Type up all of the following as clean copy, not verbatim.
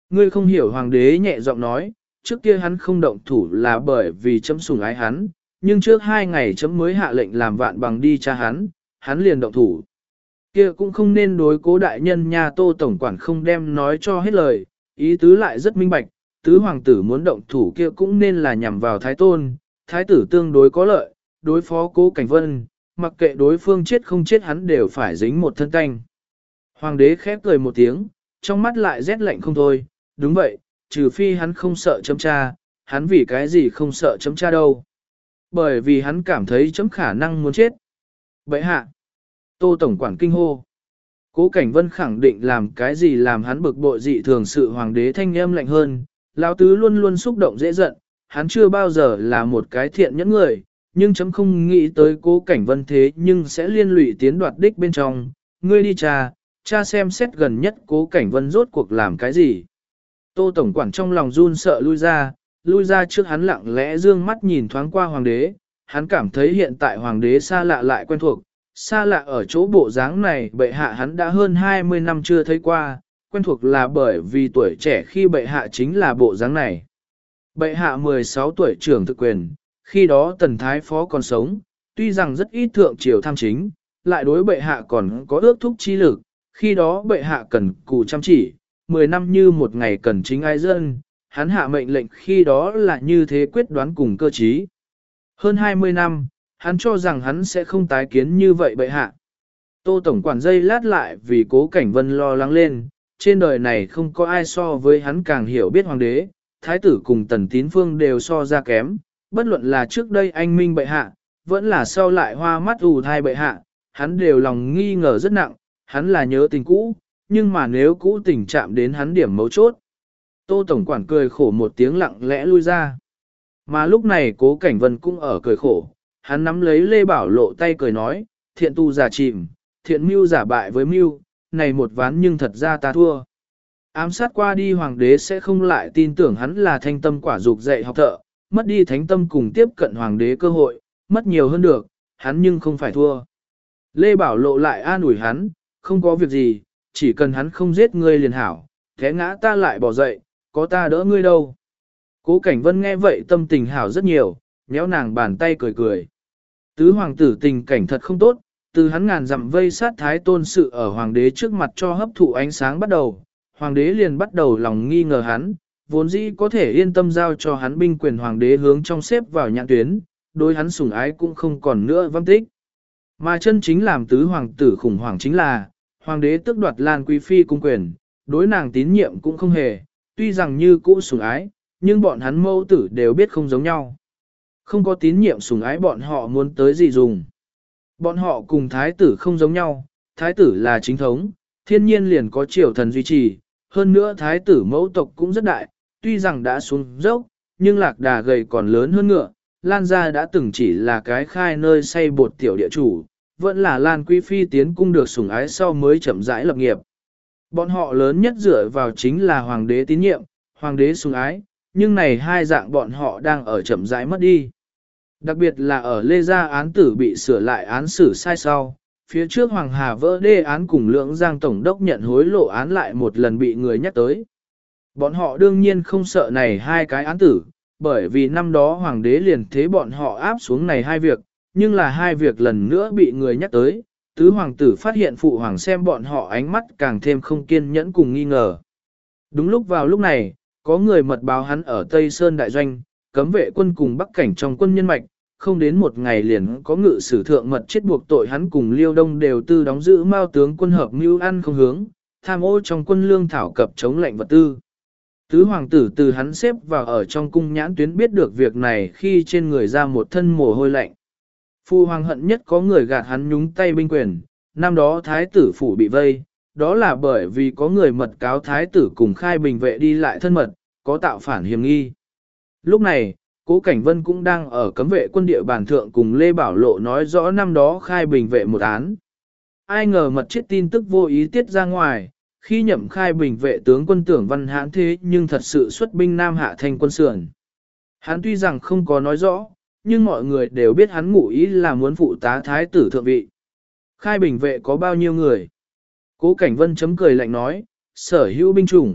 Ngươi không hiểu hoàng đế nhẹ giọng nói, trước kia hắn không động thủ là bởi vì chấm sủng ái hắn, nhưng trước 2 ngày chấm mới hạ lệnh làm vạn bằng đi tra hắn liền động thủ. Kia cũng không nên đối Cố đại nhân nha. Tô tổng quản không đem nói cho hết lời, ý tứ lại rất minh bạch, tứ hoàng tử muốn động thủ kia cũng nên là nhằm vào thái tôn, thái tử tương đối có lợi, đối phó Cố Cảnh Vân, mặc kệ đối phương chết không chết hắn đều phải dính một thân canh. Hoàng đế khép cười một tiếng, trong mắt lại rét lạnh không thôi, đúng vậy, trừ phi hắn không sợ chấm tra, hắn vì cái gì không sợ chấm tra đâu. Bởi vì hắn cảm thấy chấm khả năng muốn chết. Bậy hạ, Tô tổng quản kinh hô. Cố Cảnh Vân khẳng định làm cái gì làm hắn bực bội dị thường, sự hoàng đế thanh âm lạnh hơn, lão tứ luôn luôn xúc động dễ giận, hắn chưa bao giờ là một cái thiện nhẫn người, nhưng chấm không nghĩ tới Cố Cảnh Vân thế nhưng sẽ liên lụy tiến đoạt đích bên trong, ngươi đi cha xem xét gần nhất Cố Cảnh Vân rốt cuộc làm cái gì. Tô tổng quản trong lòng run sợ lui ra trước hắn lặng lẽ dương mắt nhìn thoáng qua hoàng đế, hắn cảm thấy hiện tại hoàng đế xa lạ lại quen thuộc, xa lạ ở chỗ bộ dáng này bệ hạ hắn đã hơn 20 năm chưa thấy qua, quen thuộc là bởi vì tuổi trẻ khi bệ hạ chính là bộ dáng này. Bệ hạ 16 tuổi trưởng thực quyền, khi đó tần thái phó còn sống, tuy rằng rất ít thượng triều tham chính, lại đối bệ hạ còn có ước thúc chi lực, khi đó bệ hạ cần cù chăm chỉ, 10 năm như một ngày cần chính ai dân, hắn hạ mệnh lệnh khi đó là như thế quyết đoán cùng cơ trí. Hơn 20 năm, hắn cho rằng hắn sẽ không tái kiến như vậy bệ hạ. Tô tổng quản dây lát lại vì Cố Cảnh Vân lo lắng lên, trên đời này không có ai so với hắn càng hiểu biết hoàng đế, thái tử cùng tần tín phương đều so ra kém, bất luận là trước đây anh minh bệ hạ, vẫn là sau lại hoa mắt ù thai bệ hạ, hắn đều lòng nghi ngờ rất nặng, hắn là nhớ tình cũ, nhưng mà nếu cũ tình chạm đến hắn điểm mấu chốt. Tô tổng quản cười khổ một tiếng lặng lẽ lui ra. Mà lúc này Cố Cảnh Vân cũng ở cười khổ, hắn nắm lấy Lê Bảo Lộ tay cười nói, thiện tu giả chìm, thiện mưu giả bại với mưu, này một ván nhưng thật ra ta thua. Ám sát qua đi hoàng đế sẽ không lại tin tưởng hắn là thanh tâm quả dục dạy học thợ, mất đi thánh tâm cùng tiếp cận hoàng đế cơ hội, mất nhiều hơn được, hắn nhưng không phải thua. Lê Bảo Lộ lại an ủi hắn, không có việc gì, chỉ cần hắn không giết ngươi liền hảo, thế ngã ta lại bỏ dậy, có ta đỡ ngươi đâu. Cố Cảnh Vân nghe vậy tâm tình hảo rất nhiều, nhéo nàng bàn tay cười cười. Tứ hoàng tử tình cảnh thật không tốt, từ hắn ngàn dặm vây sát thái tôn sự ở hoàng đế trước mặt cho hấp thụ ánh sáng bắt đầu, hoàng đế liền bắt đầu lòng nghi ngờ hắn, vốn dĩ có thể yên tâm giao cho hắn binh quyền hoàng đế hướng trong xếp vào nhãn tuyến, đối hắn sủng ái cũng không còn nữa văng tích. Mà chân chính làm tứ hoàng tử khủng hoảng chính là, hoàng đế tước đoạt Lan Quý Phi cung quyền, đối nàng tín nhiệm cũng không hề, tuy rằng như cũ sủng ái, nhưng bọn hắn mẫu tử đều biết không giống nhau. Không có tín nhiệm sủng ái bọn họ muốn tới gì dùng. Bọn họ cùng thái tử không giống nhau, thái tử là chính thống, thiên nhiên liền có triều thần duy trì, hơn nữa thái tử mẫu tộc cũng rất đại, tuy rằng đã xuống dốc, nhưng lạc đà gầy còn lớn hơn ngựa, Lan gia đã từng chỉ là cái khai nơi xây bột tiểu địa chủ, vẫn là Lan Quý Phi tiến cung được sủng ái sau mới chậm rãi lập nghiệp. Bọn họ lớn nhất dựa vào chính là hoàng đế tín nhiệm, hoàng đế sủng ái, nhưng này hai dạng bọn họ đang ở chậm rãi mất đi. Đặc biệt là ở Lê Gia án tử bị sửa lại án xử sai sau, phía trước Hoàng Hà vỡ đê án cùng Lưỡng Giang Tổng đốc nhận hối lộ án lại một lần bị người nhắc tới. Bọn họ đương nhiên không sợ này hai cái án tử, bởi vì năm đó Hoàng đế liền thế bọn họ áp xuống này hai việc, nhưng là hai việc lần nữa bị người nhắc tới, tứ hoàng tử phát hiện phụ hoàng xem bọn họ ánh mắt càng thêm không kiên nhẫn cùng nghi ngờ. Đúng lúc vào lúc này, có người mật báo hắn ở Tây Sơn Đại Doanh, cấm vệ quân cùng Bắc Cảnh trong quân nhân mạch, không đến một ngày liền có ngự sử thượng mật chết buộc tội hắn cùng Liêu Đông đều tư đóng giữ mao tướng quân hợp mưu ăn không hướng, tham ô trong quân lương thảo cập chống lệnh vật tư. Tứ hoàng tử từ hắn xếp vào ở trong cung nhãn tuyến biết được việc này khi trên người ra một thân mồ hôi lạnh. Phu hoàng hận nhất có người gạt hắn nhúng tay binh quyền, năm đó thái tử phủ bị vây, đó là bởi vì có người mật cáo thái tử cùng khai bình vệ đi lại thân mật, có tạo phản hiểm nghi. Lúc này, Cố Cảnh Vân cũng đang ở cấm vệ quân địa bàn thượng cùng Lê Bảo Lộ nói rõ năm đó khai bình vệ một án. Ai ngờ mật chết tin tức vô ý tiết ra ngoài, khi nhậm khai bình vệ tướng quân Tưởng Văn Hãn thế nhưng thật sự xuất binh Nam Hạ thành quân sườn. Hắn tuy rằng không có nói rõ, nhưng mọi người đều biết hắn ngụ ý là muốn phụ tá thái tử thượng vị. Khai bình vệ có bao nhiêu người? Cố Cảnh Vân chấm cười lạnh nói, sở hữu binh chủng,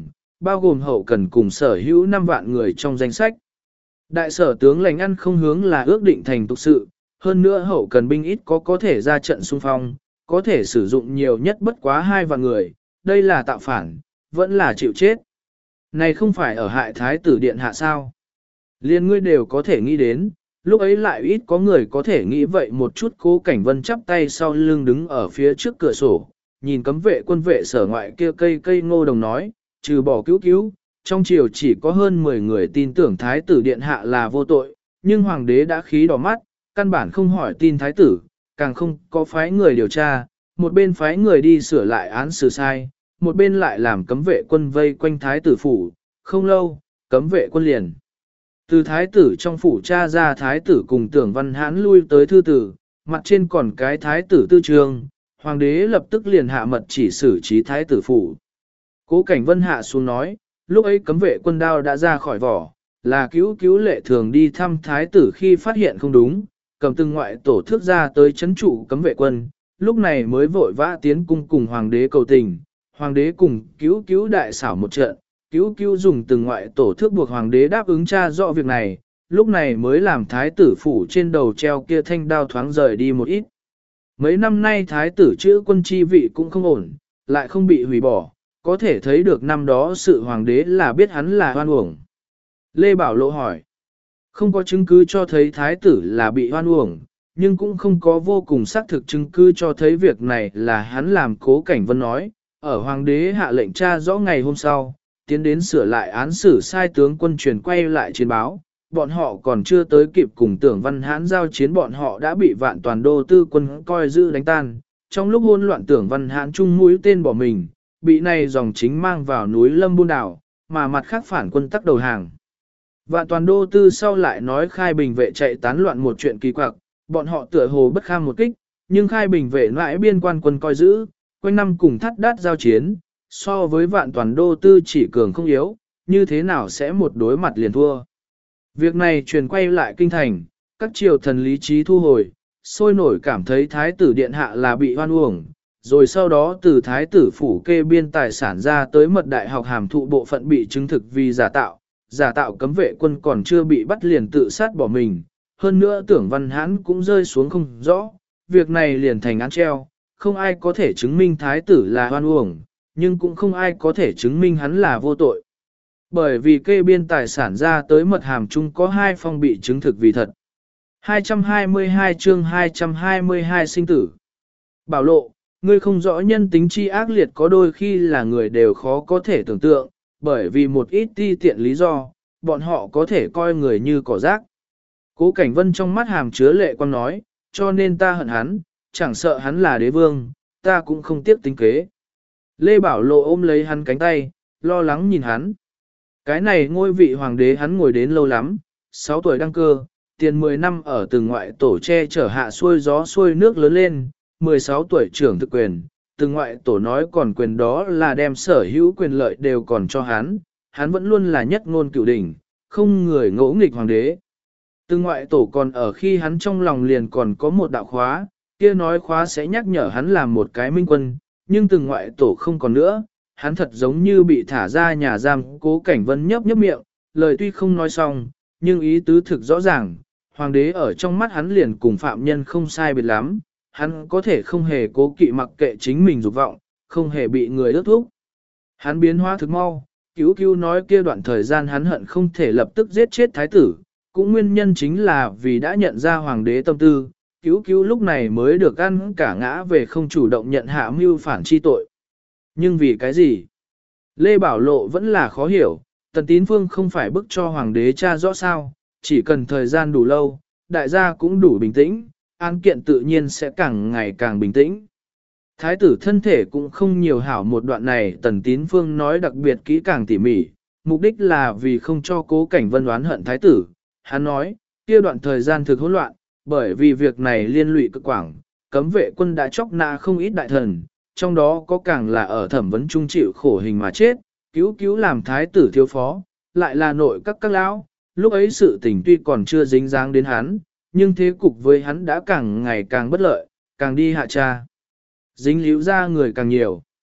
bao gồm hậu cần cùng sở hữu 5 vạn người trong danh sách. Đại sở tướng lãnh ăn không hướng là ước định thành tục sự, hơn nữa hậu cần binh ít có thể ra trận xung phong, có thể sử dụng nhiều nhất bất quá 2 vạn người, đây là tạo phản, vẫn là chịu chết. Này không phải ở hại thái tử điện hạ sao? Liên ngươi đều có thể nghĩ đến, lúc ấy lại ít có người có thể nghĩ vậy một chút. Cố Cảnh Vân chắp tay sau lưng đứng ở phía trước cửa sổ, nhìn cấm vệ quân vệ sở ngoại kia cây ngô đồng nói, trừ bỏ cứu, trong triều chỉ có hơn 10 người tin tưởng thái tử điện hạ là vô tội, nhưng hoàng đế đã khí đỏ mắt, căn bản không hỏi tin thái tử, càng không có phái người điều tra, một bên phái người đi sửa lại án xử sai, một bên lại làm cấm vệ quân vây quanh thái tử phủ, không lâu, cấm vệ quân liền. Từ thái tử trong phủ tra ra thái tử cùng Tưởng Văn Hãn lui tới thư tử, mặt trên còn cái thái tử tư trường, hoàng đế lập tức liền hạ mật chỉ xử trí thái tử phủ. Cố Cảnh Vân hạ xuống nói, lúc ấy cấm vệ quân đao đã ra khỏi vỏ, là cứu lệ thường đi thăm thái tử khi phát hiện không đúng, cầm từng ngoại tổ thước ra tới chấn trụ cấm vệ quân, lúc này mới vội vã tiến cung cùng hoàng đế cầu tình, hoàng đế cùng cứu đại xảo một trận, cứu dùng từng ngoại tổ thước buộc hoàng đế đáp ứng tra rõ việc này, lúc này mới làm thái tử phủ trên đầu treo kia thanh đao thoáng rời đi một ít. Mấy năm nay thái tử chữ quân chi vị cũng không ổn, lại không bị hủy bỏ, có thể thấy được năm đó sự hoàng đế là biết hắn là hoan uổng. Lê Bảo Lộ hỏi, không có chứng cứ cho thấy thái tử là bị hoan uổng, nhưng cũng không có vô cùng xác thực chứng cứ cho thấy việc này là hắn làm. Cố Cảnh Vân nói, ở hoàng đế hạ lệnh tra rõ ngày hôm sau, tiến đến sửa lại án xử sai tướng quân truyền quay lại chiến báo, bọn họ còn chưa tới kịp cùng Tưởng Văn Hãn giao chiến, bọn họ đã bị Vạn Toàn Đô tư quân coi giữ đánh tan. Trong lúc hỗn loạn Tưởng Văn Hãn chung mũi tên bỏ mình, bị này dòng chính mang vào núi Lâm Buôn Đảo, mà mặt khác phản quân tắc đầu hàng. Vạn Toàn Đô tư sau lại nói Khai Bình vệ chạy tán loạn một chuyện kỳ quặc, bọn họ tựa hồ bất kham một kích, nhưng Khai Bình vệ lại biên quan quân coi giữ, quanh năm cùng Thắt Đát giao chiến, so với Vạn Toàn Đô tư chỉ cường không yếu, như thế nào sẽ một đối mặt liền thua. Việc này truyền quay lại kinh thành, các triều thần lý trí thu hồi, sôi nổi cảm thấy thái tử điện hạ là bị hoan uổng, rồi sau đó từ thái tử phủ kê biên tài sản ra tới mật đại học hàm thụ bộ phận bị chứng thực vì giả tạo cấm vệ quân còn chưa bị bắt liền tự sát bỏ mình, hơn nữa Tưởng Văn Hãn cũng rơi xuống không rõ, việc này liền thành án treo, không ai có thể chứng minh thái tử là hoan uổng, nhưng cũng không ai có thể chứng minh hắn là vô tội. Bởi vì kê biên tài sản ra tới mật hàm chung có 2 phong bị chứng thực vì thật. 222 chương 222 sinh tử. Bảo Lộ, ngươi không rõ nhân tính chi ác liệt có đôi khi là người đều khó có thể tưởng tượng, bởi vì một ít ti tiện lý do, bọn họ có thể coi người như cỏ rác. Cố Cảnh Vân trong mắt hàm chứa lệ quang nói, cho nên ta hận hắn, chẳng sợ hắn là đế vương, ta cũng không tiếc tính kế. Lê Bảo Lộ ôm lấy hắn cánh tay, lo lắng nhìn hắn. Cái này ngôi vị hoàng đế hắn ngồi đến lâu lắm, 6 tuổi đăng cơ, tiền 10 năm ở từng ngoại tổ che chở hạ xuôi gió xuôi nước lớn lên, 16 tuổi trưởng thực quyền, từng ngoại tổ nói còn quyền đó là đem sở hữu quyền lợi đều còn cho hắn vẫn luôn là nhất ngôn cửu đỉnh, không người ngỗ nghịch hoàng đế. Từng ngoại tổ còn ở khi hắn trong lòng liền còn có một đạo khóa, kia nói khóa sẽ nhắc nhở hắn làm một cái minh quân, nhưng từng ngoại tổ không còn nữa, hắn thật giống như bị thả ra nhà giam. Cố Cảnh Vân nhấp miệng, lời tuy không nói xong, nhưng ý tứ thực rõ ràng, hoàng đế ở trong mắt hắn liền cùng phạm nhân không sai biệt lắm, hắn có thể không hề cố kỵ mặc kệ chính mình dục vọng, không hề bị người ước thúc. Hắn biến hóa thực mau, cứu nói kia đoạn thời gian hắn hận không thể lập tức giết chết thái tử, cũng nguyên nhân chính là vì đã nhận ra hoàng đế tâm tư, cứu lúc này mới được ăn cả ngã về không chủ động nhận hạ mưu phản chi tội. Nhưng vì cái gì? Lê Bảo Lộ vẫn là khó hiểu, Tần Tín Phương không phải bức cho hoàng đế tra rõ sao, chỉ cần thời gian đủ lâu, đại gia cũng đủ bình tĩnh, án kiện tự nhiên sẽ càng ngày càng bình tĩnh. Thái tử thân thể cũng không nhiều hảo, một đoạn này Tần Tín Phương nói đặc biệt kỹ càng tỉ mỉ, mục đích là vì không cho Cố Cảnh Vân oán hận thái tử. Hắn nói, kia đoạn thời gian thực hỗn loạn, bởi vì việc này liên lụy cực quảng, cấm vệ quân đã chóc nã không ít đại thần, trong đó có càng là ở thẩm vấn trung chịu khổ hình mà chết, cứu làm thái tử thiếu phó, lại là nội các lão. Lúc ấy sự tình tuy còn chưa dính dáng đến hắn, nhưng thế cục với hắn đã càng ngày càng bất lợi, càng đi hạ tra. Dính líu ra người càng nhiều.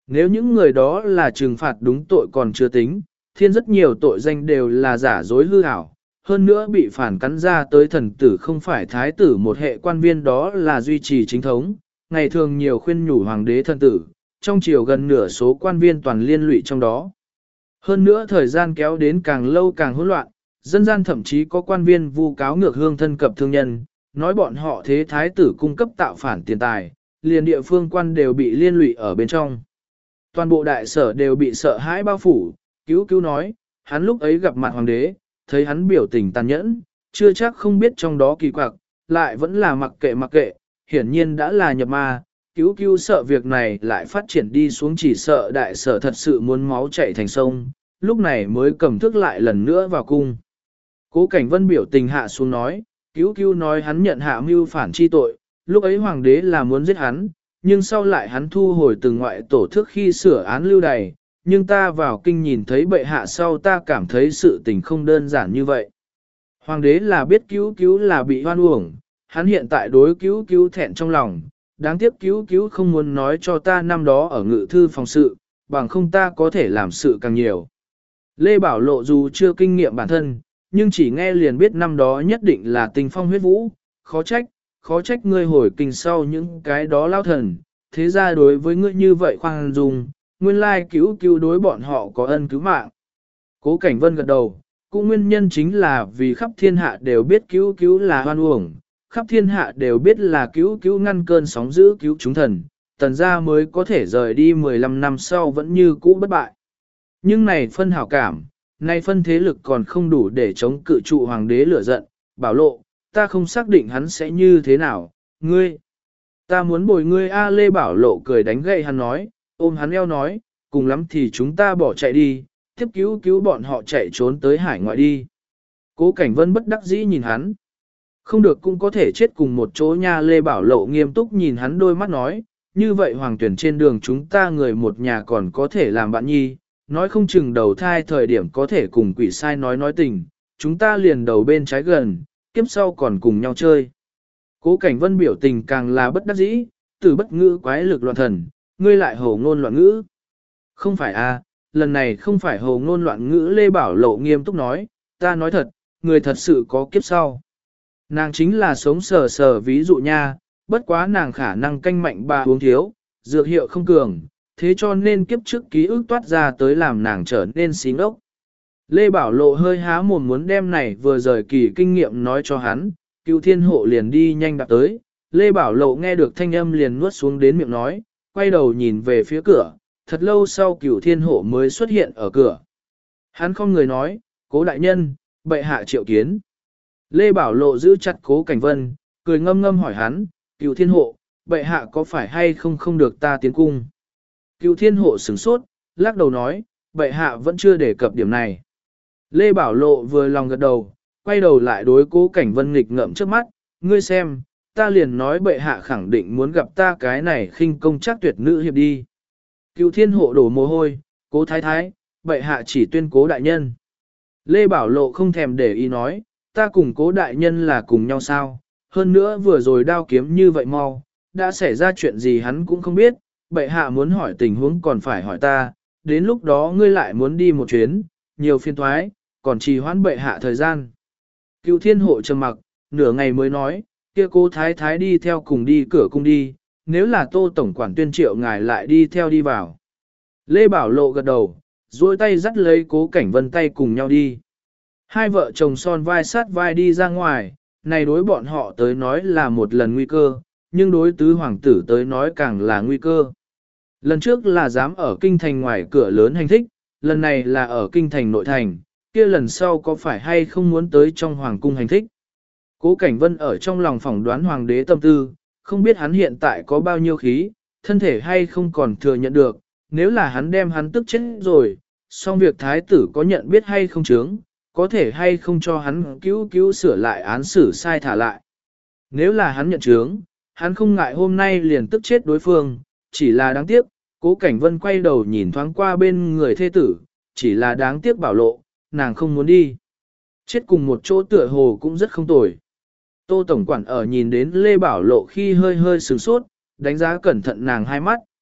Nếu những người đó là trừng phạt đúng tội còn chưa tính, thiên rất nhiều tội danh đều là giả dối hư ảo, hơn nữa bị phản cắn ra tới thần tử không phải thái tử một hệ quan viên đó là duy trì chính thống, ngày thường nhiều khuyên nhủ hoàng đế thần tử, trong chiều gần nửa số quan viên toàn liên lụy trong đó. Hơn nữa thời gian kéo đến càng lâu càng hỗn loạn, dân gian thậm chí có quan viên vu cáo ngược hương thân cập thương nhân, nói bọn họ thế thái tử cung cấp tạo phản tiền tài, liền địa phương quan đều bị liên lụy ở bên trong. Toàn bộ đại sở đều bị sợ hãi bao phủ, cứu cứu nói, hắn lúc ấy gặp mặt hoàng đế, thấy hắn biểu tình tàn nhẫn, chưa chắc không biết trong đó kỳ quặc, lại vẫn là mặc kệ, hiển nhiên đã là nhập ma, cứu cứu sợ việc này lại phát triển đi xuống chỉ sợ đại sở thật sự muốn máu chảy thành sông, lúc này mới cầm thước lại lần nữa vào cung. Cố Cảnh Vân biểu tình hạ xuống nói, cứu cứu nói hắn nhận hạ mưu phản chi tội, lúc ấy hoàng đế là muốn giết hắn, nhưng sau lại hắn thu hồi từng ngoại tổ thước khi sửa án lưu đày, nhưng ta vào kinh nhìn thấy bệ hạ sau ta cảm thấy sự tình không đơn giản như vậy. Hoàng đế là biết cứu cứu là bị hoan uổng, hắn hiện tại đối cứu cứu thẹn trong lòng, đáng tiếc cứu cứu không muốn nói cho ta năm đó ở ngự thư phòng sự, bằng không ta có thể làm sự càng nhiều. Lê Bảo Lộ dù chưa kinh nghiệm bản thân, nhưng chỉ nghe liền biết năm đó nhất định là tình phong huyết vũ, khó trách ngươi hồi kinh sau những cái đó lao thần, thế ra đối với ngươi như vậy khoan dung, nguyên lai cứu cứu đối bọn họ có ân cứu mạng. Cố Cảnh Vân gật đầu, cũng nguyên nhân chính là vì khắp thiên hạ đều biết cứu cứu là hoan uổng, khắp thiên hạ đều biết là cứu cứu ngăn cơn sóng dữ cứu chúng thần, tần gia mới có thể rời đi 15 năm sau vẫn như cũ bất bại. Nhưng này phân hảo cảm, nay phân thế lực còn không đủ để chống cự trụ hoàng đế lửa giận, Bảo Lộ, ta không xác định hắn sẽ như thế nào, ngươi. Ta muốn bồi ngươi A Lê Bảo Lộ cười đánh gậy hắn nói, ôm hắn eo nói, cùng lắm thì chúng ta bỏ chạy đi, tiếp cứu bọn họ chạy trốn tới hải ngoại đi. Cố Cảnh Vân bất đắc dĩ nhìn hắn. Không được cũng có thể chết cùng một chỗ nha. Lê Bảo Lộ nghiêm túc nhìn hắn đôi mắt nói, như vậy hoàng tuyển trên đường chúng ta người một nhà còn có thể làm bạn nhi, nói không chừng đầu thai thời điểm có thể cùng quỷ sai nói tình, chúng ta liền đầu bên trái gần, kiếp sau còn cùng nhau chơi. Cố Cảnh Vân biểu tình càng là bất đắc dĩ, từ bất ngữ quái lực loạn thần, ngươi lại hồ ngôn loạn ngữ. Không phải a, lần này không phải hồ ngôn loạn ngữ. Lê Bảo Lộ nghiêm túc nói, ta nói thật, người thật sự có kiếp sau. Nàng chính là sống sờ ví dụ nha, bất quá nàng khả năng canh mạnh bà uống thiếu, dược hiệu không cường, thế cho nên kiếp trước ký ức toát ra tới làm nàng trở nên xí ngốc. Lê Bảo Lộ hơi há mồm muốn đem này vừa rời kỳ kinh nghiệm nói cho hắn, Cựu Thiên Hộ liền đi nhanh đạp tới, Lê Bảo Lộ nghe được thanh âm liền nuốt xuống đến miệng nói, quay đầu nhìn về phía cửa, thật lâu sau Cựu Thiên Hộ mới xuất hiện ở cửa. Hắn không người nói, Cố đại nhân, bệ hạ triệu kiến. Lê Bảo Lộ giữ chặt Cố Cảnh Vân, cười ngâm ngâm hỏi hắn, Cựu Thiên Hộ, bệ hạ có phải hay không được ta tiến cung? Cựu Thiên Hộ sửng sốt, lắc đầu nói, bệ hạ vẫn chưa đề cập điểm này. Lê Bảo Lộ vừa lòng gật đầu, quay đầu lại đối Cố Cảnh Vân nghịch ngợm trước mắt, ngươi xem, ta liền nói bệ hạ khẳng định muốn gặp ta cái này khinh công chắc tuyệt nữ hiệp đi. Cựu Thiên Hộ đổ mồ hôi, Cố thái thái, bệ hạ chỉ tuyên Cố đại nhân. Lê Bảo Lộ không thèm để ý nói, ta cùng Cố đại nhân là cùng nhau sao, hơn nữa vừa rồi đao kiếm như vậy mau, đã xảy ra chuyện gì hắn cũng không biết, bệ hạ muốn hỏi tình huống còn phải hỏi ta, đến lúc đó ngươi lại muốn đi một chuyến, nhiều phiên thoái, còn trì hoãn bệ hạ thời gian. Cựu Thiên Hộ trầm mặc, nửa ngày mới nói, kia Cố thái thái đi theo cùng đi cửa cung đi, nếu là Tô tổng quản tuyên triệu ngài lại đi theo đi vào. Lê Bảo Lộ gật đầu, duỗi tay dắt lấy Cố Cảnh Vân tay cùng nhau đi. Hai vợ chồng son vai sát vai đi ra ngoài, này đối bọn họ tới nói là một lần nguy cơ, nhưng đối tứ hoàng tử tới nói càng là nguy cơ. Lần trước là dám ở kinh thành ngoài cửa lớn hành thích, lần này là ở kinh thành nội thành, kia lần sau có phải hay không muốn tới trong hoàng cung hành thích. Cố Cảnh Vân ở trong lòng phỏng đoán hoàng đế tâm tư, không biết hắn hiện tại có bao nhiêu khí, thân thể hay không còn thừa nhận được, nếu là hắn đem hắn tức chết rồi, xong việc thái tử có nhận biết hay không chướng, có thể hay không cho hắn cứu sửa lại án xử sai thả lại. Nếu là hắn nhận chướng, hắn không ngại hôm nay liền tức chết đối phương, chỉ là đáng tiếc, Cố Cảnh Vân quay đầu nhìn thoáng qua bên người thê tử, chỉ là đáng tiếc Bảo Lộ, nàng không muốn đi. Chết cùng một chỗ tựa hồ cũng rất không tồi. Tô tổng quản ở nhìn đến Lê Bảo Lộ khi hơi sửng sốt, đánh giá cẩn thận nàng hai mắt,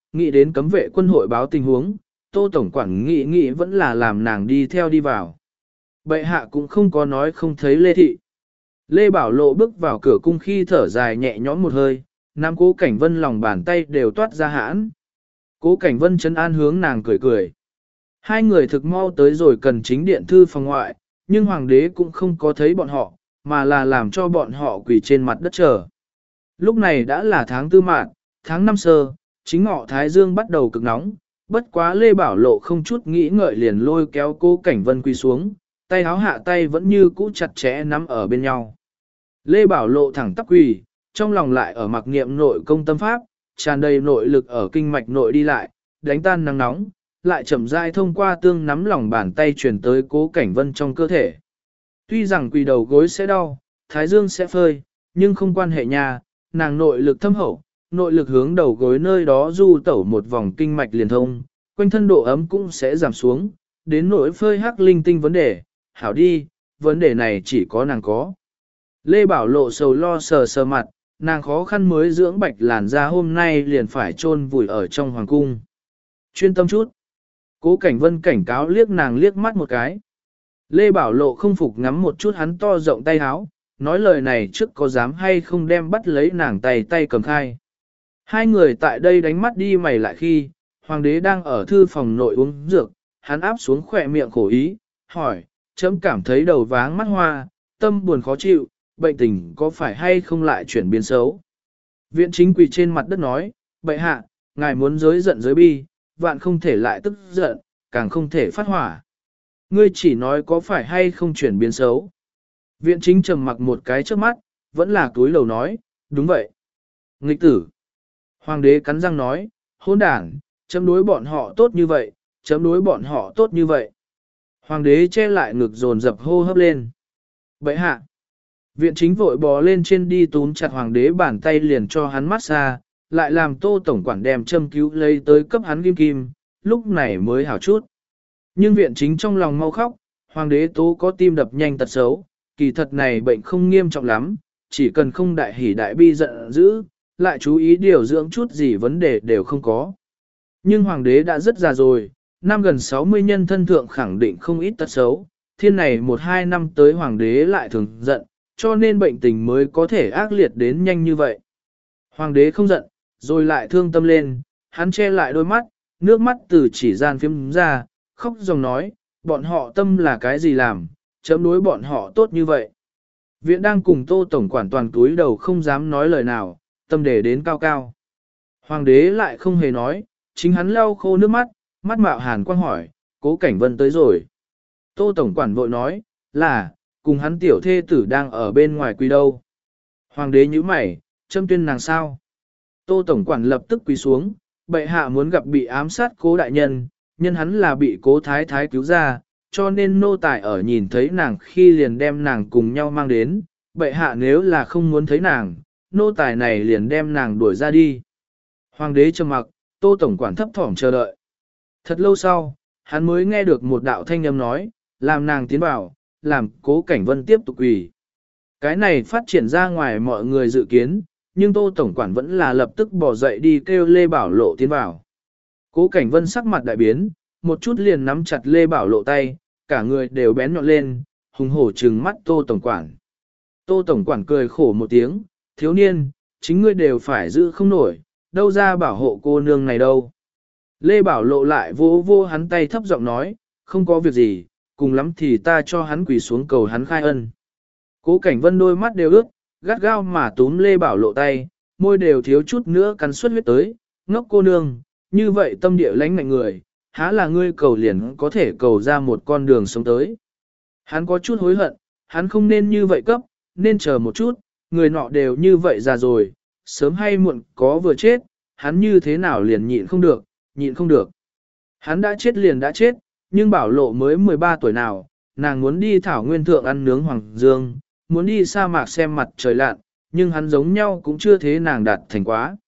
nghĩ đến cấm vệ quân hội báo tình huống, Tô Tổng quản nghĩ vẫn là làm nàng đi theo đi vào. Bệ hạ cũng không có nói không thấy Lê Thị. Lê Bảo Lộ bước vào cửa cung khi thở dài nhẹ nhõm một hơi, Nam Cố Cảnh Vân lòng bàn tay đều toát ra hãn. Cố Cảnh Vân trấn an hướng nàng cười cười. Hai người thực mau tới rồi cần chính điện thư phòng ngoại, nhưng hoàng đế cũng không có thấy bọn họ, mà là làm cho bọn họ quỳ trên mặt đất chờ. Lúc này đã là tháng tư mạn, tháng năm sơ, chính ngọ Thái Dương bắt đầu cực nóng, bất quá Lê Bảo Lộ không chút nghĩ ngợi liền lôi kéo Cố Cảnh Vân quỳ xuống, tay háo hạ tay vẫn như cũ chặt chẽ nắm ở bên nhau. Lê Bảo Lộ thẳng tắp quỳ, trong lòng lại ở mặc niệm nội công tâm pháp, tràn đầy nội lực ở kinh mạch nội đi lại, đánh tan nắng nóng, lại chậm rãi thông qua tương nắm lòng bàn tay truyền tới Cố Cảnh Vân trong cơ thể. Tuy rằng quỳ đầu gối sẽ đau, thái dương sẽ phơi, nhưng không quan hệ nha, nàng nội lực thâm hậu, nội lực hướng đầu gối nơi đó du tẩu một vòng kinh mạch liền thông, quanh thân độ ấm cũng sẽ giảm xuống, đến nỗi phơi hắc linh tinh vấn đề, hảo đi, vấn đề này chỉ có nàng có. Lê Bảo Lộ sầu lo sờ sờ mặt, nàng khó khăn mới dưỡng bạch làn da hôm nay liền phải chôn vùi ở trong hoàng cung. Chuyên tâm chút. Cố Cảnh Vân cảnh cáo liếc nàng liếc mắt một cái. Lê Bảo Lộ không phục ngắm một chút hắn to rộng tay háo, nói lời này trước có dám hay không đem bắt lấy nàng tay cầm khai. Hai người tại đây đánh mắt đi mày lại khi, hoàng đế đang ở thư phòng nội uống dược, hắn áp xuống khỏe miệng khổ ý, hỏi, chấm cảm thấy đầu váng mắt hoa, tâm buồn khó chịu, bệnh tình có phải hay không lại chuyển biến xấu. Viện chính quỳ trên mặt đất nói, bệ hạ, ngài muốn giới giận giới bi, vạn không thể lại tức giận, càng không thể phát hỏa. Ngươi chỉ nói có phải hay không chuyển biến xấu. Viện chính trầm mặc một cái trước mắt, vẫn là túi lầu nói, đúng vậy. Nghịch tử. Hoàng đế cắn răng nói, hỗn đản, chấm đối bọn họ tốt như vậy, chấm đối bọn họ tốt như vậy. Hoàng đế che lại ngực dồn dập hô hấp lên. Bệ hạ. Viện chính vội bò lên trên đi túm chặt hoàng đế bàn tay liền cho hắn massage, lại làm Tô tổng quản đem châm cứu lấy tới cấp hắn kim kim, lúc này mới hảo chút. Nhưng viện chính trong lòng mau khóc, hoàng đế tố có tim đập nhanh tật xấu, kỳ thật này bệnh không nghiêm trọng lắm, chỉ cần không đại hỉ đại bi giận dữ, lại chú ý điều dưỡng chút gì vấn đề đều không có. Nhưng hoàng đế đã rất già rồi, năm gần 60 nhân thân thượng khẳng định không ít tật xấu, thiên này 1-2 năm tới hoàng đế lại thường giận, cho nên bệnh tình mới có thể ác liệt đến nhanh như vậy. Hoàng đế không giận, rồi lại thương tâm lên, hắn che lại đôi mắt, nước mắt từ chỉ gian phiếm ra, khóc dòng nói, bọn họ tâm là cái gì làm, chấm đối bọn họ tốt như vậy. Viện đang cùng Tô tổng quản toàn túi đầu không dám nói lời nào, tâm để đến cao cao. Hoàng đế lại không hề nói, chính hắn lau khô nước mắt, mắt mạo hàn quang hỏi, Cố Cảnh Vân tới rồi. Tô tổng quản vội nói, là, cùng hắn tiểu thê tử đang ở bên ngoài quỳ đâu. Hoàng đế nhíu mày, châm tuyên nàng sao. Tô tổng quản lập tức quỳ xuống, bệ hạ muốn gặp bị ám sát Cố đại nhân, nhân hắn là bị Cố thái thái cứu ra, cho nên nô tài ở nhìn thấy nàng khi liền đem nàng cùng nhau mang đến, bệ hạ nếu là không muốn thấy nàng, nô tài này liền đem nàng đuổi ra đi. Hoàng đế trầm mặc, Tô tổng quản thấp thỏm chờ đợi. Thật lâu sau, hắn mới nghe được một đạo thanh âm nói, làm nàng tiến vào, làm Cố Cảnh Vân tiếp tục quỳ. Cái này phát triển ra ngoài mọi người dự kiến, nhưng Tô tổng quản vẫn là lập tức bỏ dậy đi kêu Lê Bảo Lộ tiến vào. Cố Cảnh Vân sắc mặt đại biến, một chút liền nắm chặt Lê Bảo Lộ tay, cả người đều bén nhọn lên, hùng hổ trừng mắt Tô tổng quản. Tô tổng quản cười khổ một tiếng, thiếu niên, chính ngươi đều phải giữ không nổi, đâu ra bảo hộ cô nương này đâu. Lê Bảo Lộ lại vô vô hắn tay thấp giọng nói, không có việc gì, cùng lắm thì ta cho hắn quỳ xuống cầu hắn khai ân. Cố Cảnh Vân đôi mắt đều ướt, gắt gao mà túm Lê Bảo Lộ tay, môi đều thiếu chút nữa cắn xuất huyết tới, ngốc cô nương, như vậy tâm địa lãnh ngạnh người, há là ngươi cầu liền có thể cầu ra một con đường sống tới. Hắn có chút hối hận, hắn không nên như vậy cấp, nên chờ một chút, người nọ đều như vậy già rồi, sớm hay muộn có vừa chết, hắn như thế nào liền nhịn không được, nhịn không được. Hắn đã chết liền đã chết, nhưng Bảo Lộ mới 13 tuổi nào, nàng muốn đi thảo nguyên thượng ăn nướng hoàng dương, muốn đi sa mạc xem mặt trời lặn, nhưng hắn giống nhau cũng chưa thế nàng đạt thành quá.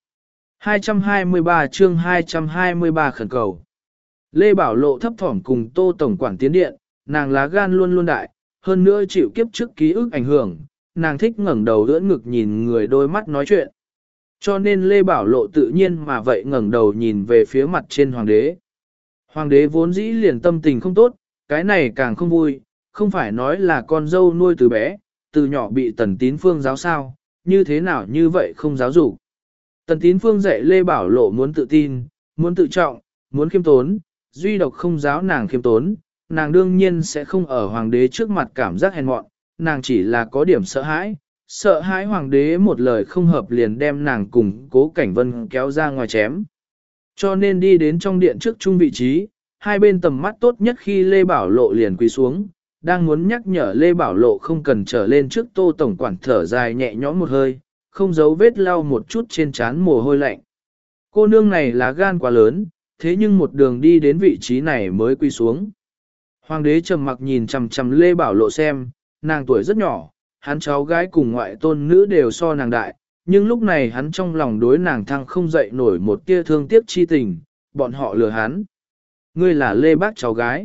223 chương 223 khẩn cầu. Lê Bảo Lộ thấp thỏm cùng Tô tổng quản tiến điện, nàng lá gan luôn luôn đại, hơn nữa chịu kiếp trước ký ức ảnh hưởng, nàng thích ngẩng đầu ưỡn ngực nhìn người đôi mắt nói chuyện. Cho nên Lê Bảo Lộ tự nhiên mà vậy ngẩng đầu nhìn về phía mặt trên hoàng đế. Hoàng đế vốn dĩ liền tâm tình không tốt, cái này càng không vui, không phải nói là con dâu nuôi từ bé, từ nhỏ bị Tần Tín Phương giáo sao, như thế nào như vậy không giáo dục. Tần Tín Phương dạy Lê Bảo Lộ muốn tự tin, muốn tự trọng, muốn khiêm tốn, duy độc không giáo nàng khiêm tốn, nàng đương nhiên sẽ không ở hoàng đế trước mặt cảm giác hèn mọn, nàng chỉ là có điểm sợ hãi hoàng đế một lời không hợp liền đem nàng cùng Cố Cảnh Vân kéo ra ngoài chém. Cho nên đi đến trong điện trước chung vị trí, hai bên tầm mắt tốt nhất khi Lê Bảo Lộ liền quỳ xuống, đang muốn nhắc nhở Lê Bảo Lộ không cần trở lên trước Tô Tổng quản thở dài nhẹ nhõm một hơi, không giấu vết lau một chút trên trán mồ hôi lạnh. Cô nương này lá gan quá lớn, thế nhưng một đường đi đến vị trí này mới quỳ xuống. Hoàng đế trầm mặc nhìn chằm chằm Lê Bảo Lộ xem, nàng tuổi rất nhỏ, hắn cháu gái cùng ngoại tôn nữ đều so nàng đại, nhưng lúc này hắn trong lòng đối nàng thăng không dậy nổi một tia thương tiếc chi tình, bọn họ lừa hắn. Ngươi là Lê Bác cháu gái.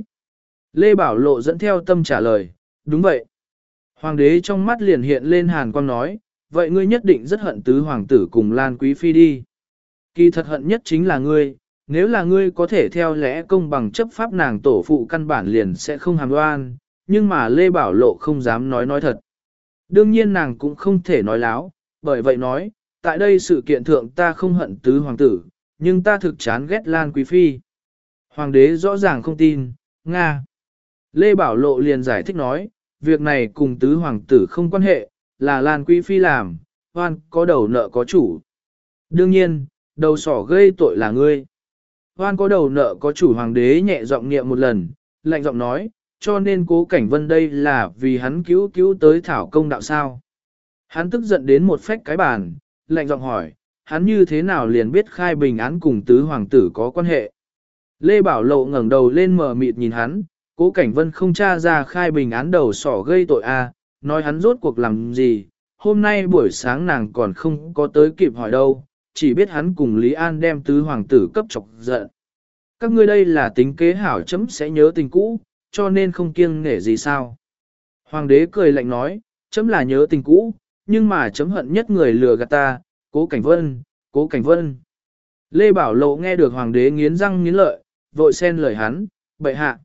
Lê Bảo Lộ dẫn theo tâm trả lời, đúng vậy. Hoàng đế trong mắt liền hiện lên hàn quang nói, vậy ngươi nhất định rất hận tứ hoàng tử cùng Lan Quý Phi đi. Kỳ thật hận nhất chính là ngươi, nếu là ngươi có thể theo lẽ công bằng chấp pháp nàng tổ phụ căn bản liền sẽ không hàm oan, nhưng mà Lê Bảo Lộ không dám nói thật. Đương nhiên nàng cũng không thể nói láo, bởi vậy nói, tại đây sự kiện thượng ta không hận tứ hoàng tử, nhưng ta thực chán ghét Lan Quý Phi. Hoàng đế rõ ràng không tin, Nga. Lê Bảo Lộ liền giải thích nói, việc này cùng tứ hoàng tử không quan hệ, là Lan Quý Phi làm, hoan có đầu nợ có chủ. Đương nhiên, đầu sỏ gây tội là ngươi. Hoan có đầu nợ có chủ hoàng đế nhẹ giọng niệm một lần, lạnh giọng nói, cho nên Cố Cảnh Vân đây là vì hắn cứu tới thảo công đạo sao. Hắn tức giận đến một phách cái bàn, lạnh giọng hỏi, hắn như thế nào liền biết khai bình án cùng tứ hoàng tử có quan hệ. Lê Bảo Lộ ngẩng đầu lên mờ mịt nhìn hắn, Cố Cảnh Vân không tra ra khai bình án đầu sỏ gây tội a, nói hắn rốt cuộc làm gì, hôm nay buổi sáng nàng còn không có tới kịp hỏi đâu, chỉ biết hắn cùng Lý An đem tứ hoàng tử cấp chọc giận. Các ngươi đây là tính kế hảo chấm sẽ nhớ tình cũ, cho nên không kiêng nể gì sao. Hoàng đế cười lạnh nói, chấm là nhớ tình cũ, nhưng mà chấm hận nhất người lừa gạt ta, Cố Cảnh Vân, Cố Cảnh Vân. Lê Bảo Lộ nghe được hoàng đế nghiến răng nghiến lợi, vội xen lời hắn, bệ hạ.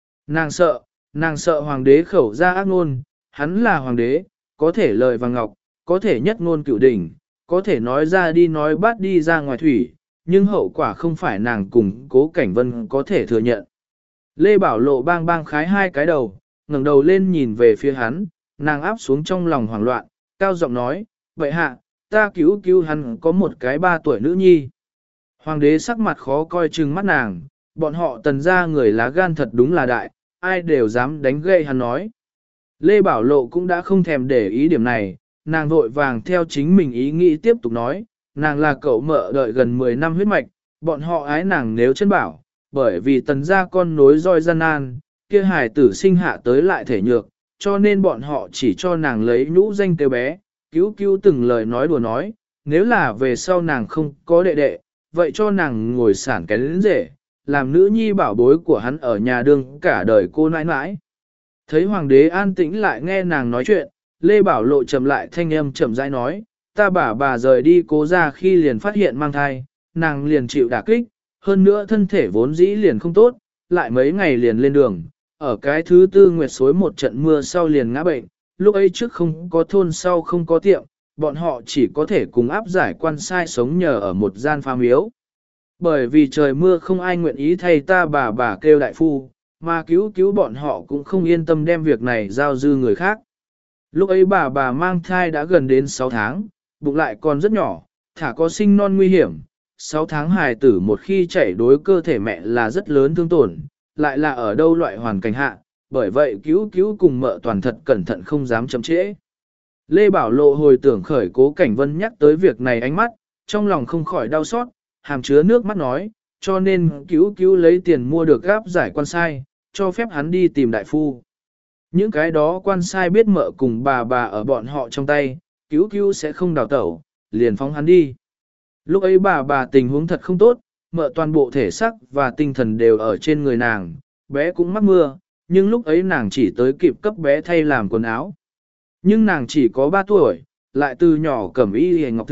Nàng sợ hoàng đế khẩu ra ác ngôn, hắn là hoàng đế, có thể lời vàng ngọc, có thể nhất ngôn cửu đỉnh, có thể nói ra đi nói bắt đi ra ngoài thủy, nhưng hậu quả không phải nàng cùng Cố Cảnh Vân có thể thừa nhận. Lê Bảo Lộ bang bang khái hai cái đầu, ngẩng đầu lên nhìn về phía hắn, nàng áp xuống trong lòng hoảng loạn, cao giọng nói, vậy hạ, ta cứu hắn có một cái 3 tuổi nữ nhi. Hoàng đế sắc mặt khó coi trừng mắt nàng, bọn họ Tần gia người lá gan thật đúng là đại, ai đều dám đánh gây hắn nói. Lê Bảo Lộ cũng đã không thèm để ý điểm này, nàng vội vàng theo chính mình ý nghĩ tiếp tục nói, nàng là cậu mợ đợi gần 10 năm huyết mạch, bọn họ ái nàng nếu chân bảo, bởi vì Tần gia con nối roi gian nan, kia hài tử sinh hạ tới lại thể nhược, cho nên bọn họ chỉ cho nàng lấy nhũ danh kêu bé, cứu từng lời nói đùa nói, nếu là về sau nàng không có đệ đệ, vậy cho nàng ngồi sản cái đến rể, làm nữ nhi bảo bối của hắn ở nhà đương cả đời cô nãi nãi. Thấy hoàng đế an tĩnh lại nghe nàng nói chuyện, Lê Bảo Lộ trầm lại thanh âm chậm rãi nói, ta bà rời đi Cố ra khi liền phát hiện mang thai, nàng liền chịu đả kích, hơn nữa thân thể vốn dĩ liền không tốt, lại mấy ngày liền lên đường, ở cái thứ tư nguyệt xối một trận mưa sau liền ngã bệnh, lúc ấy trước không có thôn sau không có tiệm, bọn họ chỉ có thể cùng áp giải quan sai sống nhờ ở một gian phá miếu. Bởi vì trời mưa không ai nguyện ý thay ta bà kêu đại phu, mà cứu bọn họ cũng không yên tâm đem việc này giao dư người khác. Lúc ấy bà mang thai đã gần đến 6 tháng, bụng lại còn rất nhỏ, thả có sinh non nguy hiểm. 6 tháng hài tử một khi chảy đối cơ thể mẹ là rất lớn thương tổn, lại là ở đâu loại hoàn cảnh hạ, bởi vậy cứu cùng mợ toàn thật cẩn thận không dám chậm trễ. Lê Bảo Lộ hồi tưởng khởi Cố Cảnh Vân nhắc tới việc này ánh mắt, trong lòng không khỏi đau xót, hàm chứa nước mắt nói, cho nên cứu lấy tiền mua được gáp giải quan sai, cho phép hắn đi tìm đại phu. Những cái đó quan sai biết mợ cùng bà ở bọn họ trong tay, cứu sẽ không đào tẩu, liền phóng hắn đi. Lúc ấy bà tình huống thật không tốt, mợ toàn bộ thể xác và tinh thần đều ở trên người nàng, bé cũng mắc mưa, nhưng lúc ấy nàng chỉ tới kịp cấp bé thay làm quần áo. Nhưng nàng chỉ có 3 tuổi, lại từ nhỏ cẩm y hề ngọc thực,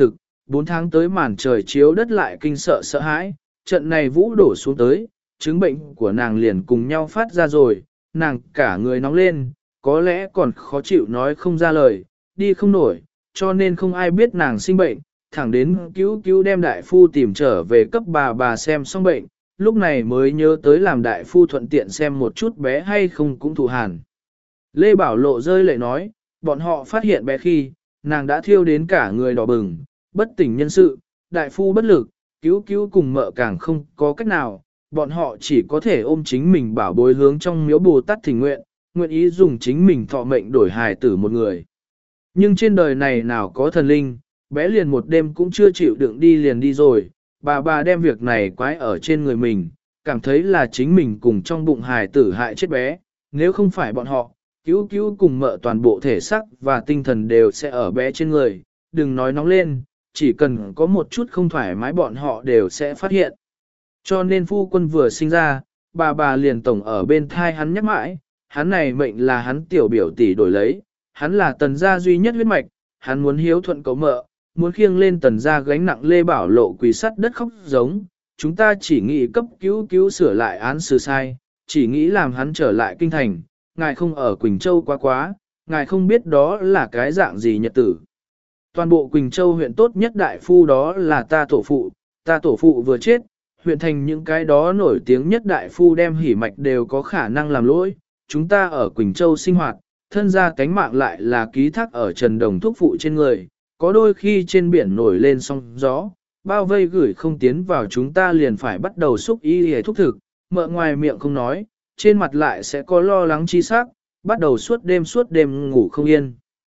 4 tháng tới màn trời chiếu đất lại kinh sợ sợ hãi, trận này vũ đổ xuống tới, chứng bệnh của nàng liền cùng nhau phát ra rồi, nàng cả người nóng lên, có lẽ còn khó chịu nói không ra lời, đi không nổi, cho nên không ai biết nàng sinh bệnh, thẳng đến cứu cứu đem đại phu tìm trở về cấp bà xem xong bệnh, lúc này mới nhớ tới làm đại phu thuận tiện xem một chút bé hay không cũng thụ hàn. Lê Bảo Lộ rơi lệ nói, bọn họ phát hiện bé khi, nàng đã thiêu đến cả người đỏ bừng, bất tỉnh nhân sự, đại phu bất lực, cứu cứu cùng mợ càng không có cách nào, bọn họ chỉ có thể ôm chính mình bảo bối hướng trong miếu Bồ Tát thỉnh nguyện, nguyện ý dùng chính mình thọ mệnh đổi hài tử một người. Nhưng trên đời này nào có thần linh, bé liền một đêm cũng chưa chịu đựng đi liền đi rồi, bà đem việc này quái ở trên người mình, cảm thấy là chính mình cùng trong bụng hài tử hại chết bé, nếu không phải bọn họ, cứu cứu cùng mợ toàn bộ thể xác và tinh thần đều sẽ ở bé trên người, đừng nói nóng lên, chỉ cần có một chút không thoải mái bọn họ đều sẽ phát hiện. Cho nên phu quân vừa sinh ra, bà liền tổng ở bên thai hắn nhắc mãi, hắn này mệnh là hắn tiểu biểu tỷ đổi lấy, hắn là tần gia duy nhất huyết mạch, hắn muốn hiếu thuận cậu mợ, muốn khiêng lên tần gia gánh nặng. Lê Bảo Lộ quỳ sắt đất khóc giống, chúng ta chỉ nghĩ cấp cứu sửa lại án xử sai, chỉ nghĩ làm hắn trở lại kinh thành, ngài không ở Quỳnh Châu quá, ngài không biết đó là cái dạng gì nhật tử. Toàn bộ Quỳnh Châu huyện tốt nhất đại phu đó là ta tổ phụ vừa chết, huyện thành những cái đó nổi tiếng nhất đại phu đem hỉ mạch đều có khả năng làm lỗi, chúng ta ở Quỳnh Châu sinh hoạt, thân ra cánh mạng lại là ký thác ở Trần Đồng thuốc phụ trên người, có đôi khi trên biển nổi lên sóng gió, bao vây gửi không tiến vào chúng ta liền phải bắt đầu xúc y hề thuốc thực, mợ ngoài miệng không nói, trên mặt lại sẽ có lo lắng chi sắc, bắt đầu suốt đêm ngủ không yên.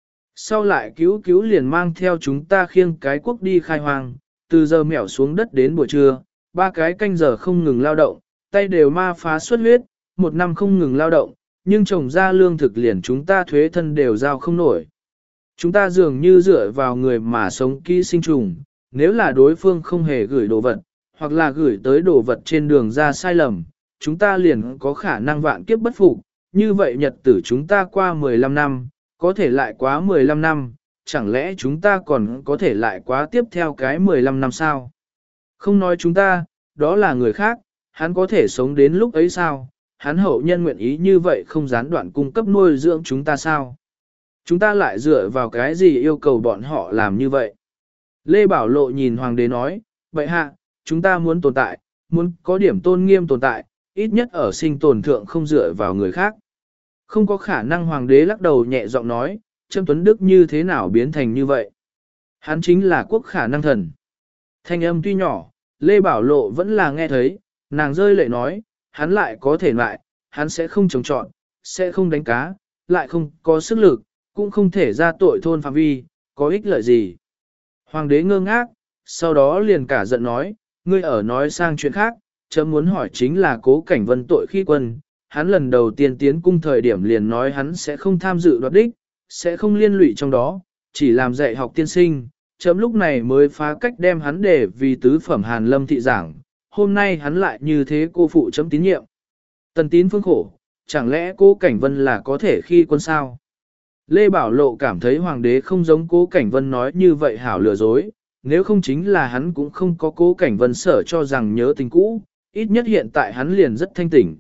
Sau lại cứu liền mang theo chúng ta khiêng cái quốc đi khai hoang, từ giờ mẻo xuống đất đến buổi trưa, 3 cái canh giờ không ngừng lao động, tay đều ma phá xuất huyết, 1 năm không ngừng lao động, nhưng trồng ra lương thực liền chúng ta thuế thân đều giao không nổi. Chúng ta dường như dựa vào người mà sống ký sinh trùng, nếu là đối phương không hề gửi đồ vật, hoặc là gửi tới đồ vật trên đường ra sai lầm, chúng ta liền có khả năng vạn kiếp bất phục. Như vậy nhật tử chúng ta qua 15 năm, có thể lại quá 15 năm, chẳng lẽ chúng ta còn có thể lại quá tiếp theo cái 15 năm sao? Không nói chúng ta, đó là người khác, hắn có thể sống đến lúc ấy sao? Hắn hậu nhân nguyện ý như vậy không gián đoạn cung cấp nuôi dưỡng chúng ta sao? Chúng ta lại dựa vào cái gì yêu cầu bọn họ làm như vậy? Lê Bảo Lộ nhìn hoàng đế nói, vậy hạ, chúng ta muốn tồn tại, muốn có điểm tôn nghiêm tồn tại, ít nhất ở sinh tồn thượng không dựa vào người khác. Không có khả năng. Hoàng đế lắc đầu nhẹ giọng nói, Trâm Tuấn Đức như thế nào biến thành như vậy? Hắn chính là quốc khả năng thần. Thanh âm tuy nhỏ, Lê Bảo Lộ vẫn là nghe thấy, nàng rơi lệ nói, hắn lại có thể lại, hắn sẽ không trồng trọt, sẽ không đánh cá, lại không có sức lực, cũng không thể ra tội thôn phạm vi, có ích lợi gì. Hoàng đế ngơ ngác, sau đó liền cả giận nói, ngươi ở nói sang chuyện khác, chấm muốn hỏi chính là Cố Cảnh Vân tội khi quân, hắn lần đầu tiên tiến cung thời điểm liền nói hắn sẽ không tham dự đoạt đích, sẽ không liên lụy trong đó, chỉ làm dạy học tiên sinh, chấm lúc này mới phá cách đem hắn để vì tứ phẩm Hàn Lâm thị giảng, hôm nay hắn lại như thế cô phụ chấm tín nhiệm. Tần Tín phương khổ, chẳng lẽ Cố Cảnh Vân là có thể khi quân sao? Lê Bảo Lộ cảm thấy hoàng đế không giống Cố Cảnh Vân nói như vậy hảo lừa dối, nếu không chính là hắn cũng không có Cố Cảnh Vân sở cho rằng nhớ tình cũ, ít nhất hiện tại hắn liền rất thanh tỉnh.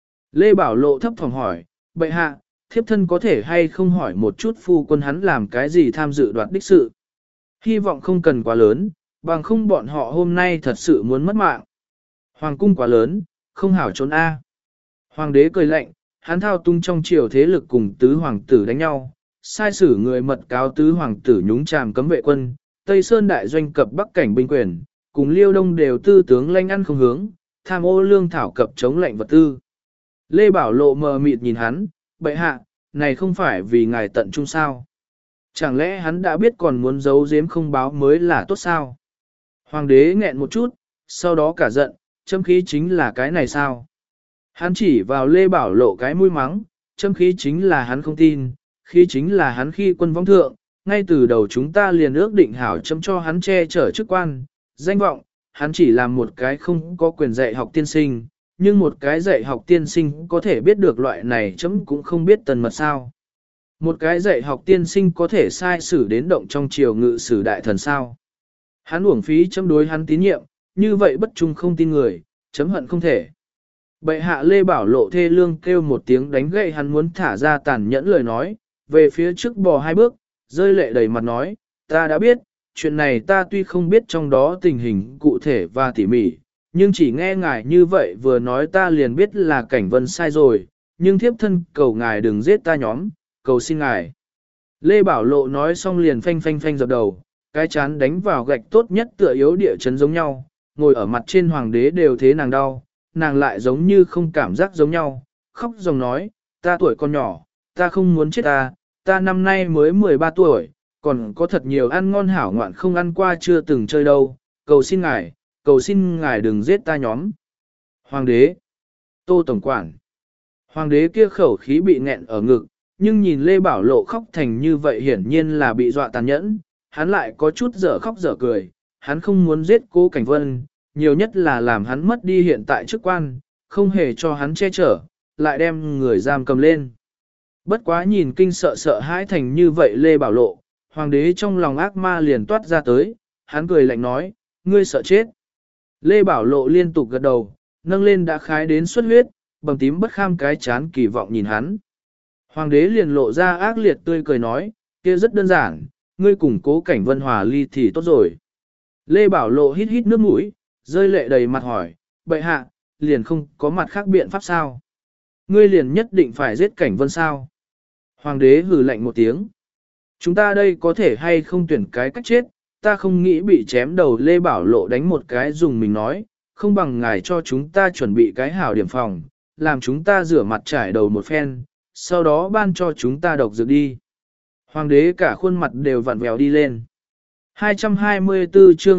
Lê Bảo Lộ thấp thỏm hỏi, bệ hạ, thiếp thân có thể hay không hỏi một chút phu quân hắn làm cái gì tham dự đoạt đích sự? Hy vọng không cần quá lớn, bằng không bọn họ hôm nay thật sự muốn mất mạng. Hoàng cung quá lớn, không hảo trốn A. Hoàng đế cười lạnh, hắn thao tung trong triều thế lực cùng tứ hoàng tử đánh nhau, sai sử người mật cáo tứ hoàng tử nhúng chàm cấm vệ quân, Tây Sơn đại doanh cập Bắc cảnh binh quyền, cùng Liêu Đông đều tư tướng lanh ăn không hướng, tham ô lương thảo cập chống lệnh vật tư. Lê Bảo Lộ mờ mịt nhìn hắn, bệ hạ, này không phải vì ngài tận trung sao? Chẳng lẽ hắn đã biết còn muốn giấu giếm không báo mới là tốt sao? Hoàng đế nghẹn một chút, sau đó cả giận, châm khí chính là cái này sao? Hắn chỉ vào Lê Bảo Lộ cái mũi mắng, châm khí chính là hắn không tin, khí chính là hắn khi quân vong thượng, ngay từ đầu chúng ta liền ước định hảo châm cho hắn che chở chức quan, danh vọng, hắn chỉ làm một cái không có quyền dạy học tiên sinh, nhưng một cái dạy học tiên sinh có thể biết được loại này chấm cũng không biết tần mật sao. Một cái dạy học tiên sinh có thể sai sử đến động trong triều ngự sử đại thần sao. Hắn uổng phí chấm đối hắn tín nhiệm, như vậy bất trung không tin người, chấm hận không thể. Bệ hạ Lê Bảo Lộ thê lương kêu một tiếng đánh gậy hắn muốn thả ra tàn nhẫn lời nói, về phía trước bò 2 bước, rơi lệ đầy mặt nói, ta đã biết, chuyện này ta tuy không biết trong đó tình hình cụ thể và tỉ mỉ, nhưng chỉ nghe ngài như vậy vừa nói ta liền biết là cảnh vân sai rồi, nhưng thiếp thân cầu ngài đừng giết ta nhóm, cầu xin ngài. Lê Bảo Lộ nói xong liền phanh phanh phanh dập đầu, cái chán đánh vào gạch tốt nhất tựa yếu địa chấn giống nhau, ngồi ở mặt trên hoàng đế đều thế nàng đau, nàng lại giống như không cảm giác giống nhau, khóc dòng nói, ta tuổi còn nhỏ, ta không muốn chết ta năm nay mới 13 tuổi, còn có thật nhiều ăn ngon hảo ngoạn không ăn qua chưa từng chơi đâu, cầu xin ngài đừng giết ta nhóm. Hoàng đế, Tô Tổng Quản, hoàng đế kia khẩu khí bị nghẹn ở ngực, nhưng nhìn Lê Bảo Lộ khóc thành như vậy hiển nhiên là bị dọa tàn nhẫn, hắn lại có chút dở khóc dở cười, hắn không muốn giết Cố Cảnh Vân, nhiều nhất là làm hắn mất đi hiện tại chức quan, không hề cho hắn che chở, lại đem người giam cầm lên. Bất quá nhìn kinh sợ sợ hãi thành như vậy Lê Bảo Lộ, hoàng đế trong lòng ác ma liền toát ra tới, hắn cười lạnh nói, ngươi sợ chết. Lê Bảo Lộ liên tục gật đầu, nâng lên đã khái đến xuất huyết, bầm tím bất kham cái chán kỳ vọng nhìn hắn. Hoàng đế liền lộ ra ác liệt tươi cười nói, kia rất đơn giản, ngươi cùng Cố Cảnh Vân hòa ly thì tốt rồi. Lê Bảo Lộ hít hít nước mũi, rơi lệ đầy mặt hỏi, bệ hạ, liền không có mặt khác biện pháp sao? Ngươi liền nhất định phải giết Cảnh Vân sao? Hoàng đế hừ lạnh một tiếng. Chúng ta đây có thể hay không tuyển cái cách chết, ta không nghĩ bị chém đầu. Lê Bảo Lộ đánh một cái dùng mình nói, không bằng ngài cho chúng ta chuẩn bị cái hảo điểm phòng, làm chúng ta rửa mặt trải đầu một phen, sau đó ban cho chúng ta độc dược đi. Hoàng đế cả khuôn mặt đều vặn vẹo đi lên. 224 chương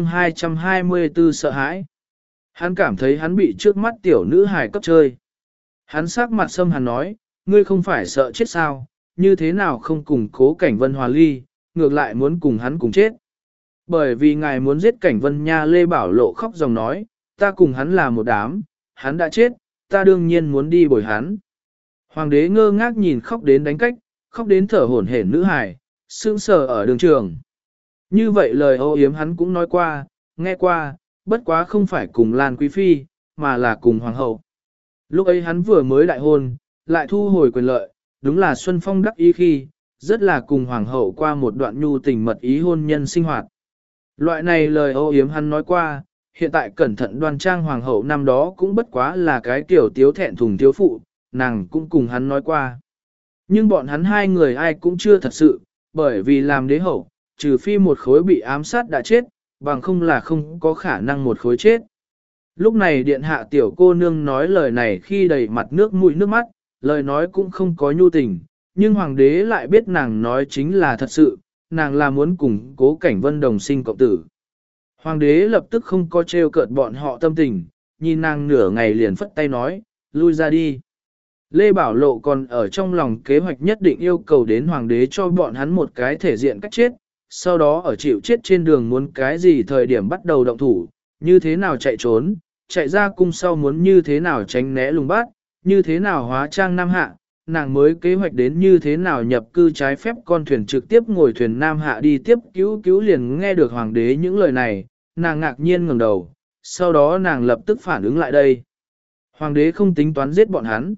224 sợ hãi. Hắn cảm thấy hắn bị trước mắt tiểu nữ hài cấp chơi. Hắn sắc mặt sâm hắn nói, ngươi không phải sợ chết sao, như thế nào không cùng Cố Cảnh Vân hòa ly, ngược lại muốn cùng hắn cùng chết. Bởi vì ngài muốn giết Cảnh Vân nha. Lê Bảo Lộ khóc dòng nói, ta cùng hắn là một đám, hắn đã chết, ta đương nhiên muốn đi bồi hắn. Hoàng đế ngơ ngác nhìn khóc đến đánh cách, khóc đến thở hổn hển nữ hài, sững sờ ở đường trường. Như vậy lời ô yếm hắn cũng nói qua, nghe qua, bất quá không phải cùng Lan Quý Phi, mà là cùng Hoàng hậu. Lúc ấy hắn vừa mới đại hôn, lại thu hồi quyền lợi, đúng là Xuân Phong đắc ý khi, rất là cùng Hoàng hậu qua một đoạn nhu tình mật ý hôn nhân sinh hoạt. Loại này lời ô yếm hắn nói qua, hiện tại cẩn thận đoan trang Hoàng hậu năm đó cũng bất quá là cái kiểu tiếu thẹn thùng thiếu phụ, nàng cũng cùng hắn nói qua. Nhưng bọn hắn hai người ai cũng chưa thật sự, bởi vì làm đế hậu, trừ phi một khối bị ám sát đã chết, bằng không là không có khả năng một khối chết. Lúc này điện hạ tiểu cô nương nói lời này khi đầy mặt nước mũi nước mắt, lời nói cũng không có nhu tình, nhưng hoàng đế lại biết nàng nói chính là thật sự, nàng là muốn cùng Cố Cảnh Vân đồng sinh cộng tử. Hoàng đế lập tức không có trêu cợt bọn họ tâm tình, nhìn nàng nửa ngày liền phất tay nói, lui ra đi. Lê Bảo Lộ còn ở trong lòng kế hoạch nhất định yêu cầu đến hoàng đế cho bọn hắn một cái thể diện cách chết, sau đó ở chịu chết trên đường muốn cái gì thời điểm bắt đầu động thủ, như thế nào chạy trốn, chạy ra cung sau muốn như thế nào tránh né lùng bát, như thế nào hóa trang Nam Hạ, nàng mới kế hoạch đến như thế nào nhập cư trái phép con thuyền trực tiếp ngồi thuyền Nam Hạ đi tiếp cứu liền nghe được hoàng đế những lời này, nàng ngạc nhiên ngẩng đầu, sau đó nàng lập tức phản ứng lại đây. Hoàng đế không tính toán giết bọn hắn.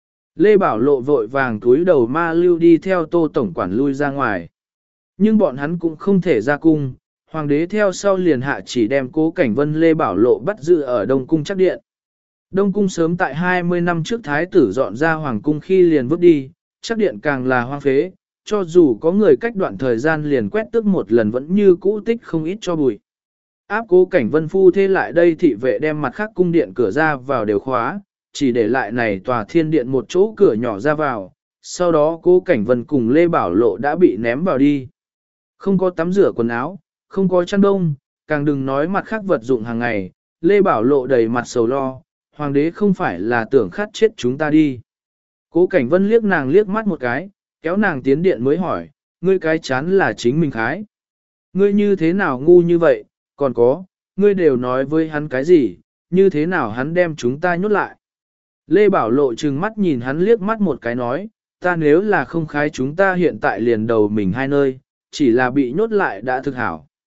Lê Bảo Lộ vội vàng túi đầu ma lưu đi theo Tô Tổng Quản lui ra ngoài. Nhưng bọn hắn cũng không thể ra cung, hoàng đế theo sau liền hạ chỉ đem Cố Cảnh Vân Lê Bảo Lộ bắt giữ ở Đông Cung Trác Điện. Đông Cung sớm tại 20 năm trước thái tử dọn ra hoàng cung khi liền vứt đi, Trác Điện càng là hoang phế, cho dù có người cách đoạn thời gian liền quét tước một lần vẫn như cũ tích không ít cho bụi. Áp Cố Cảnh Vân phu thế lại đây thị vệ đem mặt khác cung điện cửa ra vào đều khóa, chỉ để lại này tòa thiên điện một chỗ cửa nhỏ ra vào, sau đó Cố Cảnh Vân cùng Lê Bảo Lộ đã bị ném vào đi. Không có tắm rửa quần áo, không có chăn đông, càng đừng nói mặt khác vật dụng hàng ngày, Lê Bảo Lộ đầy mặt sầu lo, hoàng đế không phải là tưởng khát chết chúng ta đi. Cố Cảnh Vân liếc nàng liếc mắt một cái, kéo nàng tiến điện mới hỏi, ngươi cái chán là chính mình khái. Ngươi như thế nào ngu như vậy, còn có, ngươi đều nói với hắn cái gì, như thế nào hắn đem chúng ta nhốt lại. Lê Bảo Lộ trừng mắt nhìn hắn liếc mắt một cái nói, ta nếu là không khái chúng ta hiện tại liền đầu mình hai nơi, chỉ là bị nhốt lại đã thực hảo.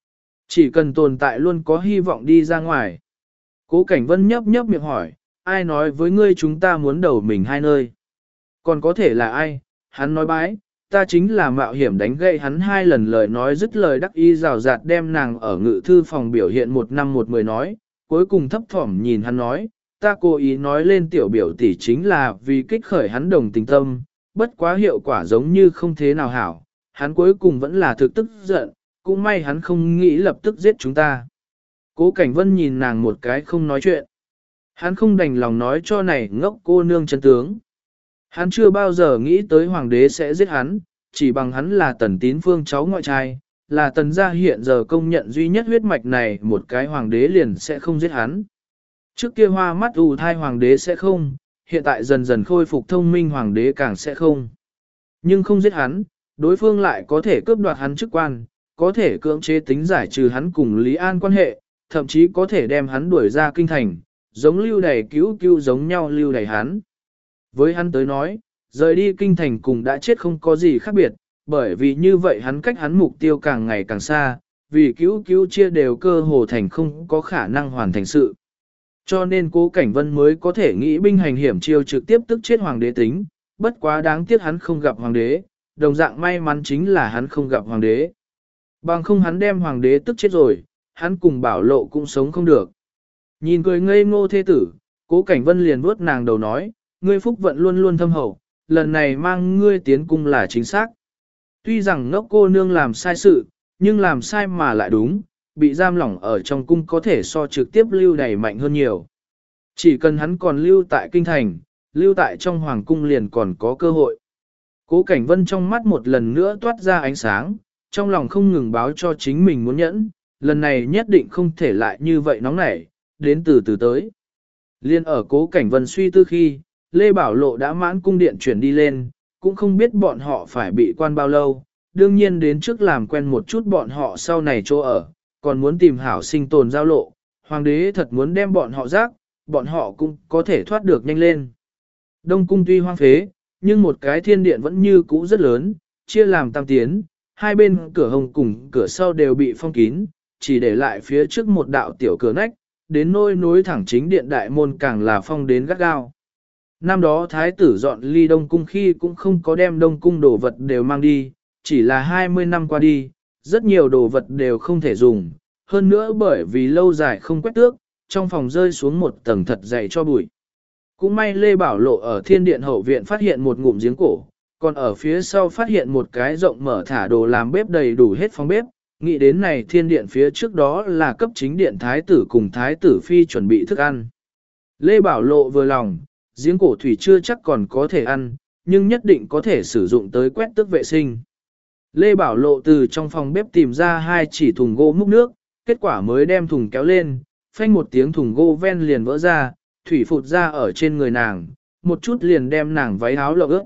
Chỉ cần tồn tại luôn có hy vọng đi ra ngoài. Cố Cảnh Vân nhấp nhấp miệng hỏi, ai nói với ngươi chúng ta muốn đầu mình hai nơi? Còn có thể là ai? Hắn nói bái, ta chính là mạo hiểm đánh gậy hắn hai lần lời nói dứt lời đắc ý rào rạt đem nàng ở ngự thư phòng biểu hiện 1 năm 1 10 nói, cuối cùng thấp thỏm nhìn hắn nói, ta cố ý nói lên tiểu biểu tỷ chính là vì kích khởi hắn đồng tình tâm, bất quá hiệu quả giống như không thế nào hảo, hắn cuối cùng vẫn là thực tức giận, cũng may hắn không nghĩ lập tức giết chúng ta. Cố Cảnh Vân nhìn nàng một cái không nói chuyện. Hắn không đành lòng nói cho này ngốc cô nương chân tướng. Hắn chưa bao giờ nghĩ tới hoàng đế sẽ giết hắn, chỉ bằng hắn là Tần Tín Phương cháu ngoại trai, là Tần gia hiện giờ công nhận duy nhất huyết mạch này, một cái hoàng đế liền sẽ không giết hắn. Trước kia hoa mắt ù thai hoàng đế sẽ không, hiện tại dần dần khôi phục thông minh hoàng đế càng sẽ không. Nhưng không giết hắn, đối phương lại có thể cướp đoạt hắn chức quan, có thể cưỡng chế tính giải trừ hắn cùng Lý An quan hệ, thậm chí có thể đem hắn đuổi ra kinh thành, giống lưu đày cứu giống nhau lưu đày hắn. Với hắn tới nói, rời đi kinh thành cùng đã chết không có gì khác biệt, bởi vì như vậy hắn cách hắn mục tiêu càng ngày càng xa, vì cứu chia đều cơ hồ thành không có khả năng hoàn thành sự. Cho nên Cố Cảnh Vân mới có thể nghĩ binh hành hiểm chiêu trực tiếp tức chết hoàng đế tính, bất quá đáng tiếc hắn không gặp hoàng đế, đồng dạng may mắn chính là hắn không gặp hoàng đế. Bằng không hắn đem hoàng đế tức chết rồi, hắn cùng Bảo Lộ cũng sống không được. Nhìn cười ngây ngô thê tử, Cố Cảnh Vân liền vuốt nàng đầu nói, ngươi phúc vận luôn luôn thâm hậu, lần này mang ngươi tiến cung là chính xác. Tuy rằng ngốc cô nương làm sai sự, nhưng làm sai mà lại đúng, bị giam lỏng ở trong cung có thể so trực tiếp lưu đày mạnh hơn nhiều. Chỉ cần hắn còn lưu tại kinh thành, lưu tại trong hoàng cung liền còn có cơ hội. Cố Cảnh Vân trong mắt một lần nữa toát ra ánh sáng, trong lòng không ngừng báo cho chính mình muốn nhẫn, lần này nhất định không thể lại như vậy nóng nảy, đến từ từ tới. Liên ở Cố Cảnh Vân suy tư khi, Lê Bảo Lộ đã mãn cung điện chuyển đi lên, cũng không biết bọn họ phải bị quan bao lâu, đương nhiên đến trước làm quen một chút bọn họ sau này chỗ ở, còn muốn tìm hảo sinh tồn giao lộ, hoàng đế thật muốn đem bọn họ rác, bọn họ cũng có thể thoát được nhanh lên. Đông cung tuy hoang phế, nhưng một cái thiên điện vẫn như cũ rất lớn, chia làm tam tiến, hai bên cửa hồng cùng cửa sau đều bị phong kín, chỉ để lại phía trước một đạo tiểu cửa nách, đến nôi nối thẳng chính điện đại môn càng là phong đến gắt gao. Năm đó thái tử dọn ly Đông cung khi cũng không có đem Đông cung đồ vật đều mang đi, chỉ là 20 năm qua đi, rất nhiều đồ vật đều không thể dùng, hơn nữa bởi vì lâu dài không quét tước, trong phòng rơi xuống một tầng thật dày cho bụi. Cũng may Lê Bảo Lộ ở thiên điện hậu viện phát hiện một ngụm giếng cổ, còn ở phía sau phát hiện một cái rộng mở thả đồ làm bếp đầy đủ hết phòng bếp, nghĩ đến này thiên điện phía trước đó là cấp chính điện thái tử cùng thái tử phi chuẩn bị thức ăn. Lê Bảo Lộ vừa lòng, giếng cổ thủy chưa chắc còn có thể ăn, nhưng nhất định có thể sử dụng tới quét tước vệ sinh. Lê Bảo Lộ từ trong phòng bếp tìm ra 2 chỉ thùng gỗ múc nước, kết quả mới đem thùng kéo lên, phanh một tiếng thùng gỗ ven liền vỡ ra, thủy phụt ra ở trên người nàng, một chút liền đem nàng váy áo lộng ướt.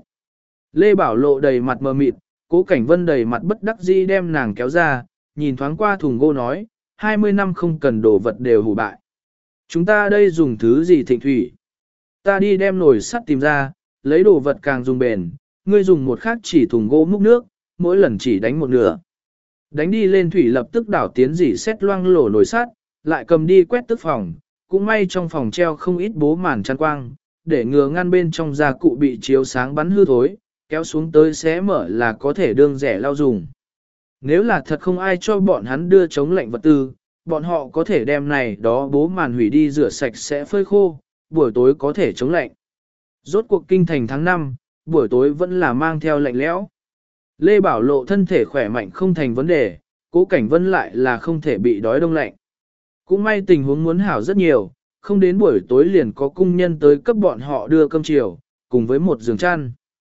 Lê Bảo Lộ đầy mặt mờ mịt, Cố Cảnh Vân đầy mặt bất đắc dĩ đem nàng kéo ra, nhìn thoáng qua thùng gỗ nói, 20 năm không cần đồ vật đều hủ bại. Chúng ta đây dùng thứ gì thịnh thủy? Ta đi đem nồi sắt tìm ra, lấy đồ vật càng dùng bền, ngươi dùng một khác chỉ thùng gỗ múc nước, mỗi lần chỉ đánh một nửa. Đánh đi lên thủy lập tức đảo tiến dỉ xét loang lổ nồi sắt, lại cầm đi quét tức phòng, cũng may trong phòng treo không ít bố màn chăn quang, để ngừa ngăn bên trong gia cụ bị chiếu sáng bắn hư thối, kéo xuống tới xé mở là có thể đương rẻ lau dùng. Nếu là thật không ai cho bọn hắn đưa chống lạnh vật tư, bọn họ có thể đem này đó bố màn hủy đi rửa sạch sẽ phơi khô, buổi tối có thể chống lạnh. Rốt cuộc kinh thành tháng 5, buổi tối vẫn là mang theo lạnh lẽo. Lê Bảo Lộ thân thể khỏe mạnh không thành vấn đề, Cố Cảnh Vân lại là không thể bị đói đông lạnh. Cũng may tình huống muốn hảo rất nhiều, không đến buổi tối liền có cung nhân tới cấp bọn họ đưa cơm chiều, cùng với một giường chăn.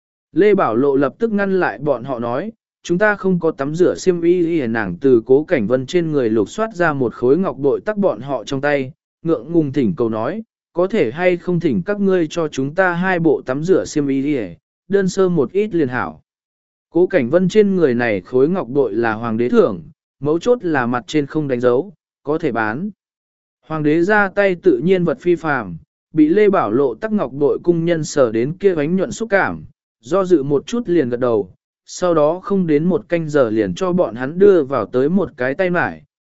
Lê Bảo Lộ lập tức ngăn lại bọn họ nói, chúng ta không có tắm rửa xiêm y, nàng từ Cố Cảnh Vân trên người lục soát ra một khối ngọc bội tắc bọn họ trong tay, ngượng ngùng thỉnh cầu nói, có thể hay không thỉnh các ngươi cho chúng ta 2 bộ tắm rửa xiêm y, đơn sơ một ít liền hảo. Cố Cảnh Vân trên người này khối ngọc bội là hoàng đế thưởng, mấu chốt là mặt trên không đánh dấu, có thể bán. Hoàng đế ra tay tự nhiên vật phi phàm, bị Lê Bảo Lộ tắc ngọc bội cung nhân sở đến kia bánh nhuận xúc cảm, do dự một chút liền gật đầu, sau đó không đến 1 canh giờ liền cho bọn hắn đưa vào tới một cái tay mải,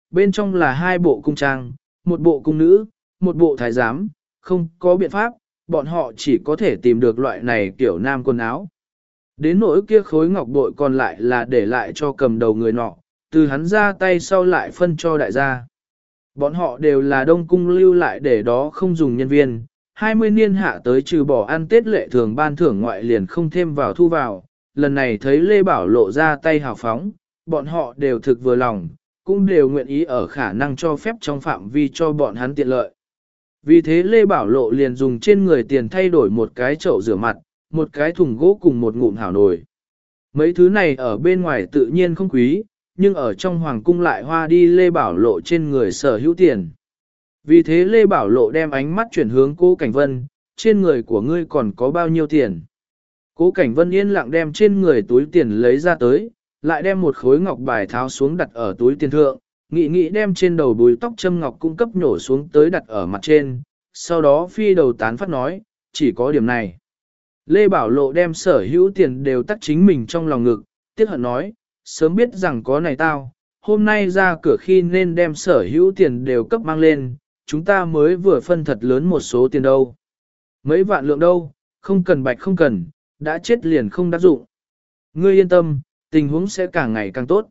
bên trong là 2 bộ cung trang, một bộ cung nữ, một bộ thái giám, không có biện pháp, bọn họ chỉ có thể tìm được loại này kiểu nam quần áo. Đến nỗi kia khối ngọc bội còn lại là để lại cho cầm đầu người nọ, từ hắn ra tay sau lại phân cho đại gia. Bọn họ đều là đông cung lưu lại để đó không dùng nhân viên, 20 niên hạ tới trừ bỏ ăn Tết lệ thường ban thưởng ngoại liền không thêm vào thu vào, lần này thấy Lê Bảo Lộ ra tay hào phóng, bọn họ đều thực vừa lòng, cũng đều nguyện ý ở khả năng cho phép trong phạm vi cho bọn hắn tiện lợi. Vì thế Lê Bảo Lộ liền dùng trên người tiền thay đổi một cái chậu rửa mặt, một cái thùng gỗ cùng một ngụm hảo nồi. Mấy thứ này ở bên ngoài tự nhiên không quý, nhưng ở trong hoàng cung lại hoa đi Lê Bảo Lộ trên người sở hữu tiền. Vì thế Lê Bảo Lộ đem ánh mắt chuyển hướng Cố Cảnh Vân, trên người của ngươi còn có bao nhiêu tiền? Cố Cảnh Vân yên lặng đem trên người túi tiền lấy ra tới, lại đem một khối ngọc bài tháo xuống đặt ở túi tiền thượng, nghĩ đem trên đầu bùi tóc châm ngọc cung cấp nhổ xuống tới đặt ở mặt trên, sau đó phi đầu tán phát nói, chỉ có điểm này. Lê Bảo Lộ đem sở hữu tiền đều tắt chính mình trong lòng ngực, tiếc hận nói, sớm biết rằng có này tao, hôm nay ra cửa khi nên đem sở hữu tiền đều cấp mang lên, chúng ta mới vừa phân thật lớn một số tiền đâu. Mấy vạn lượng đâu, không cần bạch không cần, đã chết liền không đắc dụng. Ngươi yên tâm, tình huống sẽ càng ngày càng tốt.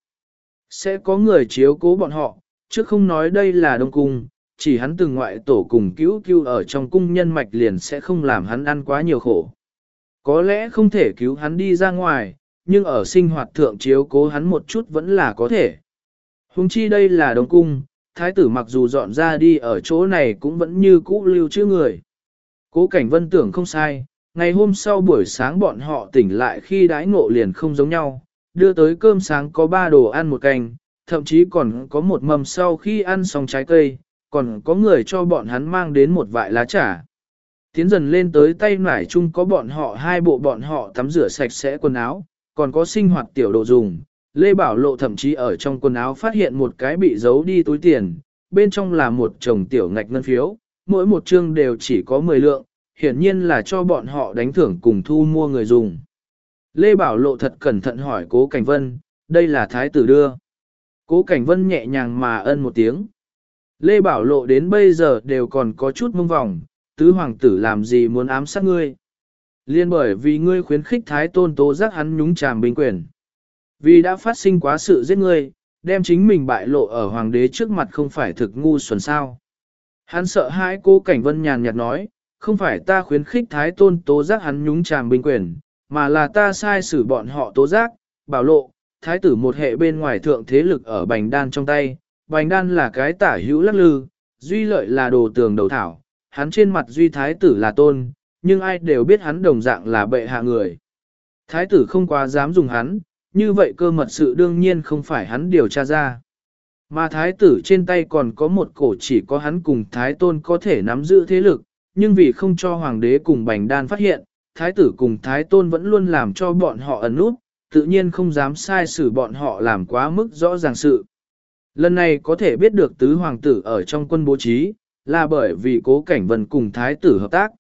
Sẽ có người chiếu cố bọn họ, chứ không nói đây là đông cung, chỉ hắn từng ngoại tổ cùng cứu cứu ở trong cung nhân mạch liền sẽ không làm hắn ăn quá nhiều khổ. Có lẽ không thể cứu hắn đi ra ngoài, nhưng ở sinh hoạt thượng chiếu cố hắn một chút vẫn là có thể. Huống chi đây là đông cung, thái tử mặc dù dọn ra đi ở chỗ này cũng vẫn như cũ lưu trữ người. Cố Cảnh Vân tưởng không sai, ngày hôm sau buổi sáng bọn họ tỉnh lại khi đãi ngộ liền không giống nhau, đưa tới cơm sáng có 3 đồ ăn một canh, thậm chí còn có một mầm sau khi ăn xong trái cây, còn có người cho bọn hắn mang đến một vại lá trà. Tiến dần lên tới tay nải chung có bọn họ 2 bộ bọn họ tắm rửa sạch sẽ quần áo, còn có sinh hoạt tiểu đồ dùng. Lê Bảo Lộ thậm chí ở trong quần áo phát hiện một cái bị giấu đi túi tiền, bên trong là một chồng tiểu ngạch ngân phiếu, mỗi một chương đều chỉ có 10 lượng, hiển nhiên là cho bọn họ đánh thưởng cùng thu mua người dùng. Lê Bảo Lộ thật cẩn thận hỏi Cố Cảnh Vân, đây là thái tử đưa. Cố Cảnh Vân nhẹ nhàng mà ân một tiếng. Lê Bảo Lộ đến bây giờ đều còn có chút mông vòng, tứ hoàng tử làm gì muốn ám sát ngươi. Liên bởi vì ngươi khuyến khích thái tôn tố giác hắn nhúng chàm binh quyền. Vì đã phát sinh quá sự giết ngươi, đem chính mình bại lộ ở hoàng đế trước mặt không phải thực ngu xuẩn sao. Hắn sợ hãi. Cố Cảnh Vân nhàn nhạt nói, không phải ta khuyến khích thái tôn tố giác hắn nhúng chàm binh quyền, mà là ta sai xử bọn họ tố giác. Bảo Lộ, thái tử một hệ bên ngoài thượng thế lực ở bành đan trong tay, bành đan là cái tả hữu lắc lư, duy lợi là đồ tường đầu thảo, hắn trên mặt duy thái tử là tôn, nhưng ai đều biết hắn đồng dạng là bệ hạ người. Thái tử không quá dám dùng hắn, như vậy cơ mật sự đương nhiên không phải hắn điều tra ra. Mà thái tử trên tay còn có một cổ chỉ có hắn cùng thái tôn có thể nắm giữ thế lực, nhưng vì không cho hoàng đế cùng bành đan phát hiện, thái tử cùng thái tôn vẫn luôn làm cho bọn họ ẩn nút, tự nhiên không dám sai xử bọn họ làm quá mức rõ ràng sự. Lần này có thể biết được tứ hoàng tử ở trong quân bố trí, là bởi vì Cố Cảnh Vân cùng thái tử hợp tác.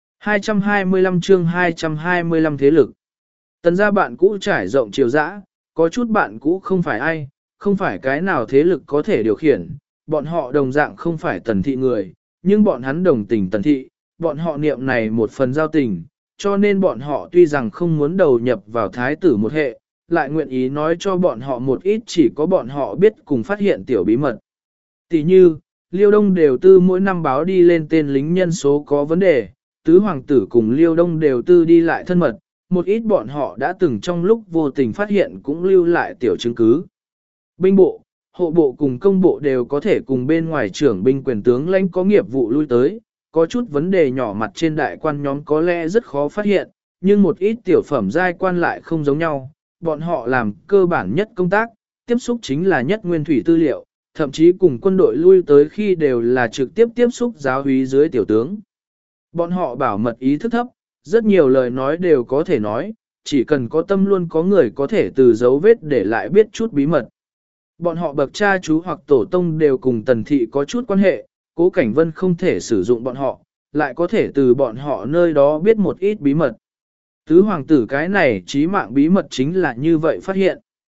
225 chương 225 thế lực. Tần gia bạn cũ trải rộng chiều dã, có chút bạn cũ không phải ai, không phải cái nào thế lực có thể điều khiển, bọn họ đồng dạng không phải tần thị người, nhưng bọn hắn đồng tình tần thị, bọn họ niệm này một phần giao tình, cho nên bọn họ tuy rằng không muốn đầu nhập vào thái tử một hệ, lại nguyện ý nói cho bọn họ một ít chỉ có bọn họ biết cùng phát hiện tiểu bí mật. Tỷ như, Liêu Đông đều tư mỗi năm báo đi lên tên lính nhân số có vấn đề, tứ hoàng tử cùng Liêu Đông đều tư đi lại thân mật, một ít bọn họ đã từng trong lúc vô tình phát hiện cũng lưu lại tiểu chứng cứ. Binh bộ, hộ bộ cùng công bộ đều có thể cùng bên ngoài trưởng binh quyền tướng lãnh có nghiệp vụ lui tới, có chút vấn đề nhỏ mặt trên đại quan nhóm có lẽ rất khó phát hiện, nhưng một ít tiểu phẩm giai quan lại không giống nhau, bọn họ làm cơ bản nhất công tác, tiếp xúc chính là nhất nguyên thủy tư liệu, thậm chí cùng quân đội lui tới khi đều là trực tiếp tiếp xúc giáo úy dưới tiểu tướng. Bọn họ bảo mật ý thức thấp, rất nhiều lời nói đều có thể nói, chỉ cần có tâm luôn có người có thể từ dấu vết để lại biết chút bí mật. Bọn họ bậc cha chú hoặc tổ tông đều cùng tần thị có chút quan hệ, Cố Cảnh Vân không thể sử dụng bọn họ, lại có thể từ bọn họ nơi đó biết một ít bí mật. Tứ hoàng tử cái này chí mạng bí mật chính là như vậy phát hiện.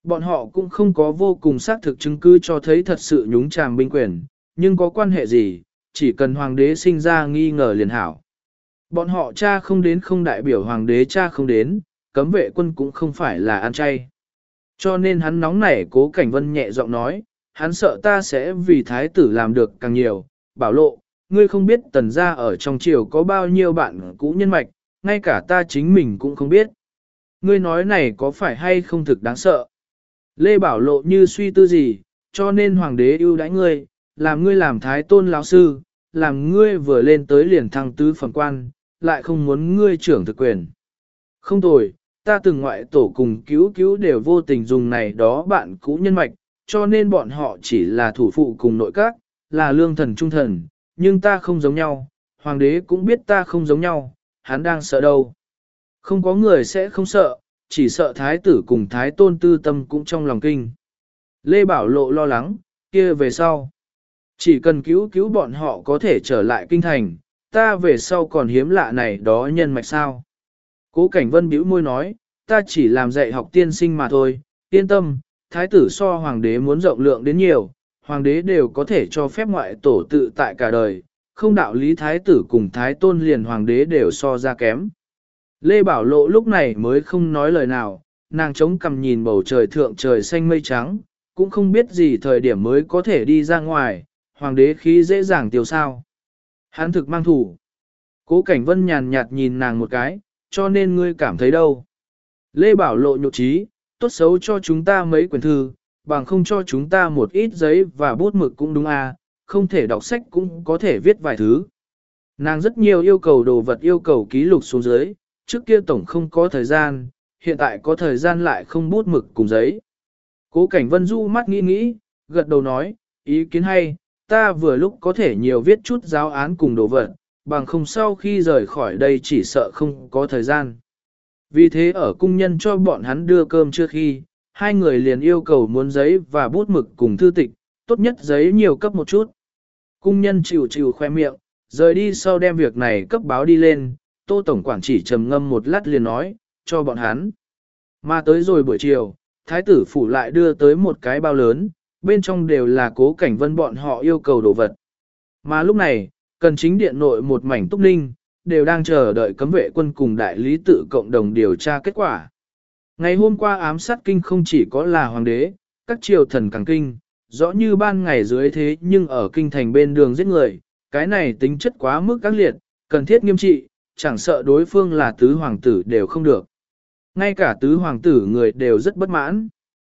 Bọn họ cũng không có vô cùng xác thực chứng cứ cho thấy thật sự nhúng chàm binh quyền, nhưng có quan hệ gì, chỉ cần hoàng đế sinh ra nghi ngờ liền hảo. Bọn họ cha không đến không đại biểu hoàng đế cha không đến, cấm vệ quân cũng không phải là ăn chay. Cho nên hắn nóng nảy Cố Cảnh Vân nhẹ giọng nói, hắn sợ ta sẽ vì thái tử làm được càng nhiều, bảo lộ, ngươi không biết tần gia ở trong triều có bao nhiêu bạn cũ nhân mạch, ngay cả ta chính mình cũng không biết. Ngươi nói này có phải hay không thực đáng sợ? Lê Bảo Lộ như suy tư gì, cho nên hoàng đế ưu đãi ngươi làm thái tôn lão sư, làm ngươi vừa lên tới liền thăng tứ phẩm quan, lại không muốn ngươi trưởng thực quyền. Không tồi, ta từng ngoại tổ cùng cứu cứu đều vô tình dùng này đó bạn cũ nhân mạch, cho nên bọn họ chỉ là thủ phụ cùng nội các, là lương thần trung thần, nhưng ta không giống nhau, hoàng đế cũng biết ta không giống nhau, hắn đang sợ đâu. Không có người sẽ không sợ, chỉ sợ thái tử cùng thái tôn tư tâm cũng trong lòng kinh. Lê Bảo Lộ lo lắng, kia về sau. Chỉ cần cứu cứu bọn họ có thể trở lại kinh thành, ta về sau còn hiếm lạ này đó nhân mạch sao. Cố Cảnh Vân bĩu môi nói, ta chỉ làm dạy học tiên sinh mà thôi, yên tâm, thái tử so hoàng đế muốn rộng lượng đến nhiều, hoàng đế đều có thể cho phép ngoại tổ tự tại cả đời, không đạo lý thái tử cùng thái tôn liền hoàng đế đều so ra kém. Lê Bảo Lộ lúc này mới không nói lời nào, nàng chống cằm nhìn bầu trời thượng trời xanh mây trắng, cũng không biết gì thời điểm mới có thể đi ra ngoài, hoàng đế khí dễ dàng tiêu sao. Hắn thực mang thủ. Cố Cảnh Vân nhàn nhạt nhìn nàng một cái, cho nên ngươi cảm thấy đâu. Lê Bảo Lộ nhục trí, tốt xấu cho chúng ta mấy quyển thư, bằng không cho chúng ta một ít giấy và bút mực cũng đúng à, không thể đọc sách cũng có thể viết vài thứ. Nàng rất nhiều yêu cầu đồ vật yêu cầu ký lục xuống dưới, trước kia tổng không có thời gian, hiện tại có thời gian lại không bút mực cùng giấy. Cố Cảnh Vân du mắt nghĩ nghĩ, gật đầu nói, ý kiến hay, ta vừa lúc có thể nhiều viết chút giáo án cùng đồ vật, bằng không sau khi rời khỏi đây chỉ sợ không có thời gian. Vì thế ở cung nhân cho bọn hắn đưa cơm trước khi, hai người liền yêu cầu muốn giấy và bút mực cùng thư tịch, tốt nhất giấy nhiều cấp một chút. Cung nhân chịu chịu khoe miệng, rời đi sau đem việc này cấp báo đi lên, Tô Tổng Quản chỉ trầm ngâm một lát liền nói, cho bọn hắn. Mà tới rồi buổi chiều, Thái tử phủ lại đưa tới một cái bao lớn, bên trong đều là Cố Cảnh Vân bọn họ yêu cầu đồ vật. Mà lúc này, cần chính điện nội một mảnh túc ninh, đều đang chờ đợi cấm vệ quân cùng đại lý tự cộng đồng điều tra kết quả. Ngày hôm qua ám sát kinh không chỉ có là hoàng đế, các triều thần càng kinh, rõ như ban ngày dưới thế nhưng ở kinh thành bên đường giết người, cái này tính chất quá mức các liệt, cần thiết nghiêm trị, chẳng sợ đối phương là tứ hoàng tử đều không được. Ngay cả tứ hoàng tử người đều rất bất mãn.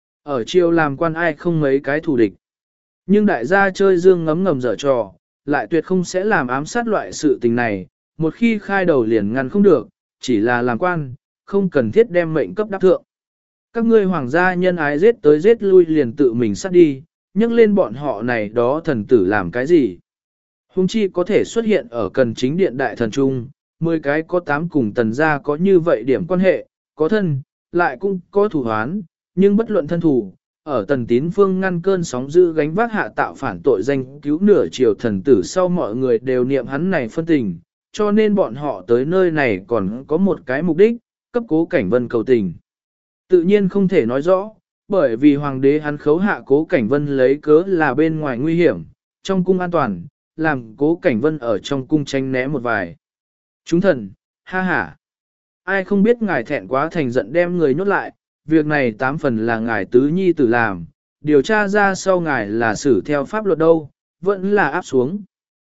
Ở triều làm quan ai không mấy cái thù địch. Nhưng đại gia chơi dương ngấm ngầm dở trò, lại tuyệt không sẽ làm ám sát loại sự tình này, một khi khai đầu liền ngăn không được, chỉ là làm quan, không cần thiết đem mệnh cấp đáp thượng. Các ngươi hoàng gia nhân ái giết tới giết lui liền tự mình sát đi, nhắc lên bọn họ này đó thần tử làm cái gì. Hùng chi có thể xuất hiện ở cần chính điện đại thần trung, 10 cái có 8 cùng tần gia có như vậy điểm quan hệ, có thân, lại cũng có thủ hoán, nhưng bất luận thân thủ, ở tần tín phương ngăn cơn sóng dữ gánh vác hạ tạo phản tội danh cứu nửa triều thần tử sau mọi người đều niệm hắn này phân tình, cho nên bọn họ tới nơi này còn có một cái mục đích, cấp Cố Cảnh Vân cầu tình. Tự nhiên không thể nói rõ, bởi vì hoàng đế hắn khấu hạ Cố Cảnh Vân lấy cớ là bên ngoài nguy hiểm, trong cung an toàn, làm Cố Cảnh Vân ở trong cung tranh né một vài. Chúng thần, ha ha. Ai không biết ngài thẹn quá thành giận đem người nhốt lại, việc này 8 phần là ngài tứ nhi tử làm, điều tra ra sau ngài là xử theo pháp luật đâu, vẫn là áp xuống.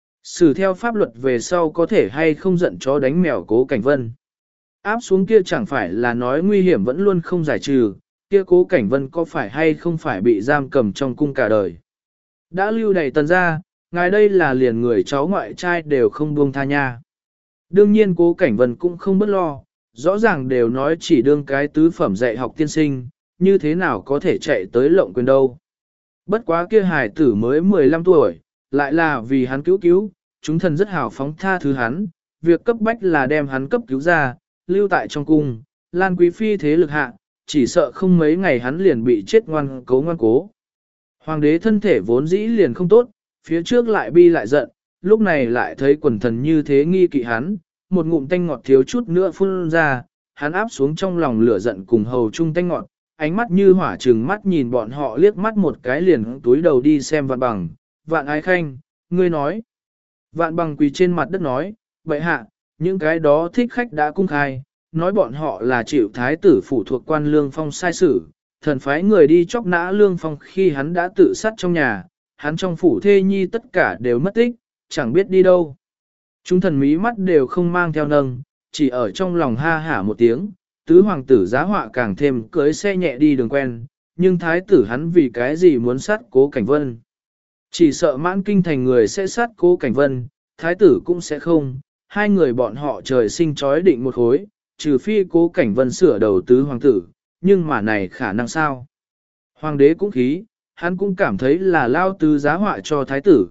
Xử theo pháp luật về sau có thể hay không giận chó đánh mèo Cố Cảnh Vân. Áp xuống kia chẳng phải là nói nguy hiểm vẫn luôn không giải trừ, kia Cố Cảnh Vân có phải hay không phải bị giam cầm trong cung cả đời. Đã lưu đầy tần ra, ngài đây là liền người cháu ngoại trai đều không buông tha nha. Đương nhiên Cố Cảnh Vân cũng không bất lo, rõ ràng đều nói chỉ đương cái tứ phẩm dạy học tiên sinh, như thế nào có thể chạy tới lộng quyền đâu. Bất quá kia hài tử mới 15 tuổi, lại là vì hắn cứu, chúng thần rất hào phóng tha thứ hắn, việc cấp bách là đem hắn cấp cứu ra, lưu tại trong cung, Lan Quý Phi thế lực hạ, chỉ sợ không mấy ngày hắn liền bị chết ngoan cố. Hoàng đế thân thể vốn dĩ liền không tốt, phía trước lại bi lại giận, lúc này lại thấy quần thần như thế nghi kỵ hắn, một ngụm tanh ngọt thiếu chút nữa phun ra, hắn áp xuống trong lòng lửa giận cùng hầu chung tanh ngọt, ánh mắt như hỏa trừng mắt nhìn bọn họ liếc mắt một cái liền túi đầu đi xem Vạn Bằng. Vạn Ái Khanh, ngươi nói. Vạn Bằng quỳ trên mặt đất nói, bệ hạ, những cái đó thích khách đã cung khai, nói bọn họ là chịu thái tử phụ thuộc quan Lương Phong sai sử, thần phái người đi chóc nã Lương Phong khi hắn đã tự sát trong nhà, hắn trong phủ thê nhi tất cả đều mất tích, chẳng biết đi đâu. Chúng thần mí mắt đều không mang theo nâng, chỉ ở trong lòng ha hả một tiếng, tứ hoàng tử giá họa càng thêm cưới xe nhẹ đi đường quen, nhưng thái tử hắn vì cái gì muốn sát Cố Cảnh Vân. Chỉ sợ mãn kinh thành người sẽ sát Cố Cảnh Vân, thái tử cũng sẽ không, hai người bọn họ trời sinh chói định một khối, trừ phi Cố Cảnh Vân sửa đầu tứ hoàng tử, nhưng mà này khả năng sao? Hoàng đế cũng khí, hắn cũng cảm thấy là lao tứ giá họa cho thái tử,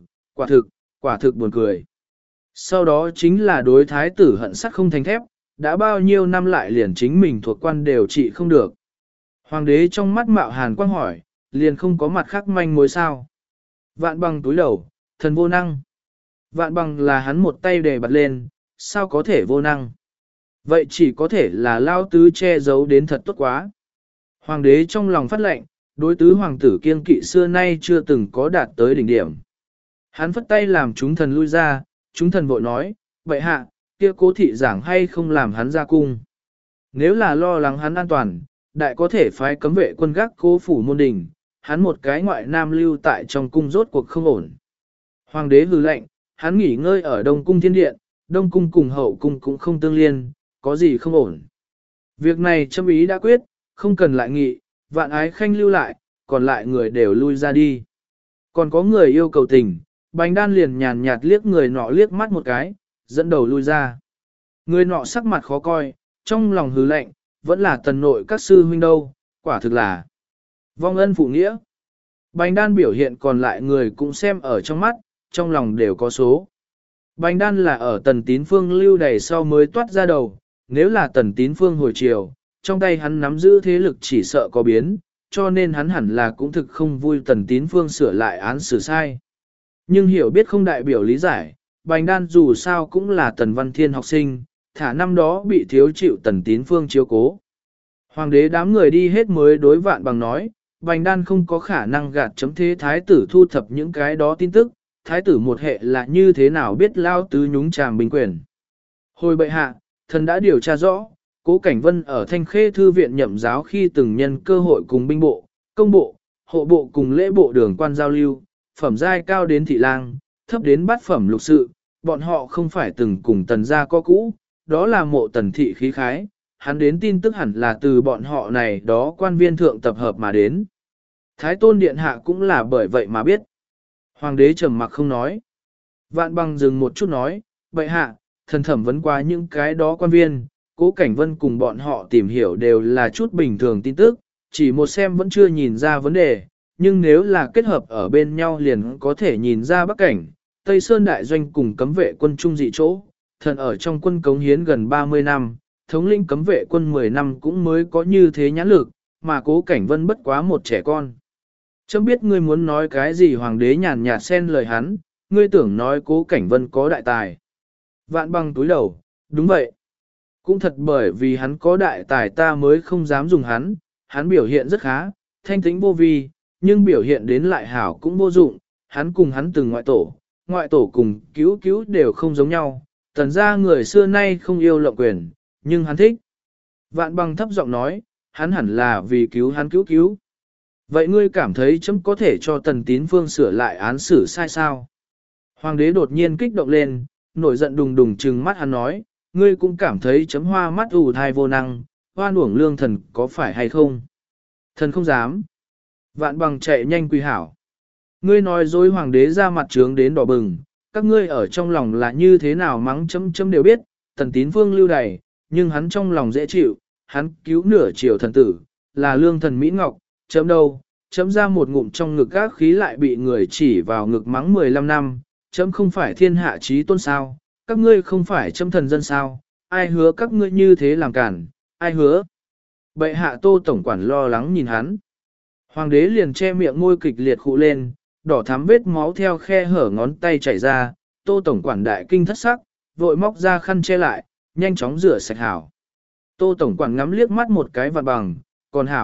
quả thực buồn cười. Sau đó chính là đối thái tử hận sắt không thành thép, đã bao nhiêu năm lại liền chính mình thuộc quan đều trị không được. Hoàng đế trong mắt mạo hàn quang hỏi, liền không có mặt khác manh mối sao. Vạn Bằng túi đầu, thần vô năng. Vạn Bằng là hắn một tay đề bật lên, sao có thể vô năng. Vậy chỉ có thể là lao tứ che giấu đến thật tốt quá. Hoàng đế trong lòng phát lệnh, đối tứ hoàng tử kiên kỵ xưa nay chưa từng có đạt tới đỉnh điểm. Hắn phất tay làm chúng thần lui ra, chúng thần vội nói, vậy hạ, kia Cố thị giảng hay không làm hắn ra cung. Nếu là lo lắng hắn an toàn, đại có thể phái cấm vệ quân gác Cố phủ môn đình, hắn một cái ngoại nam lưu tại trong cung rốt cuộc không ổn. Hoàng đế hừ lệnh, hắn nghỉ ngơi ở Đông cung thiên điện, Đông cung cùng hậu cung cũng không tương liên, có gì không ổn. Việc này châm ý đã quyết, không cần lại nghị, Vạn Ái Khanh lưu lại, còn lại người đều lui ra đi. Còn có người yêu cầu tình, Bành Đan liền nhàn nhạt liếc người nọ liếc mắt một cái, dẫn đầu lui ra. Người nọ sắc mặt khó coi, trong lòng hứ lạnh, vẫn là tần nội các sư huynh đâu, quả thực là vong ân phụ nghĩa. Bành Đan biểu hiện còn lại người cũng xem ở trong mắt, trong lòng đều có số. Bành Đan là ở Tần Tín Phương lưu đày sau mới toát ra đầu, nếu là Tần Tín Phương hồi chiều, trong tay hắn nắm giữ thế lực chỉ sợ có biến, cho nên hắn hẳn là cũng thực không vui Tần Tín Phương sửa lại án xử sai. Nhưng hiểu biết không đại biểu lý giải, Bành Đan dù sao cũng là Tần Văn Thiên học sinh, thả năm đó bị thiếu chịu Tần Tín Phương chiếu cố. Hoàng đế đám người đi hết mới đối Vạn Bằng nói, Bành Đan không có khả năng gạt chấm thế thái tử thu thập những cái đó tin tức, thái tử một hệ là như thế nào biết lao tứ nhúng chàm bình quyền. Hồi bệ hạ, thần đã điều tra rõ, Cố Cảnh Vân ở Thanh Khê Thư viện nhậm giáo khi từng nhân cơ hội cùng binh bộ, công bộ, hộ bộ cùng lễ bộ đường quan giao lưu, phẩm giai cao đến thị lang, thấp đến bát phẩm lục sự, bọn họ không phải từng cùng tần gia có cũ, đó là mộ tần thị khí khái, hắn đến tin tức hẳn là từ bọn họ này đó quan viên thượng tập hợp mà đến. Thái tôn điện hạ cũng là bởi vậy mà biết. Hoàng đế trầm mặc không nói. Vạn Bằng dừng một chút nói, bệ hạ, thần thẩm vấn qua những cái đó quan viên, Cố Cảnh Vân cùng bọn họ tìm hiểu đều là chút bình thường tin tức, chỉ một xem vẫn chưa nhìn ra vấn đề, nhưng nếu là kết hợp ở bên nhau liền có thể nhìn ra Bắc Cảnh, Tây Sơn Đại Doanh cùng cấm vệ quân trung dị chỗ, thần ở trong quân cống hiến gần 30 năm, thống lĩnh cấm vệ quân 10 năm cũng mới có như thế nhãn lực, mà Cố Cảnh Vân bất quá một trẻ con. Chấm biết ngươi muốn nói cái gì, hoàng đế nhàn nhạt xen lời hắn, ngươi tưởng nói Cố Cảnh Vân có đại tài. Vạn Bằng túi đầu, đúng vậy. Cũng thật bởi vì hắn có đại tài ta mới không dám dùng hắn, hắn biểu hiện rất khá, thanh tĩnh vô vi, nhưng biểu hiện đến lại hảo cũng vô dụng, hắn cùng hắn từng ngoại tổ cùng cứu cứu đều không giống nhau, tần ra người xưa nay không yêu lộng quyền, nhưng hắn thích. Vạn Bằng thấp giọng nói, hắn hẳn là vì cứu hắn cứu. Vậy ngươi cảm thấy chấm có thể cho Tần Tín Phương sửa lại án xử sai sao? Hoàng đế đột nhiên kích động lên, nổi giận đùng đùng trừng mắt hắn nói, ngươi cũng cảm thấy chấm hoa mắt ù thai vô năng, hoan uổng lương thần có phải hay không? Thần không dám. Vạn Bằng chạy nhanh quy hảo. Ngươi nói dối, hoàng đế ra mặt trướng đến đỏ bừng, các ngươi ở trong lòng là như thế nào mắng chấm đều biết, Tần Tín Phương lưu đày, nhưng hắn trong lòng dễ chịu, hắn cứu nửa triều thần tử, là lương thần Mỹ Ngọc, chấm đâu, chấm ra một ngụm trong ngực các khí lại bị người chỉ vào ngực mắng 15 năm, chấm không phải thiên hạ trí tôn sao, các ngươi không phải chấm thần dân sao, ai hứa các ngươi như thế làm cản, ai hứa. Bệ hạ Tô tổng quản lo lắng nhìn hắn. Hoàng đế liền che miệng môi kịch liệt khụ lên, đỏ thắm vết máu theo khe hở ngón tay chảy ra, Tô tổng quản đại kinh thất sắc, vội móc ra khăn che lại, nhanh chóng rửa sạch hảo. Tô tổng quản ngắm liếc mắt một cái Vạn Bằng, còn hảo,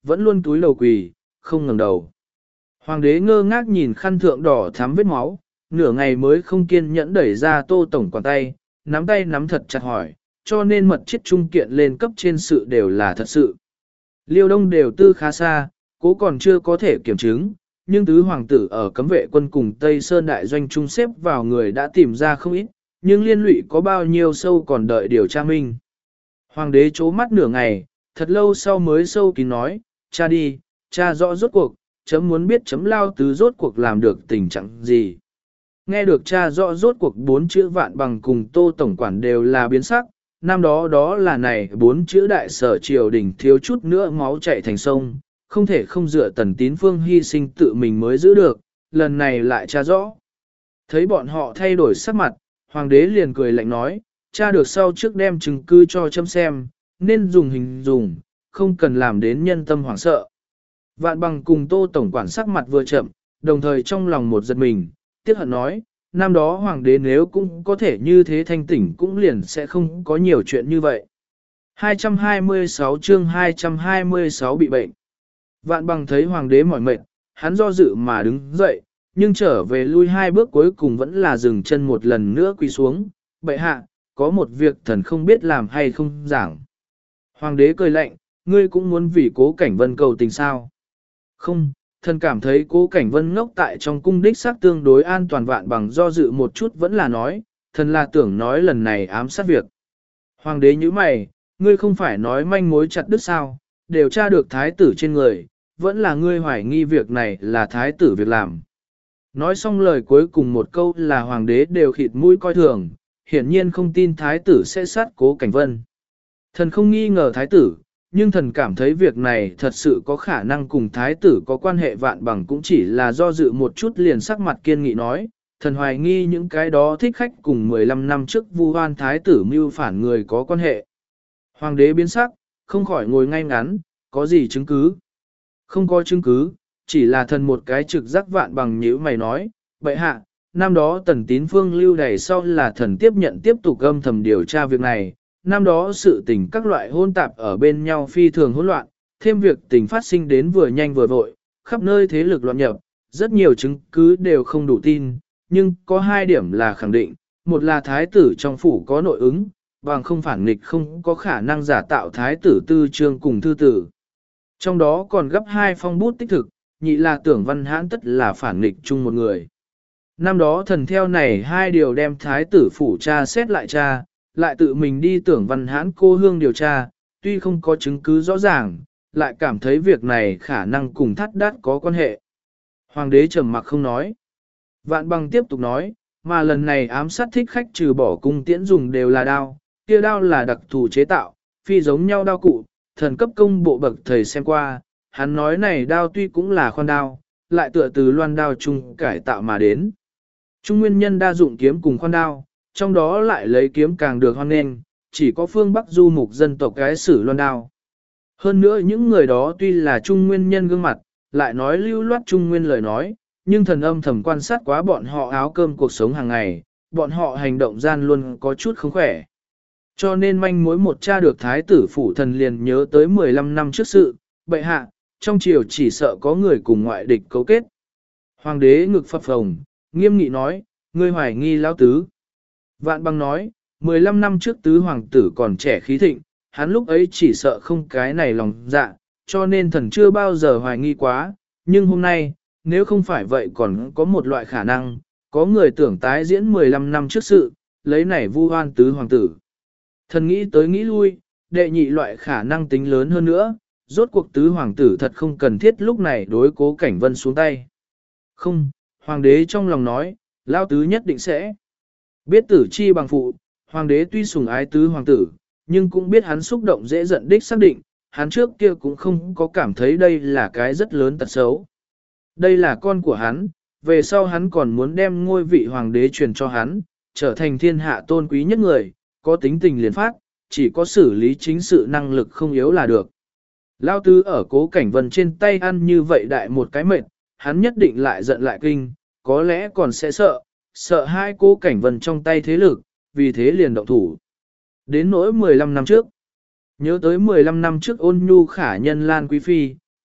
vẫn luôn túi lầu quỳ, không ngẩng đầu. Hoàng đế ngơ ngác nhìn khăn thượng đỏ thắm vết máu, nửa ngày mới không kiên nhẫn đẩy ra Tô tổng quản tay nắm thật chặt hỏi, cho nên mật chiết trung kiện lên cấp trên sự đều là thật sự. Liêu Đông đều tư khá xa, cố còn chưa có thể kiểm chứng, nhưng tứ hoàng tử ở cấm vệ quân cùng Tây Sơn đại doanh trung xếp vào người đã tìm ra không ít, nhưng liên lụy có bao nhiêu sâu còn đợi điều tra minh. Hoàng đế chố mắt nửa ngày, thật lâu sau mới sâu kín nói, cha đi, cha rõ rốt cuộc, chấm muốn biết chấm lao tứ rốt cuộc làm được tình trạng gì. Nghe được cha rõ rốt cuộc 4 chữ Vạn Bằng cùng Tô tổng quản đều là biến sắc, năm đó là này 4 chữ đại sở triều đình thiếu chút nữa máu chảy thành sông, không thể không dựa Tần Tín Phương hy sinh tự mình mới giữ được, lần này lại cha rõ. Thấy bọn họ thay đổi sắc mặt, hoàng đế liền cười lạnh nói, cha được sau trước đem chứng cứ cho chấm xem, nên dùng hình dùng, không cần làm đến nhân tâm hoảng sợ. Vạn Bằng cùng Tô tổng quản sắc mặt vừa chậm, đồng thời trong lòng một giật mình, tiếc hận nói, năm đó hoàng đế nếu cũng có thể như thế thanh tỉnh cũng liền sẽ không có nhiều chuyện như vậy. 226 chương 226 bị bệnh. Vạn Bằng thấy hoàng đế mỏi mệt, hắn do dự mà đứng dậy, nhưng trở về lui 2 bước cuối cùng vẫn là dừng chân một lần nữa quỳ xuống, bệ hạ, có một việc thần không biết làm hay không giảng. Hoàng đế cười lạnh, ngươi cũng muốn vì Cố Cảnh Vân cầu tình sao? Không, thần cảm thấy Cố Cảnh Vân ngốc tại trong cung đích xác tương đối an toàn. Vạn Bằng do dự một chút vẫn là nói, thần là tưởng nói lần này ám sát việc. Hoàng đế nhíu mày, ngươi không phải nói manh mối chặt đứt sao, đều tra được thái tử trên người, vẫn là ngươi hoài nghi việc này là thái tử việc làm. Nói xong lời cuối cùng một câu là hoàng đế đều khịt mũi coi thường, hiển nhiên không tin thái tử sẽ sát Cố Cảnh Vân. Thần không nghi ngờ thái tử, nhưng thần cảm thấy việc này thật sự có khả năng cùng thái tử có quan hệ. Vạn Bằng cũng chỉ là do dự một chút liền sắc mặt kiên nghị nói, thần hoài nghi những cái đó thích khách cùng 15 năm trước vu oan thái tử mưu phản người có quan hệ. Hoàng đế biến sắc, không khỏi ngồi ngay ngắn, có gì chứng cứ? Không có chứng cứ, chỉ là thần một cái trực giác. Vạn Bằng nhíu mày nói, bệ hạ, năm đó Tần Tín Phương lưu đày sau là thần tiếp nhận tiếp tục âm thầm điều tra việc này. Năm đó sự tình các loại hôn tạp ở bên nhau phi thường hỗn loạn, thêm việc tình phát sinh đến vừa nhanh vừa vội, khắp nơi thế lực loạn nhập, rất nhiều chứng cứ đều không đủ tin, nhưng có 2 điểm là khẳng định, một là thái tử trong phủ có nội ứng, bằng không phản nghịch không có khả năng giả tạo thái tử tư trương cùng thư tử. Trong đó còn gấp 2 phong bút tích thực, nhị là Tưởng Văn Hãn tất là phản nghịch chung một người. Năm đó thần theo này 2 điều đem thái tử phủ tra xét lại tự mình đi Tưởng Văn Hãn cô hương điều tra, tuy không có chứng cứ rõ ràng, lại cảm thấy việc này khả năng cùng Thắt Đát có quan hệ. Hoàng đế trầm mặc không nói. Vạn Bằng tiếp tục nói, mà lần này ám sát thích khách trừ bỏ cung tiễn dùng đều là đao, kia đao là đặc thù chế tạo, phi giống nhau đao cụ, thần cấp công bộ bậc thầy xem qua, hắn nói này đao tuy cũng là khoan đao, lại tựa từ loan đao chung cải tạo mà đến. Trung nguyên nhân đa dụng kiếm cùng khoan đao, trong đó lại lấy kiếm càng được hoan nghênh, chỉ có phương Bắc du mục dân tộc cái sử loan đao. Hơn nữa những người đó tuy là trung nguyên nhân gương mặt, lại nói lưu loát trung nguyên lời nói, nhưng thần âm thầm quan sát quá bọn họ áo cơm cuộc sống hàng ngày, bọn họ hành động gian luôn có chút không khỏe. Cho nên manh mối một cha được thái tử phủ thần liền nhớ tới 15 năm trước sự, bệ hạ, trong triều chỉ sợ có người cùng ngoại địch cấu kết. Hoàng đế ngực phập phồng, nghiêm nghị nói, ngươi hoài nghi lão tứ. Vạn Bằng nói, 15 năm trước tứ hoàng tử còn trẻ khí thịnh, hắn lúc ấy chỉ sợ không cái này lòng dạ, cho nên thần chưa bao giờ hoài nghi quá, nhưng hôm nay, nếu không phải vậy còn có một loại khả năng, có người tưởng tái diễn 15 năm trước sự, lấy này vu oan tứ hoàng tử. Thần nghĩ tới nghĩ lui, đệ nhị loại khả năng tính lớn hơn nữa, rốt cuộc tứ hoàng tử thật không cần thiết lúc này đối Cố Cảnh Vân xuống tay. Không, hoàng đế trong lòng nói, lao tứ nhất định sẽ. Biết tử chi bằng phụ, hoàng đế tuy sủng ái tứ hoàng tử, nhưng cũng biết hắn xúc động dễ giận đích xác định, hắn trước kia cũng không có cảm thấy đây là cái rất lớn tật xấu. Đây là con của hắn, về sau hắn còn muốn đem ngôi vị hoàng đế truyền cho hắn, trở thành thiên hạ tôn quý nhất người, có tính tình liền phát, chỉ có xử lý chính sự năng lực không yếu là được. Lao tứ ở Cố Cảnh Vân trên tay ăn như vậy đại một cái mệt, hắn nhất định lại giận lại kinh, có lẽ còn sẽ sợ 2 Cố Cảnh Vân trong tay thế lực, vì thế liền động thủ. Đến nỗi 15 năm trước, nhớ tới 15 năm trước ôn nhu khả nhân Lan Quý Phi,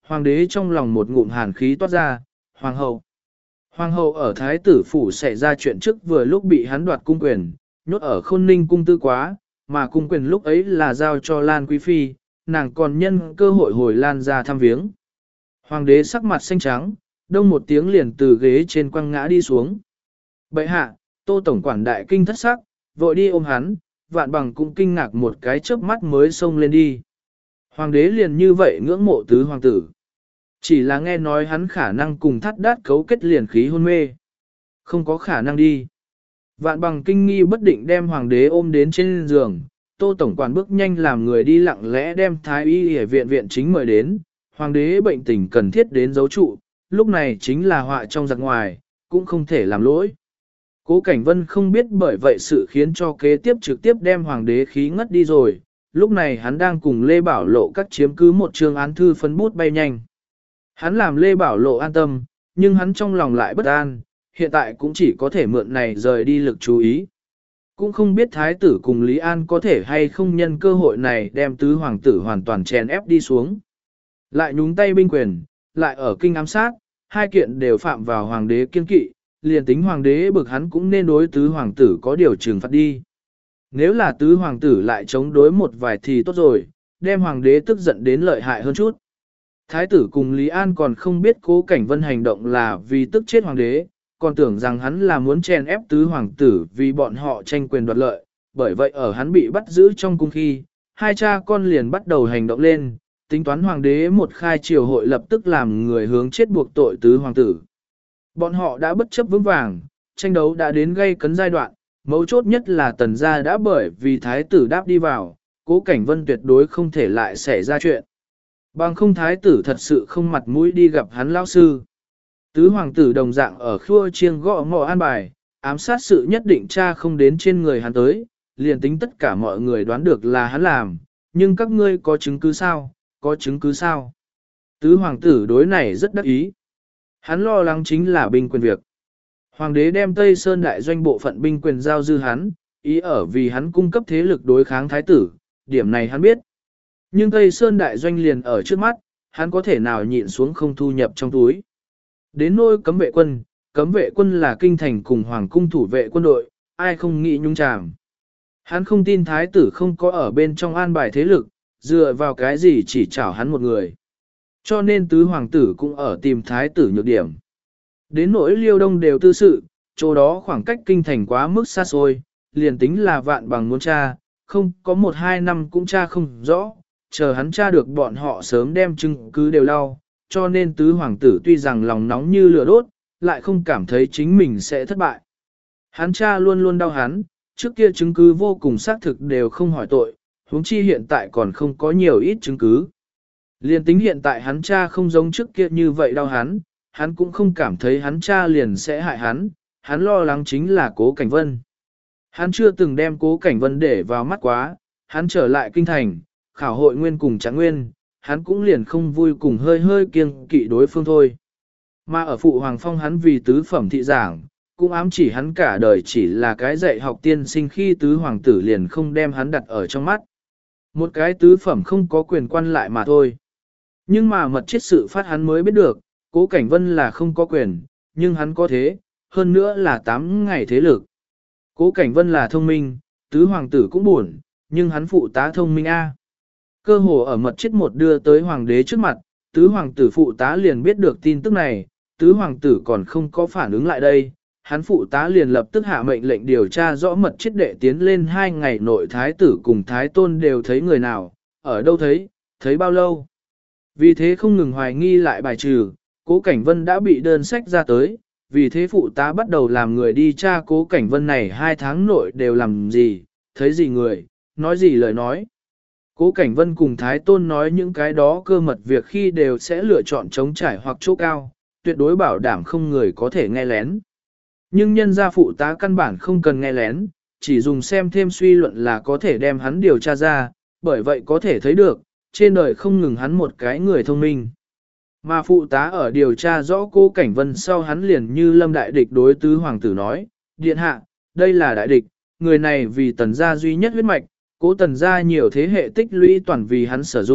Hoàng đế trong lòng một ngụm hàn khí toát ra, hoàng hậu. Hoàng hậu ở thái tử phủ xảy ra chuyện trước vừa lúc bị hắn đoạt cung quyền, nhốt ở khôn ninh cung tư quá, mà cung quyền lúc ấy là giao cho Lan Quý Phi, nàng còn nhân cơ hội hồi Lan ra thăm viếng. Hoàng đế sắc mặt xanh trắng, đông một tiếng liền từ ghế trên quăng ngã đi xuống. Bệ hạ, Tô tổng quản đại kinh thất sắc, vội đi ôm hắn, Vạn Bằng cũng kinh ngạc một cái chớp mắt mới xông lên đi. Hoàng đế liền như vậy ngưỡng mộ tứ hoàng tử. Chỉ là nghe nói hắn khả năng cùng Thắt Đát cấu kết liền khí hôn mê. Không có khả năng đi. Vạn Bằng kinh nghi bất định đem hoàng đế ôm đến trên giường, Tô tổng quản bước nhanh làm người đi lặng lẽ đem thái y y viện viện chính mời đến, hoàng đế bệnh tình cần thiết đến dấu trụ, lúc này chính là họa trong giặc ngoài, cũng không thể làm lỗi. Cố Cảnh Vân không biết bởi vậy sự khiến cho kế tiếp trực tiếp đem hoàng đế khí ngất đi rồi, lúc này hắn đang cùng Lê Bảo Lộ các chiếm cứ một trường án thư phấn bút bay nhanh. Hắn làm Lê Bảo Lộ an tâm, nhưng hắn trong lòng lại bất an, hiện tại cũng chỉ có thể mượn này rời đi lực chú ý. Cũng không biết thái tử cùng Lý An có thể hay không nhân cơ hội này đem tứ hoàng tử hoàn toàn chèn ép đi xuống. Lại nhúng tay binh quyền, lại ở kinh ám sát, hai kiện đều phạm vào hoàng đế kiên kỵ, liền tính hoàng đế bực hắn cũng nên đối tứ hoàng tử có điều trừng phạt đi. Nếu là tứ hoàng tử lại chống đối một vài thì tốt rồi, đem hoàng đế tức giận đến lợi hại hơn chút. Thái tử cùng Lý An còn không biết Cố Cảnh Vân hành động là vì tức chết hoàng đế, còn tưởng rằng hắn là muốn chèn ép tứ hoàng tử vì bọn họ tranh quyền đoạt lợi, bởi vậy ở hắn bị bắt giữ trong cung khi, hai cha con liền bắt đầu hành động lên, tính toán hoàng đế một khai triều hội lập tức làm người hướng chết buộc tội tứ hoàng tử. Bọn họ đã bất chấp vững vàng, tranh đấu đã đến gây cấn giai đoạn, mấu chốt nhất là tần gia đã bởi vì thái tử đáp đi vào, Cố Cảnh Vân tuyệt đối không thể lại xảy ra chuyện. Bằng không thái tử thật sự không mặt mũi đi gặp hắn lão sư. Tứ hoàng tử đồng dạng ở khua chiêng gõ ngọ an bài, ám sát sự nhất định cha không đến trên người hắn tới, liền tính tất cả mọi người đoán được là hắn làm, nhưng các ngươi có chứng cứ sao, có chứng cứ sao? Tứ hoàng tử đối này rất đắc ý. Hắn lo lắng chính là binh quyền việc. Hoàng đế đem Tây Sơn đại doanh bộ phận binh quyền giao dư hắn, ý ở vì hắn cung cấp thế lực đối kháng thái tử, điểm này hắn biết. Nhưng Tây Sơn đại doanh liền ở trước mắt, hắn có thể nào nhịn xuống không thu nhập trong túi. Đến nôi cấm vệ quân là kinh thành cùng hoàng cung thủ vệ quân đội, ai không nghĩ nhung chàm. Hắn không tin thái tử không có ở bên trong an bài thế lực, dựa vào cái gì chỉ chảo hắn một người. Cho nên tứ hoàng tử cũng ở tìm thái tử nhược điểm. Đến nỗi Liêu Đông đều tư sự, chỗ đó khoảng cách kinh thành quá mức xa xôi, liền tính là Vạn Bằng muốn tra, không có 1-2 năm cũng tra không rõ, chờ hắn tra được bọn họ sớm đem chứng cứ đều lau, cho nên tứ hoàng tử tuy rằng lòng nóng như lửa đốt, lại không cảm thấy chính mình sẽ thất bại. Hắn cha luôn luôn đau hắn, trước kia chứng cứ vô cùng xác thực đều không hỏi tội, huống chi hiện tại còn không có nhiều ít chứng cứ. Liền tính hiện tại hắn cha không giống trước kia như vậy đau hắn cũng không cảm thấy hắn cha liền sẽ hại hắn lo lắng chính là Cố Cảnh Vân. Hắn chưa từng đem Cố Cảnh Vân để vào mắt quá, hắn trở lại kinh thành, khảo hội nguyên cùng Trạng Nguyên, hắn cũng liền không vui cùng hơi kiêng kỵ đối phương thôi. Mà ở Phụ Hoàng Phong hắn vì tứ phẩm thị giảng, cũng ám chỉ hắn cả đời chỉ là cái dạy học tiên sinh khi tứ hoàng tử liền không đem hắn đặt ở trong mắt. Một cái tứ phẩm không có quyền quan lại mà thôi. Nhưng mà mật chết sự phát hắn mới biết được, Cố Cảnh Vân là không có quyền, nhưng hắn có thế, hơn nữa là 8 ngày thế lực. Cố Cảnh Vân là thông minh, tứ hoàng tử cũng buồn, nhưng hắn phụ tá thông minh A. Cơ hồ ở mật chết một đưa tới hoàng đế trước mặt, tứ hoàng tử phụ tá liền biết được tin tức này, tứ hoàng tử còn không có phản ứng lại đây. Hắn phụ tá liền lập tức hạ mệnh lệnh điều tra rõ mật chết đệ tiến lên 2 ngày nội thái tử cùng thái tôn đều thấy người nào, ở đâu thấy bao lâu. Vì thế không ngừng hoài nghi lại bài trừ, Cố Cảnh Vân đã bị đơn sách ra tới, vì thế phụ tá bắt đầu làm người đi tra Cố Cảnh Vân này 2 tháng nội đều làm gì, thấy gì người, nói gì lời nói. Cố Cảnh Vân cùng Thái Tôn nói những cái đó cơ mật việc khi đều sẽ lựa chọn chống trải hoặc chỗ cao, tuyệt đối bảo đảm không người có thể nghe lén. Nhưng nhân gia phụ tá căn bản không cần nghe lén, chỉ dùng xem thêm suy luận là có thể đem hắn điều tra ra, bởi vậy có thể thấy được, trên đời không ngừng hắn một cái người thông minh. Mà phụ tá ở điều tra rõ Cố Cảnh Vân sau hắn liền như lâm đại địch đối tứ hoàng tử nói, điện hạ, đây là đại địch, người này vì tần gia duy nhất huyết mạch, Cố tần gia nhiều thế hệ tích lũy toàn vì hắn sử dụng,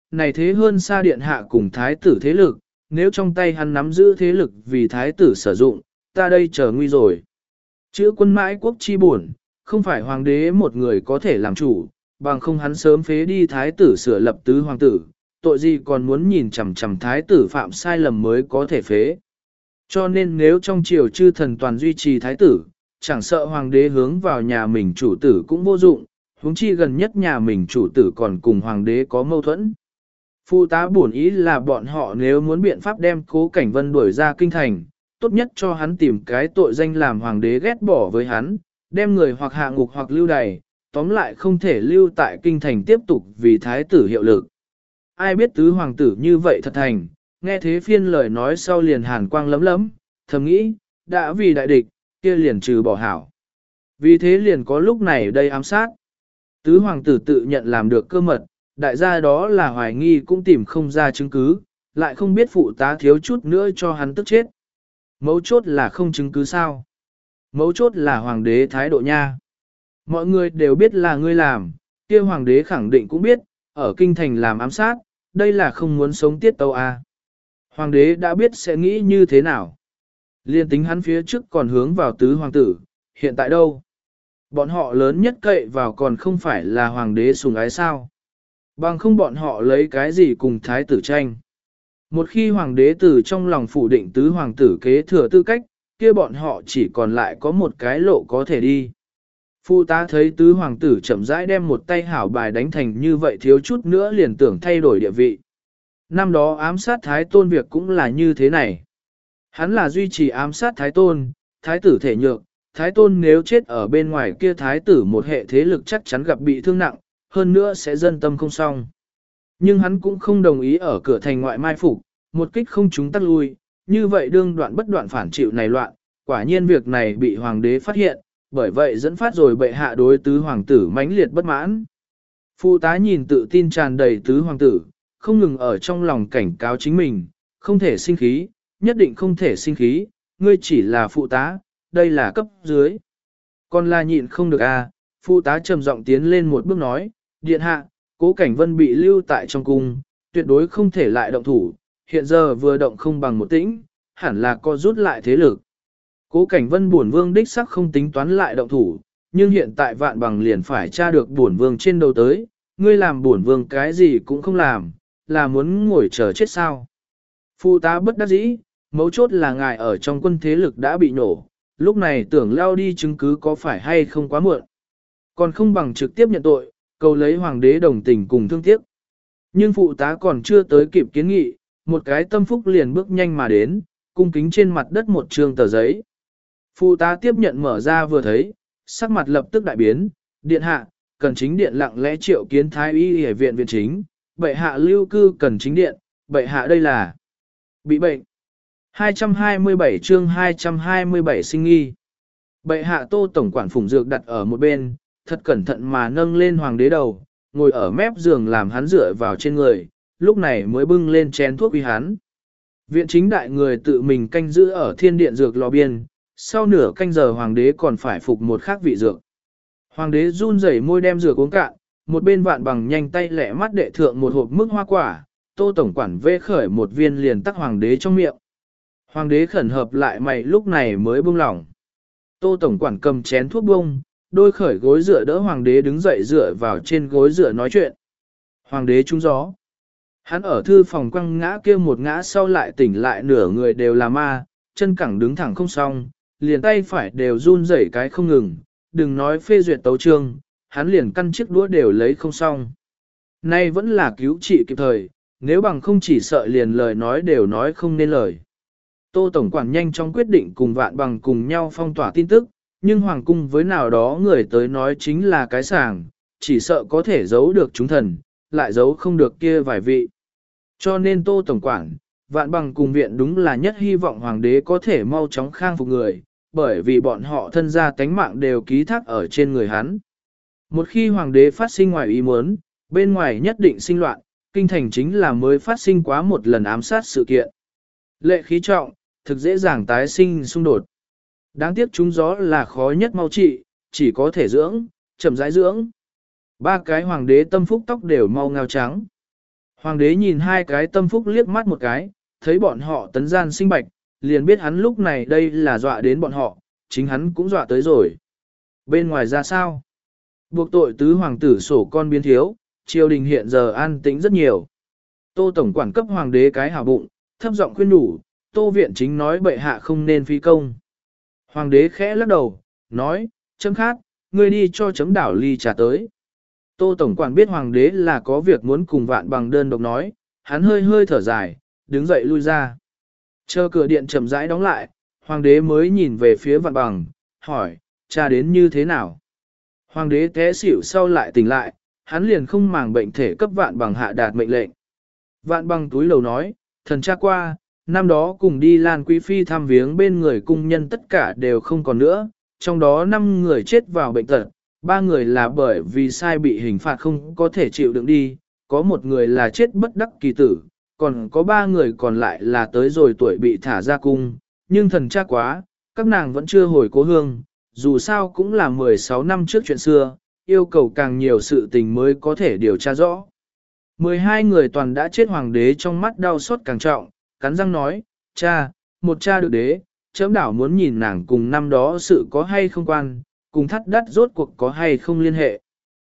này thế hơn xa điện hạ cùng thái tử thế lực, nếu trong tay hắn nắm giữ thế lực vì thái tử sử dụng, ta đây chờ nguy rồi. Chữ quân mãi quốc chi bổn, không phải hoàng đế một người có thể làm chủ, bằng không hắn sớm phế đi thái tử sửa lập tứ hoàng tử, tội gì còn muốn nhìn chằm chằm thái tử phạm sai lầm mới có thể phế. Cho nên nếu trong triều chư thần toàn duy trì thái tử, chẳng sợ hoàng đế hướng vào nhà mình chủ tử cũng vô dụng, huống chi gần nhất nhà mình chủ tử còn cùng hoàng đế có mâu thuẫn. Phụ tá bổn ý là bọn họ nếu muốn biện pháp đem Cố Cảnh Vân đuổi ra kinh thành, tốt nhất cho hắn tìm cái tội danh làm hoàng đế ghét bỏ với hắn, đem người hoặc hạ ngục hoặc lưu đày, tóm lại không thể lưu tại kinh thành tiếp tục vì thái tử hiệu lực. Ai biết tứ hoàng tử như vậy thật thành, nghe thế phiên lời nói sau liền hàn quang lấm lấm, thầm nghĩ, đã vì đại địch, kia liền trừ bỏ hảo. Vì thế liền có lúc này đây ám sát. Tứ hoàng tử tự nhận làm được cơ mật, đại gia đó là hoài nghi cũng tìm không ra chứng cứ, lại không biết phụ tá thiếu chút nữa cho hắn tức chết. Mấu chốt là không chứng cứ sao. Mấu chốt là hoàng đế thái độ nha. Mọi người đều biết là ngươi làm, kia hoàng đế khẳng định cũng biết, ở kinh thành làm ám sát, đây là không muốn sống tiết tâu a. Hoàng đế đã biết sẽ nghĩ như thế nào. Liên tính hắn phía trước còn hướng vào tứ hoàng tử, hiện tại đâu? Bọn họ lớn nhất cậy vào còn không phải là hoàng đế sủng ái sao. Bằng không bọn họ lấy cái gì cùng thái tử tranh. Một khi hoàng đế từ trong lòng phủ định tứ hoàng tử kế thừa tư cách, kia bọn họ chỉ còn lại có một cái lộ có thể đi. Phụ tá thấy tứ hoàng tử chậm rãi đem một tay hảo bài đánh thành như vậy thiếu chút nữa liền tưởng thay đổi địa vị. Năm đó ám sát thái tôn việc cũng là như thế này. Hắn là duy trì ám sát thái tôn, thái tử thể nhược, thái tôn nếu chết ở bên ngoài kia thái tử một hệ thế lực chắc chắn gặp bị thương nặng, hơn nữa sẽ dân tâm không xong. Nhưng hắn cũng không đồng ý ở cửa thành ngoại mai phục, một kích không chúng tắt lui, như vậy đương đoạn bất đoạn phản chịu này loạn, quả nhiên việc này bị hoàng đế phát hiện, bởi vậy dẫn phát rồi bệ hạ đối tứ hoàng tử mãnh liệt bất mãn. Phụ tá nhìn tự tin tràn đầy tứ hoàng tử, không ngừng ở trong lòng cảnh cáo chính mình, không thể sinh khí, nhất định không thể sinh khí, ngươi chỉ là phụ tá, đây là cấp dưới. Còn là nhịn không được à, phụ tá trầm giọng tiến lên một bước nói, điện hạ, Cố Cảnh Vân bị lưu tại trong cung, tuyệt đối không thể lại động thủ, hiện giờ vừa động không bằng một tĩnh, hẳn là co rút lại thế lực. Cố Cảnh Vân bổn vương đích sắc không tính toán lại động thủ, nhưng hiện tại vạn bằng liền phải tra được bổn vương trên đầu tới, ngươi làm bổn vương cái gì cũng không làm, là muốn ngồi chờ chết sao. Phụ tá bất đắc dĩ, mấu chốt là ngài ở trong quân thế lực đã bị nổ, lúc này tưởng lao đi chứng cứ có phải hay không quá muộn. Còn không bằng trực tiếp nhận tội, cầu lấy hoàng đế đồng tình cùng thương tiếc. Nhưng phụ tá còn chưa tới kịp kiến nghị, một cái tâm phúc liền bước nhanh mà đến, cung kính trên mặt đất một trương tờ giấy. Phụ tá tiếp nhận mở ra vừa thấy, sắc mặt lập tức đại biến, điện hạ, cần chính điện lặng lẽ triệu kiến thái y y viện viện chính, bệ hạ lưu cư cần chính điện, bệ hạ đây là bị bệnh. 227 chương 227 sinh nghi. Bệ hạ Tô tổng quản phụng dược đặt ở một bên, thật cẩn thận mà nâng lên hoàng đế đầu, ngồi ở mép giường làm hắn dựa vào trên người, lúc này mới bưng lên chén thuốc uy hắn. Viện chính đại người tự mình canh giữ ở thiên điện dược lò biên, sau nửa canh giờ hoàng đế còn phải phục một khác vị dược. Hoàng đế run rẩy môi đem dược uống cạn, một bên vạn bằng nhanh tay lẹ mắt đệ thượng một hộp mức hoa quả, Tô tổng quản vê khởi một viên liền tắc hoàng đế trong miệng. Hoàng đế khẩn hợp lại mày lúc này mới buông lỏng. Tô tổng quản cầm chén thuốc bông, đôi khởi gối dựa đỡ hoàng đế đứng dậy dựa vào trên gối dựa nói chuyện. Hoàng đế trúng gió. Hắn ở thư phòng quăng ngã kia một ngã sau lại tỉnh lại nửa người đều là ma, chân cẳng đứng thẳng không xong, liền tay phải đều run rẩy cái không ngừng, đừng nói phê duyệt tấu chương, hắn liền căn chiếc đũa đều lấy không xong. Nay vẫn là cứu trị kịp thời, nếu bằng không chỉ sợ liền lời nói đều nói không nên lời. Tô tổng quản nhanh chóng quyết định cùng vạn bằng cùng nhau phong tỏa tin tức, nhưng hoàng cung với nào đó người tới nói chính là cái sàng, chỉ sợ có thể giấu được chúng thần, lại giấu không được kia vài vị. Cho nên Tô tổng quản, vạn bằng cùng viện đúng là nhất hy vọng hoàng đế có thể mau chóng khang phục người, bởi vì bọn họ thân gia tánh mạng đều ký thác ở trên người hắn. Một khi hoàng đế phát sinh ngoài ý muốn, bên ngoài nhất định sinh loạn, kinh thành chính là mới phát sinh quá một lần ám sát sự kiện. Lệ khí trọng, thực dễ dàng tái sinh xung đột. Đáng tiếc chúng gió là khó nhất mau trị, chỉ có thể dưỡng, chậm rãi dưỡng. Ba cái hoàng đế tâm phúc tóc đều mau ngao trắng. Hoàng đế nhìn hai cái tâm phúc liếc mắt một cái, thấy bọn họ tấn gian sinh bạch, liền biết hắn lúc này đây là dọa đến bọn họ, chính hắn cũng dọa tới rồi. Bên ngoài ra sao? Buộc tội tứ hoàng tử sổ con biến thiếu, triều đình hiện giờ an tĩnh rất nhiều. Tô Tổng quản cấp hoàng đế cái hảo bụng, thấp giọng khuyên đủ, Tô Viện Chính nói bệ hạ không nên phi công. Hoàng đế khẽ lắc đầu, nói, chấm khát, ngươi đi cho chấm đảo ly trà tới. Tô Tổng quản biết hoàng đế là có việc muốn cùng Vạn Bằng đơn độc nói, hắn hơi hơi thở dài, đứng dậy lui ra. Chờ cửa điện chậm rãi đóng lại, hoàng đế mới nhìn về phía Vạn Bằng, hỏi, cha đến như thế nào? Hoàng đế té xỉu sau lại tỉnh lại, hắn liền không màng bệnh thể cấp Vạn Bằng hạ đạt mệnh lệnh. Vạn Bằng túi lầu nói, thần cha qua, năm đó cùng đi Lan Quý Phi thăm viếng bên người cung nhân tất cả đều không còn nữa, trong đó 5 người chết vào bệnh tật, 3 người là bởi vì sai bị hình phạt không có thể chịu đựng đi, có 1 người là chết bất đắc kỳ tử, còn có 3 người còn lại là tới rồi tuổi bị thả ra cung, nhưng thần cha quá, các nàng vẫn chưa hồi cố hương, dù sao cũng là 16 năm trước chuyện xưa, yêu cầu càng nhiều sự tình mới có thể điều tra rõ. 12 người toàn đã chết, hoàng đế trong mắt đau xót càng trọng, cắn răng nói, cha, một cha được đế, chấm đảo muốn nhìn nàng cùng năm đó sự có hay không quan, cùng thắt đắt rốt cuộc có hay không liên hệ.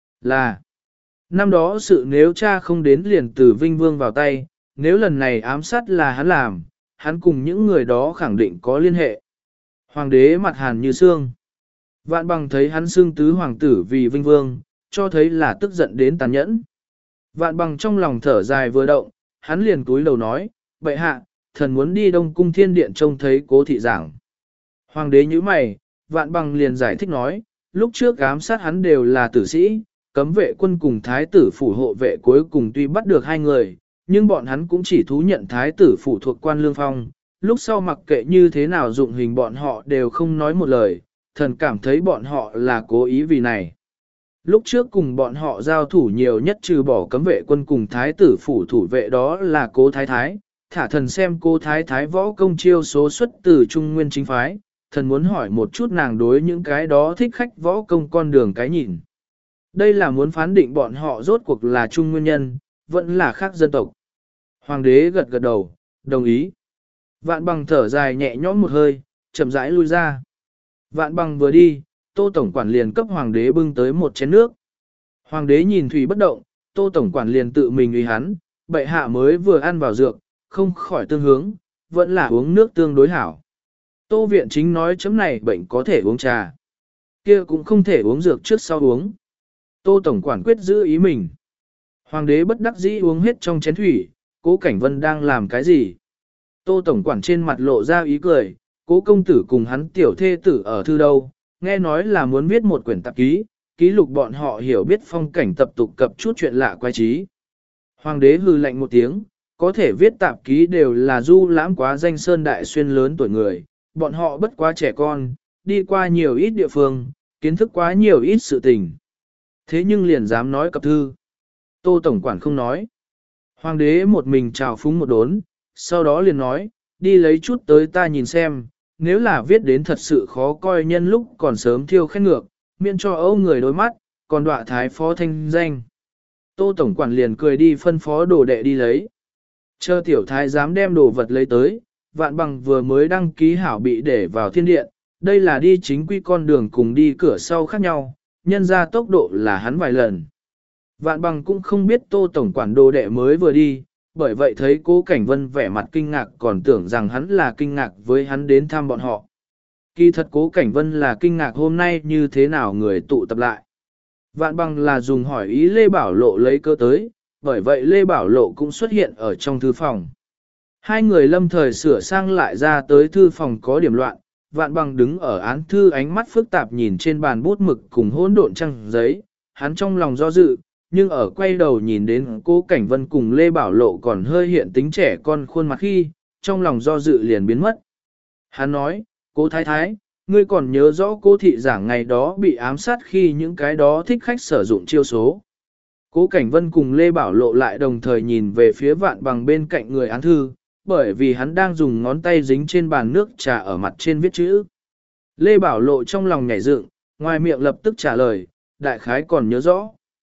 Là, năm đó sự nếu cha không đến liền từ Vinh Vương vào tay, nếu lần này ám sát là hắn làm, hắn cùng những người đó khẳng định có liên hệ. Hoàng đế mặt hàn như xương. Vạn Bằng thấy hắn xưng tứ hoàng tử vì Vinh Vương, cho thấy là tức giận đến tàn nhẫn. Vạn Bằng trong lòng thở dài vừa động, hắn liền cúi đầu nói, bệ hạ, thần muốn đi Đông Cung Thiên Điện trông thấy Cố thị giảng. Hoàng đế nhíu mày, Vạn Bằng liền giải thích nói, lúc trước ám sát hắn đều là tử sĩ, cấm vệ quân cùng thái tử phủ hộ vệ cuối cùng tuy bắt được 2 người, nhưng bọn hắn cũng chỉ thú nhận thái tử phủ thuộc quan lương phong, lúc sau mặc kệ như thế nào dụng hình bọn họ đều không nói một lời, thần cảm thấy bọn họ là cố ý vì này. Lúc trước cùng bọn họ giao thủ nhiều nhất trừ bỏ cấm vệ quân cùng thái tử phủ thủ vệ đó là Cố Thái Thái, thả thần xem Cố Thái Thái võ công chiêu số xuất từ Trung Nguyên chính phái, thần muốn hỏi một chút nàng đối những cái đó thích khách võ công con đường cái nhìn. Đây là muốn phán định bọn họ rốt cuộc là Trung Nguyên nhân, vẫn là khác dân tộc. Hoàng đế gật gật đầu, đồng ý. Vạn Bằng thở dài nhẹ nhõm một hơi, chậm rãi lui ra. Vạn Bằng vừa đi, Tô Tổng quản liền cấp hoàng đế bưng tới một chén nước. Hoàng đế nhìn thủy bất động, Tô Tổng quản liền tự mình uy hắn, bệ hạ mới vừa ăn vào dược, không khỏi tương hướng, vẫn là uống nước tương đối hảo. Tô Viện Chính nói chấm này bệnh có thể uống trà, kia cũng không thể uống dược trước sau uống. Tô Tổng quản quyết giữ ý mình. Hoàng đế bất đắc dĩ uống hết trong chén thủy, Cố Cảnh Vân đang làm cái gì? Tô Tổng quản trên mặt lộ ra ý cười, Cố công tử cùng hắn tiểu thê tử ở thư đâu, nghe nói là muốn viết một quyển tạp ký, ký lục bọn họ hiểu biết phong cảnh tập tục cập chút chuyện lạ quái trí. Hoàng đế hừ lạnh một tiếng, có thể viết tạp ký đều là du lãm quá danh sơn đại xuyên lớn tuổi người, bọn họ bất quá trẻ con, đi qua nhiều ít địa phương, kiến thức quá nhiều ít sự tình. Thế nhưng liền dám nói cập thư. Tô Tổng quản không nói. Hoàng đế một mình chào phúng một đốn, sau đó liền nói, đi lấy chút tới ta nhìn xem, nếu là viết đến thật sự khó coi nhân lúc còn sớm thiêu khét ngược, miễn cho âu người đôi mắt, còn đọa thái phó thanh danh. Tô Tổng quản liền cười đi phân phó đồ đệ đi lấy. Chờ tiểu thái dám đem đồ vật lấy tới, Vạn Bằng vừa mới đăng ký hảo bị để vào thiên điện, đây là đi chính quy con đường cùng đi cửa sau khác nhau, nhân ra tốc độ là hắn vài lần. Vạn Bằng cũng không biết Tô Tổng quản đồ đệ mới vừa đi, bởi vậy thấy Cố Cảnh Vân vẻ mặt kinh ngạc còn tưởng rằng hắn là kinh ngạc với hắn đến thăm bọn họ. Kỳ thật Cố Cảnh Vân là kinh ngạc hôm nay như thế nào người tụ tập lại. Vạn Bằng là dùng hỏi ý Lê Bảo Lộ lấy cơ tới, bởi vậy Lê Bảo Lộ cũng xuất hiện ở trong thư phòng. Hai người lâm thời sửa sang lại ra tới thư phòng có điểm loạn, Vạn Bằng đứng ở án thư ánh mắt phức tạp nhìn trên bàn bút mực cùng hỗn độn trang giấy, hắn trong lòng do dự, nhưng ở quay đầu nhìn đến Cố Cảnh Vân cùng Lê Bảo Lộ còn hơi hiện tính trẻ con khuôn mặt khi, trong lòng do dự liền biến mất. Hắn nói, Cố Thái Thái, ngươi còn nhớ rõ Cố thị giảng ngày đó bị ám sát khi những cái đó thích khách sử dụng chiêu số. Cố Cảnh Vân cùng Lê Bảo Lộ lại đồng thời nhìn về phía Vạn Bằng bên cạnh người án thư, bởi vì hắn đang dùng ngón tay dính trên bàn nước trà ở mặt trên viết chữ. Lê Bảo Lộ trong lòng nhảy dựng, ngoài miệng lập tức trả lời, đại khái còn nhớ rõ.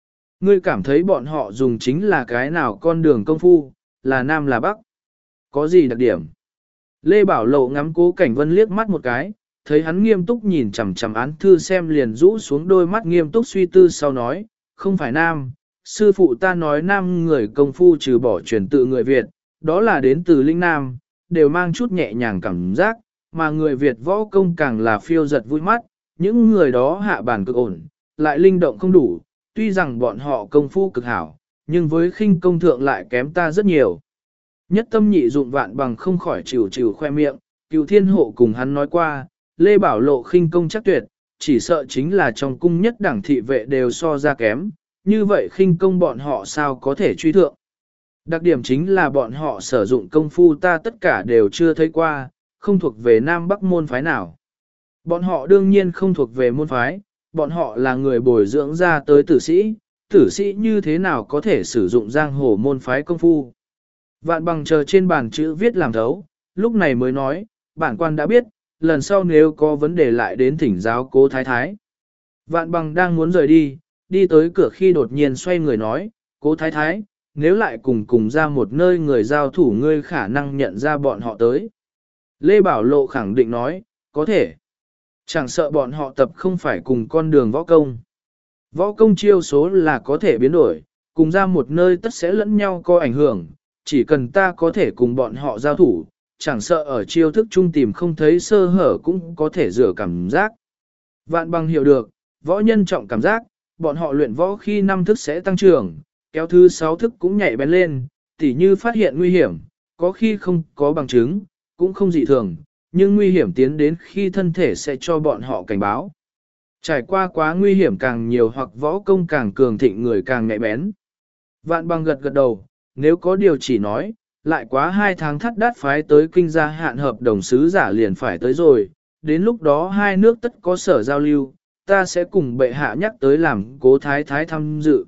ngươi cảm thấy bọn họ dùng chính là cái nào con đường công phu, là Nam là Bắc? Có gì đặc điểm? Lê Bảo Lộ ngắm Cố Cảnh Vân liếc mắt một cái, thấy hắn nghiêm túc nhìn chằm chằm án thư xem liền rũ xuống đôi mắt nghiêm túc suy tư sau nói, không phải Nam, sư phụ ta nói Nam người công phu trừ bỏ truyền tự người Việt, đó là đến từ Linh Nam, đều mang chút nhẹ nhàng cảm giác, mà người Việt võ công càng là phiêu giật vui mắt, những người đó hạ bản cực ổn, lại linh động không đủ, tuy rằng bọn họ công phu cực hảo, nhưng với khinh công thượng lại kém ta rất nhiều. Nhất tâm nhị dụng Vạn Bằng không khỏi chịu chịu khoe miệng, Cửu Thiên Hộ cùng hắn nói qua, Lê Bảo Lộ khinh công chắc tuyệt, chỉ sợ chính là trong cung nhất đẳng thị vệ đều so ra kém, như vậy khinh công bọn họ sao có thể truy thượng. Đặc điểm chính là bọn họ sử dụng công phu ta tất cả đều chưa thấy qua, không thuộc về Nam Bắc môn phái nào. Bọn họ đương nhiên không thuộc về môn phái, bọn họ là người bồi dưỡng ra tới tử sĩ như thế nào có thể sử dụng giang hồ môn phái công phu. Vạn Bằng chờ trên bàn chữ viết làm thấu, lúc này mới nói, bản quan đã biết, lần sau nếu có vấn đề lại đến thỉnh giáo Cố Thái Thái. Vạn Bằng đang muốn rời đi, đi tới cửa khi đột nhiên xoay người nói, Cố Thái Thái, nếu lại cùng ra một nơi người giao thủ ngươi khả năng nhận ra bọn họ tới. Lê Bảo Lộ khẳng định nói, có thể. Chẳng sợ bọn họ tập không phải cùng con đường võ công. Võ công chiêu số là có thể biến đổi, cùng ra một nơi tất sẽ lẫn nhau có ảnh hưởng, chỉ cần ta có thể cùng bọn họ giao thủ, chẳng sợ ở chiêu thức chung tìm không thấy sơ hở cũng có thể rửa cảm giác. Vạn Bằng hiểu được, võ nhân trọng cảm giác, bọn họ luyện võ khi 5 thức sẽ tăng trưởng, kéo thứ 6 thức cũng nhạy bén lên, tỉ như phát hiện nguy hiểm, có khi không có bằng chứng, cũng không dị thường, nhưng nguy hiểm tiến đến khi thân thể sẽ cho bọn họ cảnh báo. Trải qua quá nguy hiểm càng nhiều hoặc võ công càng cường thịnh người càng nhạy bén. Vạn Bằng gật gật đầu, nếu có điều chỉ nói, lại quá 2 tháng Thắt Đát phái tới kinh gia hạn hợp đồng sứ giả liền phải tới rồi, đến lúc đó hai nước tất có sở giao lưu, ta sẽ cùng bệ hạ nhắc tới làm Cố Thái Thái tham dự.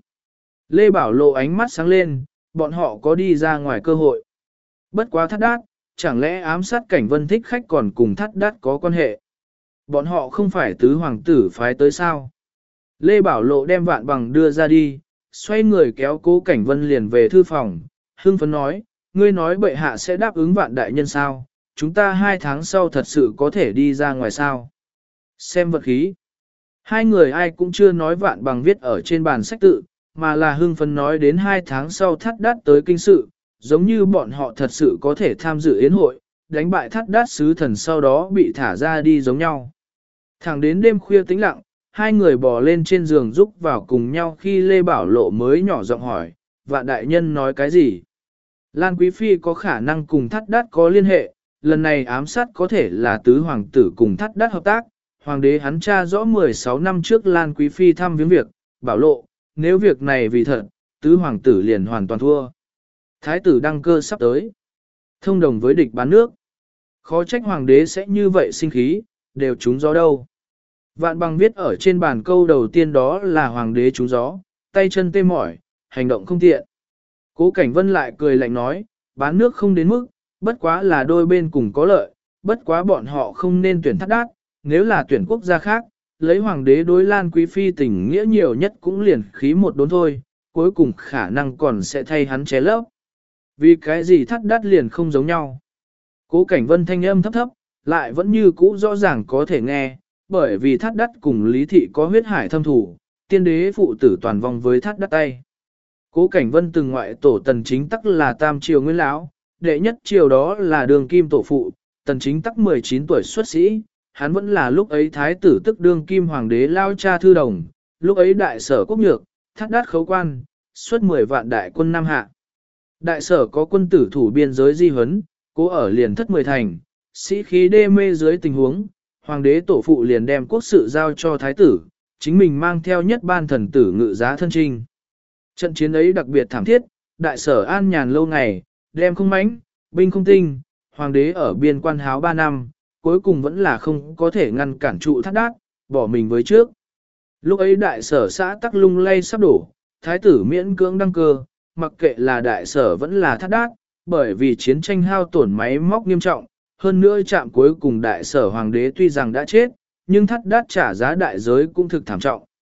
Lê Bảo Lộ ánh mắt sáng lên, bọn họ có đi ra ngoài cơ hội. Bất quá Thắt Đát, chẳng lẽ ám sát Cảnh Vân thích khách còn cùng Thắt Đát có quan hệ? Bọn họ không phải tứ hoàng tử phái tới sao? Lê Bảo Lộ đem Vạn Bằng đưa ra đi, xoay người kéo Cố Cảnh Vân liền về thư phòng, hưng phấn nói, ngươi nói bệ hạ sẽ đáp ứng Vạn đại nhân sao, chúng ta 2 tháng sau thật sự có thể đi ra ngoài sao. Xem vật khí. Hai người ai cũng chưa nói Vạn Bằng viết ở trên bàn sách tự, mà là hưng phấn nói đến 2 tháng sau Thắt Đát tới kinh sự, giống như bọn họ thật sự có thể tham dự yến hội, đánh bại Thắt Đát sứ thần sau đó bị thả ra đi giống nhau. Thẳng đến đêm khuya tĩnh lặng, hai người bò lên trên giường giúp vào cùng nhau khi Lê Bảo Lộ mới nhỏ giọng hỏi, Vạn đại nhân nói cái gì? Lan Quý Phi có khả năng cùng Thắt Đát có liên hệ, lần này ám sát có thể là tứ hoàng tử cùng Thắt Đát hợp tác, hoàng đế hắn tra rõ 16 năm trước Lan Quý Phi thăm viếng việc, Bảo Lộ, nếu việc này vì thật, tứ hoàng tử liền hoàn toàn thua. Thái tử đăng cơ sắp tới, thông đồng với địch bán nước. Khó trách hoàng đế sẽ như vậy sinh khí, đều trúng gió đâu. Vạn Bằng viết ở trên bàn câu đầu tiên đó là hoàng đế trúng gió, tay chân tê mỏi, hành động không tiện. Cố Cảnh Vân lại cười lạnh nói, bán nước không đến mức, bất quá là đôi bên cùng có lợi, bất quá bọn họ không nên tuyển Thắt Đát, nếu là tuyển quốc gia khác, lấy hoàng đế đối Lan Quý Phi tình nghĩa nhiều nhất cũng liền khí một đốn thôi, cuối cùng khả năng còn sẽ thay hắn ché lấp. Vì cái gì Thắt Đát liền không giống nhau. Cố Cảnh Vân thanh âm thấp thấp, lại vẫn như cũ rõ ràng có thể nghe, bởi vì Thắt Đát cùng Lý Thị có huyết hải thâm thủ, tiên đế phụ tử toàn vong với Thắt Đát tay. Cố Cảnh Vân từng ngoại tổ Tần Chính Tắc là tam triều nguyên lão, đệ nhất triều đó là đường kim tổ phụ, Tần Chính Tắc 19 tuổi xuất sĩ, hắn vẫn là lúc ấy thái tử tức đương kim hoàng đế lao cha thư đồng, lúc ấy đại sở quốc nhược, Thắt Đát khấu quan, xuất 10 vạn đại quân Nam Hạ. Đại sở có quân tử thủ biên giới di huấn, cố ở liền thất 10 thành, sĩ khí đê mê dưới tình huống, hoàng đế tổ phụ liền đem quốc sự giao cho thái tử, chính mình mang theo nhất ban thần tử ngự giá thân trinh. Trận chiến ấy đặc biệt thảm thiết, đại sở an nhàn lâu ngày, đem không mãnh, binh không tinh, hoàng đế ở biên quan háo 3 năm, cuối cùng vẫn là không có thể ngăn cản trụ Thắt Đát, bỏ mình với trước. Lúc ấy đại sở xã tắc lung lay sắp đổ, thái tử miễn cưỡng đăng cơ, mặc kệ là đại sở vẫn là Thắt Đát, bởi vì chiến tranh hao tổn máy móc nghiêm trọng, hơn nữa chạm cuối cùng đại sở hoàng đế tuy rằng đã chết, nhưng Thắt Đát trả giá đại giới cũng thực thảm trọng.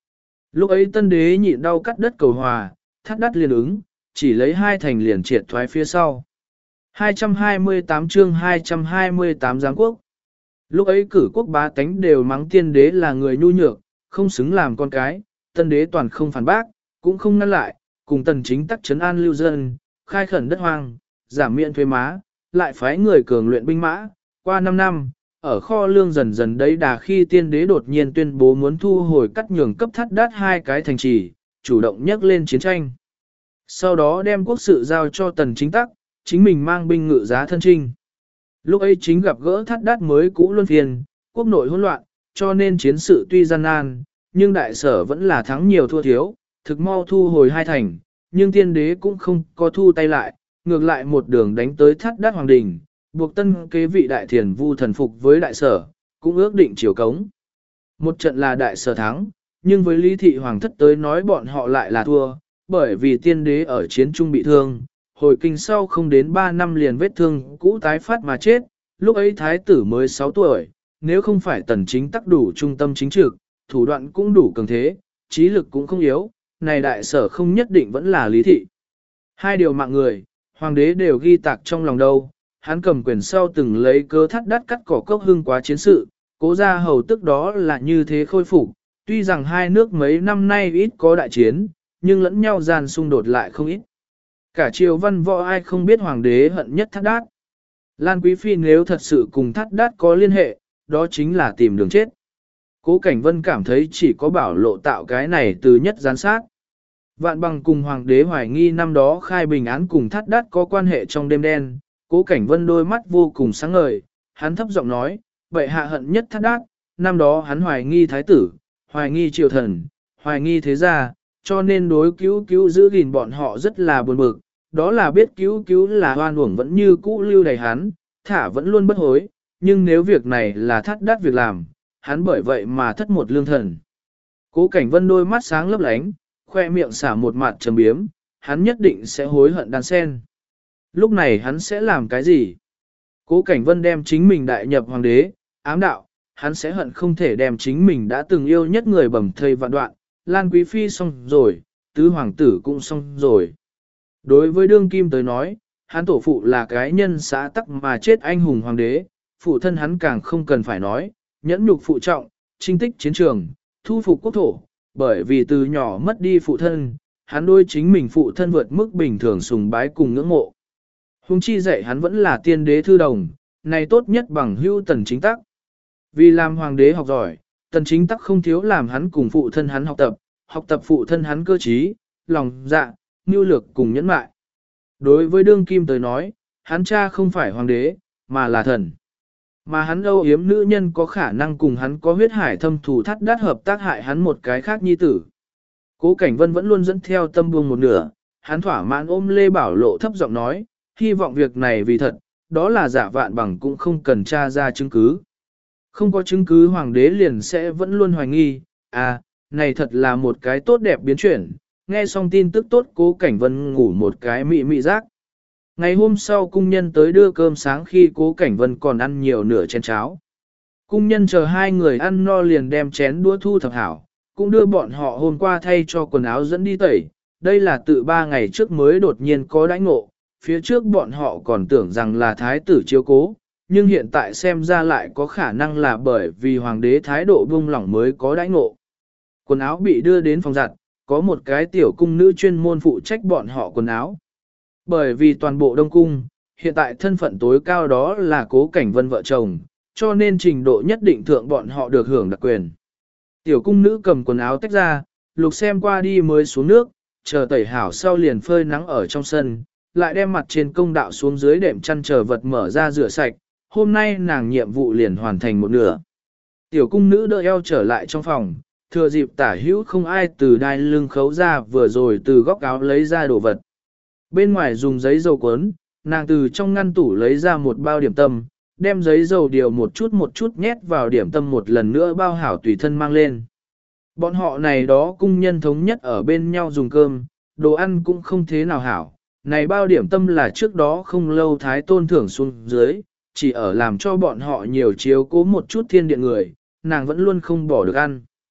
Lúc ấy tân đế nhịn đau cắt đất cầu hòa, thắt đắt liền ứng, chỉ lấy 2 thành liền triệt thoái phía sau. 228 chương 228 giáng quốc. Lúc ấy cử quốc bá tánh đều mắng tiên đế là người nhu nhược, không xứng làm con cái, tân đế toàn không phản bác, cũng không ngăn lại, cùng tần chính tắc trấn an lưu dân, khai khẩn đất hoang, giảm miễn thuế má, lại phái người cường luyện binh mã. Qua 5 năm, ở kho lương dần dần đấy đà khi tiên đế đột nhiên tuyên bố muốn thu hồi cắt nhường cấp thắt đát 2 cái thành trì, chủ động nhắc lên chiến tranh. Sau đó đem quốc sự giao cho tần chính tắc, chính mình mang binh ngự giá thân trinh. Lúc ấy chính gặp gỡ thắt đát mới cũ luân phiền, quốc nội hỗn loạn, cho nên chiến sự tuy gian nan, nhưng đại sở vẫn là thắng nhiều thua thiếu, thực mau thu hồi 2 thành, nhưng tiên đế cũng không có thu tay lại, ngược lại một đường đánh tới thắt đát hoàng đình, buộc tân kế vị đại thiền vu thần phục với đại sở, cũng ước định chiều cống. Một trận là đại sở thắng, nhưng với lý thị hoàng thất tới nói bọn họ lại là thua, bởi vì tiên đế ở chiến trung bị thương, hồi kinh sau không đến 3 năm liền vết thương cũ tái phát mà chết, lúc ấy thái tử mới 6 tuổi, nếu không phải tần chính tắc đủ trung tâm chính trực, thủ đoạn cũng đủ cường thế, trí lực cũng không yếu, này đại sở không nhất định vẫn là lý thị. 2 điều mạng người, hoàng đế đều ghi tạc trong lòng đâu, hắn cầm quyền sau từng lấy cớ thắt đắt cắt cỏ cốc hưng quá chiến sự, cố ra hầu tức đó là như thế khôi phục, tuy rằng 2 nước mấy năm nay ít có đại chiến, nhưng lẫn nhau gian xung đột lại không ít. Cả triều văn võ ai không biết hoàng đế hận nhất thắt đát. Lan Quý Phi nếu thật sự cùng thắt đát có liên hệ, đó chính là tìm đường chết. Cố Cảnh Vân cảm thấy chỉ có bảo lộ tạo cái này từ nhất gián sát. Vạn Bằng cùng hoàng đế hoài nghi năm đó khai bình án cùng thắt đát có quan hệ trong đêm đen, Cố Cảnh Vân đôi mắt vô cùng sáng ngời, hắn thấp giọng nói, vậy hạ hận nhất thắt đát, năm đó hắn hoài nghi thái tử, hoài nghi triều thần, hoài nghi thế gia, cho nên đối cứu giữ gìn bọn họ rất là buồn bực, đó là biết cứu là hoan uổng vẫn như cũ lưu đầy hắn, thả vẫn luôn bất hối, nhưng nếu việc này là thắt đát việc làm, hắn bởi vậy mà thất một lương thần. Cố Cảnh Vân đôi mắt sáng lấp lánh, khoe miệng xả một mặt trầm biếm, hắn nhất định sẽ hối hận đan sen. Lúc này hắn sẽ làm cái gì? Cố Cảnh Vân đem chính mình đại nhập hoàng đế, ám đạo, hắn sẽ hận không thể đem chính mình đã từng yêu nhất người bầm thây vạn đoạn, Lan Quý Phi xong rồi, tứ hoàng tử cũng xong rồi. Đối với đương kim tới nói, hắn tổ phụ là cái nhân xã tắc mà chết anh hùng hoàng đế, phụ thân hắn càng không cần phải nói, nhẫn nhục phụ trọng, chinh tích chiến trường, thu phục quốc thổ, bởi vì từ nhỏ mất đi phụ thân, hắn đôi chính mình phụ thân vượt mức bình thường sùng bái cùng ngưỡng mộ. Hùng chi dạy hắn vẫn là tiên đế thư đồng, này tốt nhất bằng hưu tần chính tắc. Vì làm hoàng đế học giỏi, tần chính tắc không thiếu làm hắn cùng phụ thân hắn học tập phụ thân hắn cơ trí, lòng dạ, mưu lược cùng nhẫn mại. Đối với đương kim tới nói, hắn cha không phải hoàng đế, mà là thần. Mà hắn âu yếm nữ nhân có khả năng cùng hắn có huyết hải thâm thù thắt đát hợp tác hại hắn một cái khác nhi tử. Cố Cảnh Vân vẫn luôn dẫn theo tâm buông một nửa, hắn thỏa mãn ôm Lê Bảo Lộ thấp giọng nói, hy vọng việc này vì thật, đó là giả Vạn Bằng cũng không cần tra ra chứng cứ. Không có chứng cứ hoàng đế liền sẽ vẫn luôn hoài nghi, này thật là một cái tốt đẹp biến chuyển, nghe xong tin tức tốt Cố Cảnh Vân ngủ một cái mị giác. Ngày hôm sau cung nhân tới đưa cơm sáng khi Cố Cảnh Vân còn ăn nhiều nửa chén cháo. Cung nhân chờ 2 người ăn no liền đem chén đũa thu thập hảo, cũng đưa bọn họ hôm qua thay cho quần áo dẫn đi tẩy. Đây là tự 3 ngày trước mới đột nhiên có đãi ngộ, phía trước bọn họ còn tưởng rằng là thái tử chiếu cố, nhưng hiện tại xem ra lại có khả năng là bởi vì hoàng đế thái độ buông lỏng mới có đãi ngộ. Quần áo bị đưa đến phòng giặt, có một cái tiểu cung nữ chuyên môn phụ trách bọn họ quần áo. Bởi vì toàn bộ Đông Cung, hiện tại thân phận tối cao đó là Cố Cảnh Vân vợ chồng, cho nên trình độ nhất định thượng bọn họ được hưởng đặc quyền. Tiểu cung nữ cầm quần áo tách ra, lục xem qua đi mới xuống nước, chờ tẩy hảo sau liền phơi nắng ở trong sân, lại đem mặt trên công đạo xuống dưới đệm chăn chờ vật mở ra rửa sạch, hôm nay nàng nhiệm vụ liền hoàn thành một nửa. Tiểu cung nữ đỡ eo trở lại trong phòng, thừa dịp tả hữu không ai từ đai lưng khấu ra vừa rồi từ góc áo lấy ra đồ vật. Bên ngoài dùng giấy dầu cuốn, nàng từ trong ngăn tủ lấy ra một bao điểm tâm, đem giấy dầu điều một chút nhét vào điểm tâm một lần nữa bao hảo tùy thân mang lên. Bọn họ này đó cung nhân thống nhất ở bên nhau dùng cơm, đồ ăn cũng không thế nào hảo. Này bao điểm tâm là trước đó không lâu thái tôn thưởng xuống dưới, chỉ ở làm cho bọn họ nhiều chiếu cố một chút thiên điện người, nàng vẫn luôn không bỏ được ăn.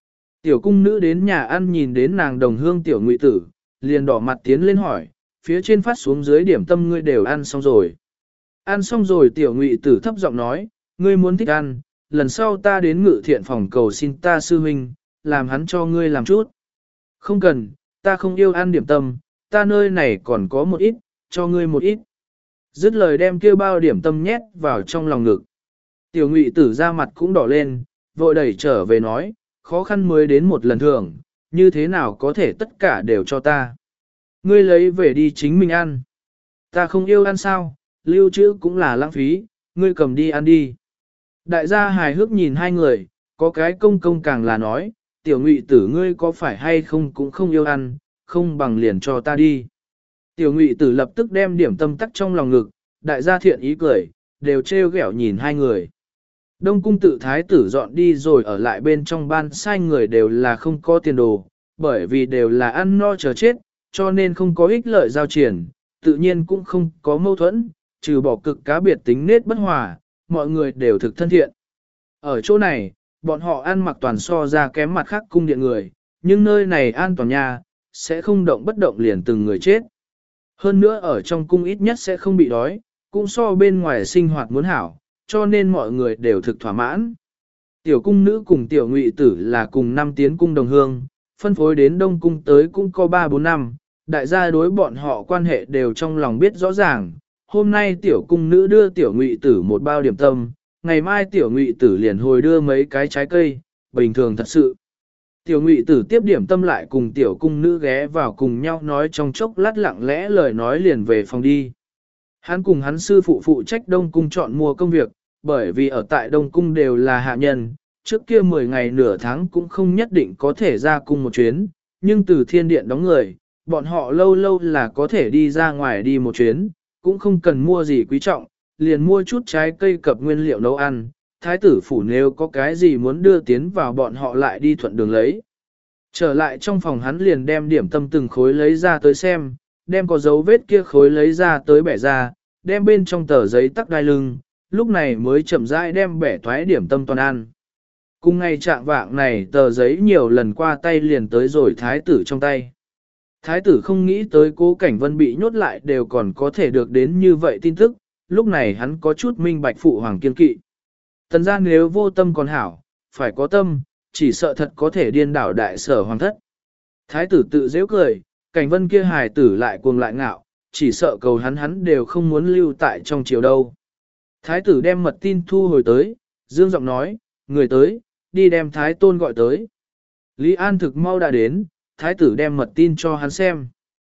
Tiểu cung nữ đến nhà ăn nhìn đến nàng đồng hương tiểu ngụy tử, liền đỏ mặt tiến lên hỏi, phía trên phát xuống dưới điểm tâm ngươi đều ăn xong rồi. Ăn xong rồi tiểu ngụy tử thấp giọng nói, ngươi muốn thích ăn, lần sau ta đến ngự thiện phòng cầu xin ta sư huynh, làm hắn cho ngươi làm chút. Không cần, ta không yêu ăn điểm tâm, ta nơi này còn có một ít, cho ngươi một ít. Dứt lời đem kêu bao điểm tâm nhét vào trong lòng ngực. Tiểu ngụy tử ra mặt cũng đỏ lên, vội đẩy trở về nói, khó khăn mới đến một lần thưởng, như thế nào có thể tất cả đều cho ta. Ngươi lấy về đi chính mình ăn. Ta không yêu ăn sao, lưu trữ cũng là lãng phí, ngươi cầm đi ăn đi. Đại gia hài hước nhìn hai người, có cái công công càng là nói, tiểu ngụy tử ngươi có phải hay không cũng không yêu ăn, không bằng liền cho ta đi. Tiểu ngụy tử lập tức đem điểm tâm tắc trong lòng ngực, đại gia thiện ý cười, đều trêu ghẹo nhìn hai người. Đông cung tự thái tử dọn đi rồi ở lại bên trong ban sai người đều là không có tiền đồ, bởi vì đều là ăn no chờ chết, cho nên không có ích lợi giao triển, tự nhiên cũng không có mâu thuẫn, trừ bỏ cực cá biệt tính nết bất hòa, mọi người đều thực thân thiện. Ở chỗ này, bọn họ ăn mặc toàn so ra kém mặt khác cung điện người, nhưng nơi này an toàn nha, sẽ không động bất động liền từng người chết. Hơn nữa ở trong cung ít nhất sẽ không bị đói, cũng so bên ngoài sinh hoạt muốn hảo, cho nên mọi người đều thực thỏa mãn. Tiểu cung nữ cùng tiểu ngụy tử là cùng năm tiến cung đồng hương, phân phối đến đông cung tới cũng có 3-4 năm, đại gia đối bọn họ quan hệ đều trong lòng biết rõ ràng. Hôm nay tiểu cung nữ đưa tiểu ngụy tử một bao điểm tâm, ngày mai tiểu ngụy tử liền hồi đưa mấy cái trái cây, bình thường thật sự. Tiểu ngụy tử tiếp điểm tâm lại cùng tiểu cung nữ ghé vào cùng nhau nói trong chốc lát lặng lẽ lời nói liền về phòng đi. Hắn cùng hắn sư phụ phụ trách Đông Cung chọn mua công việc, bởi vì ở tại Đông Cung đều là hạ nhân, trước kia 10 ngày nửa tháng cũng không nhất định có thể ra cung một chuyến, nhưng từ thiên điện đóng người, bọn họ lâu lâu là có thể đi ra ngoài đi một chuyến, cũng không cần mua gì quý trọng, liền mua chút trái cây cập nguyên liệu nấu ăn, thái tử phủ nếu có cái gì muốn đưa tiến vào bọn họ lại đi thuận đường lấy. Trở lại trong phòng hắn liền đem điểm tâm từng khối lấy ra tới xem, đem có dấu vết kia khối lấy ra tới bẻ ra, đem bên trong tờ giấy tắc đai lưng, lúc này mới chậm rãi đem bẻ thoái điểm tâm toàn ăn. Cùng ngày trạng vạng này tờ giấy nhiều lần qua tay liền tới rồi thái tử trong tay. Thái tử không nghĩ tới Cố Cảnh Vân bị nhốt lại đều còn có thể được đến như vậy tin tức, lúc này hắn có chút minh bạch phụ hoàng kiên kỵ. Tần gia nếu vô tâm còn hảo, phải có tâm, chỉ sợ thật có thể điên đảo đại sở hoàng thất. Thái tử tự dễ cười, Cảnh Vân kia hài tử lại cuồng lại ngạo, chỉ sợ cầu hắn đều không muốn lưu tại trong triều đâu. Thái tử đem mật tin thu hồi tới, dương giọng nói, người tới, đi đem thái tôn gọi tới. Lý An thực mau đã đến, thái tử đem mật tin cho hắn xem.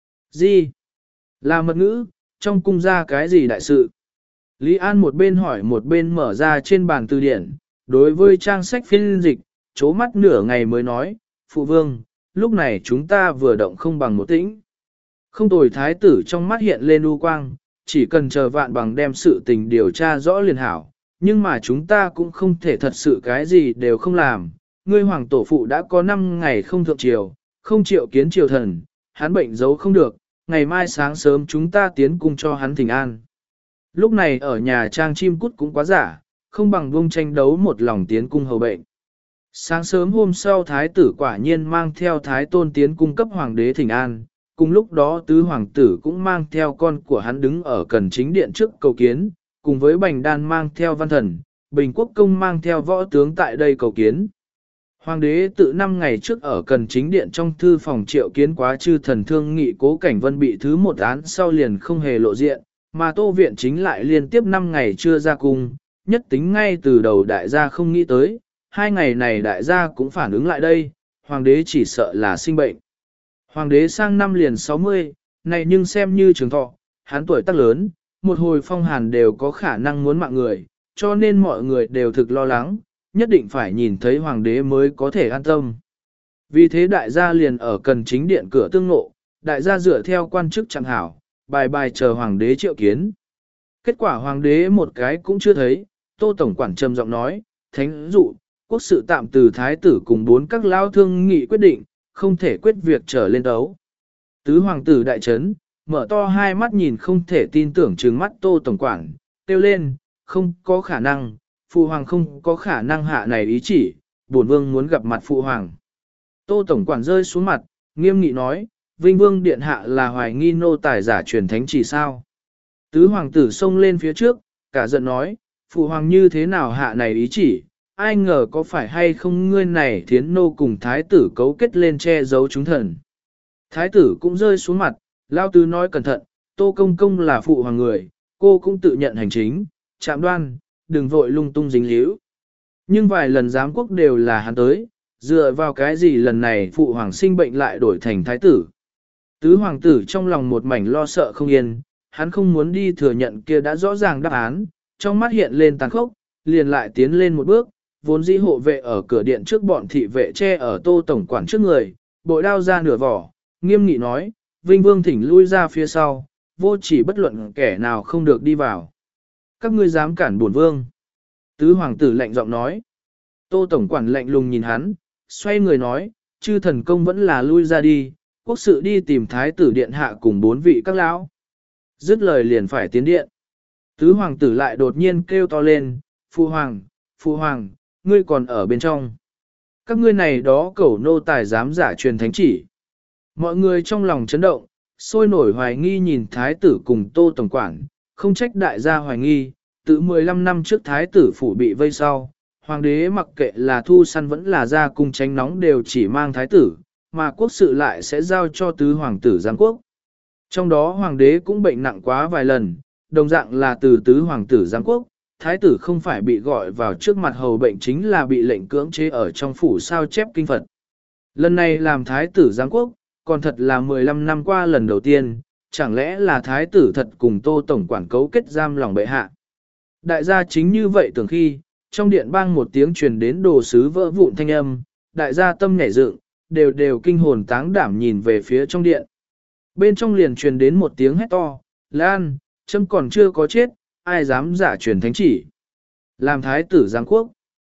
Gì? Là mật ngữ, trong cung ra cái gì đại sự? Lý An một bên hỏi một bên mở ra trên bàn từ điển, đối với trang sách phiên dịch, chố mắt nửa ngày mới nói, phụ vương, lúc này chúng ta vừa động không bằng một tĩnh. Không tồi thái tử trong mắt hiện lên u quang, chỉ cần chờ vạn bằng đem sự tình điều tra rõ liền hảo, nhưng mà chúng ta cũng không thể thật sự cái gì đều không làm. Ngươi hoàng tổ phụ đã có 5 ngày không thượng triều, không triệu kiến triều thần, hắn bệnh giấu không được, ngày mai sáng sớm chúng ta tiến cung cho hắn thỉnh an. Lúc này ở nhà trang chim cút cũng quá giả, không bằng buông tranh đấu một lòng tiến cung hầu bệnh. Sáng sớm hôm sau thái tử quả nhiên mang theo thái tôn tiến cung cấp hoàng đế thỉnh an, cùng lúc đó tứ hoàng tử cũng mang theo con của hắn đứng ở cần chính điện trước cầu kiến, cùng với Bành Đan mang theo văn thần, Bình Quốc công mang theo võ tướng tại đây cầu kiến. Hoàng đế tự 5 ngày trước ở cần chính điện trong thư phòng triệu kiến quá chư thần thương nghị Cố Cảnh Vân bị thứ một án sau liền không hề lộ diện, mà Tô Viện chính lại liên tiếp 5 ngày chưa ra cung, nhất tính ngay từ đầu đại gia không nghĩ tới, 2 ngày này đại gia cũng phản ứng lại đây, hoàng đế chỉ sợ là sinh bệnh. Hoàng đế sang năm liền 60, này nhưng xem như trường thọ, hắn tuổi tác lớn, một hồi phong hàn đều có khả năng muốn mạng người, cho nên mọi người đều thực lo lắng, nhất định phải nhìn thấy hoàng đế mới có thể an tâm. Vì thế đại gia liền ở cần chính điện cửa tương ngộ, đại gia dựa theo quan chức chẳng hảo, bài bài chờ hoàng đế triệu kiến. Kết quả hoàng đế một cái cũng chưa thấy, Tô Tổng quản trầm giọng nói, thánh dụ, quốc sự tạm từ thái tử cùng 4 các lao thương nghị quyết định, không thể quyết việc trở lên đấu. Tứ hoàng tử đại trấn, mở to hai mắt nhìn không thể tin tưởng trừng mắt Tô Tổng quản, kêu lên, không có khả năng, phụ hoàng không có khả năng hạ này ý chỉ, bổn vương muốn gặp mặt phụ hoàng. Tô Tổng quản rơi xuống mặt, nghiêm nghị nói, Vinh Vương Điện Hạ là hoài nghi nô tài giả truyền thánh chỉ sao. Tứ hoàng tử xông lên phía trước, cả giận nói, phụ hoàng như thế nào hạ này ý chỉ, ai ngờ có phải hay không ngươi này thiến nô cùng thái tử cấu kết lên che giấu chúng thần. Thái tử cũng rơi xuống mặt, lao tứ nói cẩn thận, Tô Công Công là phụ hoàng người, cô cũng tự nhận hành chính, chạm đoan, đừng vội lung tung dính líu. Nhưng vài lần giám quốc đều là hắn tới, dựa vào cái gì lần này phụ hoàng sinh bệnh lại đổi thành thái tử. Tứ hoàng tử trong lòng một mảnh lo sợ không yên, hắn không muốn đi thừa nhận kia đã rõ ràng đáp án, trong mắt hiện lên tàn khốc, liền lại tiến lên một bước, vốn dĩ hộ vệ ở cửa điện trước bọn thị vệ che ở Tô Tổng quản trước người, bội đao ra nửa vỏ, nghiêm nghị nói, Vinh Vương thỉnh lui ra phía sau, vô chỉ bất luận kẻ nào không được đi vào. Các ngươi dám cản bổn vương. Tứ hoàng tử lạnh giọng nói. Tô Tổng quản lạnh lùng nhìn hắn, xoay người nói, chư thần công vẫn là lui ra đi, quốc sự đi tìm thái tử điện hạ cùng 4 vị các lão. Dứt lời liền phải tiến điện. Tứ hoàng tử lại đột nhiên kêu to lên, phụ hoàng, ngươi còn ở bên trong. Các ngươi này đó cẩu nô tài dám giả truyền thánh chỉ. Mọi người trong lòng chấn động, sôi nổi hoài nghi nhìn thái tử cùng Tô Tổng quản, không trách đại gia hoài nghi, từ 15 năm trước thái tử phủ bị vây sau, hoàng đế mặc kệ là thu săn vẫn là ra cung tránh nóng đều chỉ mang thái tử, mà quốc sự lại sẽ giao cho tứ hoàng tử giám quốc. Trong đó hoàng đế cũng bệnh nặng quá vài lần, đồng dạng là từ tứ hoàng tử giám quốc, thái tử không phải bị gọi vào trước mặt hầu bệnh chính là bị lệnh cưỡng chế ở trong phủ sao chép kinh Phật. Lần này làm thái tử giám quốc, còn thật là 15 năm qua lần đầu tiên, chẳng lẽ là thái tử thật cùng Tô Tổng quản cấu kết giam lòng bệ hạ. Đại gia chính như vậy tưởng khi, trong điện bang một tiếng truyền đến đồ sứ vỡ vụn thanh âm, đại gia tâm nhảy dựng, đều kinh hồn táng đảm nhìn về phía trong điện. Bên trong liền truyền đến một tiếng hét to, Lan, châm còn chưa có chết, ai dám giả truyền thánh chỉ. Làm thái tử giáng quốc.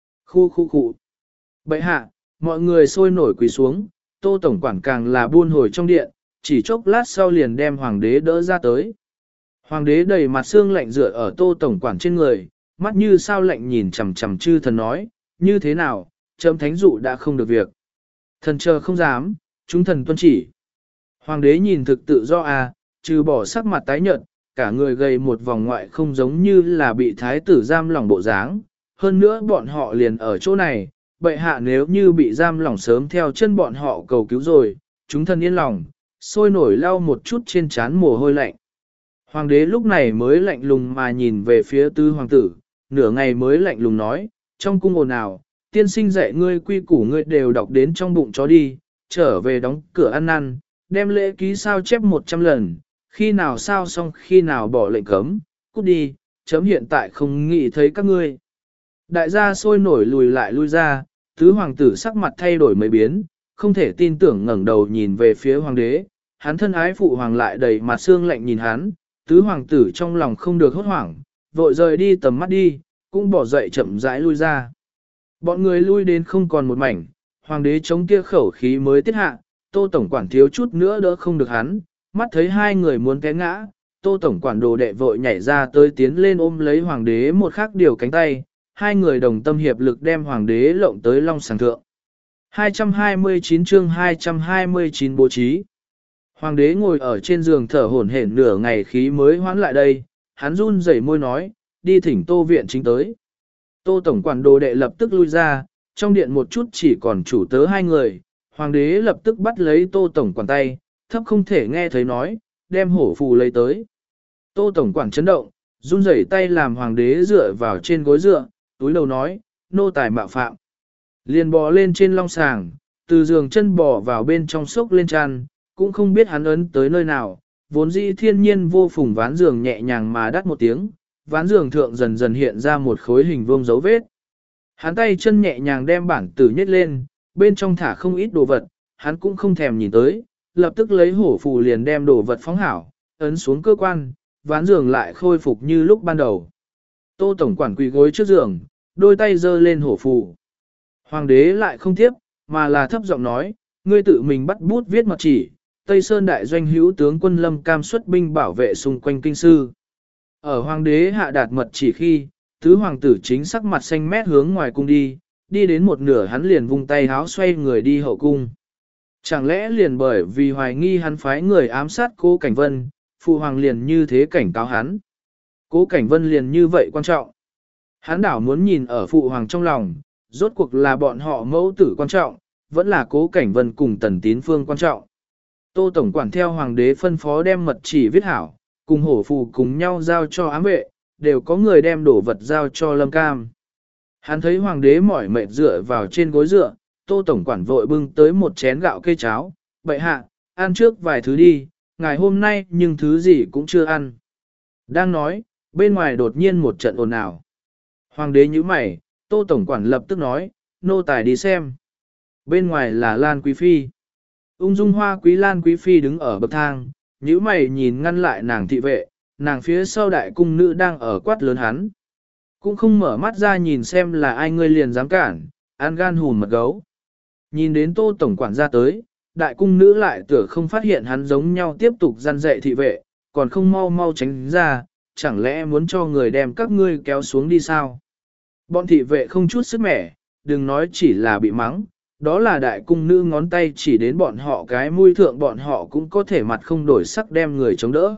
Khu. Bệ hạ, mọi người sôi nổi quỳ xuống, Tô Tổng quản càng là buôn hồi trong điện, chỉ chốc lát sau liền đem hoàng đế đỡ ra tới. Hoàng đế đầy mặt xương lạnh dựa ở Tô Tổng quản trên người, mắt như sao lạnh nhìn chằm chằm chư thần nói, như thế nào, chấm thánh dụ đã không được việc. Thần chờ không dám, chúng thần tuân chỉ. Hoàng đế nhìn thực tự do trừ bỏ sắc mặt tái nhợt, cả người gầy một vòng ngoại không giống như là bị thái tử giam lỏng bộ dáng. Hơn nữa bọn họ liền ở chỗ này, bệ hạ nếu như bị giam lỏng sớm theo chân bọn họ cầu cứu rồi, chúng thần yên lòng, sôi nổi lau một chút trên trán mồ hôi lạnh. Hoàng đế lúc này mới lạnh lùng mà nhìn về phía tứ hoàng tử, nửa ngày mới lạnh lùng nói, trong cung ồn ào, tiên sinh dạy ngươi quy củ ngươi đều đọc đến trong bụng chó đi, trở về đóng cửa ăn năn, đem lễ ký sao chép 100 lần, khi nào sao xong khi nào bỏ lệnh cấm, cút đi, chấm hiện tại không nghĩ thấy các ngươi. Đại gia sôi nổi lùi lại lui ra, tứ hoàng tử sắc mặt thay đổi mấy biến, không thể tin tưởng ngẩng đầu nhìn về phía hoàng đế, hắn thân ái phụ hoàng lại đầy mặt xương lạnh nhìn hắn, tứ hoàng tử trong lòng không được hốt hoảng, vội rời đi tầm mắt đi, cũng bỏ dậy chậm rãi lui ra. Bọn người lui đến không còn một mảnh, hoàng đế chống kia khẩu khí mới tiết hạ, Tô Tổng quản thiếu chút nữa đỡ không được hắn, mắt thấy hai người muốn té ngã, Tô Tổng quản đồ đệ vội nhảy ra tới tiến lên ôm lấy hoàng đế một khắc điều cánh tay, hai người đồng tâm hiệp lực đem hoàng đế lộng tới long sàng thượng. 229 chương 229 bố trí. Hoàng đế ngồi ở trên giường thở hổn hển nửa ngày khí mới hoãn lại đây, hắn run rẩy môi nói, đi thỉnh Tô viện chính tới. Tô Tổng quản đồ đệ lập tức lui ra, trong điện một chút chỉ còn chủ tớ hai người, hoàng đế lập tức bắt lấy Tô Tổng quản tay, thấp không thể nghe thấy nói, đem hổ phù lấy tới. Tô Tổng quản chấn động, run rẩy tay làm hoàng đế dựa vào trên gối dựa, túi đầu nói, nô tài mạo phạm. Liền bò lên trên long sàng, từ giường chân bò vào bên trong sốc lên tràn, cũng không biết hắn ấn tới nơi nào, vốn dĩ thiên nhiên vô phùng ván giường nhẹ nhàng mà đắt một tiếng, ván giường thượng dần dần hiện ra một khối hình vuông dấu vết. Hắn tay chân nhẹ nhàng đem bản tử nhét lên, bên trong thả không ít đồ vật, hắn cũng không thèm nhìn tới, lập tức lấy hổ phù liền đem đồ vật phóng hảo, ấn xuống cơ quan, ván giường lại khôi phục như lúc ban đầu. Tô Tổng quản quỳ gối trước giường, đôi tay giơ lên hổ phù. Hoàng đế lại không tiếp, mà là thấp giọng nói, ngươi tự mình bắt bút viết mật chỉ, Tây Sơn đại doanh hữu tướng quân Lâm Cam xuất binh bảo vệ xung quanh kinh sư. Ở hoàng đế hạ đạt mật chỉ khi, tứ hoàng tử chính sắc mặt xanh mét hướng ngoài cung đi, đi đến một nửa hắn liền vung tay háo xoay người đi hậu cung. Chẳng lẽ liền bởi vì hoài nghi hắn phái người ám sát Cố Cảnh Vân, Phụ Hoàng liền như thế cảnh cáo hắn. Cố Cảnh Vân liền như vậy quan trọng. Hắn đảo muốn nhìn ở Phụ Hoàng trong lòng, rốt cuộc là bọn họ mẫu tử quan trọng, vẫn là Cố Cảnh Vân cùng Tần Tín Phương quan trọng. Tô Tổng quản theo Hoàng đế phân phó đem mật chỉ viết hảo, cùng hổ phù cùng nhau giao cho ám vệ, đều có người đem đổ vật giao cho Lâm Cam. Hắn thấy Hoàng đế mỏi mệt dựa vào trên gối dựa, Tô Tổng quản vội bưng tới một chén gạo cây cháo, bệ hạ, ăn trước vài thứ đi, ngày hôm nay nhưng thứ gì cũng chưa ăn. Đang nói, bên ngoài đột nhiên một trận ồn ào. Hoàng đế nhíu mày, Tô Tổng quản lập tức nói, nô tài đi xem. Bên ngoài là Lan Quý Phi. Ung dung hoa quý Lan Quý Phi đứng ở bậc thang, nhíu mày nhìn ngăn lại nàng thị vệ, nàng phía sau đại cung nữ đang ở quát lớn hắn. Cũng không mở mắt ra nhìn xem là ai ngươi liền dám cản, ăn gan hùn mật gấu. Nhìn đến Tô Tổng quản ra tới, đại cung nữ lại tựa không phát hiện hắn giống nhau tiếp tục gian dạy thị vệ, còn không mau mau tránh ra, chẳng lẽ muốn cho người đem các ngươi kéo xuống đi sao? Bọn thị vệ không chút sức mẻ, đừng nói chỉ là bị mắng, đó là đại cung nữ ngón tay chỉ đến bọn họ cái mũi thượng bọn họ cũng có thể mặt không đổi sắc đem người chống đỡ.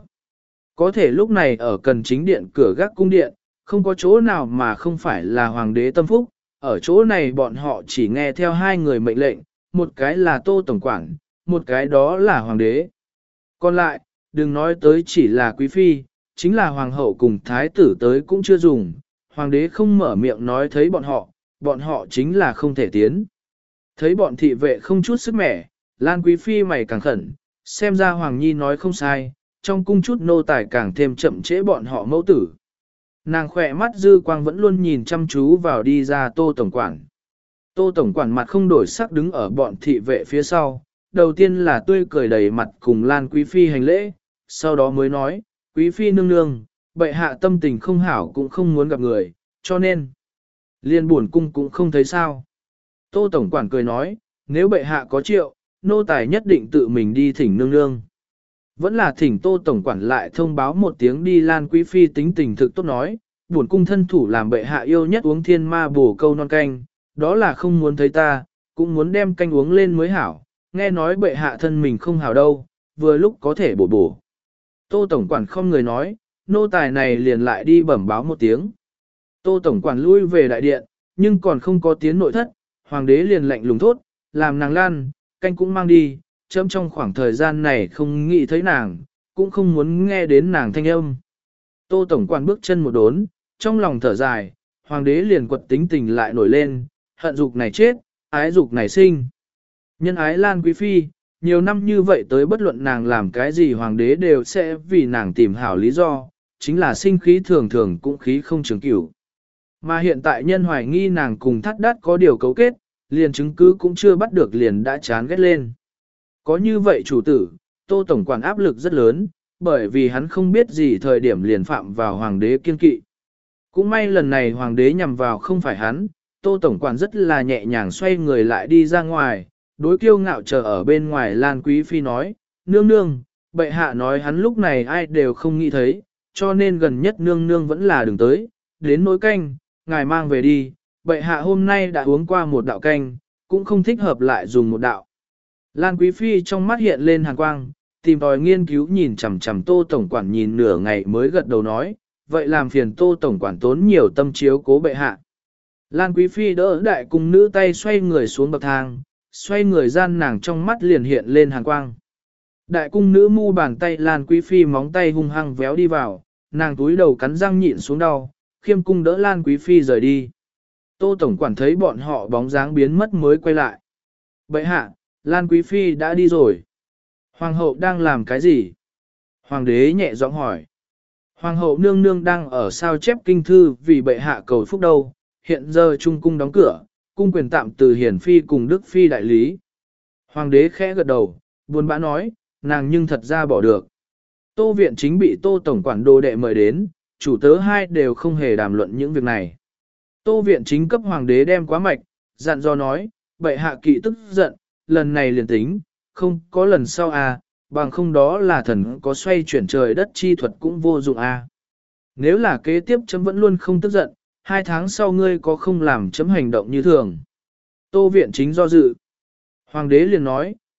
Có thể lúc này ở cần chính điện cửa gác cung điện, không có chỗ nào mà không phải là hoàng đế tâm phúc, ở chỗ này bọn họ chỉ nghe theo hai người mệnh lệnh, một cái là Tô Tổng quản, một cái đó là hoàng đế. Còn lại, đừng nói tới chỉ là quý phi, chính là hoàng hậu cùng thái tử tới cũng chưa dùng, hoàng đế không mở miệng nói thấy bọn họ chính là không thể tiến. Thấy bọn thị vệ không chút sức mẻ, Lan Quý Phi mày càng khẩn, xem ra Hoàng Nhi nói không sai, trong cung chút nô tài càng thêm chậm trễ bọn họ mẫu tử. Nàng khỏe mắt dư quang vẫn luôn nhìn chăm chú vào đi ra Tô Tổng quản. Tô Tổng quản mặt không đổi sắc đứng ở bọn thị vệ phía sau, đầu tiên là tươi cười đầy mặt cùng Lan Quý Phi hành lễ, sau đó mới nói, Quý Phi nương nương, bệ hạ tâm tình không hảo cũng không muốn gặp người, cho nên, liên buồn cung cũng không thấy sao. Tô Tổng quản cười nói, nếu bệ hạ có triệu, nô tài nhất định tự mình đi thỉnh nương nương. Vẫn là thỉnh Tô Tổng quản lại thông báo một tiếng đi Lan Quý Phi tính tình thực tốt nói, buồn cung thân thủ làm bệ hạ yêu nhất uống thiên ma bổ câu non canh, đó là không muốn thấy ta, cũng muốn đem canh uống lên mới hảo, nghe nói bệ hạ thân mình không hảo đâu, vừa lúc có thể bổ bổ. Tô Tổng quản không người nói, nô tài này liền lại đi bẩm báo một tiếng. Tô Tổng quản lui về đại điện, nhưng còn không có tiếng nội thất, hoàng đế liền lạnh lùng thốt, làm nàng lan, canh cũng mang đi, chấm trong khoảng thời gian này không nghĩ thấy nàng, cũng không muốn nghe đến nàng thanh âm. Tô Tổng quản bước chân một đốn, trong lòng thở dài, hoàng đế liền quật tính tình lại nổi lên, hận dục này chết, ái dục này sinh. Nhân ái Lan Quý Phi, nhiều năm như vậy tới bất luận nàng làm cái gì hoàng đế đều sẽ vì nàng tìm hảo lý do, chính là sinh khí thường thường cũng khí không trường cửu. Mà hiện tại nhân hoài nghi nàng cùng Thắt Đát có điều cấu kết, liền chứng cứ cũng chưa bắt được liền đã chán ghét lên. Có như vậy chủ tử, Tô Tổng quản áp lực rất lớn, bởi vì hắn không biết gì thời điểm liền phạm vào hoàng đế kiên kỵ. Cũng may lần này hoàng đế nhằm vào không phải hắn, Tô Tổng quản rất là nhẹ nhàng xoay người lại đi ra ngoài, đối kiêu ngạo chờ ở bên ngoài Lan Quý Phi nói, nương nương, bệ hạ nói hắn lúc này ai đều không nghĩ thấy, cho nên gần nhất nương nương vẫn là đừng tới, đến nỗi canh, ngài mang về đi, bệ hạ hôm nay đã uống qua một đạo canh, cũng không thích hợp lại dùng một đạo. Lan Quý Phi trong mắt hiện lên hàn quang, tìm tòi nghiên cứu nhìn chằm chằm Tô Tổng quản nhìn nửa ngày mới gật đầu nói, vậy làm phiền Tô Tổng quản tốn nhiều tâm chiếu cố bệ hạ. Lan Quý Phi đỡ đại cung nữ tay xoay người xuống bậc thang, xoay người gian nàng trong mắt liền hiện lên hàn quang. Đại cung nữ mu bàn tay Lan Quý Phi móng tay hung hăng véo đi vào, nàng túi đầu cắn răng nhịn xuống đau, khiêm cung đỡ Lan Quý Phi rời đi. Tô Tổng quản thấy bọn họ bóng dáng biến mất mới quay lại. Bệ hạ, Lan Quý Phi đã đi rồi. Hoàng hậu đang làm cái gì? Hoàng đế nhẹ giọng hỏi. Hoàng hậu nương nương đang ở sao chép kinh thư vì bệ hạ cầu phúc đâu, hiện giờ trung cung đóng cửa, cung quyền tạm từ Hiển Phi cùng Đức Phi đại lý. Hoàng đế khẽ gật đầu, buồn bã nói, nàng nhưng thật ra bỏ được. Tô viện chính bị Tô Tổng quản đô đệ mời đến, chủ tớ hai đều không hề đàm luận những việc này. Tô viện chính cấp hoàng đế đem quá mạch, dặn dò nói, bệ hạ kỵ tức giận, lần này liền tính, không có lần sau à, bằng không đó là thần có xoay chuyển trời đất chi thuật cũng vô dụng à. Nếu là kế tiếp chấm vẫn luôn không tức giận, 2 tháng sau ngươi có không làm chấm hành động như thường. Tô viện chính do dự. Hoàng đế liền nói,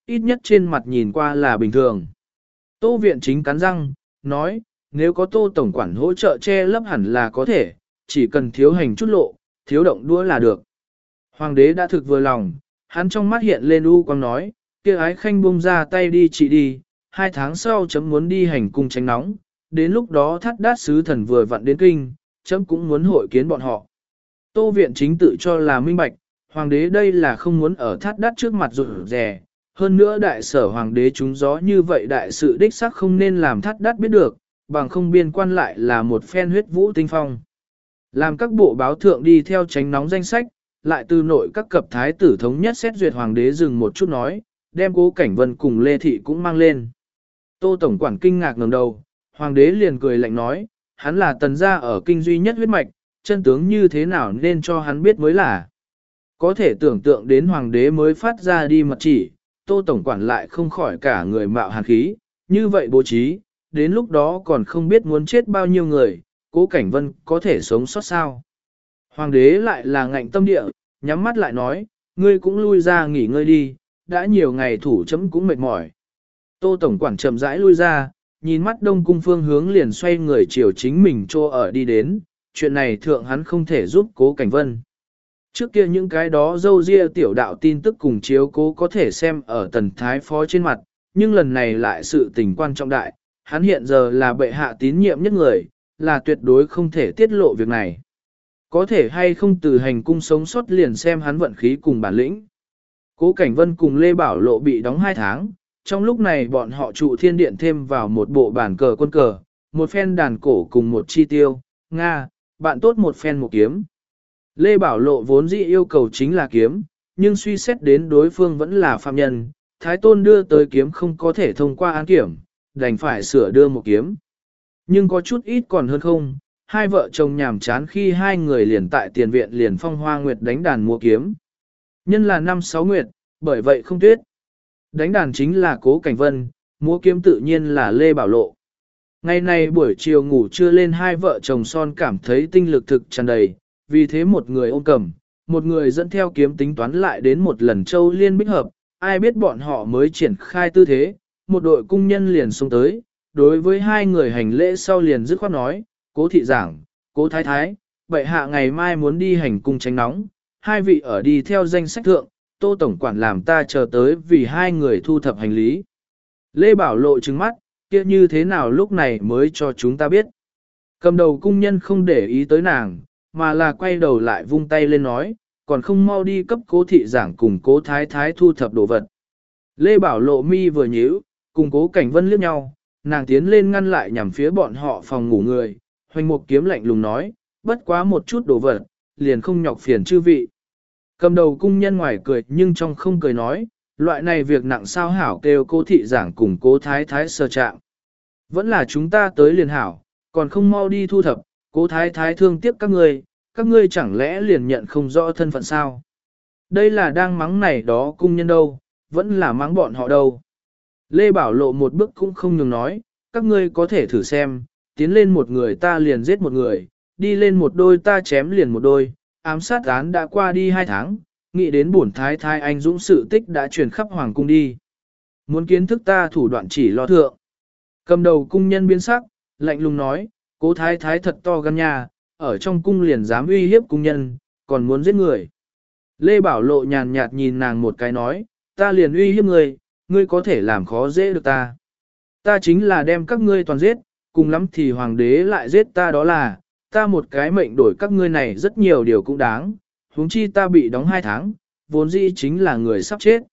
ít nhất trên mặt nhìn qua là bình thường. Tô Viện Chính cắn răng, nói, nếu có Tô Tổng Quản hỗ trợ che lấp hẳn là có thể, chỉ cần thiếu hành chút lộ, thiếu động đũa là được. Hoàng đế đã thực vừa lòng, hắn trong mắt hiện lên u quang nói, kia ái khanh buông ra tay đi chị đi, 2 tháng sau chấm muốn đi hành cung tránh nóng, đến lúc đó Thát Đát sứ thần vừa vặn đến kinh, chấm cũng muốn hội kiến bọn họ. Tô Viện Chính tự cho là minh bạch, hoàng đế đây là không muốn ở Thát Đát trước mặt rụt rè, hơn nữa đại sở hoàng đế trúng gió như vậy đại sự đích xác không nên làm Thát Đát biết được, bằng không biên quan lại là một phen huyết vũ tinh phong. Làm các bộ báo thượng đi theo tránh nóng danh sách, lại từ nội các cập thái tử thống nhất xét duyệt hoàng đế dừng một chút nói, đem Cố Cảnh Vân cùng Lê Thị cũng mang lên. Tô Tổng Quản kinh ngạc ngẩng đầu, hoàng đế liền cười lạnh nói, hắn là tần gia ở kinh duy nhất huyết mạch, chân tướng như thế nào nên cho hắn biết mới là. Có thể tưởng tượng đến hoàng đế mới phát ra đi mật chỉ, Tô Tổng Quản lại không khỏi cả người mạo hàn khí, như vậy bố trí, đến lúc đó còn không biết muốn chết bao nhiêu người, Cố Cảnh Vân có thể sống sót sao. Hoàng đế lại là ngạnh tâm địa, nhắm mắt lại nói, ngươi cũng lui ra nghỉ ngơi đi, đã nhiều ngày thủ chấm cũng mệt mỏi. Tô Tổng Quản chậm rãi lui ra, nhìn mắt đông cung phương hướng liền xoay người chiều chính mình cho ở đi đến, chuyện này thượng hắn không thể giúp Cố Cảnh Vân. Trước kia những cái đó dâu ria tiểu đạo tin tức cùng chiếu cố có thể xem ở tần thái phó trên mặt, nhưng lần này lại sự tình quan trọng đại, hắn hiện giờ là bệ hạ tín nhiệm nhất người, là tuyệt đối không thể tiết lộ việc này. Có thể hay không từ hành cung sống sót liền xem hắn vận khí cùng bản lĩnh. Cố Cảnh Vân cùng Lê Bảo Lộ bị đóng 2 tháng, trong lúc này bọn họ trụ thiên điện thêm vào một bộ bản cờ quân cờ, một phen đàn cổ cùng một chi tiêu, Nga, bạn tốt một phen một kiếm. Lê Bảo Lộ vốn dĩ yêu cầu chính là kiếm, nhưng suy xét đến đối phương vẫn là phạm nhân, Thái Tôn đưa tới kiếm không có thể thông qua án kiểm, đành phải sửa đưa một kiếm. Nhưng có chút ít còn hơn không, hai vợ chồng nhàm chán khi hai người liền tại tiền viện liền phong hoa nguyệt đánh đàn mua kiếm. Nhân là 5-6 nguyệt, bởi vậy không tuyết. Đánh đàn chính là Cố Cảnh Vân, múa kiếm tự nhiên là Lê Bảo Lộ. Ngày này buổi chiều ngủ trưa lên hai vợ chồng son cảm thấy tinh lực thực tràn đầy, vì thế một người ôm cầm, một người dẫn theo kiếm tính toán lại đến một lần châu liên bích hợp, ai biết bọn họ mới triển khai tư thế, một đội cung nhân liền xông tới, đối với hai người hành lễ sau liền dứt khoát nói, Cố thị giảng, Cố thái thái, bệ hạ ngày mai muốn đi hành cung tránh nóng, hai vị ở đi theo danh sách thượng, Tô Tổng Quản làm ta chờ tới vì hai người thu thập hành lý. Lê Bảo Lộ trừng mắt, kia như thế nào lúc này mới cho chúng ta biết. Cầm đầu cung nhân không để ý tới nàng, mà là quay đầu lại vung tay lên nói, còn không mau đi cấp Cố thị giảng cùng Cố thái thái thu thập đồ vật. Lê Bảo Lộ mi vừa nhíu, cùng Cố Cảnh Vân liếc nhau, nàng tiến lên ngăn lại nhằm phía bọn họ phòng ngủ người, hoành một kiếm lạnh lùng nói, bất quá một chút đồ vật, liền không nhọc phiền chư vị. Cầm đầu cung nhân ngoài cười nhưng trong không cười nói, loại này việc nặng sao hảo kêu Cố thị giảng cùng Cố thái thái sơ trạng. Vẫn là chúng ta tới liền hảo, còn không mau đi thu thập, Cố thái thái thương tiếc các ngươi chẳng lẽ liền nhận không rõ thân phận sao? Đây là đang mắng này đó cung nhân đâu, vẫn là mắng bọn họ đâu. Lê Bảo Lộ một bước cũng không nhường nói, các ngươi có thể thử xem, tiến lên một người ta liền giết một người, đi lên một đôi ta chém liền một đôi, ám sát án đã qua đi 2 tháng, nghĩ đến bổn thái thái anh dũng sự tích đã truyền khắp hoàng cung đi. Muốn kiến thức ta thủ đoạn chỉ lo thượng. Cầm đầu cung nhân biến sắc, lạnh lùng nói, Cố thái thái thật to gan nha, ở trong cung liền dám uy hiếp cung nhân, còn muốn giết người. Lê Bảo Lộ nhàn nhạt nhìn nàng một cái nói, ta liền uy hiếp người, ngươi có thể làm khó dễ được ta. Ta chính là đem các ngươi toàn giết, cùng lắm thì hoàng đế lại giết ta đó là, ta một cái mệnh đổi các ngươi này rất nhiều điều cũng đáng, huống chi ta bị đóng 2 tháng, vốn dĩ chính là người sắp chết.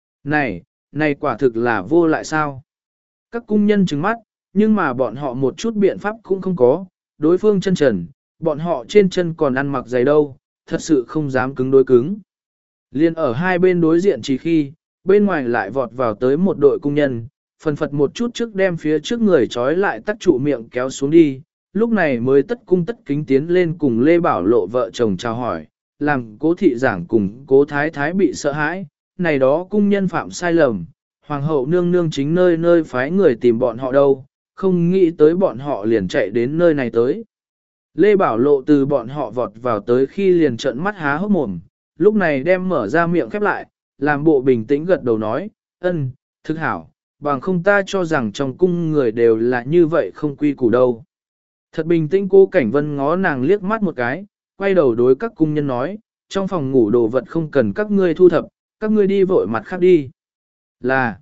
Này quả thực là vô lại sao? Các cung nhân trừng mắt, nhưng mà bọn họ một chút biện pháp cũng không có, đối phương chân trần, bọn họ trên chân còn ăn mặc giày đâu, thật sự không dám cứng đối cứng. Liên ở hai bên đối diện chỉ khi, bên ngoài lại vọt vào tới một đội cung nhân, phần phật một chút trước đem phía trước người trói lại tắt trụ miệng kéo xuống đi, lúc này mới tất cung tất kính tiến lên cùng Lê Bảo Lộ vợ chồng chào hỏi, làm Cố thị giảng cùng Cố thái thái bị sợ hãi, này đó cung nhân phạm sai lầm, hoàng hậu nương nương chính nơi nơi phái người tìm bọn họ đâu, không nghĩ tới bọn họ liền chạy đến nơi này tới. Lê Bảo Lộ từ bọn họ vọt vào tới khi liền trợn mắt há hốc mồm, lúc này đem mở ra miệng khép lại, làm bộ bình tĩnh gật đầu nói, Ân, thực hảo, bằng không ta cho rằng trong cung người đều là như vậy không quy củ đâu. Thật bình tĩnh Cố Cảnh Vân ngó nàng liếc mắt một cái, quay đầu đối các cung nhân nói, trong phòng ngủ đồ vật không cần các ngươi thu thập, các ngươi đi vội mặt khác đi. Là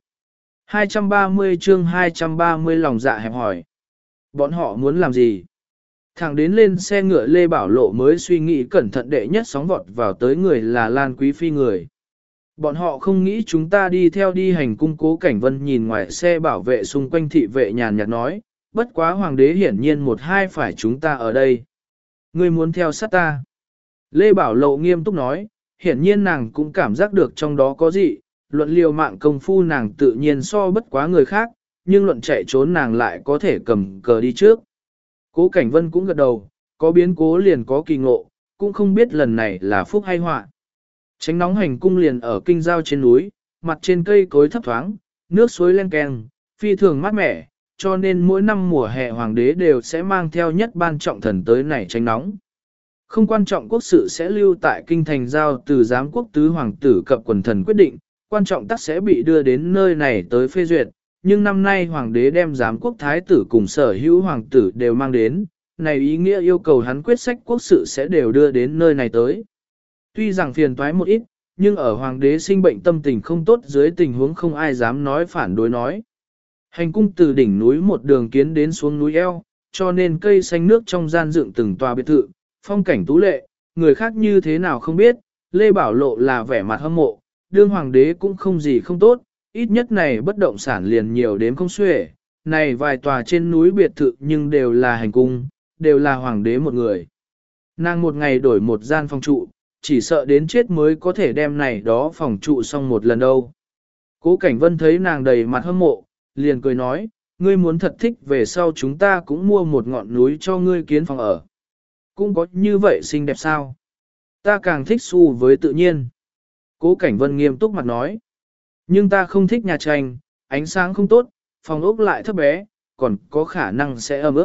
230 chương 230 lòng dạ hẹp hỏi. Bọn họ muốn làm gì? Thẳng đến lên xe ngựa Lê Bảo Lộ mới suy nghĩ cẩn thận đệ nhất sóng vọt vào tới người là Lan Quý Phi người. Bọn họ không nghĩ chúng ta đi theo đi hành cung. Cố Cảnh Vân nhìn ngoài xe bảo vệ xung quanh thị vệ nhàn nhạt nói, bất quá hoàng đế hiển nhiên một hai phải chúng ta ở đây. Ngươi muốn theo sát ta. Lê Bảo Lộ nghiêm túc nói, hiển nhiên nàng cũng cảm giác được trong đó có gì, luận liều mạng công phu nàng tự nhiên so bất quá người khác, nhưng luận chạy trốn nàng lại có thể cầm cờ đi trước. Cố Cảnh Vân cũng gật đầu, có biến cố liền có kỳ ngộ, cũng không biết lần này là phúc hay họa. Tránh nóng hành cung liền ở kinh giao trên núi, mặt trên cây cối thấp thoáng, nước suối len keng, phi thường mát mẻ, cho nên mỗi năm mùa hè hoàng đế đều sẽ mang theo nhất ban trọng thần tới này tránh nóng. Không quan trọng quốc sự sẽ lưu tại kinh thành giao từ giám quốc tứ hoàng tử cập quần thần quyết định, quan trọng tắc sẽ bị đưa đến nơi này tới phê duyệt, nhưng năm nay hoàng đế đem giám quốc thái tử cùng sở hữu hoàng tử đều mang đến, này ý nghĩa yêu cầu hắn quyết sách quốc sự sẽ đều đưa đến nơi này tới. Tuy rằng phiền toái một ít, nhưng ở hoàng đế sinh bệnh tâm tình không tốt dưới tình huống không ai dám nói phản đối nói. Hành cung từ đỉnh núi một đường kiến đến xuống núi eo, cho nên cây xanh nước trong gian dựng từng tòa biệt thự, phong cảnh tú lệ, người khác như thế nào không biết, Lê Bảo Lộ là vẻ mặt hâm mộ, đương hoàng đế cũng không gì không tốt, ít nhất này bất động sản liền nhiều đến không xuể, này vài tòa trên núi biệt thự nhưng đều là hành cung, đều là hoàng đế một người. Nàng một ngày đổi một gian phòng trụ, chỉ sợ đến chết mới có thể đem này đó phòng trụ xong một lần đâu. Cố Cảnh Vân thấy nàng đầy mặt hâm mộ, liền cười nói, ngươi muốn thật thích về sau chúng ta cũng mua một ngọn núi cho ngươi kiến phòng ở. Cũng có như vậy xinh đẹp sao? Ta càng thích xu với tự nhiên. Cố Cảnh Vân nghiêm túc mặt nói. Nhưng ta không thích nhà tranh, ánh sáng không tốt, phòng ốc lại thấp bé, còn có khả năng sẽ ẩm ướt.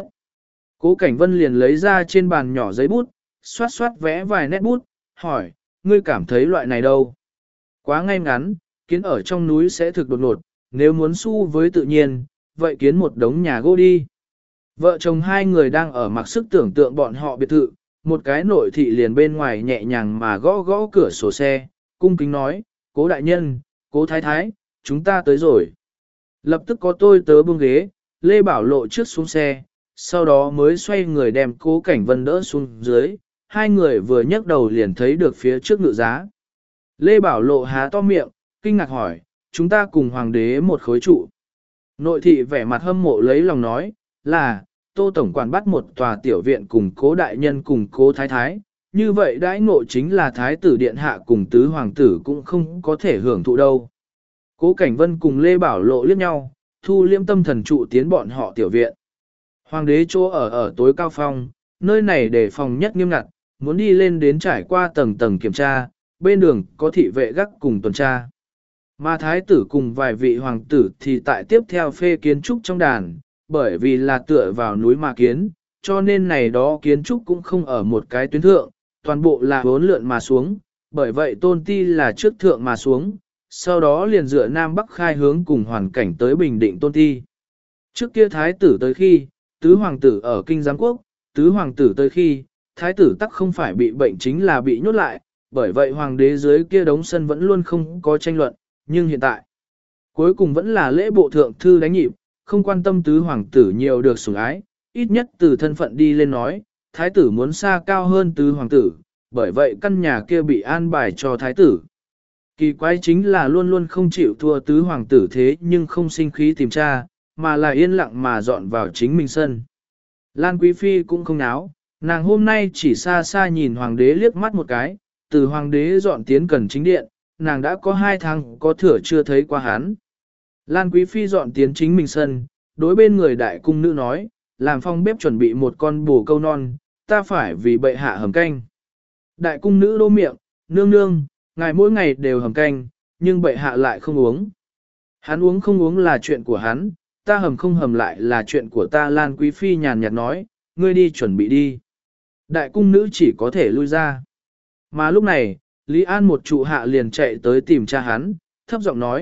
Cố Cảnh Vân liền lấy ra trên bàn nhỏ giấy bút, xoát xoát vẽ vài nét bút, hỏi, ngươi cảm thấy loại này đâu? Quá ngay ngắn, kiến ở trong núi sẽ thực đột ngột, nếu muốn xu với tự nhiên, vậy kiến một đống nhà gỗ đi. Vợ chồng hai người đang ở mặc sức tưởng tượng bọn họ biệt thự, một cái nội thị liền bên ngoài nhẹ nhàng mà gõ gõ cửa sổ xe, cung kính nói, Cố đại nhân, Cố thái thái, chúng ta tới rồi. Lập tức có tôi tớ buông ghế, Lê Bảo Lộ trước xuống xe, sau đó mới xoay người đem Cố Cảnh Vân đỡ xuống dưới, hai người vừa nhấc đầu liền thấy được phía trước ngự giá. Lê Bảo Lộ há to miệng, kinh ngạc hỏi, chúng ta cùng hoàng đế một khối trụ. Nội thị vẻ mặt hâm mộ lấy lòng nói, là, Tô Tổng quản bắt một tòa tiểu viện cùng Cố đại nhân cùng Cố thái thái, như vậy đãi ngộ chính là thái tử điện hạ cùng tứ hoàng tử cũng không có thể hưởng thụ đâu. Cố Cảnh Vân cùng Lê Bảo Lộ liếc nhau, thu liêm tâm thần trụ tiến bọn họ tiểu viện. Hoàng đế chỗ ở tối cao phong, nơi này để phòng nhất nghiêm ngặt, muốn đi lên đến trải qua tầng tầng kiểm tra, bên đường có thị vệ gác cùng tuần tra. Mà thái tử cùng vài vị hoàng tử thì tại tiếp theo phê kiến trúc trong đàn, bởi vì là tựa vào núi mà kiến, cho nên này đó kiến trúc cũng không ở một cái tuyến thượng, toàn bộ là bốn lượn mà xuống, bởi vậy tôn ti là trước thượng mà xuống, sau đó liền dựa nam bắc khai hướng cùng hoàn cảnh tới bình định tôn ti. Trước kia thái tử tới khi, tứ hoàng tử ở kinh giám quốc, tứ hoàng tử tới khi, thái tử tắc không phải bị bệnh chính là bị nhốt lại, bởi vậy hoàng đế dưới kia đống sân vẫn luôn không có tranh luận, nhưng hiện tại, cuối cùng vẫn là lễ bộ thượng thư đánh nhịp, không quan tâm tứ hoàng tử nhiều được sủng ái, ít nhất từ thân phận đi lên nói, thái tử muốn xa cao hơn tứ hoàng tử, bởi vậy căn nhà kia bị an bài cho thái tử. Kỳ quái chính là luôn luôn không chịu thua tứ hoàng tử thế nhưng không sinh khí tìm tra, mà là yên lặng mà dọn vào chính mình sân. Lan Quý Phi cũng không náo, nàng hôm nay chỉ xa xa nhìn hoàng đế liếc mắt một cái, từ hoàng đế dọn tiến cần chính điện, nàng đã có 2 tháng có thừa chưa thấy qua hắn. Lan Quý Phi dọn tiến chính mình sân, đối bên người đại cung nữ nói, làm phong bếp chuẩn bị một con bồ câu non, ta phải vì bệ hạ hầm canh. Đại cung nữ đô miệng, nương nương, ngài mỗi ngày đều hầm canh, nhưng bệ hạ lại không uống. Hắn uống không uống là chuyện của hắn, ta hầm không hầm lại là chuyện của ta. Lan Quý Phi nhàn nhạt nói, ngươi đi chuẩn bị đi. Đại cung nữ chỉ có thể lui ra. Mà lúc này, Lý An một trụ hạ liền chạy tới tìm cha hắn, thấp giọng nói,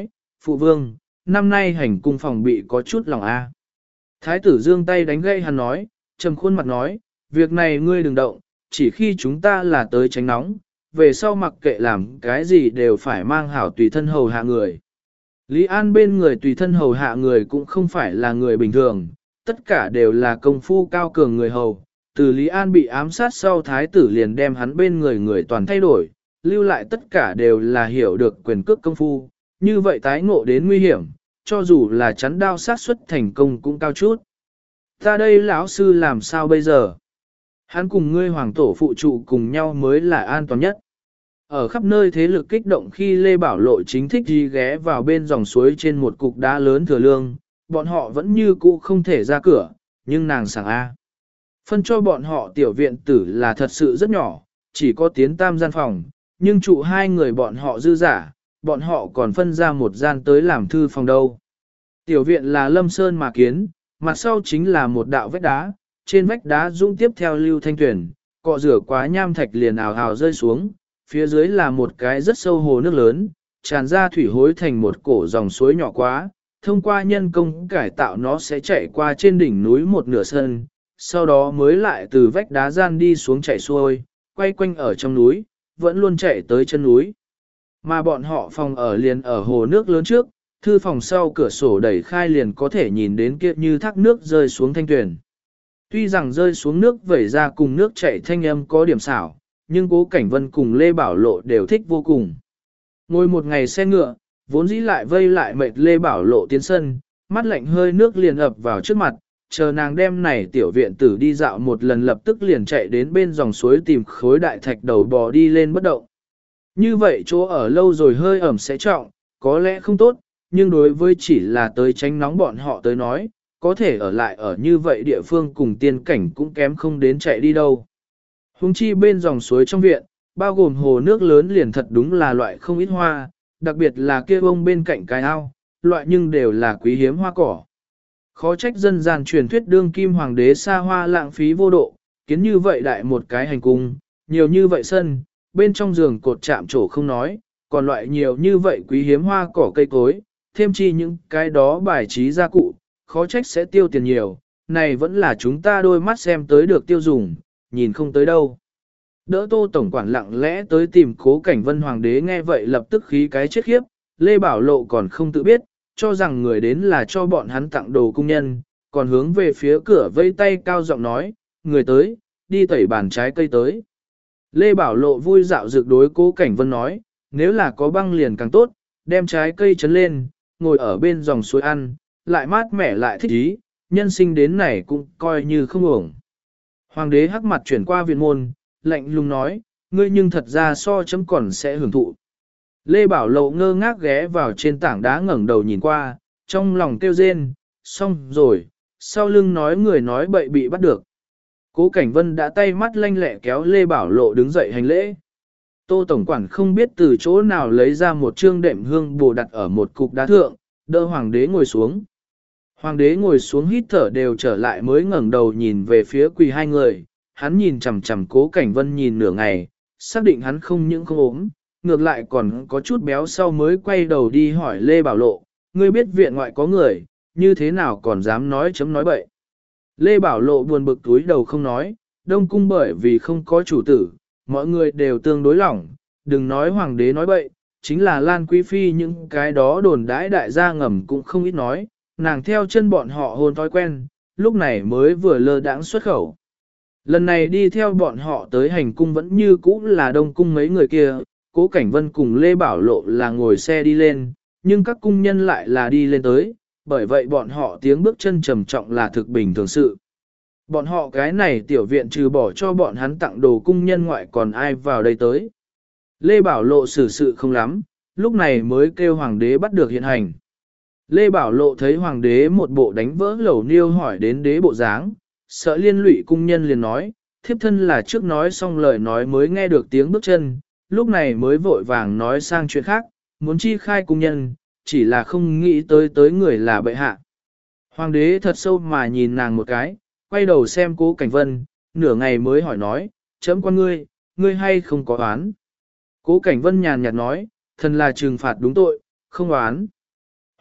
phụ vương, năm nay hành cung phòng bị có chút lòng a. Thái tử giương tay đánh gậy hắn nói, trầm khuôn mặt nói, việc này ngươi đừng động, chỉ khi chúng ta là tới tránh nóng, về sau mặc kệ làm cái gì đều phải mang hảo tùy thân hầu hạ người. Lý An bên người tùy thân hầu hạ người cũng không phải là người bình thường, tất cả đều là công phu cao cường người hầu. Từ Lý An bị ám sát sau thái tử liền đem hắn bên người người toàn thay đổi, lưu lại tất cả đều là hiểu được quyền cước công phu, như vậy tái ngộ đến nguy hiểm, cho dù là chắn đao sát suất thành công cũng cao chút. Ta đây lão sư làm sao bây giờ? Hắn cùng ngươi hoàng tổ phụ trụ cùng nhau mới là an toàn nhất. Ở khắp nơi thế lực kích động khi Lê Bảo Lộ chính thích đi ghé vào bên dòng suối trên một cục đá lớn thừa lương, bọn họ vẫn như cũ không thể ra cửa, nhưng nàng sảng A. Phân cho bọn họ tiểu viện tử là thật sự rất nhỏ, chỉ có tiến tam gian phòng, nhưng trụ hai người bọn họ dư giả, bọn họ còn phân ra một gian tới làm thư phòng đâu. Tiểu viện là lâm sơn mà kiến, mặt sau chính là một đạo vách đá, trên vách đá dũng tiếp theo lưu thanh tuyển, cọ rửa quá nham thạch liền ào ào rơi xuống, phía dưới là một cái rất sâu hồ nước lớn, tràn ra thủy hối thành một cổ dòng suối nhỏ quá, thông qua nhân công cải tạo nó sẽ chạy qua trên đỉnh núi một nửa sân, sau đó mới lại từ vách đá gian đi xuống chạy xuôi, quay quanh ở trong núi, vẫn luôn chạy tới chân núi. Mà bọn họ phòng ở liền ở hồ nước lớn trước, thư phòng sau cửa sổ đẩy khai liền có thể nhìn đến kia như thác nước rơi xuống thanh tuyển. Tuy rằng rơi xuống nước vẩy ra cùng nước chảy thanh âm có điểm xảo, nhưng Cố Cảnh Vân cùng Lê Bảo Lộ đều thích vô cùng. Ngồi một ngày xe ngựa, vốn dĩ lại vây lại mệt Lê Bảo Lộ tiến sân, mắt lạnh hơi nước liền ập vào trước mặt, chờ nàng đem này tiểu viện tử đi dạo một lần lập tức liền chạy đến bên dòng suối tìm khối đại thạch đầu bò đi lên bất động. Như vậy chỗ ở lâu rồi hơi ẩm sẽ trọng, có lẽ không tốt, nhưng đối với chỉ là tới tránh nóng bọn họ tới nói, có thể ở lại ở như vậy địa phương cùng tiên cảnh cũng kém không đến chạy đi đâu. Hùng chi bên dòng suối trong viện, bao gồm hồ nước lớn liền thật đúng là loại không ít hoa, đặc biệt là kia bông bên cạnh cái ao, loại nhưng đều là quý hiếm hoa cỏ. Khó trách dân gian truyền thuyết đương kim hoàng đế xa hoa lãng phí vô độ, kiến như vậy đại một cái hành cung, nhiều như vậy sân, bên trong giường cột chạm trổ không nói, còn loại nhiều như vậy quý hiếm hoa cỏ cây cối, thêm chi những cái đó bài trí gia cụ, khó trách sẽ tiêu tiền nhiều, này vẫn là chúng ta đôi mắt xem tới được tiêu dùng, nhìn không tới đâu. Đỡ Tô Tổng quản lặng lẽ tới tìm Cố Cảnh Vân hoàng đế nghe vậy lập tức khí cái chết khiếp, Lê Bảo Lộ còn không tự biết, cho rằng người đến là cho bọn hắn tặng đồ cung nhân, còn hướng về phía cửa vây tay cao giọng nói, người tới, đi tẩy bàn trái cây tới. Lê Bảo Lộ vui dạo dược đối Cố Cảnh Vân nói, nếu là có băng liền càng tốt, đem trái cây chấn lên, ngồi ở bên dòng suối ăn, lại mát mẻ lại thích ý, nhân sinh đến này cũng coi như không uổng. Hoàng đế hắc mặt chuyển qua viện môn, lạnh lùng nói, ngươi nhưng thật ra so chấm còn sẽ hưởng thụ. Lê Bảo Lộ ngơ ngác ghé vào trên tảng đá ngẩng đầu nhìn qua, trong lòng kêu rên, xong rồi, sau lưng nói người nói bậy bị bắt được. Cố Cảnh Vân đã tay mắt lanh lẹ kéo Lê Bảo Lộ đứng dậy hành lễ. Tô Tổng quản không biết từ chỗ nào lấy ra một trương đệm hương bồ đặt ở một cục đá thượng, đỡ hoàng đế ngồi xuống. Hoàng đế ngồi xuống hít thở đều trở lại mới ngẩng đầu nhìn về phía quỳ hai người, hắn nhìn chằm chằm Cố Cảnh Vân nhìn nửa ngày, xác định hắn không những không ốm, ngược lại còn có chút béo sau mới quay đầu đi hỏi Lê Bảo Lộ, ngươi biết viện ngoại có người, như thế nào còn dám nói chấm nói bậy. Lê Bảo Lộ buồn bực túi đầu không nói, Đông Cung bởi vì không có chủ tử, mọi người đều tương đối lỏng, đừng nói hoàng đế nói bậy, chính là Lan Quý Phi những cái đó đồn đãi đại gia ngầm cũng không ít nói, nàng theo chân bọn họ hôn thói quen, lúc này mới vừa lơ đãng xuất khẩu. Lần này đi theo bọn họ tới hành cung vẫn như cũ là Đông Cung mấy người kia, Cố Cảnh Vân cùng Lê Bảo Lộ là ngồi xe đi lên, nhưng các cung nhân lại là đi lên tới, bởi vậy bọn họ tiếng bước chân trầm trọng là thực bình thường sự. Bọn họ cái này tiểu viện trừ bỏ cho bọn hắn tặng đồ cung nhân ngoại còn ai vào đây tới. Lê Bảo Lộ xử sự không lắm, lúc này mới kêu hoàng đế bắt được hiện hành. Lê Bảo Lộ thấy hoàng đế một bộ đánh vỡ lẩu niêu hỏi đến đế bộ dáng, sợ liên lụy cung nhân liền nói, thiếp thân là trước nói xong lời nói mới nghe được tiếng bước chân, lúc này mới vội vàng nói sang chuyện khác, muốn chi khai cung nhân, chỉ là không nghĩ tới người là bệ hạ. Hoàng đế thật sâu mà nhìn nàng một cái, quay đầu xem Cố Cảnh Vân, nửa ngày mới hỏi nói, chấm quan ngươi hay không có oán. Cố Cảnh Vân nhàn nhạt nói, thần là trừng phạt đúng tội, không oán.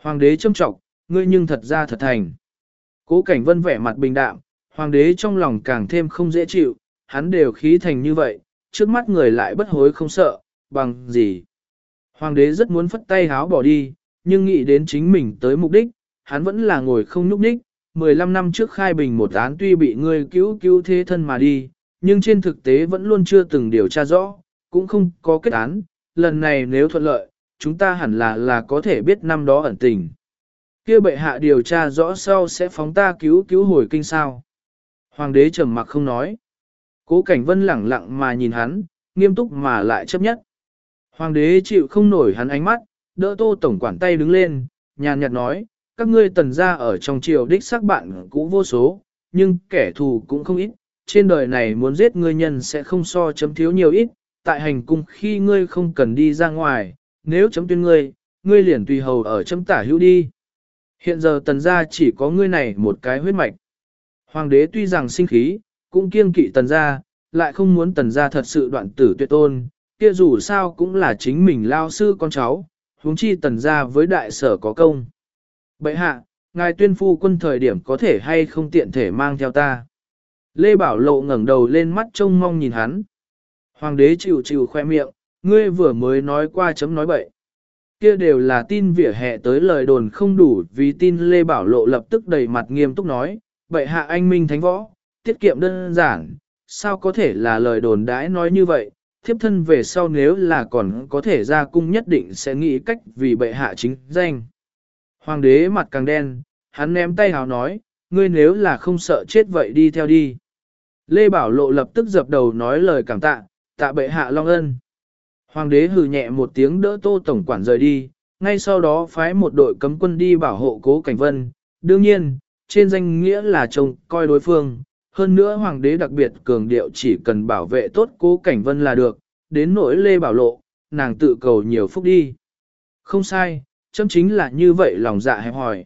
Hoàng đế châm trọng, ngươi nhưng thật ra thật thành. Cố Cảnh Vân vẻ mặt bình đạm, hoàng đế trong lòng càng thêm không dễ chịu, hắn đều khí thành như vậy, trước mắt người lại bất hối không sợ, bằng gì. Hoàng đế rất muốn phất tay háo bỏ đi, nhưng nghĩ đến chính mình tới mục đích, hắn vẫn là ngồi không nhúc nhích. 15 năm trước khai bình một án tuy bị ngươi cứu thế thân mà đi, nhưng trên thực tế vẫn luôn chưa từng điều tra rõ, cũng không có kết án, lần này nếu thuận lợi, chúng ta hẳn là có thể biết năm đó ẩn tình. Kia bệ hạ điều tra rõ sau sẽ phóng ta cứu hồi kinh sao. Hoàng đế trầm mặc không nói. Cố Cảnh Vân lẳng lặng mà nhìn hắn, nghiêm túc mà lại chấp nhất. Hoàng đế chịu không nổi hắn ánh mắt, đỡ Tô tổng quản tay đứng lên, nhàn nhạt nói, các ngươi tần gia ở trong triều đích xác bạn cũ vô số, nhưng kẻ thù cũng không ít, trên đời này muốn giết ngươi nhân sẽ không so chấm thiếu nhiều ít, tại hành cung khi ngươi không cần đi ra ngoài, nếu chấm tuyên ngươi liền tùy hầu ở chấm tả hữu đi. Hiện giờ tần gia chỉ có ngươi này một cái huyết mạch. Hoàng đế tuy rằng sinh khí, cũng kiêng kỵ tần gia, lại không muốn tần gia thật sự đoạn tử tuyệt tôn, kia dù sao cũng là chính mình lao sư con cháu, huống chi tần gia với đại sở có công. Bệ hạ, ngài tuyên phu quân thời điểm có thể hay không tiện thể mang theo ta. Lê Bảo Lộ ngẩng đầu lên mắt trông mong nhìn hắn. Hoàng đế chịu khoe miệng, ngươi vừa mới nói qua chấm nói bậy. Kia đều là tin vỉa hè tới lời đồn không đủ, vì tin Lê Bảo Lộ lập tức đầy mặt nghiêm túc nói, bệ hạ anh minh thánh võ, tiết kiệm đơn giản, sao có thể là lời đồn đãi nói như vậy, thiếp thân về sau nếu là còn có thể ra cung nhất định sẽ nghĩ cách vì bệ hạ chính danh. Hoàng đế mặt càng đen, hắn ném tay hào nói, ngươi nếu là không sợ chết vậy đi theo đi. Lê Bảo Lộ lập tức dập đầu nói lời cảm tạ, tạ bệ hạ long ân. Hoàng đế hừ nhẹ một tiếng đỡ Tô tổng quản rời đi, ngay sau đó phái một đội cấm quân đi bảo hộ Cố Cảnh Vân. Đương nhiên, trên danh nghĩa là trông coi đối phương. Hơn nữa hoàng đế đặc biệt cường điệu chỉ cần bảo vệ tốt Cố Cảnh Vân là được, đến nỗi Lê Bảo Lộ, nàng tự cầu nhiều phúc đi. Không sai, chấm chính là như vậy lòng dạ hẹp hòi.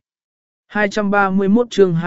231 chương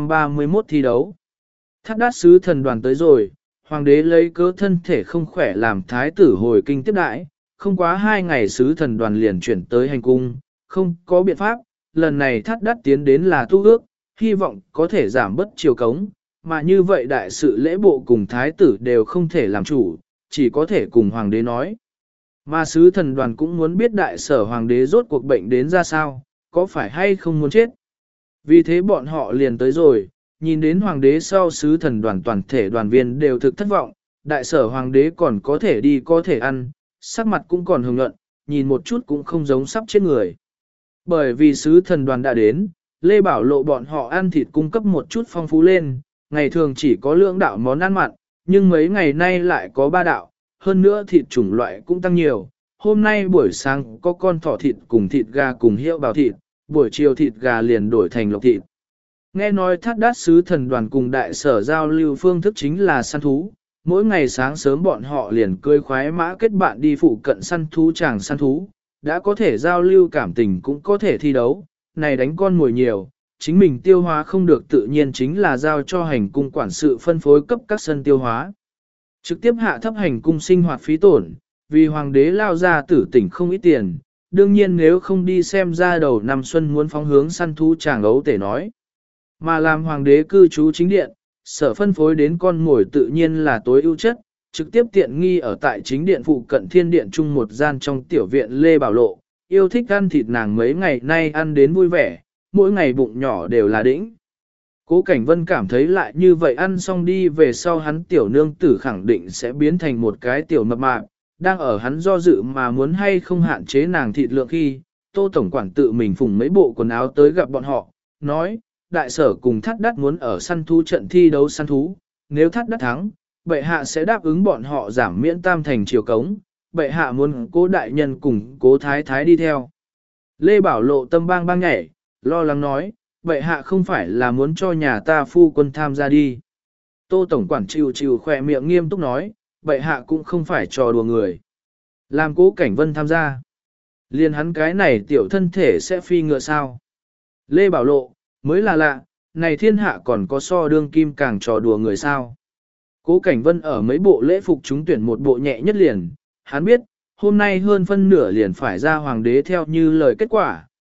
231 thi đấu. Thác Đát sứ thần đoàn tới rồi, hoàng đế lấy cớ thân thể không khỏe làm thái tử hồi kinh tiếp đãi, không quá 2 ngày sứ thần đoàn liền chuyển tới hành cung, không có biện pháp, lần này Thác Đát tiến đến là tu ước, hy vọng có thể giảm bớt chiều cống, mà như vậy đại sự lễ bộ cùng thái tử đều không thể làm chủ, chỉ có thể cùng hoàng đế nói. Mà sứ thần đoàn cũng muốn biết đại sở hoàng đế rốt cuộc bệnh đến ra sao, có phải hay không muốn chết. Vì thế bọn họ liền tới rồi, nhìn đến hoàng đế sau sứ thần đoàn toàn thể đoàn viên đều thực thất vọng, đại sở hoàng đế còn có thể đi có thể ăn, sắc mặt cũng còn hồng nhuận, nhìn một chút cũng không giống sắp chết người. Bởi vì sứ thần đoàn đã đến, Lê Bảo Lộ bọn họ ăn thịt cung cấp một chút phong phú lên, ngày thường chỉ có lượng đạo món ăn mặn, nhưng mấy ngày nay lại có 3 đạo, hơn nữa thịt chủng loại cũng tăng nhiều. Hôm nay buổi sáng có con thỏ thịt cùng thịt gà cùng hiệu bào thịt, buổi chiều thịt gà liền đổi thành lộc thịt. Nghe nói Thác Đát sứ thần đoàn cùng đại sở giao lưu phương thức chính là săn thú, mỗi ngày sáng sớm bọn họ liền cưỡi khoái mã kết bạn đi phụ cận săn thú chàng săn thú, đã có thể giao lưu cảm tình cũng có thể thi đấu, này đánh con mồi nhiều, chính mình tiêu hóa không được tự nhiên chính là giao cho hành cung quản sự phân phối cấp các sân tiêu hóa. Trực tiếp hạ thấp hành cung sinh hoạt phí tổn, vì hoàng đế lao ra tử tỉnh không ít tiền, đương nhiên nếu không đi xem ra đầu năm xuân muốn phóng hướng săn thú chàng ấu tể nói. Mà làm hoàng đế cư trú chính điện, sở phân phối đến con mồi tự nhiên là tối ưu chất, trực tiếp tiện nghi ở tại chính điện phụ cận thiên điện chung một gian trong tiểu viện Lê Bảo Lộ, yêu thích ăn thịt nàng mấy ngày nay ăn đến vui vẻ, mỗi ngày bụng nhỏ đều là đĩnh. Cố Cảnh Vân cảm thấy lại như vậy ăn xong đi về sau hắn tiểu nương tử khẳng định sẽ biến thành một cái tiểu mập mạp, đang ở hắn do dự mà muốn hay không hạn chế nàng thịt lượng khi, Tô tổng quản tự mình phùng mấy bộ quần áo tới gặp bọn họ, nói, đại sở cùng Thác Đát muốn ở săn thú trận thi đấu săn thú, nếu Thác Đát thắng, bệ hạ sẽ đáp ứng bọn họ giảm miễn tam thành triều cống, bệ hạ muốn Cố đại nhân cùng Cố thái thái đi theo. Lê Bảo Lộ tâm bang bang nhảy, lo lắng nói, bệ hạ không phải là muốn cho nhà ta phu quân tham gia đi. Tô tổng quản chịu khỏe miệng nghiêm túc nói, bệ hạ cũng không phải trò đùa người. Làm Cố Cảnh Vân tham gia. Liên hắn cái này tiểu thân thể sẽ phi ngựa sao. Lê Bảo Lộ, mới là lạ, này thiên hạ còn có so đương kim càng trò đùa người sao. Cố Cảnh Vân ở mấy bộ lễ phục trúng tuyển một bộ nhẹ nhất liền, hắn biết, hôm nay hơn phân nửa liền phải ra hoàng đế theo như lời kết quả,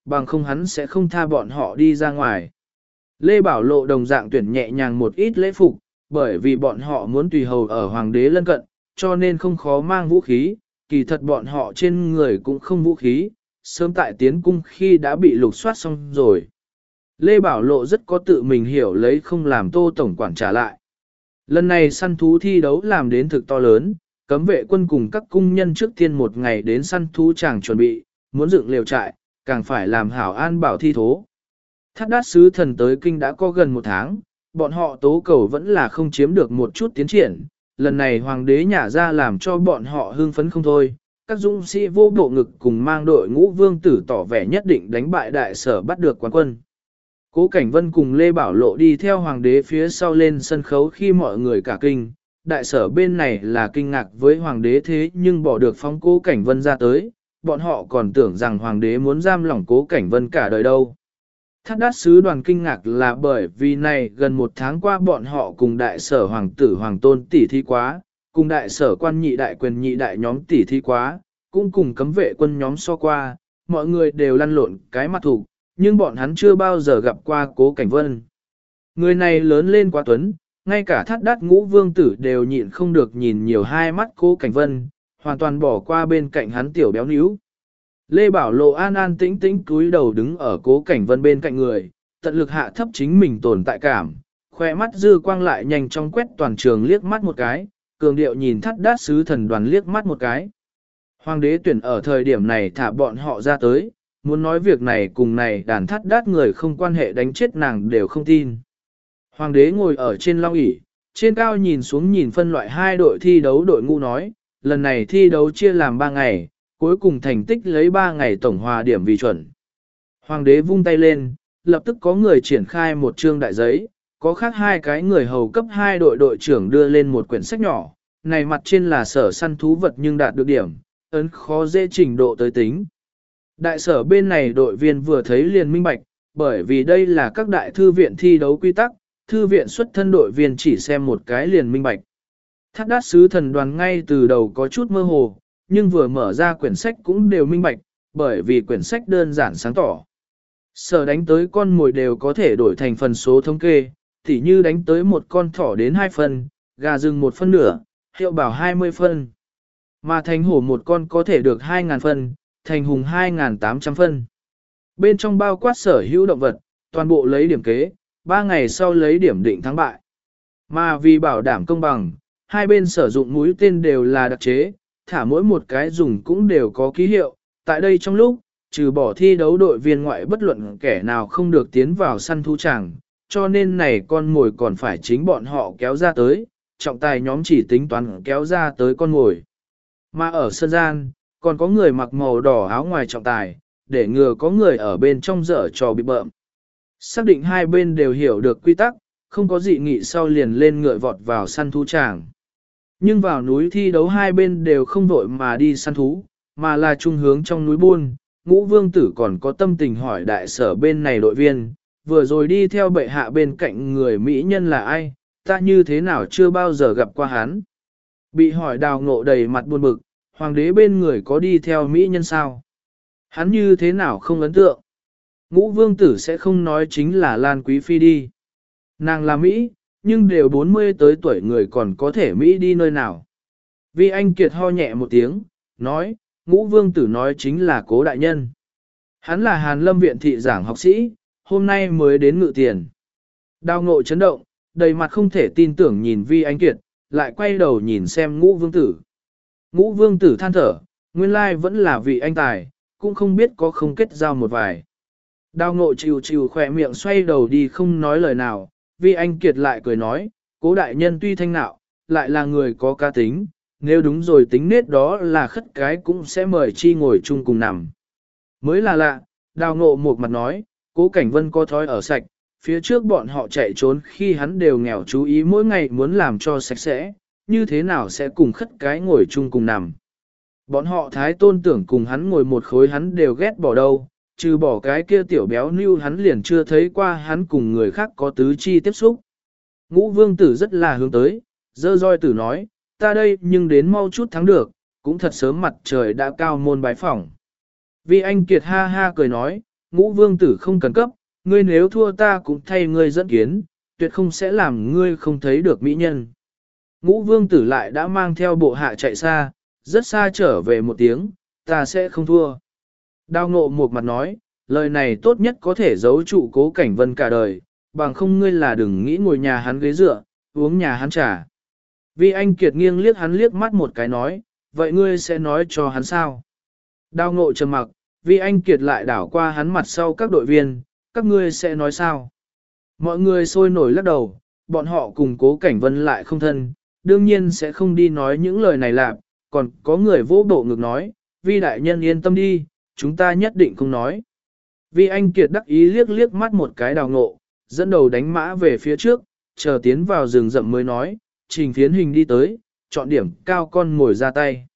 bằng không hắn sẽ không tha bọn họ đi ra ngoài. Lê Bảo Lộ đồng dạng tuyển nhẹ nhàng một ít lễ phục, bởi vì bọn họ muốn tùy hầu ở hoàng đế lân cận, cho nên không khó mang vũ khí, kỳ thật bọn họ trên người cũng không vũ khí, sớm tại tiến cung khi đã bị lục soát xong rồi. Lê Bảo Lộ rất có tự mình hiểu lấy không làm Tô Tổng quản trả lại. Lần này săn thú thi đấu làm đến thực to lớn, cấm vệ quân cùng các cung nhân trước tiên một ngày đến săn thú chàng chuẩn bị, muốn dựng lều trại, càng phải làm hảo an bảo thi thố. Thác Đát sứ thần tới kinh đã có gần 1 tháng, bọn họ tố cầu vẫn là không chiếm được một chút tiến triển, lần này hoàng đế nhả ra làm cho bọn họ hưng phấn không thôi. Các dũng sĩ vô bộ ngực cùng mang đội ngũ vương tử tỏ vẻ nhất định đánh bại đại sở bắt được quán quân. Cố Cảnh Vân cùng Lê Bảo Lộ đi theo hoàng đế phía sau lên sân khấu khi mọi người cả kinh, đại sở bên này là kinh ngạc với hoàng đế thế nhưng bỏ được phóng Cố Cảnh Vân ra tới, bọn họ còn tưởng rằng hoàng đế muốn giam lỏng Cố Cảnh Vân cả đời đâu. Thác Đát sứ đoàn kinh ngạc là bởi vì này gần 1 tháng qua bọn họ cùng đại sở hoàng tử hoàng tôn tỷ thi quá, cùng đại sở quan nhị đại quyền nhị đại nhóm tỷ thi quá, cũng cùng cấm vệ quân nhóm so qua, mọi người đều lăn lộn cái mặt thủ, nhưng bọn hắn chưa bao giờ gặp qua Cố Cảnh Vân. Người này lớn lên quá tuấn, ngay cả Thác Đát ngũ vương tử đều nhịn không được nhìn nhiều hai mắt Cố Cảnh Vân, hoàn toàn bỏ qua bên cạnh hắn tiểu béo níu. Lê Bảo Lộ an an tĩnh tĩnh cúi đầu đứng ở Cố Cảnh Vân bên cạnh người, tận lực hạ thấp chính mình tồn tại cảm, khoe mắt dư quang lại nhanh chóng quét toàn trường liếc mắt một cái, cường điệu nhìn Thác Đát sứ thần đoàn liếc mắt một cái. Hoàng đế tuyển ở thời điểm này thả bọn họ ra tới, muốn nói việc này cùng này đàn Thác Đát người không quan hệ đánh chết nàng đều không tin. Hoàng đế ngồi ở trên long ỷ, trên cao nhìn xuống nhìn phân loại 2 đội thi đấu đội ngũ nói, lần này thi đấu chia làm 3 ngày, cuối cùng thành tích lấy 3 ngày tổng hòa điểm vì chuẩn. Hoàng đế vung tay lên, lập tức có người triển khai một trương đại giấy, có khác 2 cái người hầu cấp 2 đội đội trưởng đưa lên một quyển sách nhỏ, này mặt trên là sở săn thú vật nhưng đạt được điểm, ấn khó dễ trình độ tới tính. Đại sở bên này đội viên vừa thấy liền minh bạch, bởi vì đây là các đại thư viện thi đấu quy tắc, thư viện xuất thân đội viên chỉ xem một cái liền minh bạch. Thác Đát sứ thần đoàn ngay từ đầu có chút mơ hồ, nhưng vừa mở ra quyển sách cũng đều minh bạch, bởi vì quyển sách đơn giản sáng tỏ. Sở đánh tới con mồi đều có thể đổi thành phần số thống kê, tỉ như đánh tới một con thỏ đến 2 phân, gà rừng 1 phân nửa, hiệu bảo 20 phân. Mà thành hổ một con có thể được 2.000 phân, thành hùng 2.800 phân. Bên trong bao quát sở hữu động vật, toàn bộ lấy điểm kế, 3 ngày sau lấy điểm định thắng bại. Mà vì bảo đảm công bằng, hai bên sử dụng mũi tên đều là đặc chế, thả mỗi một cái dùng cũng đều có ký hiệu. Tại đây trong lúc, trừ bỏ thi đấu đội viên ngoại bất luận kẻ nào không được tiến vào săn thú tràng, cho nên này con mồi còn phải chính bọn họ kéo ra tới, trọng tài nhóm chỉ tính toán kéo ra tới con mồi. Mà ở sân gian, còn có người mặc màu đỏ áo ngoài trọng tài, để ngừa có người ở bên trong dở trò bị bợm. Xác định hai bên đều hiểu được quy tắc, không có dị nghị sau liền lên ngựa vọt vào săn thú tràng. Nhưng vào núi thi đấu hai bên đều không vội mà đi săn thú, mà là trung hướng trong núi buôn. Ngũ vương tử còn có tâm tình hỏi đại sở bên này đội viên, vừa rồi đi theo bệ hạ bên cạnh người Mỹ nhân là ai, ta như thế nào chưa bao giờ gặp qua hắn. Bị hỏi Đào Ngộ đầy mặt buồn bực, hoàng đế bên người có đi theo Mỹ nhân sao? Hắn như thế nào không ấn tượng? Ngũ vương tử sẽ không nói chính là Lan Quý Phi đi. Nàng là Mỹ, nhưng đều 40 tới tuổi người còn có thể Mỹ đi nơi nào. Vi Anh Kiệt ho nhẹ một tiếng, nói, Ngũ vương tử nói chính là Cố đại nhân. Hắn là Hàn Lâm viện thị giảng học sĩ, hôm nay mới đến Ngự Tiền. Đào Ngộ chấn động, đầy mặt không thể tin tưởng nhìn Vi Anh Kiệt, lại quay đầu nhìn xem Ngũ vương tử. Ngũ vương tử than thở, nguyên lai vẫn là vị anh tài, cũng không biết có không kết giao một vài. Đào Ngộ chịu chịu khỏe miệng xoay đầu đi không nói lời nào, Vi Anh Kiệt lại cười nói, Cố đại nhân tuy thanh nạo, lại là người có cá tính, nếu đúng rồi tính nết đó là khất cái cũng sẽ mời chi ngồi chung cùng nằm. Mới là lạ, Đào Ngộ một mặt nói, Cố Cảnh Vân có thói ở sạch, phía trước bọn họ chạy trốn khi hắn đều nghèo chú ý mỗi ngày muốn làm cho sạch sẽ, như thế nào sẽ cùng khất cái ngồi chung cùng nằm. Bọn họ thái tôn tưởng cùng hắn ngồi một khối hắn đều ghét bỏ đâu, trừ bỏ cái kia tiểu béo nưu hắn liền chưa thấy qua hắn cùng người khác có tứ chi tiếp xúc. Ngũ vương tử rất là hướng tới, dơ roi tử nói, ta đây nhưng đến mau chút thắng được, cũng thật sớm mặt trời đã cao môn bái phỏng. Vi Anh Kiệt ha ha cười nói, Ngũ vương tử không cần cấp, ngươi nếu thua ta cũng thay ngươi dẫn kiến, tuyệt không sẽ làm ngươi không thấy được mỹ nhân. Ngũ vương tử lại đã mang theo bộ hạ chạy xa, rất xa trở về một tiếng, ta sẽ không thua. Đao ngộ một mặt nói, lời này tốt nhất có thể giấu trụ Cố Cảnh Vân cả đời, bằng không ngươi là đừng nghĩ ngồi nhà hắn ghế dựa, uống nhà hắn trà. Vi Anh Kiệt nghiêng liếc hắn liếc mắt một cái nói, vậy ngươi sẽ nói cho hắn sao? Đao ngộ trầm mặc, Vi Anh Kiệt lại đảo qua hắn mặt sau các đội viên, các ngươi sẽ nói sao? Mọi người sôi nổi lắc đầu, bọn họ cùng Cố Cảnh Vân lại không thân, đương nhiên sẽ không đi nói những lời này lạc, còn có người vỗ bộ ngực nói, Vi đại nhân yên tâm đi, chúng ta nhất định không nói. Vi Anh Kiệt đắc ý liếc liếc mắt một cái đào ngộ, dẫn đầu đánh mã về phía trước, chờ tiến vào rừng rậm mới nói, trình phiến hình đi tới, chọn điểm cao con ngồi ra tay.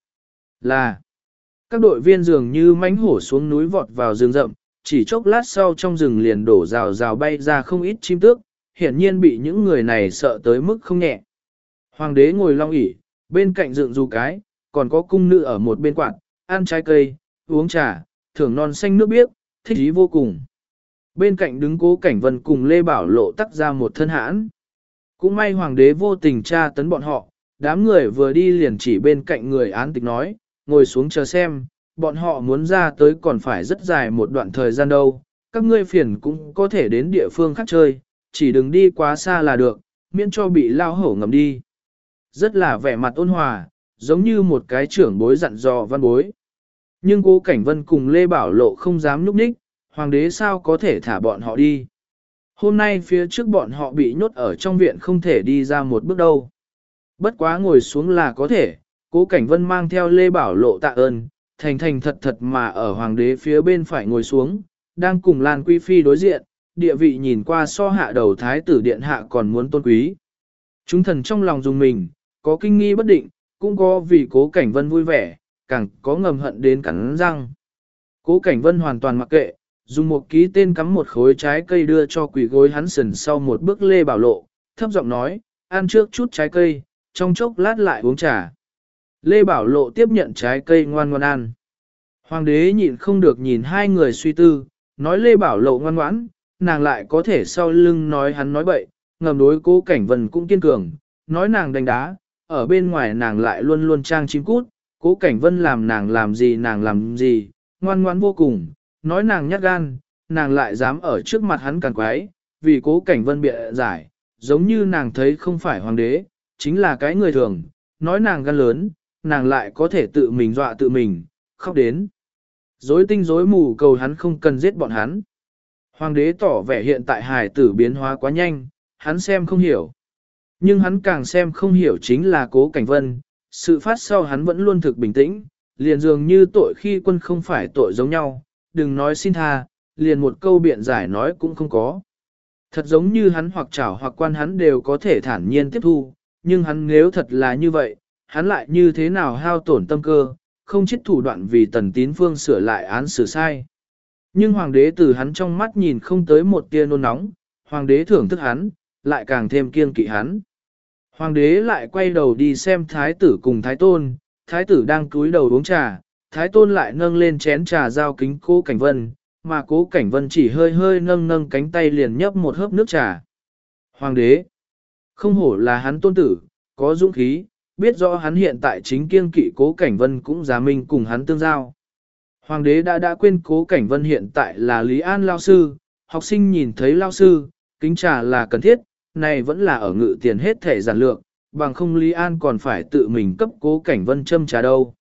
Là, các đội viên dường như mãnh hổ xuống núi vọt vào rừng rậm, chỉ chốc lát sau trong rừng liền đổ rào rào bay ra không ít chim tước, hiển nhiên bị những người này sợ tới mức không nhẹ. Hoàng đế ngồi long ỷ bên cạnh dựng dù cái, còn có cung nữ ở một bên quạt, ăn trái cây, uống trà, thưởng non xanh nước biếc, thích ý vô cùng. Bên cạnh đứng Cố Cảnh Vân cùng Lê Bảo Lộ tắc ra một thân hãn. Cũng may hoàng đế vô tình tra tấn bọn họ, đám người vừa đi liền chỉ bên cạnh người án tịch nói, ngồi xuống chờ xem, bọn họ muốn ra tới còn phải rất dài một đoạn thời gian đâu, các ngươi phiền cũng có thể đến địa phương khác chơi, chỉ đừng đi quá xa là được, miễn cho bị lao hổ ngầm đi. Rất là vẻ mặt ôn hòa, giống như một cái trưởng bối dặn dò văn bối. Nhưng Cố Cảnh Vân cùng Lê Bảo Lộ không dám nhúc nhích, hoàng đế sao có thể thả bọn họ đi. Hôm nay phía trước bọn họ bị nhốt ở trong viện không thể đi ra một bước đâu. Bất quá ngồi xuống là có thể, Cố Cảnh Vân mang theo Lê Bảo Lộ tạ ơn, thành thành thật thật mà ở hoàng đế phía bên phải ngồi xuống, đang cùng Lan Quý Phi đối diện, địa vị nhìn qua so hạ đầu thái tử điện hạ còn muốn tôn quý. Chúng thần trong lòng dùng mình, có kinh nghi bất định, cũng có vì Cố Cảnh Vân vui vẻ, càng có ngầm hận đến cắn răng. Cố Cảnh Vân hoàn toàn mặc kệ, dùng một ký tên cắm một khối trái cây đưa cho quỷ gối hắn sần sau một bước Lê Bảo Lộ, thấp giọng nói, ăn trước chút trái cây, trong chốc lát lại uống trà. Lê Bảo Lộ tiếp nhận trái cây ngoan ngoan ăn. Hoàng đế nhịn không được nhìn hai người suy tư, nói Lê Bảo Lộ ngoan ngoãn, nàng lại có thể sau lưng nói hắn nói bậy, ngầm đối Cố Cảnh Vân cũng kiên cường, nói nàng đánh đá, ở bên ngoài nàng lại luôn luôn trang chim cút, Cố Cảnh Vân làm nàng làm gì, ngoan ngoãn vô cùng, nói nàng nhát gan, nàng lại dám ở trước mặt hắn càng quái, vì Cố Cảnh Vân bịa giải, giống như nàng thấy không phải hoàng đế, chính là cái người thường, nói nàng gan lớn, nàng lại có thể tự mình dọa tự mình, khóc đến. Rối tinh rối mù cầu hắn không cần giết bọn hắn. Hoàng đế tỏ vẻ hiện tại hài tử biến hóa quá nhanh, hắn xem không hiểu. Nhưng hắn càng xem không hiểu chính là Cố Cảnh Vân, sự phát sau hắn vẫn luôn thực bình tĩnh, liền dường như tội khi quân không phải tội giống nhau, đừng nói xin tha, liền một câu biện giải nói cũng không có. Thật giống như hắn hoặc chảo hoặc quan hắn đều có thể thản nhiên tiếp thu, nhưng hắn nếu thật là như vậy, hắn lại như thế nào hao tổn tâm cơ, không chết thủ đoạn vì Tần Tín Phương sửa lại án xử sai. Nhưng hoàng đế từ hắn trong mắt nhìn không tới một tia nôn nóng, hoàng đế thưởng thức hắn, lại càng thêm kiêng kỵ hắn. Hoàng đế lại quay đầu đi xem thái tử cùng thái tôn, thái tử đang cúi đầu uống trà, thái tôn lại nâng lên chén trà giao kính Cố Cảnh Vân, mà Cố Cảnh Vân chỉ hơi hơi nâng cánh tay liền nhấp một hớp nước trà. Hoàng đế, không hổ là hắn tôn tử, có dũng khí, biết rõ hắn hiện tại chính kiêng kỵ Cố Cảnh Vân cũng giá minh cùng hắn tương giao. Hoàng đế đã quên Cố Cảnh Vân hiện tại là Lý An lao sư, học sinh nhìn thấy lao sư, kính trà là cần thiết, này vẫn là ở ngự tiền hết thể giản lược, bằng không Lý An còn phải tự mình cấp Cố Cảnh Vân châm trà đâu.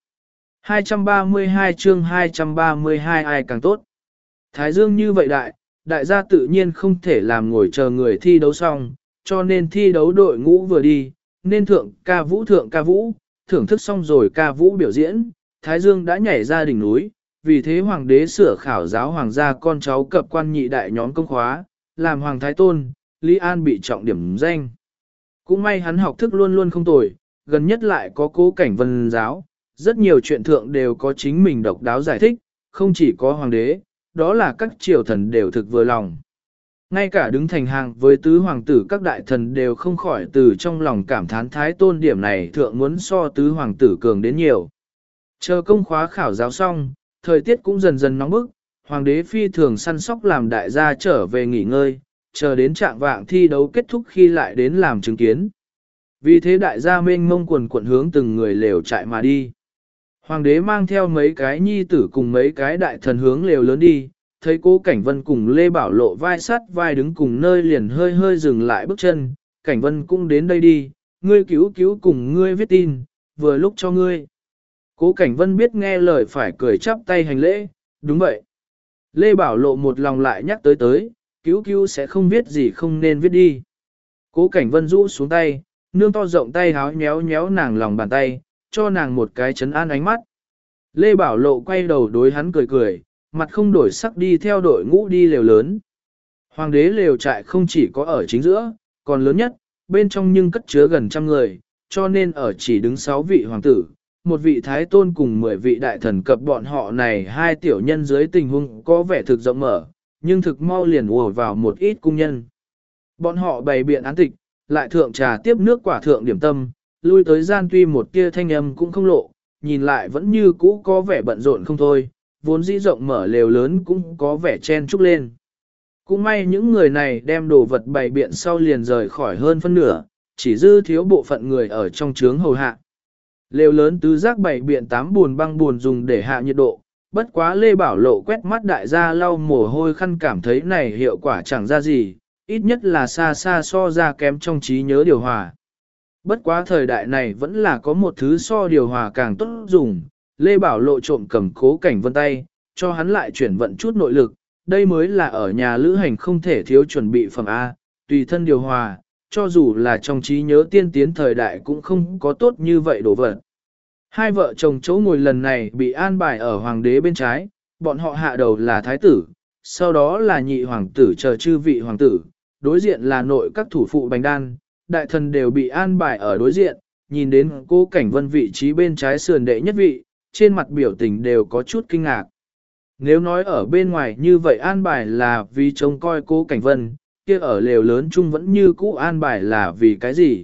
232 chương 232 ai càng tốt. Thái Dương như vậy đại gia tự nhiên không thể làm ngồi chờ người thi đấu xong, cho nên thi đấu đội ngũ vừa đi, nên thượng ca vũ, thưởng thức xong rồi ca vũ biểu diễn, Thái Dương đã nhảy ra đỉnh núi, vì thế hoàng đế sửa khảo giáo hoàng gia con cháu cập quan nhị đại nhóm công khóa, làm hoàng thái tôn, Lý An bị trọng điểm danh. Cũng may hắn học thức luôn luôn không tồi, gần nhất lại có Cố Cảnh Vân giáo, rất nhiều chuyện thượng đều có chính mình độc đáo giải thích, không chỉ có hoàng đế, đó là các triều thần đều thực vừa lòng. Ngay cả đứng thành hàng với tứ hoàng tử các đại thần đều không khỏi từ trong lòng cảm thán thái tôn điểm này thượng muốn so tứ hoàng tử cường đến nhiều. Chờ công khóa khảo giáo xong, thời tiết cũng dần dần nóng bức, Hoàng đế phi thường săn sóc làm đại gia trở về nghỉ ngơi, chờ đến trạng vạng thi đấu kết thúc khi lại đến làm chứng kiến. Vì thế đại gia mênh mông quần quận hướng từng người lều trại mà đi. Hoàng đế mang theo mấy cái nhi tử cùng mấy cái đại thần hướng lều lớn đi, thấy Cố Cảnh Vân cùng Lê Bảo Lộ vai sắt vai đứng cùng nơi liền hơi hơi dừng lại bước chân, Cảnh Vân cũng đến đây đi, ngươi cứu cứu cùng ngươi viết tin, vừa lúc cho ngươi. Cố Cảnh Vân biết nghe lời phải cười chắp tay hành lễ, đúng vậy. Lê Bảo Lộ một lòng lại nhắc tới, cứu cứu sẽ không viết gì không nên viết đi. Cố Cảnh Vân rũ xuống tay, nương to rộng tay háo nhéo nhéo nàng lòng bàn tay, cho nàng một cái chấn an ánh mắt. Lê Bảo Lộ quay đầu đối hắn cười cười, mặt không đổi sắc đi theo đội ngũ đi lều lớn. Hoàng đế lều trại không chỉ có ở chính giữa, còn lớn nhất, bên trong nhưng cất chứa gần 100 người, cho nên ở chỉ đứng 6 vị hoàng tử, một vị thái tôn cùng 10 vị đại thần cập bọn họ này hai tiểu nhân dưới tình huống có vẻ thực rộng mở, nhưng thực mau liền ùa vào một ít cung nhân. Bọn họ bày biện án tịch, lại thượng trà tiếp nước quả thượng điểm tâm, lui tới gian tuy một tia thanh âm cũng không lộ, nhìn lại vẫn như cũ có vẻ bận rộn không thôi, vốn dĩ rộng mở lều lớn cũng có vẻ chen chúc lên. Cũng may những người này đem đồ vật bày biện sau liền rời khỏi hơn phân nửa, chỉ dư thiếu bộ phận người ở trong trướng hầu hạ. Lều lớn tứ giác bày biện 8 buồn băng buồn dùng để hạ nhiệt độ, bất quá Lê Bảo Lộ quét mắt đại gia lau mồ hôi khăn cảm thấy này hiệu quả chẳng ra gì, ít nhất là xa xa so ra kém trong trí nhớ điều hòa. Bất quá thời đại này vẫn là có một thứ so điều hòa càng tốt dùng, Lê Bảo Lộ trộm cầm Cố Cảnh Vân tay, cho hắn lại chuyển vận chút nội lực, đây mới là ở nhà lữ hành không thể thiếu chuẩn bị phẩm A, tùy thân điều hòa, cho dù là trong trí nhớ tiên tiến thời đại cũng không có tốt như vậy đồ vật. Hai vợ chồng chỗ ngồi lần này bị an bài ở hoàng đế bên trái, bọn họ hạ đầu là thái tử, sau đó là nhị hoàng tử chờ chư vị hoàng tử, đối diện là nội các thủ phụ Bành Đan, đại thần đều bị an bài ở đối diện, nhìn đến Cố Cảnh Vân vị trí bên trái sườn đệ nhất vị, trên mặt biểu tình đều có chút kinh ngạc. Nếu nói ở bên ngoài như vậy an bài là vì trông coi Cố Cảnh Vân, kia ở lều lớn chung vẫn như cũ an bài là vì cái gì?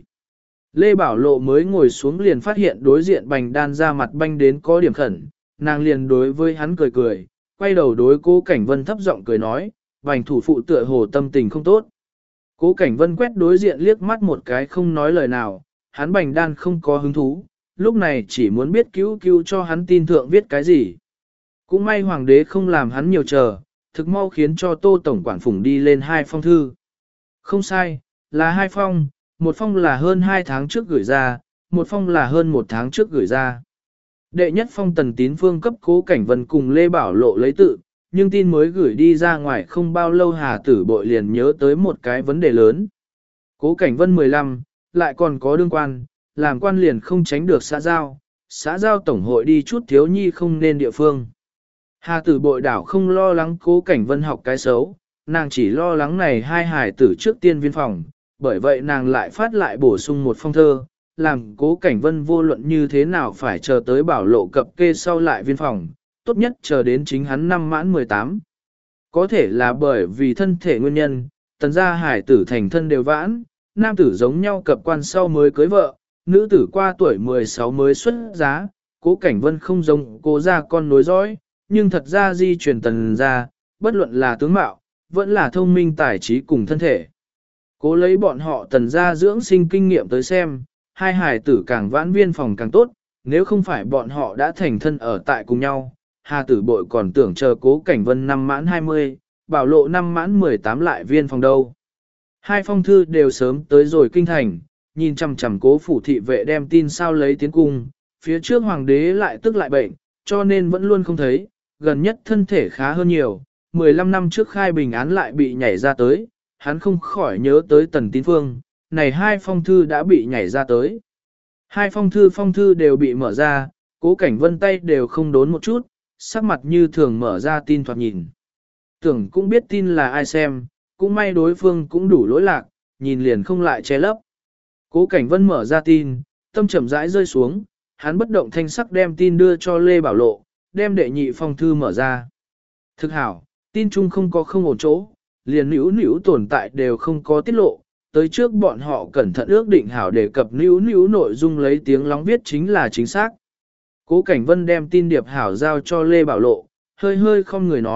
Lê Bảo Lộ mới ngồi xuống liền phát hiện đối diện Bành Đan ra mặt banh đến có điểm khẩn, nàng liền đối với hắn cười cười, quay đầu đối Cố Cảnh Vân thấp giọng cười nói, Bành thủ phụ tựa hồ tâm tình không tốt. Cố Cảnh Vân quét đối diện liếc mắt một cái không nói lời nào, hắn Bành Đan không có hứng thú, lúc này chỉ muốn biết cứu cứu cho hắn tin thượng viết cái gì. Cũng may hoàng đế không làm hắn nhiều chờ, thực mau khiến cho Tô Tổng quản phủng đi lên 2 phong thư. Không sai, là 2 phong, một phong là hơn 2 tháng trước gửi ra, một phong là hơn 1 tháng trước gửi ra. Đệ nhất phong Tần Tín Phương cấp Cố Cảnh Vân cùng Lê Bảo Lộ lấy tự, nhưng tin mới gửi đi ra ngoài không bao lâu Hà Tử Bội liền nhớ tới một cái vấn đề lớn. Cố Cảnh Vân 15, lại còn có đương quan, làm quan liền không tránh được xã giao tổng hội đi chút thiếu nhi không nên địa phương. Hà Tử Bội đảo không lo lắng Cố Cảnh Vân học cái xấu, nàng chỉ lo lắng này hai hài tử trước tiên viên phòng, bởi vậy nàng lại phát lại bổ sung một phong thơ, làm Cố Cảnh Vân vô luận như thế nào phải chờ tới Bảo Lộ cập kê sau lại viên phòng, tốt nhất chờ đến chính hắn năm mãn 18. Có thể là bởi vì thân thể nguyên nhân, tần gia hải tử thành thân đều vãn, nam tử giống nhau cập quan sau mới cưới vợ, nữ tử qua tuổi 16 mới xuất giá, Cố Cảnh Vân không giống Cố gia con nối dõi, nhưng thật ra di truyền tần gia, bất luận là tướng mạo, vẫn là thông minh tài trí cùng thân thể. Cố lấy bọn họ tần gia dưỡng sinh kinh nghiệm tới xem, hai hài tử càng vãn viên phòng càng tốt, nếu không phải bọn họ đã thành thân ở tại cùng nhau, Hà Tử Bội còn tưởng chờ Cố Cảnh Vân năm mãn 20, Bảo Lộ năm mãn 18 lại viên phòng đâu. 2 phong thư đều sớm tới rồi kinh thành, nhìn chằm chằm Cố phủ thị vệ đem tin sao lấy tiến cung, phía trước hoàng đế lại tức lại bệnh, cho nên vẫn luôn không thấy, gần nhất thân thể khá hơn nhiều, 15 năm trước khai bình án lại bị nhảy ra tới, hắn không khỏi nhớ tới Tần Tín Phương, này 2 phong thư đã bị nhảy ra tới. 2 phong thư đều bị mở ra, Cố Cảnh Vân tay đều không đốn một chút, sắc mặt như thường mở ra tin thoạt nhìn. Tưởng cũng biết tin là ai xem, cũng may đối phương cũng đủ lỗi lạc, nhìn liền không lại che lấp. Cố Cảnh Vân mở ra tin, tâm chậm rãi rơi xuống, hắn bất động thanh sắc đem tin đưa cho Lê Bảo Lộ, đem đệ nhị phong thư mở ra. Thực hảo, tin chung không có không ổn chỗ, liền níu tồn tại đều không có tiết lộ, tới trước bọn họ cẩn thận ước định hảo đề cập níu nội dung lấy tiếng lóng viết chính là chính xác. Cố Cảnh Vân đem tin điệp hảo giao cho Lê Bảo Lộ, hơi hơi không người nói,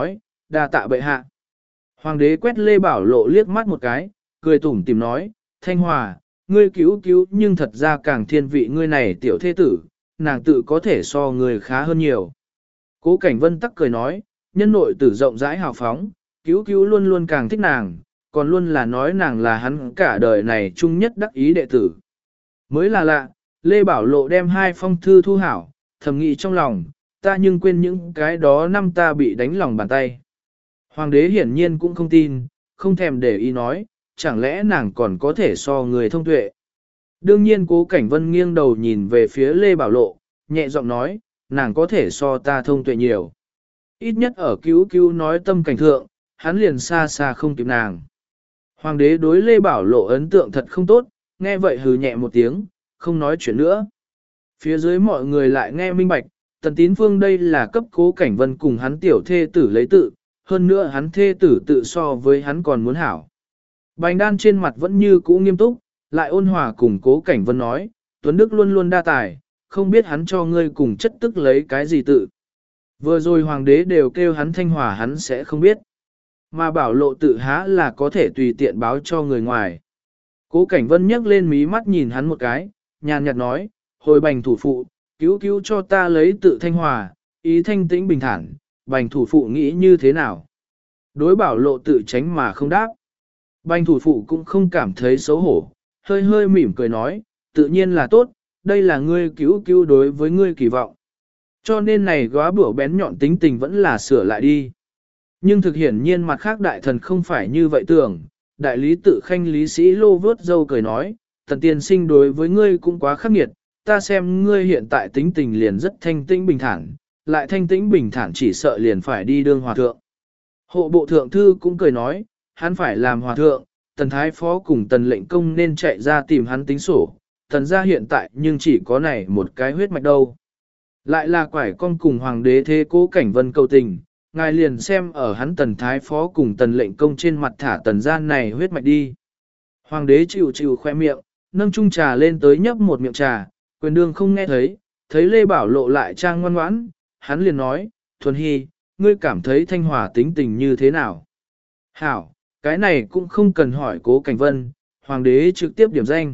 đa tạ bệ hạ. Hoàng đế quét Lê Bảo Lộ liếc mắt một cái, cười tủm tỉm nói, Thanh Hòa, ngươi cứu nhưng thật ra càng thiên vị ngươi này tiểu thế tử, nàng tự có thể so người khá hơn nhiều. Cố Cảnh Vân tắc cười nói, nhân nội tử rộng rãi hào phóng, cứu luôn luôn càng thích nàng, còn luôn là nói nàng là hắn cả đời này chung nhất đắc ý đệ tử. Mới là lạ, Lê Bảo Lộ đem 2 phong thư thu hảo, thầm nghĩ trong lòng, ta nhưng quên những cái đó năm ta bị đánh lòng bàn tay. Hoàng đế hiển nhiên cũng không tin, không thèm để ý nói, chẳng lẽ nàng còn có thể so người thông tuệ. Đương nhiên Cố Cảnh Vân nghiêng đầu nhìn về phía Lê Bảo Lộ, nhẹ giọng nói, nàng có thể so ta thông tuệ nhiều. Ít nhất ở cứu nói tâm cảnh thượng, hắn liền xa xa không kịp nàng. Hoàng đế đối Lê Bảo Lộ ấn tượng thật không tốt, nghe vậy hừ nhẹ một tiếng, không nói chuyện nữa. Phía dưới mọi người lại nghe minh bạch, Tần Tín Phương đây là cấp Cố Cảnh Vân cùng hắn tiểu thê tử lấy tự, hơn nữa hắn thê tử tự so với hắn còn muốn hảo. Bành Đan trên mặt vẫn như cũ nghiêm túc, lại ôn hòa cùng Cố Cảnh Vân nói, Tuấn Đức luôn luôn đa tài, không biết hắn cho ngươi cùng chất tức lấy cái gì tự. Vừa rồi hoàng đế đều kêu hắn Thanh Hòa hắn sẽ không biết. Mà Bảo Lộ tự há là có thể tùy tiện báo cho người ngoài. Cố Cảnh Vân nhấc lên mí mắt nhìn hắn một cái, nhàn nhạt nói, hồi Bành thủ phụ, cứu cho ta lấy tự Thanh Hòa, ý thanh tĩnh bình thản, Bành thủ phụ nghĩ như thế nào? Đối Bảo Lộ tự tránh mà không đáp. Bành thủ phụ cũng không cảm thấy xấu hổ, hơi hơi mỉm cười nói, tự nhiên là tốt, đây là ngươi cứu đối với ngươi kỳ vọng. Cho nên này góa bữa bén nhọn tính tình vẫn là sửa lại đi. Nhưng thực hiển nhiên mặt khác đại thần không phải như vậy tưởng, đại lý tự khanh lý sĩ lô vớt dâu cười nói, Tần tiên sinh đối với ngươi cũng quá khắc nghiệt, ta xem ngươi hiện tại tính tình liền rất thanh tĩnh bình thản, lại thanh tĩnh bình thản chỉ sợ liền phải đi đương hòa thượng. Hộ bộ thượng thư cũng cười nói, hắn phải làm hòa thượng, Tần thái phó cùng Tần lệnh công nên chạy ra tìm hắn tính sổ, Tần gia hiện tại nhưng chỉ có này một cái huyết mạch đâu. Lại là quải con cùng hoàng đế thế Cố Cảnh Vân cầu tình, ngài liền xem ở hắn Tần thái phó cùng Tần lệnh công trên mặt thả Tần gia này huyết mạch đi. Hoàng đế chịu khoe miệng, nâng chung trà lên tới nhấp một miệng trà, quyền đương không nghe thấy Lê Bảo Lộ lại trang ngoan ngoãn, hắn liền nói, Thuần Hy, ngươi cảm thấy Thanh Hòa tính tình như thế nào? Hảo, cái này cũng không cần hỏi Cố Cảnh Vân, hoàng đế trực tiếp điểm danh.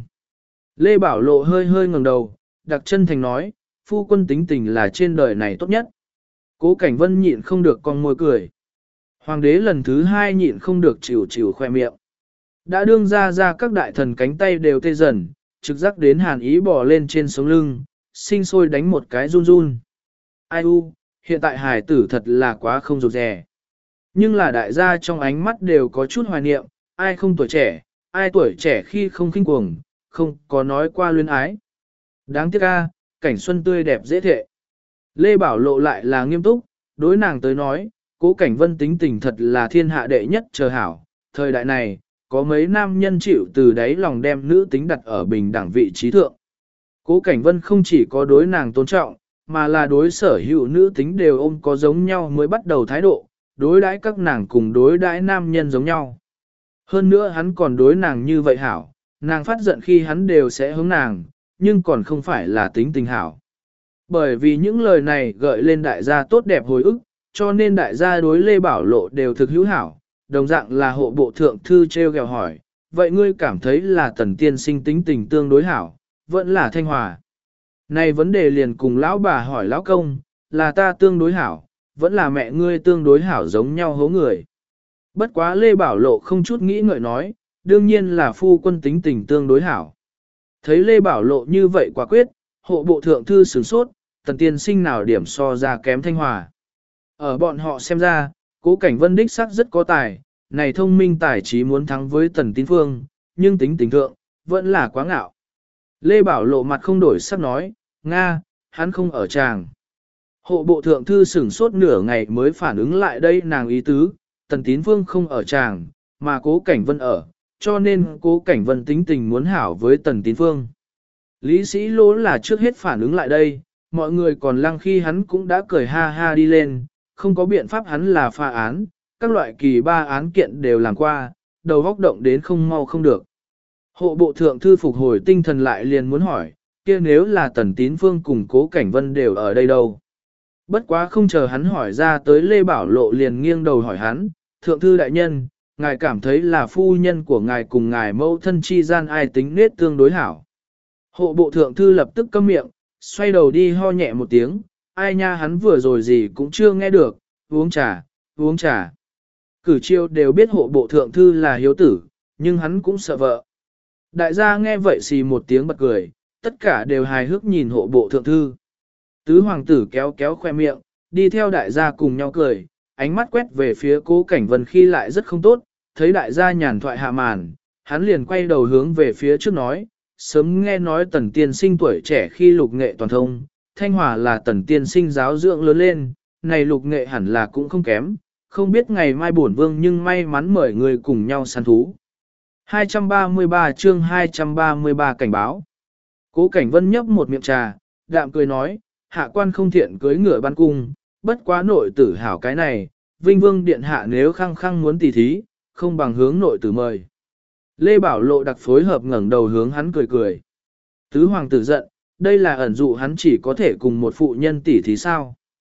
Lê Bảo Lộ hơi hơi ngẩng đầu, đặc chân thành nói, phu quân tính tình là trên đời này tốt nhất. Cố Cảnh Vân nhịn không được con môi cười. Hoàng đế lần thứ 2 nhịn không được chịu khoe miệng. Đã đương ra các đại thần cánh tay đều tê dần, trực giác đến hàn ý bò lên trên sống lưng, sinh sôi đánh một cái run run. Ai u, hiện tại hài tử thật là quá không rụt rè. Nhưng là đại gia trong ánh mắt đều có chút hoài niệm, ai không tuổi trẻ, ai tuổi trẻ khi không khinh cuồng, không có nói qua luyến ái. Đáng tiếc a, cảnh xuân tươi đẹp dễ thệ. Lê Bảo Lộ lại là nghiêm túc, đối nàng tới nói, Cố Cảnh Vân tính tình thật là thiên hạ đệ nhất chờ hảo. Thời đại này, có mấy nam nhân chịu từ đáy lòng đem nữ tính đặt ở bình đẳng vị trí thượng. Cố Cảnh Vân không chỉ có đối nàng tôn trọng, mà là đối sở hữu nữ tính đều ôm có giống nhau mới bắt đầu thái độ, đối đãi các nàng cùng đối đãi nam nhân giống nhau. Hơn nữa hắn còn đối nàng như vậy hảo, nàng phát giận khi hắn đều sẽ hướng nàng, nhưng còn không phải là tính tình hảo. Bởi vì những lời này gợi lên đại gia tốt đẹp hồi ức, cho nên đại gia đối Lê Bảo Lộ đều thực hữu hảo, đồng dạng là hộ bộ thượng thư treo gẹo hỏi, vậy ngươi cảm thấy là Tần tiên sinh tính tình tương đối hảo, vẫn là Thanh Hòa. Này vấn đề liền cùng lão bà hỏi lão công, là ta tương đối hảo, vẫn là mẹ ngươi tương đối hảo giống nhau hố người. Bất quá Lê Bảo Lộ không chút nghĩ ngợi nói, đương nhiên là phu quân tính tình tương đối hảo. Thấy Lê Bảo Lộ như vậy quả quyết, hộ bộ thượng thư sửng sốt, Tần tiên sinh nào điểm so ra kém Thanh Hòa. Ở bọn họ xem ra, Cố Cảnh Vân đích sắc rất có tài, này thông minh tài trí muốn thắng với Tần Tín Phương, nhưng tính tình thượng, vẫn là quá ngạo. Lê Bảo Lộ mặt không đổi sắc nói, Nga, hắn không ở tràng. Hộ bộ thượng thư sửng sốt nửa ngày mới phản ứng lại đây nàng ý tứ, Tần Tín Phương không ở tràng, mà Cố Cảnh Vân ở, cho nên Cố Cảnh Vân tính tình muốn hảo với Tần Tín Phương. Lý Sĩ Lỗ là trước hết phản ứng lại đây, mọi người còn lăng khi hắn cũng đã cười ha ha đi lên, không có biện pháp hắn là pha án, các loại kỳ ba án kiện đều làm qua, đầu góc động đến không mau không được. Hộ bộ thượng thư phục hồi tinh thần lại liền muốn hỏi, kia nếu là Tần Tín Phương cùng Cố Cảnh Vân đều ở đây đâu? Bất quá không chờ hắn hỏi ra tới Lê Bảo Lộ liền nghiêng đầu hỏi hắn, thượng thư đại nhân, ngài cảm thấy là phu nhân của ngài cùng ngài mẫu thân chi gian ai tính nết tương đối hảo. Hộ bộ thượng thư lập tức câm miệng, xoay đầu đi ho nhẹ một tiếng, ai nha hắn vừa rồi gì cũng chưa nghe được, uống trà, uống trà. Cử triều đều biết hộ bộ thượng thư là hiếu tử, nhưng hắn cũng sợ vợ. Đại gia nghe vậy xì một tiếng bật cười, tất cả đều hài hước nhìn hộ bộ thượng thư. Tứ hoàng tử kéo kéo khoe miệng, đi theo đại gia cùng nhau cười, ánh mắt quét về phía Cố Cảnh Vân khi lại rất không tốt, thấy đại gia nhàn thoại hạ màn, hắn liền quay đầu hướng về phía trước nói, sớm nghe nói Tần tiên sinh tuổi trẻ khi lục nghệ toàn thông, Thanh Hòa là Tần tiên sinh giáo dưỡng lớn lên, này lục nghệ hẳn là cũng không kém, không biết ngày mai bổn vương nhưng may mắn mời người cùng nhau săn thú. 233 chương 233 cảnh báo. Cố Cảnh Vân nhấp một miệng trà, đạm cười nói, hạ quan không thiện cưới ngựa ban cung, bất quá nội tử hảo cái này, Vinh Vương Điện Hạ nếu khăng khăng muốn tỉ thí, không bằng hướng nội tử mời. Lê Bảo Lộ đặc phối hợp ngẩng đầu hướng hắn cười cười. Tứ hoàng tử giận, đây là ẩn dụ hắn chỉ có thể cùng một phụ nhân tỉ thí sao.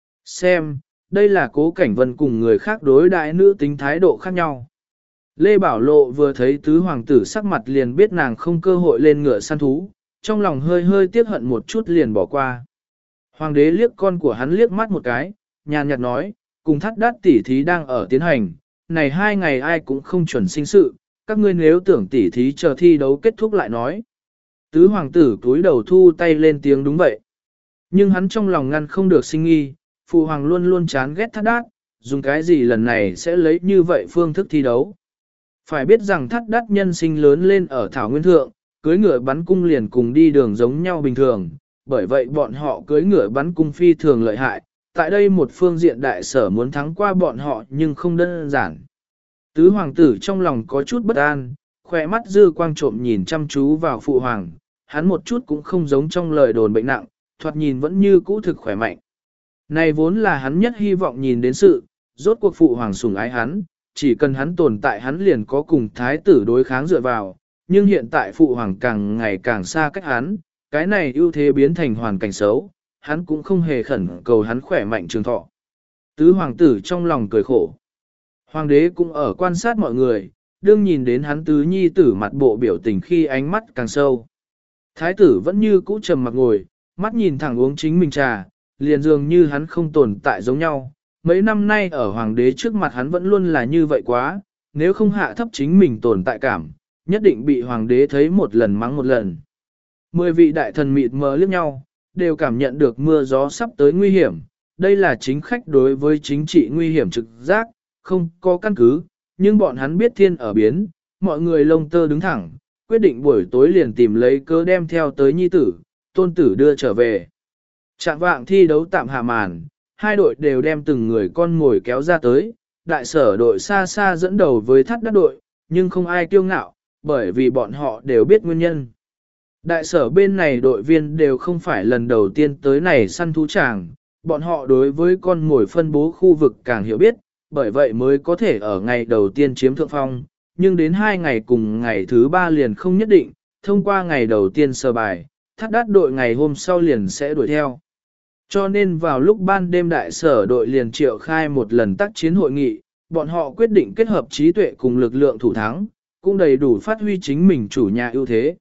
Xem, đây là Cố Cảnh Vân cùng người khác đối đại nữ tính thái độ khác nhau. Lê Bảo Lộ vừa thấy tứ hoàng tử sắc mặt liền biết nàng không cơ hội lên ngựa săn thú, trong lòng hơi hơi tiếc hận một chút liền bỏ qua. Hoàng đế liếc con của hắn liếc mắt một cái, nhàn nhạt nói, cùng Thắt Đát tỉ thí đang ở tiến hành, này 2 ngày ai cũng không chuẩn sinh sự, các ngươi nếu tưởng tỉ thí chờ thi đấu kết thúc lại nói. Tứ hoàng tử cúi đầu thu tay lên tiếng đúng vậy. Nhưng hắn trong lòng ngăn không được sinh nghi, phụ hoàng luôn luôn chán ghét Thắt Đát, dùng cái gì lần này sẽ lấy như vậy phương thức thi đấu. Phải biết rằng Thắt Đát nhân sinh lớn lên ở Thảo Nguyên Thượng, cưới ngựa bắn cung liền cùng đi đường giống nhau bình thường, bởi vậy bọn họ cưới ngựa bắn cung phi thường lợi hại, tại đây một phương diện đại sở muốn thắng qua bọn họ nhưng không đơn giản. Tứ hoàng tử trong lòng có chút bất an, khỏe mắt dư quang trộm nhìn chăm chú vào phụ hoàng, hắn một chút cũng không giống trong lời đồn bệnh nặng, thoạt nhìn vẫn như cũ thực khỏe mạnh. Này vốn là hắn nhất hy vọng nhìn đến sự, rốt cuộc phụ hoàng sủng ái hắn, chỉ cần hắn tồn tại hắn liền có cùng thái tử đối kháng dựa vào, nhưng hiện tại phụ hoàng càng ngày càng xa cách hắn, cái này ưu thế biến thành hoàn cảnh xấu, hắn cũng không hề khẩn cầu hắn khỏe mạnh trường thọ. Tứ hoàng tử trong lòng cười khổ. Hoàng đế cũng ở quan sát mọi người, đương nhìn đến hắn tứ nhi tử mặt bộ biểu tình khi ánh mắt càng sâu. Thái tử vẫn như cũ trầm mặc ngồi, mắt nhìn thẳng uống chính mình trà, liền dường như hắn không tồn tại giống nhau. Mấy năm nay ở hoàng đế trước mặt hắn vẫn luôn là như vậy quá, nếu không hạ thấp chính mình tồn tại cảm, nhất định bị hoàng đế thấy một lần mắng một lần. 10 vị đại thần mịt mờ liếc nhau, đều cảm nhận được mưa gió sắp tới nguy hiểm. Đây là chính khách đối với chính trị nguy hiểm trực giác, không có căn cứ, nhưng bọn hắn biết thiên ở biến, mọi người lông tơ đứng thẳng, quyết định buổi tối liền tìm lấy cớ đem theo tới nhi tử, tôn tử đưa trở về. Trạng vạng thi đấu tạm hạ màn, hai đội đều đem từng người con ngồi kéo ra tới, đại sở đội xa xa dẫn đầu với Thắt Đát đội, nhưng không ai kiêu ngạo, bởi vì bọn họ đều biết nguyên nhân. Đại sở bên này đội viên đều không phải lần đầu tiên tới này săn thú tràng, bọn họ đối với con ngồi phân bố khu vực càng hiểu biết, bởi vậy mới có thể ở ngày đầu tiên chiếm thượng phong, nhưng đến 2 ngày cùng ngày thứ 3 liền không nhất định, thông qua ngày đầu tiên sơ bài, Thắt Đát đội ngày hôm sau liền sẽ đuổi theo. Cho nên vào lúc ban đêm đại sở đội liền triệu khai một lần tác chiến hội nghị, bọn họ quyết định kết hợp trí tuệ cùng lực lượng thủ thắng, cũng đầy đủ phát huy chính mình chủ nhà ưu thế.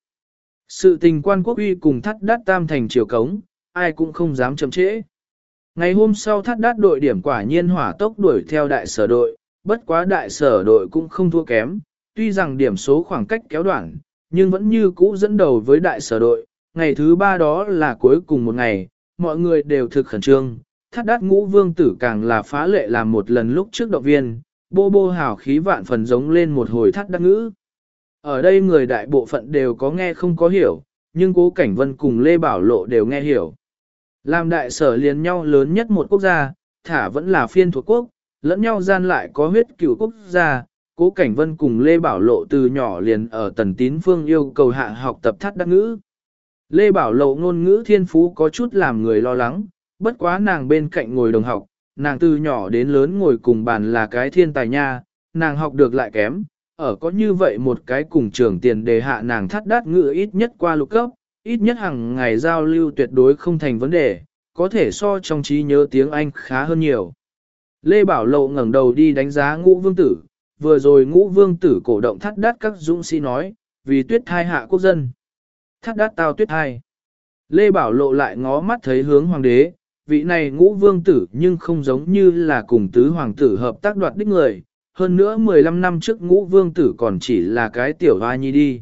Sự tình quan quốc uy cùng Thắt Đát tam thành triều cống, ai cũng không dám chậm trễ. Ngày hôm sau Thắt Đát đội điểm quả nhiên hỏa tốc đuổi theo đại sở đội, bất quá đại sở đội cũng không thua kém, tuy rằng điểm số khoảng cách kéo đoạn, nhưng vẫn như cũ dẫn đầu với đại sở đội. Ngày thứ 3 đó là cuối cùng một ngày, mọi người đều thực khẩn trương, Thắt Đát ngũ vương tử càng là phá lệ làm một lần lúc trước động viên, bô bô hào khí vạn phần giống lên một hồi Thắt Đát ngữ. Ở đây người đại bộ phận đều có nghe không có hiểu, nhưng Cố Cảnh Vân cùng Lê Bảo Lộ đều nghe hiểu. Làm đại sở liền nhau lớn nhất một quốc gia, thả vẫn là phiên thuộc quốc, lẫn nhau gian lại có huyết cửu quốc gia. Cố Cảnh Vân cùng Lê Bảo Lộ từ nhỏ liền ở Tần Tín Phương yêu cầu hạ học tập Thắt Đát ngữ. Lê Bảo Lộ ngôn ngữ thiên phú có chút làm người lo lắng, bất quá nàng bên cạnh ngồi đồng học, nàng từ nhỏ đến lớn ngồi cùng bàn là cái thiên tài nha, nàng học được lại kém, ở có như vậy một cái cùng trường tiền đề hạ nàng Thắt Đát ngữ ít nhất qua lục cấp, ít nhất hàng ngày giao lưu tuyệt đối không thành vấn đề, có thể so trong trí nhớ tiếng Anh khá hơn nhiều. Lê Bảo Lộ ngẩng đầu đi đánh giá Ngũ Vương Tử, vừa rồi Ngũ Vương Tử cổ động thắt đát các dũng sĩ nói, vì tuyết thai hạ quốc dân. Thắt đát tao tuyết thai. Lê Bảo Lộ lại ngó mắt thấy hướng hoàng đế, vị này Ngũ Vương Tử nhưng không giống như là cùng tứ hoàng tử hợp tác đoạt đích người, hơn nữa 15 năm trước Ngũ Vương Tử còn chỉ là cái tiểu hoa nhi đi.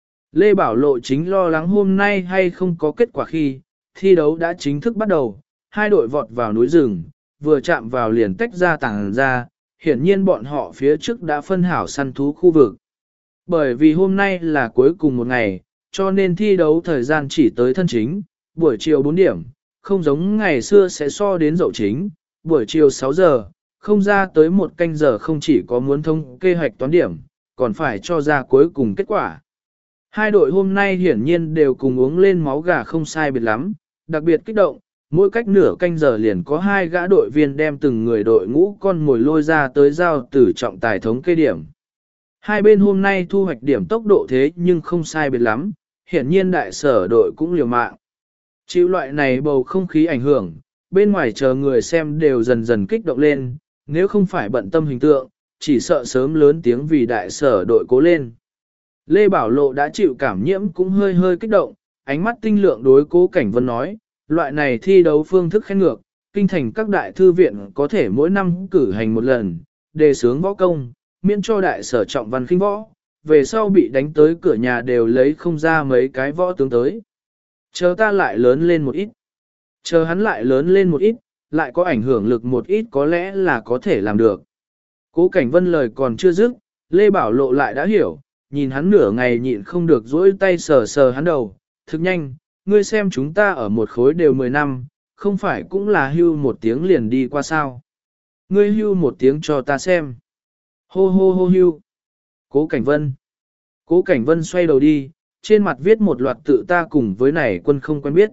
Lê Bảo Lộ chính lo lắng hôm nay hay không có kết quả khi, thi đấu đã chính thức bắt đầu, hai đội vọt vào núi rừng, vừa chạm vào liền tách ra tàng ra, hiển nhiên bọn họ phía trước đã phân hảo săn thú khu vực. Bởi vì hôm nay là cuối cùng một ngày, cho nên thi đấu thời gian chỉ tới thân chính, buổi chiều 4 điểm, không giống ngày xưa sẽ so đến dậu chính, buổi chiều 6 giờ, không ra tới một canh giờ không chỉ có muốn thông kế hoạch toán điểm, còn phải cho ra cuối cùng kết quả. Hai đội hôm nay hiển nhiên đều cùng uống lên máu gà không sai biệt lắm, đặc biệt kích động, mỗi cách nửa canh giờ liền có hai gã đội viên đem từng người đội ngũ con mồi lôi ra tới giao tử trọng tài thống kê điểm. Hai bên hôm nay thu hoạch điểm tốc độ thế nhưng không sai biệt lắm, hiển nhiên đại sở đội cũng liều mạng. Chịu loại này bầu không khí ảnh hưởng, bên ngoài chờ người xem đều dần dần kích động lên, nếu không phải bận tâm hình tượng, chỉ sợ sớm lớn tiếng vì đại sở đội cố lên. Lê Bảo Lộ đã chịu cảm nhiễm cũng hơi hơi kích động, ánh mắt tinh lượng đối Cố Cảnh Vân nói, loại này thi đấu phương thức khen ngược, kinh thành các đại thư viện có thể mỗi năm cử hành một lần, đề xướng võ công, miễn cho đại sở trọng văn khinh võ, về sau bị đánh tới cửa nhà đều lấy không ra mấy cái võ tướng tới. Chờ ta lại lớn lên một ít, chờ hắn lại lớn lên một ít, lại có ảnh hưởng lực một ít có lẽ là có thể làm được. Cố Cảnh Vân lời còn chưa dứt, Lê Bảo Lộ lại đã hiểu, nhìn hắn nửa ngày nhịn không được dỗi tay sờ sờ hắn đầu, thực nhanh, ngươi xem chúng ta ở một khối đều 10 năm, không phải cũng là hưu một tiếng liền đi qua sao. Ngươi hưu một tiếng cho ta xem. Hô hô hô hưu. Cố Cảnh Vân. Cố Cảnh Vân xoay đầu đi, trên mặt viết một loạt tự ta cùng với này quân không quen biết.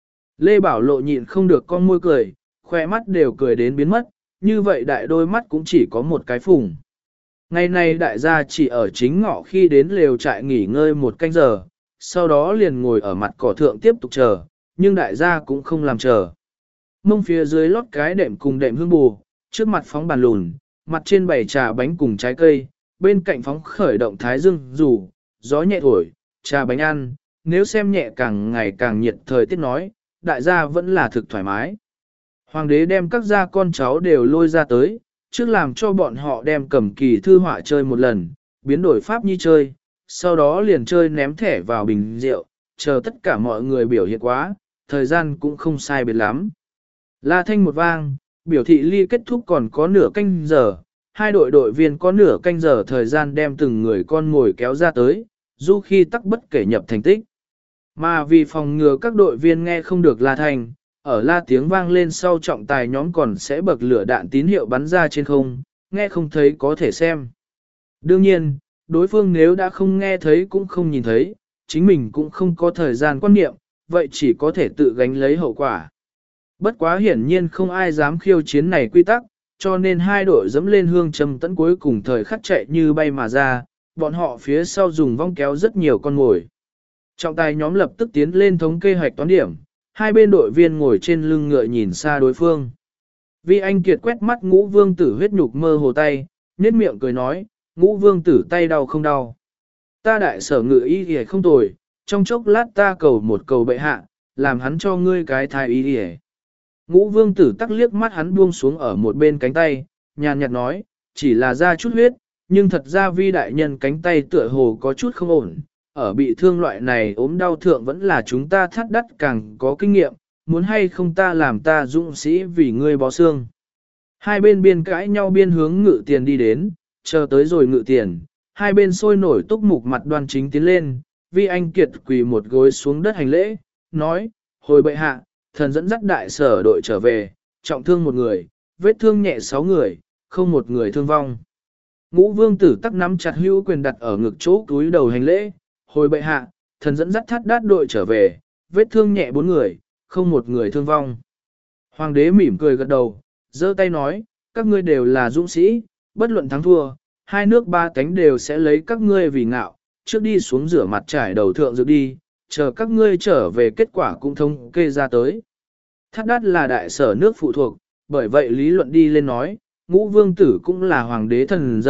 Lê Bảo Lộ nhịn không được con môi cười, khoe mắt đều cười đến biến mất, như vậy đại đôi mắt cũng chỉ có một cái phùng. Ngày nay đại gia chỉ ở chính ngọ khi đến lều trại nghỉ ngơi một canh giờ, sau đó liền ngồi ở mặt cỏ thượng tiếp tục chờ, nhưng đại gia cũng không làm chờ. Mông phía dưới lót cái đệm cùng đệm hương bù, trước mặt phóng bàn lùn, mặt trên bày trà bánh cùng trái cây, bên cạnh phóng khởi động thái dương rủ, gió nhẹ thổi, trà bánh ăn, nếu xem nhẹ càng ngày càng nhiệt thời tiết nói, đại gia vẫn là thực thoải mái. Hoàng đế đem các gia con cháu đều lôi ra tới, trước làm cho bọn họ đem cầm kỳ thư họa chơi một lần, biến đổi pháp nhi chơi, sau đó liền chơi ném thẻ vào bình rượu, chờ tất cả mọi người biểu hiện quá, thời gian cũng không sai biệt lắm. La thanh một vang, biểu thị ly kết thúc còn có nửa canh giờ, hai đội đội viên có nửa canh giờ thời gian đem từng người con ngồi kéo ra tới, dù khi tắc bất kể nhập thành tích. Mà vì phòng ngừa các đội viên nghe không được la thanh, ở la tiếng vang lên sau trọng tài nhóm còn sẽ bật lửa đạn tín hiệu bắn ra trên không, nghe không thấy có thể xem. Đương nhiên, đối phương nếu đã không nghe thấy cũng không nhìn thấy, chính mình cũng không có thời gian quan niệm, vậy chỉ có thể tự gánh lấy hậu quả. Bất quá hiển nhiên không ai dám khiêu chiến này quy tắc, cho nên hai đội dẫm lên hương châm tấn cuối cùng thời khắc chạy như bay mà ra, bọn họ phía sau dùng vong kéo rất nhiều con ngồi. Trọng tài nhóm lập tức tiến lên thống kê hoạch toán điểm, hai bên đội viên ngồi trên lưng ngựa nhìn xa đối phương. Vi Anh Kiệt quét mắt Ngũ Vương Tử huyết nhục mơ hồ tay, nhếch miệng cười nói, Ngũ Vương Tử tay đau không đau. Ta đại sở ngự y y không tồi, trong chốc lát ta cầu một cầu bệ hạ, làm hắn cho ngươi cái thai y y. Ngũ Vương Tử tắc liếc mắt hắn buông xuống ở một bên cánh tay, nhàn nhạt nói, chỉ là ra chút huyết, nhưng thật ra Vi đại nhân cánh tay tựa hồ có chút không ổn. Ở bị thương loại này ốm đau thượng vẫn là chúng ta thắt đắt càng có kinh nghiệm, muốn hay không ta làm ta dũng sĩ vì ngươi bó xương. Hai bên biên cãi nhau biên hướng ngự tiền đi đến, chờ tới rồi ngự tiền, hai bên sôi nổi túc mục mặt đoan chính tiến lên, Vi Anh Kiệt quỳ một gối xuống đất hành lễ, nói, hồi bệ hạ, thần dẫn dắt đại sở đội trở về, trọng thương một người, vết thương nhẹ 6 người, không một người thương vong. Ngũ Vương Tử tắc nắm chặt hữu quyền đặt ở ngực chỗ túi đầu hành lễ, hồi bệ hạ, thần dẫn dắt thắt đát đội trở về, vết thương nhẹ 4 người, không một người thương vong. Hoàng đế mỉm cười gật đầu, giơ tay nói, các ngươi đều là dũng sĩ, bất luận thắng thua, hai nước ba cánh đều sẽ lấy các ngươi vì ngạo, trước đi xuống rửa mặt trải đầu thượng dược đi, chờ các ngươi trở về kết quả cũng thống kê ra tới. Thắt đát là đại sở nước phụ thuộc, bởi vậy lý luận đi lên nói, ngũ vương tử cũng là hoàng đế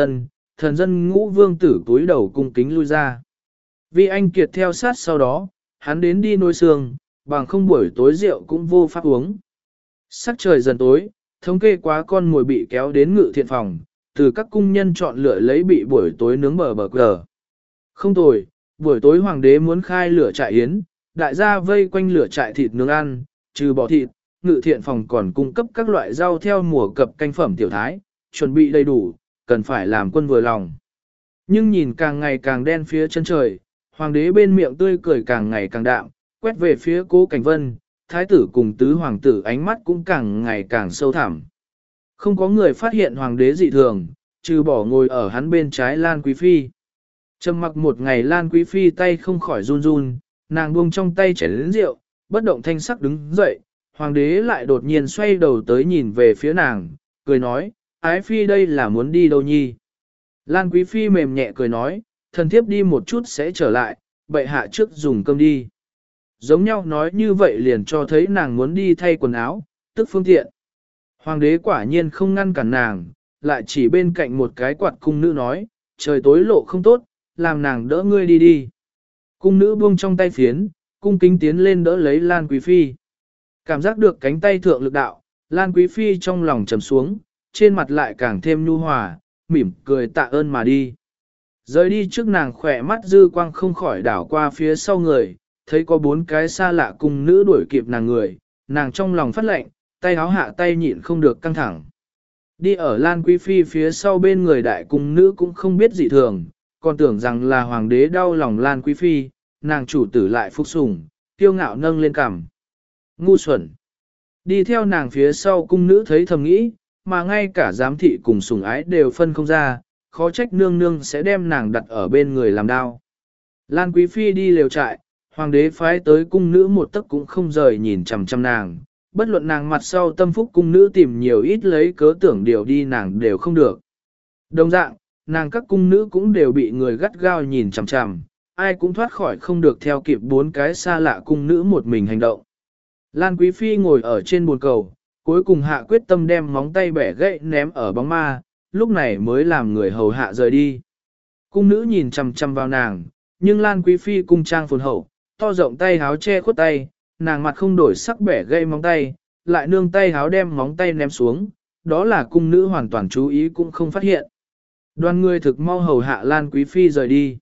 thần dân ngũ vương tử túi đầu cung kính lui ra. Vì anh kiệt theo sát sau đó, hắn đến đi nôi xương, bằng không buổi tối rượu cũng vô pháp uống. Sắc trời dần tối, thống kê quá con mồi bị kéo đến ngự thiện phòng, từ các cung nhân chọn lựa lấy bị buổi tối nướng bờ cờ. Không tồi, buổi tối hoàng đế muốn khai lửa trại yến, đại gia vây quanh lửa trại thịt nướng ăn, trừ bỏ thịt, ngự thiện phòng còn cung cấp các loại rau theo mùa cập canh phẩm tiểu thái, chuẩn bị đầy đủ, cần phải làm quân vừa lòng. Nhưng nhìn càng ngày càng đen phía chân trời, hoàng đế bên miệng tươi cười càng ngày càng đạm, quét về phía Cố Cảnh Vân, thái tử cùng tứ hoàng tử ánh mắt cũng càng ngày càng sâu thẳm. Không có người phát hiện hoàng đế dị thường, trừ bỏ ngồi ở hắn bên trái Lan Quý Phi. Trầm mặc một ngày Lan Quý Phi tay không khỏi run run, nàng buông trong tay chén lớn rượu, bất động thanh sắc đứng dậy, hoàng đế lại đột nhiên xoay đầu tới nhìn về phía nàng, cười nói, ái phi đây là muốn đi đâu nhi. Lan Quý Phi mềm nhẹ cười nói, thần thiếp đi một chút sẽ trở lại, bệ hạ trước dùng cơm đi. Giống nhau nói như vậy liền cho thấy nàng muốn đi thay quần áo, tức phương tiện. Hoàng đế quả nhiên không ngăn cản nàng, lại chỉ bên cạnh một cái quạt cung nữ nói, trời tối lộ không tốt, làm nàng đỡ ngươi đi đi. Cung nữ buông trong tay phiến, cung kính tiến lên đỡ lấy Lan Quý Phi. Cảm giác được cánh tay thượng lực đạo, Lan Quý Phi trong lòng trầm xuống, trên mặt lại càng thêm nhu hòa, mỉm cười tạ ơn mà đi. Rời đi trước nàng khỏe mắt dư quang không khỏi đảo qua phía sau người, thấy có 4 cái xa lạ cung nữ đuổi kịp nàng người, nàng trong lòng phát lệnh, tay háo hạ tay nhịn không được căng thẳng. Đi ở Lan Quý Phi phía sau bên người đại cung nữ cũng không biết dị thường, còn tưởng rằng là hoàng đế đau lòng Lan Quý Phi, nàng chủ tử lại phúc sủng, kiêu ngạo nâng lên cằm. Ngu xuẩn. Đi theo nàng phía sau cung nữ thấy thầm nghĩ, mà ngay cả giám thị cùng sủng ái đều phân không ra, khó trách nương nương sẽ đem nàng đặt ở bên người làm đau. Lan Quý Phi đi lều trại, hoàng đế phái tới cung nữ một tấc cũng không rời nhìn chằm chằm nàng, bất luận nàng mặt sau tâm phúc cung nữ tìm nhiều ít lấy cớ tưởng điều đi nàng đều không được. Đồng dạng, nàng các cung nữ cũng đều bị người gắt gao nhìn chằm chằm, ai cũng thoát khỏi không được theo kịp 4 cái xa lạ cung nữ một mình hành động. Lan Quý Phi ngồi ở trên bồn cầu, cuối cùng hạ quyết tâm đem móng tay bẻ gãy ném ở bóng ma, lúc này mới làm người hầu hạ rời đi. Cung nữ nhìn chằm chằm vào nàng, nhưng Lan Quý Phi cung trang phồn hậu, to rộng tay háo che khuất tay, nàng mặt không đổi sắc bẻ gãy móng tay, lại nương tay háo đem móng tay ném xuống, đó là cung nữ hoàn toàn chú ý cũng không phát hiện. Đoàn người thực mau hầu hạ Lan Quý Phi rời đi.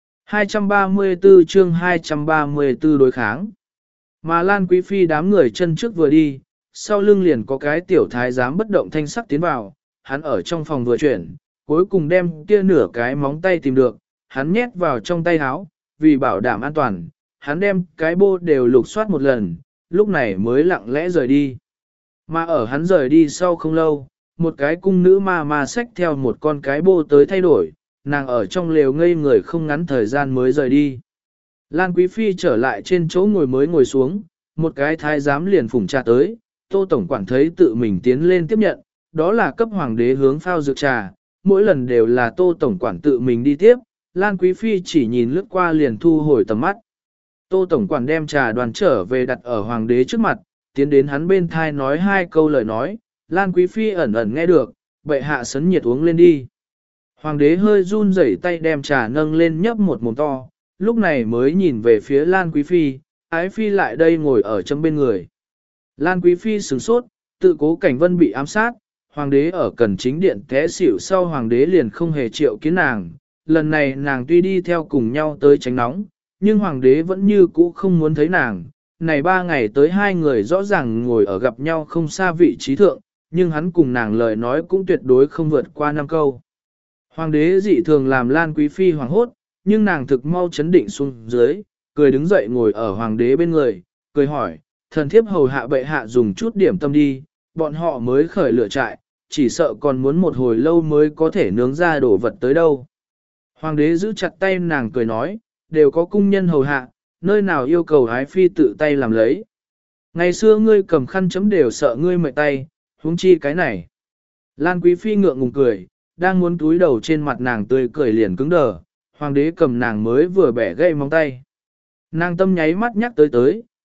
234 chương 234 đối kháng. Mà Lan Quý Phi đám người chân trước vừa đi, sau lưng liền có cái tiểu thái giám bất động thanh sắc tiến vào, hắn ở trong phòng vừa chuyển, cuối cùng đem kia nửa cái móng tay tìm được, hắn nhét vào trong tay áo, vì bảo đảm an toàn, hắn đem cái bô đều lục soát một lần, lúc này mới lặng lẽ rời đi. Mà ở hắn rời đi sau không lâu, một cái cung nữ ma xách theo một con cái bô tới thay đổi, nàng ở trong lều ngây người không ngắn thời gian mới rời đi. Lan Quý Phi trở lại trên chỗ ngồi mới ngồi xuống, một cái thái giám liền phủng trà tới, Tô Tổng Quản thấy tự mình tiến lên tiếp nhận, đó là cấp hoàng đế hướng phao dược trà, mỗi lần đều là Tô Tổng Quản tự mình đi tiếp, Lan Quý Phi chỉ nhìn lướt qua liền thu hồi tầm mắt. Tô Tổng Quản đem trà đoàn trở về đặt ở hoàng đế trước mặt, tiến đến hắn bên thai nói 2 câu lời nói, Lan Quý Phi ẩn ẩn nghe được, bệ hạ sấn nhiệt uống lên đi. Hoàng đế hơi run rẩy tay đem trà nâng lên nhấp một mồm to, lúc này mới nhìn về phía Lan Quý Phi, ái Phi lại đây ngồi ở trong bên người. Lan Quý Phi sửng sốt, tự Cố Cảnh Vân bị ám sát, hoàng đế ở Cẩn Chính Điện té xỉu sau hoàng đế liền không hề triệu kiến nàng. Lần này nàng tuy đi theo cùng nhau tới tránh nóng, nhưng hoàng đế vẫn như cũ không muốn thấy nàng. Này 3 ngày tới 2 người rõ ràng ngồi ở gặp nhau không xa vị trí thượng, nhưng hắn cùng nàng lời nói cũng tuyệt đối không vượt qua 5 câu. Hoàng đế dị thường làm Lan Quý Phi hoảng hốt, nhưng nàng thực mau chấn định xuống dưới, cười đứng dậy ngồi ở hoàng đế bên người, cười hỏi, thần thiếp hầu hạ bệ hạ dùng chút điểm tâm đi, bọn họ mới khởi lửa trại, chỉ sợ còn muốn một hồi lâu mới có thể nướng ra đổ vật tới đâu. Hoàng đế giữ chặt tay nàng cười nói, đều có cung nhân hầu hạ, nơi nào yêu cầu ái phi tự tay làm lấy. Ngày xưa ngươi cầm khăn chấm đều sợ ngươi mệt tay, huống chi cái này. Lan Quý Phi ngượng ngùng cười, đang muốn túi đầu trên mặt nàng tươi cười liền cứng đờ, hoàng đế cầm nàng mới vừa bẻ gãy móng tay. Nàng tâm nháy mắt nhắc tới,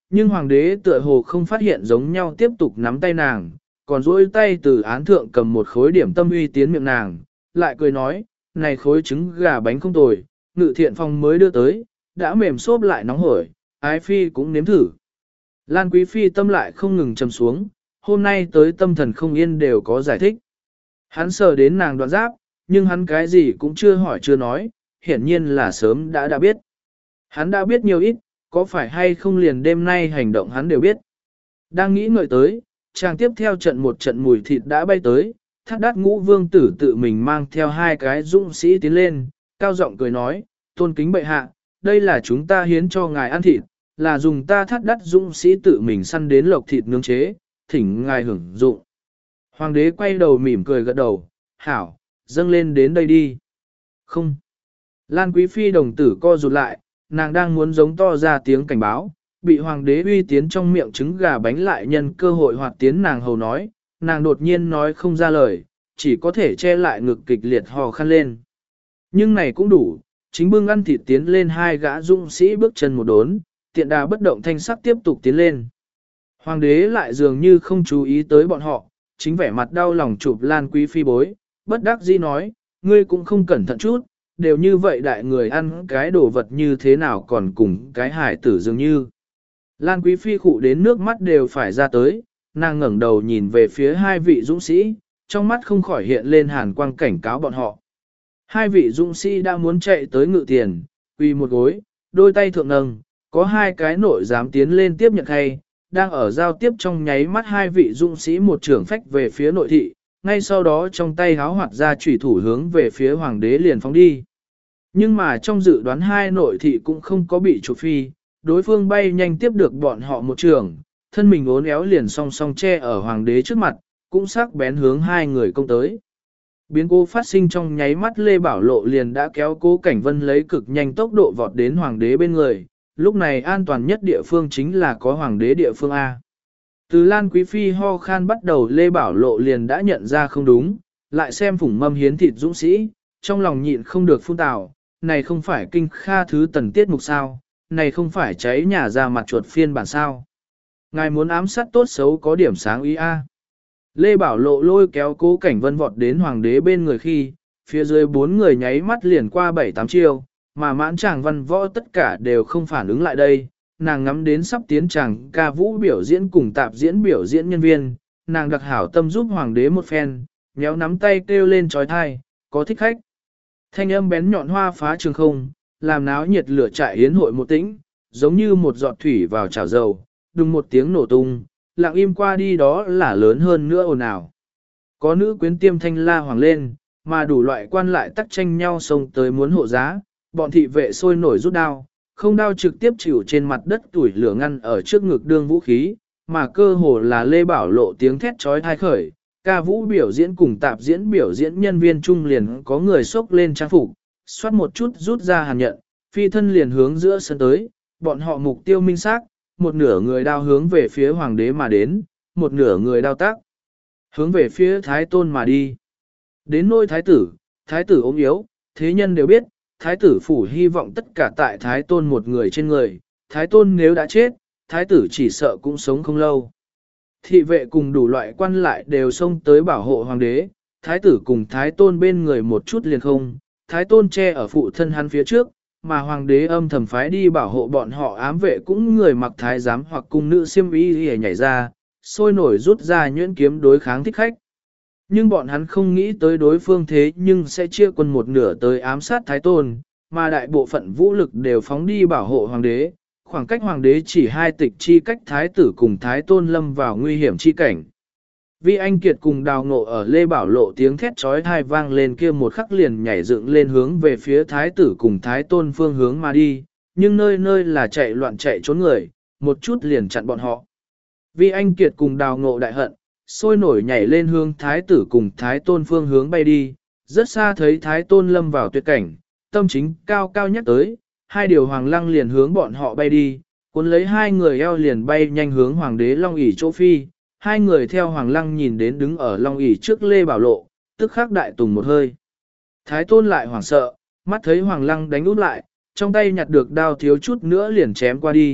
nhưng hoàng đế tựa hồ không phát hiện giống nhau tiếp tục nắm tay nàng, còn duỗi tay từ án thượng cầm một khối điểm tâm uy tiến miệng nàng, lại cười nói, này khối trứng gà bánh không tồi, Ngự Thiện Phong mới đưa tới, đã mềm xốp lại nóng hổi, ái phi cũng nếm thử. Lan Quý Phi tâm lại không ngừng trầm xuống, hôm nay tới tâm thần không yên đều có giải thích. Hắn sờ đến nàng đoạn giáp, nhưng hắn cái gì cũng chưa hỏi chưa nói, hiển nhiên là sớm đã biết. Hắn đã biết nhiều ít, có phải hay không liền đêm nay hành động hắn đều biết. Đang nghĩ ngợi tới, chàng tiếp theo một trận mùi thịt đã bay tới, Thát Đát Ngũ Vương tử tự mình mang theo hai cái dũng sĩ tiến lên, cao giọng cười nói, tôn kính bệ hạ, đây là chúng ta hiến cho ngài ăn thịt, là dùng ta Thát Đát dũng sĩ tự mình săn đến lộc thịt nướng chế, thỉnh ngài hưởng dụng. Hoàng đế quay đầu mỉm cười gật đầu, hảo, dâng lên đến đây đi. Không. Lan Quý Phi đồng tử co rụt lại, nàng đang muốn giống to ra tiếng cảnh báo, bị hoàng đế uy tiến trong miệng trứng gà bánh lại nhân cơ hội hoạt tiến nàng hầu nói, nàng đột nhiên nói không ra lời, chỉ có thể che lại ngực kịch liệt hò khăn lên. Nhưng này cũng đủ, chính bưng ăn thịt tiến lên hai gã dũng sĩ bước chân một đốn, tiện đà bất động thanh sắc tiếp tục tiến lên. Hoàng đế lại dường như không chú ý tới bọn họ, chính vẻ mặt đau lòng chụp Lan Quý Phi bối, bất đắc dĩ nói, ngươi cũng không cẩn thận chút, đều như vậy đại người ăn cái đồ vật như thế nào còn cùng cái hải tử dường như. Lan Quý Phi khụ đến nước mắt đều phải ra tới, nàng ngẩng đầu nhìn về phía hai vị dũng sĩ, trong mắt không khỏi hiện lên hàn quang cảnh cáo bọn họ. Hai vị dũng sĩ đã muốn chạy tới Ngự Tiền, quỳ một gối, đôi tay thượng nâng, có hai cái nội dám tiến lên tiếp nhận hay, đang ở giao tiếp trong nháy mắt hai vị dũng sĩ một trưởng phách về phía nội thị, ngay sau đó trong tay háo hoạt ra chủy thủ hướng về phía hoàng đế liền phóng đi. Nhưng mà trong dự đoán hai nội thị cũng không có bị chụp phi, đối phương bay nhanh tiếp được bọn họ một trường, thân mình uốn éo liền song song che ở hoàng đế trước mặt, cũng sắc bén hướng hai người công tới. Biến cố phát sinh trong nháy mắt Lê Bảo Lộ liền đã kéo Cố Cảnh Vân lấy cực nhanh tốc độ vọt đến hoàng đế bên người, lúc này an toàn nhất địa phương chính là có hoàng đế địa phương A. Từ Lan Quý Phi ho khan bắt đầu Lê Bảo Lộ liền đã nhận ra không đúng, lại xem phủng mâm hiến thịt dũng sĩ, trong lòng nhịn không được phun tào, này không phải kinh kha thứ tần tiết mục sao, này không phải cháy nhà ra mặt chuột phiên bản sao. Ngài muốn ám sát tốt xấu có điểm sáng ý A. Lê Bảo Lộ lôi kéo Cố Cảnh Vân vọt đến hoàng đế bên người khi, phía dưới bốn người nháy mắt liền qua 7-8 chiêu, mà mãn chàng văn võ tất cả đều không phản ứng lại đây. Nàng ngắm đến sắp tiến chàng ca vũ biểu diễn cùng tạp diễn biểu diễn nhân viên, nàng đặc hảo tâm giúp hoàng đế một phen, nhéo nắm tay kêu lên trói thai, có thích khách. Thanh âm bén nhọn hoa phá trường không, làm náo nhiệt lửa trại yến hội một tĩnh, giống như một giọt thủy vào chảo dầu, đùng một tiếng nổ tung, lặng im qua đi đó là lớn hơn nữa ồn ào. Có nữ quyến tiêm thanh la hoàng lên, mà đủ loại quan lại tắc tranh nhau xông tới muốn hộ giá, bọn thị vệ sôi nổi rút đao, không đao trực tiếp chịu trên mặt đất tuổi lửa ngăn ở trước ngực đương vũ khí, mà cơ hồ là Lê Bảo Lộ tiếng thét trói thai khởi, ca vũ biểu diễn cùng tạp diễn biểu diễn nhân viên trung liền có người xốc lên trang phục, xoát một chút rút ra hàn nhận, phi thân liền hướng giữa sân tới, bọn họ mục tiêu minh xác, một nửa người đao hướng về phía hoàng đế mà đến, một nửa người đao tác, hướng về phía thái tôn mà đi. Đến nôi thái tử ốm yếu, thế nhân đều biết, thái tử phủ hy vọng tất cả tại thái tôn một người trên người, thái tôn nếu đã chết, thái tử chỉ sợ cũng sống không lâu. Thị vệ cùng đủ loại quan lại đều xông tới bảo hộ hoàng đế, thái tử cùng thái tôn bên người một chút liền không, thái tôn che ở phụ thân hắn phía trước, mà hoàng đế âm thầm phái đi bảo hộ bọn họ ám vệ cũng người mặc thái giám hoặc cung nữ xiêm y hề nhảy ra, sôi nổi rút ra nhuyễn kiếm đối kháng thích khách. Nhưng bọn hắn không nghĩ tới đối phương thế nhưng sẽ chia quân một nửa tới ám sát thái tôn, mà đại bộ phận vũ lực đều phóng đi bảo hộ hoàng đế, khoảng cách hoàng đế chỉ hai tịch chi cách thái tử cùng thái tôn lâm vào nguy hiểm chi cảnh. Vi Anh Kiệt cùng Đào Ngộ ở Lê Bảo Lộ tiếng thét trói thai vang lên kia một khắc liền nhảy dựng lên hướng về phía thái tử cùng thái tôn phương hướng mà đi, nhưng nơi nơi là chạy loạn chạy trốn người, một chút liền chặn bọn họ. Vi Anh Kiệt cùng Đào Ngộ đại hận, sôi nổi nhảy lên hướng thái tử cùng thái tôn phương hướng bay đi, rất xa thấy thái tôn lâm vào tuyệt cảnh, tâm chính cao cao nhắc tới, hai điều hoàng lăng liền hướng bọn họ bay đi, cuốn lấy hai người eo liền bay nhanh hướng hoàng đế Long ỷ chỗ phi, hai người theo hoàng lăng nhìn đến đứng ở Long ỷ trước Lê Bảo Lộ, tức khắc đại tùng một hơi. Thái tôn lại hoảng sợ, mắt thấy hoàng lăng đánh út lại, trong tay nhặt được đao thiếu chút nữa liền chém qua đi,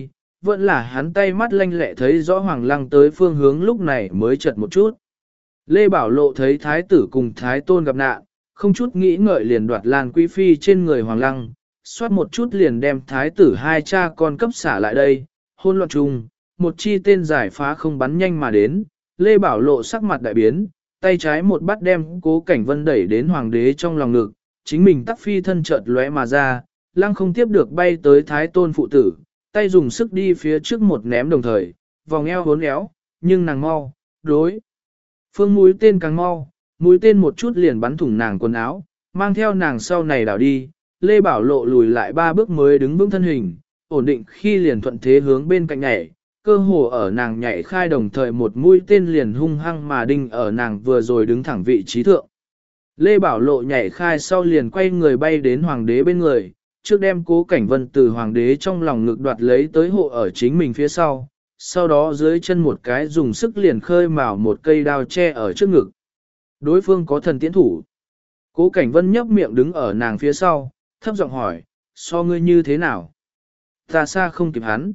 vẫn là hắn tay mắt lanh lẹ thấy rõ Hoàng Lăng tới phương hướng lúc này mới chợt một chút. Lê Bảo Lộ thấy thái tử cùng thái tôn gặp nạn, không chút nghĩ ngợi liền đoạt Lan Quý Phi trên người Hoàng Lăng, xoát một chút liền đem thái tử hai cha con cấp xả lại đây, hôn loạn chung, một chi tên giải phá không bắn nhanh mà đến, Lê Bảo Lộ sắc mặt đại biến, tay trái một bắt đem Cố Cảnh Vân đẩy đến hoàng đế trong lòng ngực, chính mình tắc phi thân chợt lóe mà ra, lăng không tiếp được bay tới thái tôn phụ tử, tay dùng sức đi phía trước một ném đồng thời, vòng eo hốn éo, nhưng nàng mau, đối. Phương mũi tên càng mau, mũi tên một chút liền bắn thủng nàng quần áo, mang theo nàng sau này đảo đi, Lê Bảo Lộ lùi lại 3 bước mới đứng vững thân hình, ổn định khi liền thuận thế hướng bên cạnh nhảy, cơ hồ ở nàng nhảy khai đồng thời một mũi tên liền hung hăng mà đinh ở nàng vừa rồi đứng thẳng vị trí thượng. Lê Bảo Lộ nhảy khai sau liền quay người bay đến hoàng đế bên người, trước đem Cố Cảnh Vân từ hoàng đế trong lòng ngực đoạt lấy tới hộ ở chính mình phía sau đó dưới chân một cái dùng sức liền khơi mào một cây đao che ở trước ngực. Đối phương có thần tiễn thủ. Cố Cảnh Vân nhấp miệng đứng ở nàng phía sau, thấp giọng hỏi, so ngươi như thế nào? Ta xa không kịp hắn.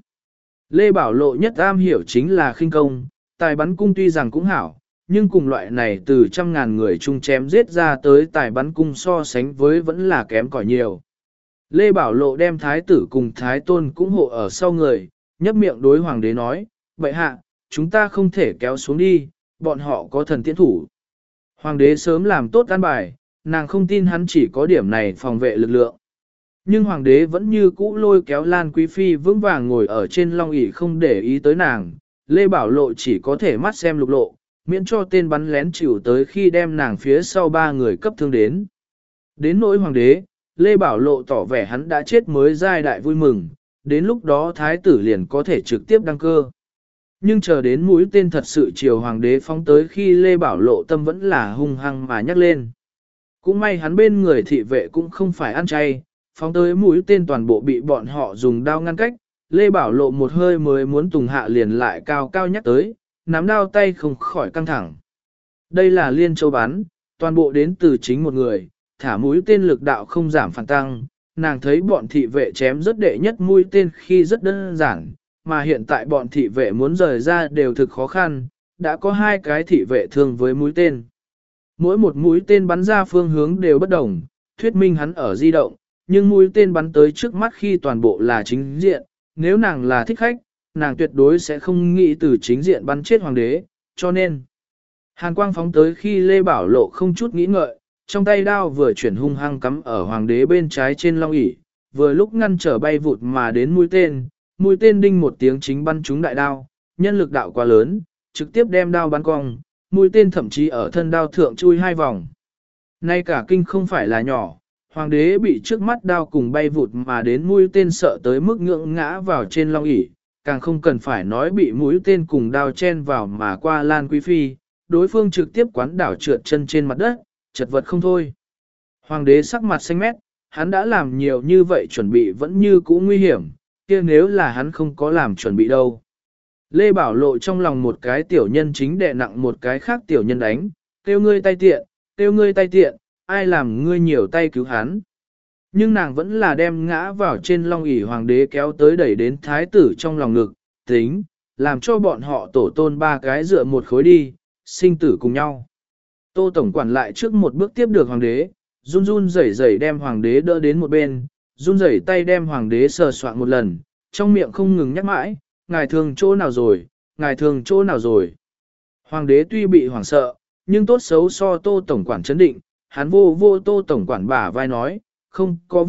Lê Bảo Lộ nhất am hiểu chính là khinh công, tài bắn cung tuy rằng cũng hảo, nhưng cùng loại này từ trăm ngàn người chung chém giết ra tới tài bắn cung so sánh với vẫn là kém cỏi nhiều. Lê Bảo Lộ đem thái tử cùng thái tôn cũng hộ ở sau người, nhấp miệng đối hoàng đế nói, vậy hạ, chúng ta không thể kéo xuống đi, bọn họ có thần tiễn thủ. Hoàng đế sớm làm tốt an bài, nàng không tin hắn chỉ có điểm này phòng vệ lực lượng. Nhưng hoàng đế vẫn như cũ lôi kéo Lan Quý Phi vững vàng ngồi ở trên long ỷ không để ý tới nàng, Lê Bảo Lộ chỉ có thể mắt xem lục lộ, miễn cho tên bắn lén chịu tới khi đem nàng phía sau 3 người cấp thương đến. Đến nỗi hoàng đế, Lê Bảo Lộ tỏ vẻ hắn đã chết mới giai đại vui mừng, đến lúc đó thái tử liền có thể trực tiếp đăng cơ. Nhưng chờ đến mũi tên thật sự chiều hoàng đế phóng tới khi Lê Bảo Lộ tâm vẫn là hung hăng mà nhắc lên. Cũng may hắn bên người thị vệ cũng không phải ăn chay, phóng tới mũi tên toàn bộ bị bọn họ dùng đao ngăn cách, Lê Bảo Lộ một hơi mới muốn tùng hạ liền lại cao cao nhắc tới, nắm đao tay không khỏi căng thẳng. Đây là liên châu bắn, toàn bộ đến từ chính một người, thả mũi tên lực đạo không giảm phản tăng, nàng thấy bọn thị vệ chém rất đệ nhất mũi tên khi rất đơn giản, mà hiện tại bọn thị vệ muốn rời ra đều thực khó khăn, đã có 2 cái thị vệ thương với mũi tên. Mỗi một mũi tên bắn ra phương hướng đều bất đồng, thuyết minh hắn ở di động, nhưng mũi tên bắn tới trước mắt khi toàn bộ là chính diện, nếu nàng là thích khách, nàng tuyệt đối sẽ không nghĩ từ chính diện bắn chết hoàng đế, cho nên hàn quang phóng tới khi Lê Bảo Lộ không chút nghĩ ngợi, trong tay đao vừa chuyển hung hăng cắm ở hoàng đế bên trái trên long ỷ, vừa lúc ngăn trở bay vụt mà đến mũi tên đinh một tiếng chính bắn trúng đại đao, nhân lực đạo quá lớn, trực tiếp đem đao bắn cong, mũi tên thậm chí ở thân đao thượng chui 2 vòng. Nay cả kinh không phải là nhỏ, hoàng đế bị trước mắt đao cùng bay vụt mà đến mũi tên sợ tới mức ngưỡng ngã vào trên long ỷ, càng không cần phải nói bị mũi tên cùng đao chen vào mà qua Lan Quý Phi, đối phương trực tiếp quán đảo trượt chân trên mặt đất, chật vật không thôi. Hoàng đế sắc mặt xanh mét, hắn đã làm nhiều như vậy chuẩn bị vẫn như cũ nguy hiểm, kia nếu là hắn không có làm chuẩn bị đâu. Lê Bảo Lộ trong lòng một cái tiểu nhân chính đè nặng một cái khác tiểu nhân đánh, kêu ngươi tay tiện, ai làm ngươi nhiều tay cứu hắn. Nhưng nàng vẫn là đem ngã vào trên long ỷ hoàng đế kéo tới đẩy đến thái tử trong lòng ngực, tính, làm cho bọn họ tổ tôn 3 cái dựa một khối đi, sinh tử cùng nhau. Tô Tổng quản lại trước một bước tiếp được hoàng đế, run run rẩy rẩy đem hoàng đế đỡ đến một bên, run rẩy tay đem hoàng đế sờ soạn một lần, trong miệng không ngừng nhắc mãi, ngài thường chỗ nào rồi, ngài thường chỗ nào rồi. Hoàng đế tuy bị hoảng sợ, nhưng tốt xấu so Tô Tổng quản chấn định, hắn vô Tô Tổng quản bả vai nói, không có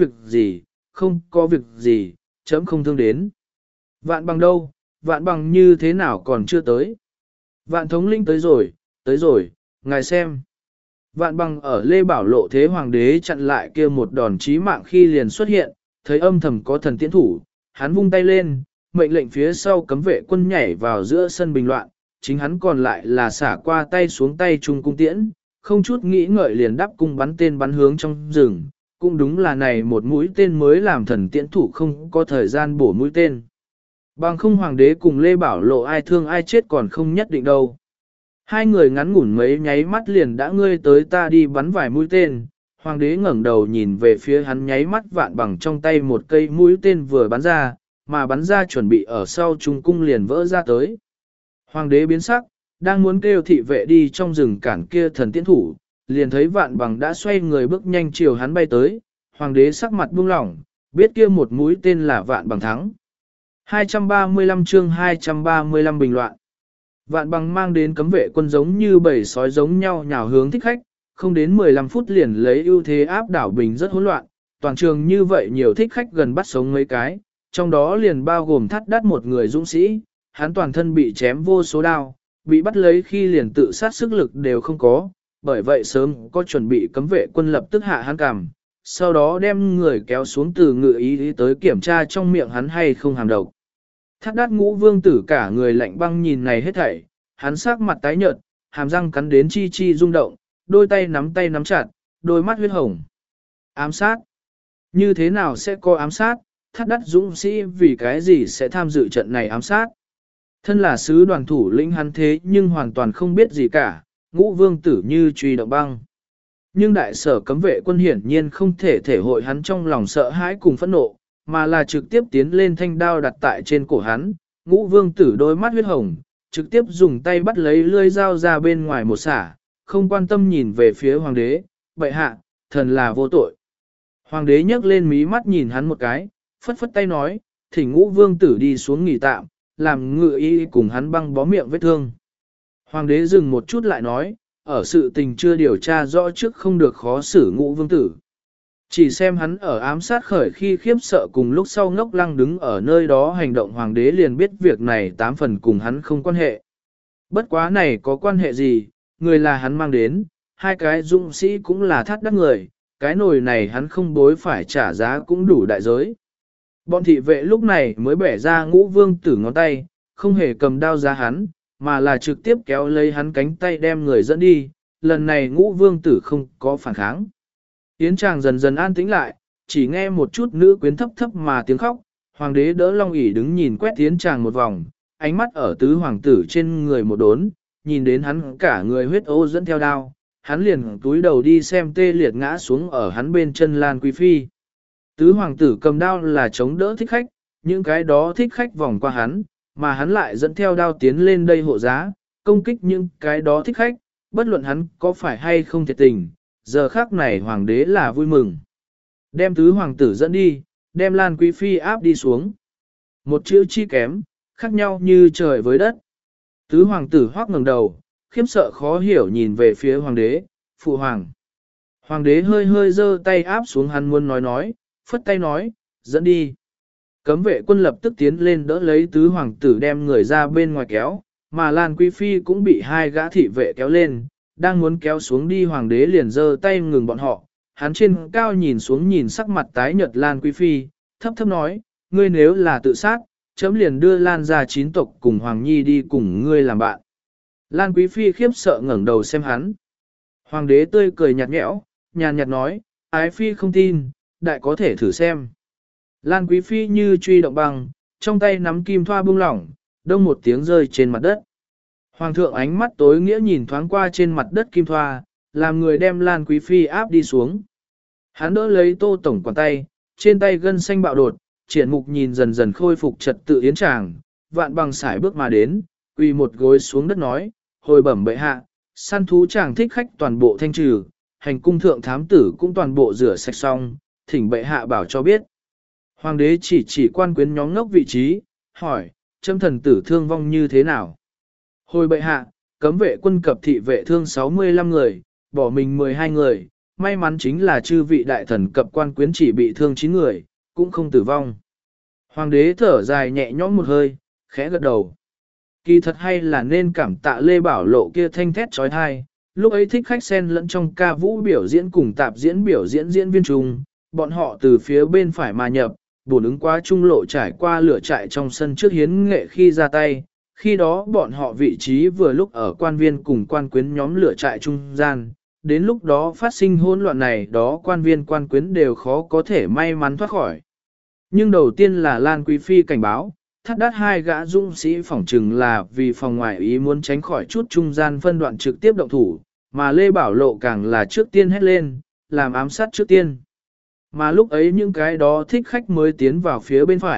việc gì, chấm không thương đến. Vạn bằng đâu, vạn bằng như thế nào còn chưa tới. Vạn thống lĩnh tới rồi, ngài xem. Vạn bằng ở Lê Bảo Lộ thế hoàng đế chặn lại kia một đòn chí mạng khi liền xuất hiện, thấy âm thầm có thần tiễn thủ, hắn vung tay lên, mệnh lệnh phía sau cấm vệ quân nhảy vào giữa sân bình loạn, chính hắn còn lại là xả qua tay xuống tay trung cung tiễn, không chút nghĩ ngợi liền đắp cung bắn tên bắn hướng trong rừng, cũng đúng là này một mũi tên mới làm thần tiễn thủ không có thời gian bổ mũi tên. Bằng không hoàng đế cùng Lê Bảo Lộ ai thương ai chết còn không nhất định đâu. 2 người ngắn ngủn mấy nháy mắt liền đã ngươi tới ta đi bắn vài mũi tên, hoàng đế ngẩng đầu nhìn về phía hắn nháy mắt vạn bằng trong tay một cây mũi tên vừa bắn ra, mà bắn ra chuẩn bị ở sau trung cung liền vỡ ra tới. Hoàng đế biến sắc, đang muốn kêu thị vệ đi trong rừng cản kia thần tiễn thủ, liền thấy Vạn Bằng đã xoay người bước nhanh chiều hắn bay tới, hoàng đế sắc mặt buông lỏng, biết kia một mũi tên là Vạn Bằng thắng. 235 chương 235 bình loạn. Vạn Bằng mang đến cấm vệ quân giống như bầy sói giống nhau nhào hướng thích khách, không đến 15 phút liền lấy ưu thế áp đảo bình rất hỗn loạn, toàn trường như vậy nhiều thích khách gần bắt sống mấy cái, trong đó liền bao gồm Thắt Đắt một người dũng sĩ, hắn toàn thân bị chém vô số đao, bị bắt lấy khi liền tự sát sức lực đều không có, bởi vậy sớm có chuẩn bị cấm vệ quân lập tức hạ hắn cằm, sau đó đem người kéo xuống từ ngự ý tới kiểm tra trong miệng hắn hay không hàm độc. Thắt Đắt Ngũ Vương tử cả người lạnh băng nhìn này hết thảy, hắn sắc mặt tái nhợt, hàm răng cắn đến chi chi rung động, đôi tay nắm chặt, đôi mắt huyết hồng. Ám sát? Như thế nào sẽ có ám sát? Thắt Đắt dũng sĩ vì cái gì sẽ tham dự trận này ám sát? Thân là sứ đoàn thủ lĩnh hắn thế nhưng hoàn toàn không biết gì cả, Ngũ Vương tử như truy động băng. Nhưng đại sở cấm vệ quân hiển nhiên không thể thể hội hắn trong lòng sợ hãi cùng phẫn nộ, mà là trực tiếp tiến lên thanh đao đặt tại trên cổ hắn. Ngũ Vương tử đôi mắt huyết hồng, trực tiếp dùng tay bắt lấy lưỡi dao ra bên ngoài một xả, không quan tâm nhìn về phía hoàng đế, bệ hạ, thần là vô tội. Hoàng đế nhấc lên mí mắt nhìn hắn một cái, phất phất tay nói, thỉnh Ngũ Vương tử đi xuống nghỉ tạm, làm ngự y cùng hắn băng bó miệng vết thương. Hoàng đế dừng một chút lại nói, ở sự tình chưa điều tra rõ trước không được khó xử Ngũ Vương tử. Chỉ xem hắn ở ám sát khởi khi khiếp sợ cùng lúc sau ngốc lăng đứng ở nơi đó hành động hoàng đế liền biết việc này 8 phần cùng hắn không quan hệ. Bất quá này có quan hệ gì, người là hắn mang đến, hai cái dũng sĩ cũng là Thắt Đắt người, cái nồi này hắn không bối phải trả giá cũng đủ đại giới. Bọn thị vệ lúc này mới bẻ ra Ngũ Vương tử ngón tay, không hề cầm đao ra hắn, mà là trực tiếp kéo lấy hắn cánh tay đem người dẫn đi, lần này Ngũ Vương tử không có phản kháng. Yến chàng dần dần an tĩnh lại, chỉ nghe một chút nữ quyến thấp thấp mà tiếng khóc, hoàng đế đỡ long ỷ đứng nhìn quét Yến chàng một vòng, ánh mắt ở tứ hoàng tử trên người một đốn, nhìn đến hắn cả người huyết ô dẫn theo đao, hắn liền túi đầu đi xem tê liệt ngã xuống ở hắn bên chân Lan Quý Phi. Tứ hoàng tử cầm đao là chống đỡ thích khách, những cái đó thích khách vòng qua hắn, mà hắn lại dẫn theo đao tiến lên đây hộ giá, công kích những cái đó thích khách, bất luận hắn có phải hay không thiệt tình, giờ khác này hoàng đế là vui mừng. Đem tứ hoàng tử dẫn đi, đem Lan Quý Phi áp đi xuống. Một chữ chi kém, khác nhau như trời với đất. Tứ hoàng tử hoắc ngẩng đầu, khiếp sợ khó hiểu nhìn về phía hoàng đế, phụ hoàng. Hoàng đế hơi hơi giơ tay áp xuống hắn muốn nói, phất tay nói, dẫn đi. Cấm vệ quân lập tức tiến lên đỡ lấy tứ hoàng tử đem người ra bên ngoài kéo, mà Lan Quý Phi cũng bị hai gã thị vệ kéo lên, đang muốn kéo xuống đi hoàng đế liền giơ tay ngừng bọn họ. Hắn trên cao nhìn xuống nhìn sắc mặt tái nhợt Lan Quý Phi, thấp thấp nói, ngươi nếu là tự sát, chấm liền đưa Lan ra 9 tộc cùng Hoàng Nhi đi cùng ngươi làm bạn. Lan Quý Phi khiếp sợ ngẩng đầu xem hắn. Hoàng đế tươi cười nhạt nhẽo, nhàn nhạt nói, ái Phi không tin, đại có thể thử xem. Lan Quý Phi như truy động băng, trong tay nắm kim thoa buông lỏng, đông một tiếng rơi trên mặt đất. Hoàng thượng ánh mắt tối nghĩa nhìn thoáng qua trên mặt đất kim thoa, làm người đem Lan Quý Phi áp đi xuống. Hắn đỡ lấy Tô tổng quản tay, trên tay gân xanh bạo đột, triển mục nhìn dần dần khôi phục trật tự yến tràng, Vạn Bằng sải bước mà đến, quỳ một gối xuống đất nói, hồi bẩm bệ hạ, săn thú chàng thích khách toàn bộ thanh trừ, hành cung thượng thám tử cũng toàn bộ rửa sạch xong, thỉnh bệ hạ bảo cho biết. Hoàng đế chỉ quan quyến nhóm ngốc vị trí, hỏi, châm thần tử thương vong như thế nào? Hồi bệ hạ, cấm vệ quân cập thị vệ thương 65 người, bỏ mình 12 người, may mắn chính là chư vị đại thần cập quan quyến chỉ bị thương 9 người, cũng không tử vong. Hoàng đế thở dài nhẹ nhõm một hơi, khẽ gật đầu. Kỳ thật hay là nên cảm tạ Lê Bảo Lộ kia thanh thét trói thai, lúc ấy thích khách xen lẫn trong ca vũ biểu diễn cùng tạp diễn biểu diễn diễn viên trùng, bọn họ từ phía bên phải mà nhập, bổn ứng quá trung lộ trải qua lửa trại trong sân trước hiến nghệ khi ra tay, khi đó bọn họ vị trí vừa lúc ở quan viên cùng quan quyến nhóm lửa trại trung gian, đến lúc đó phát sinh hỗn loạn này đó quan viên quan quyến đều khó có thể may mắn thoát khỏi. Nhưng đầu tiên là Lan Quý Phi cảnh báo, Thắt Đắt hai gã dũng sĩ phỏng trừng là vì phòng ngoại ý muốn tránh khỏi chút trung gian phân đoạn trực tiếp động thủ, mà Lê Bảo Lộ càng là trước tiên hét lên, làm ám sát trước tiên. Mà lúc ấy những cái đó thích khách mới tiến vào phía bên phải,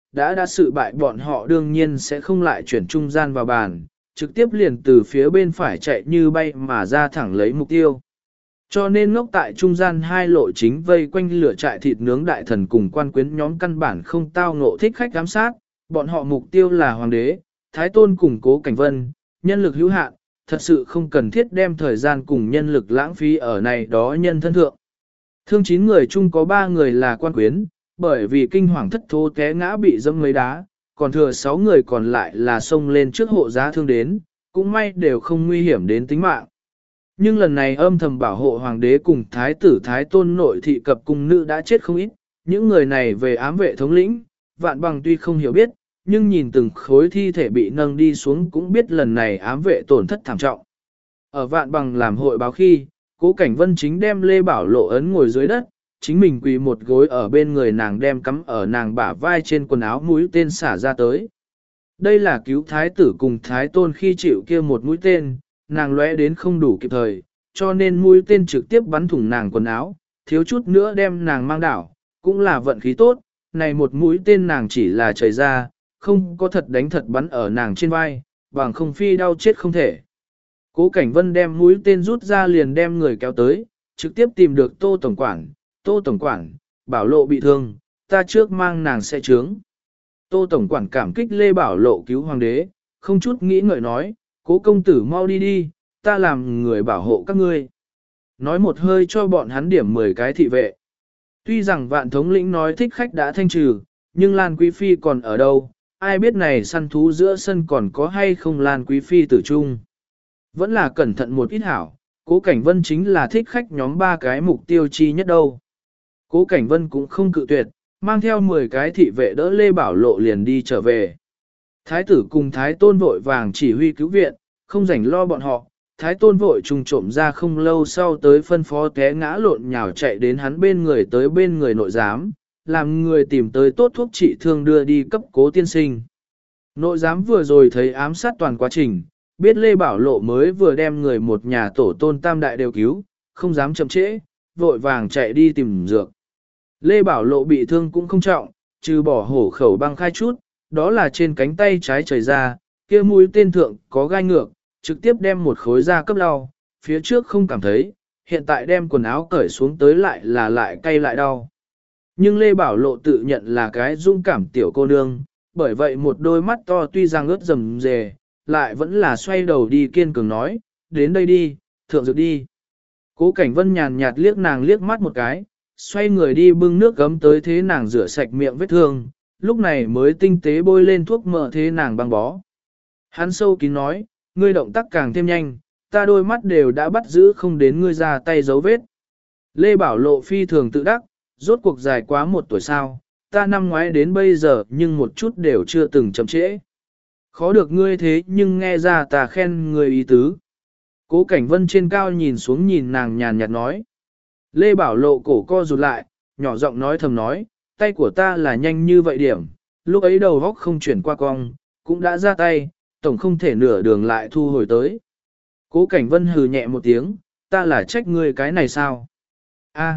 đã sự bại bọn họ đương nhiên sẽ không lại chuyển trung gian vào bàn, trực tiếp liền từ phía bên phải chạy như bay mà ra thẳng lấy mục tiêu. Cho nên ngốc tại trung gian hai lộ chính vây quanh lửa trại thịt nướng đại thần cùng quan quyến nhóm căn bản không tao ngộ thích khách giám sát, bọn họ mục tiêu là hoàng đế, thái tôn cùng Cố Cảnh Vân, nhân lực hữu hạn, thật sự không cần thiết đem thời gian cùng nhân lực lãng phí ở này đó nhân thân thượng. Thương 9 người chung có 3 người là quan quyến, bởi vì kinh hoàng thất thố té ngã bị dẫm mấy đá, còn thừa 6 người còn lại là xông lên trước hộ giá thương đến, cũng may đều không nguy hiểm đến tính mạng. Nhưng lần này âm thầm bảo hộ hoàng đế cùng thái tử thái tôn nội thị cập cung nữ đã chết không ít, những người này về ám vệ thống lĩnh, Vạn Bằng tuy không hiểu biết, nhưng nhìn từng khối thi thể bị nâng đi xuống cũng biết lần này ám vệ tổn thất thảm trọng. Ở Vạn Bằng làm hội báo khi, Cố Cảnh Vân chính đem Lê Bảo Lộ ấn ngồi dưới đất, chính mình quỳ một gối ở bên người nàng đem cắm ở nàng bả vai trên quần áo mũi tên xả ra tới. Đây là cứu thái tử cùng thái tôn khi chịu kia một mũi tên, nàng lóe đến không đủ kịp thời, cho nên mũi tên trực tiếp bắn thủng nàng quần áo, thiếu chút nữa đem nàng mang đảo, cũng là vận khí tốt, này một mũi tên nàng chỉ là chảy ra, không có thật đánh thật bắn ở nàng trên vai, bằng không phi đau chết không thể. Cố Cảnh Vân đem mũi tên rút ra liền đem người kéo tới, trực tiếp tìm được Tô Tổng Quản, Tô Tổng Quản, Bảo Lộ bị thương, ta trước mang nàng sẽ trướng. Tô Tổng Quản cảm kích Lê Bảo Lộ cứu hoàng đế, không chút nghĩ ngợi nói, Cố công tử mau đi đi, ta làm người bảo hộ các ngươi. Nói một hơi cho bọn hắn điểm 10 cái thị vệ. Tuy rằng Vạn thống lĩnh nói thích khách đã thanh trừ, nhưng Lan Quý Phi còn ở đâu, ai biết này săn thú giữa sân còn có hay không Lan Quý Phi tử trung. Vẫn là cẩn thận một ít hảo, Cố Cảnh Vân chính là thích khách nhóm 3 cái mục tiêu chi nhất đâu. Cố Cảnh Vân cũng không cự tuyệt, mang theo 10 cái thị vệ đỡ Lê Bảo Lộ liền đi trở về. Thái tử cùng Thái Tôn vội vàng chỉ huy cứu viện, không rảnh lo bọn họ. Thái Tôn vội trùng trộm ra không lâu sau tới phân phó té ngã lộn nhào chạy đến hắn bên người tới bên người nội giám, làm người tìm tới tốt thuốc trị thương đưa đi cấp Cố tiên sinh. Nội giám vừa rồi thấy ám sát toàn quá trình, biết Lê Bảo Lộ mới vừa đem người một nhà tổ tôn tam đại đều cứu, không dám chậm trễ, vội vàng chạy đi tìm dược. Lê Bảo Lộ bị thương cũng không trọng, trừ bỏ hổ khẩu băng khai chút, đó là trên cánh tay trái trời ra, kia mũi tên thượng có gai ngược, trực tiếp đem một khối da cấp đau, phía trước không cảm thấy, hiện tại đem quần áo cởi xuống tới lại cay lại đau. Nhưng Lê Bảo Lộ tự nhận là cái dũng cảm tiểu cô nương, bởi vậy một đôi mắt to tuy rằng ướt rầm rề, lại vẫn là xoay đầu đi kiên cường nói, đến đây đi, thượng dược đi. Cố Cảnh Vân nhàn nhạt liếc nàng liếc mắt một cái, xoay người đi bưng nước gấm tới thế nàng rửa sạch miệng vết thương, lúc này mới tinh tế bôi lên thuốc mỡ thế nàng băng bó. Hắn sâu kín nói, ngươi động tác càng thêm nhanh, ta đôi mắt đều đã bắt giữ không đến ngươi ra tay dấu vết. Lê Bảo Lộ phi thường tự đắc, rốt cuộc dài quá 1 tuổi sao, ta năm ngoái đến bây giờ nhưng một chút đều chưa từng chậm trễ. Khó được ngươi thế nhưng nghe ra ta khen ngươi ý tứ. Cố Cảnh Vân trên cao nhìn xuống nhìn nàng nhàn nhạt nói. Lê Bảo Lộ cổ co rụt lại, nhỏ giọng nói thầm nói, tay của ta là nhanh như vậy điểm, lúc ấy đầu góc không chuyển qua cong, cũng đã ra tay, tổng không thể nửa đường lại thu hồi tới. Cố Cảnh Vân hừ nhẹ một tiếng, ta là trách ngươi cái này sao? A.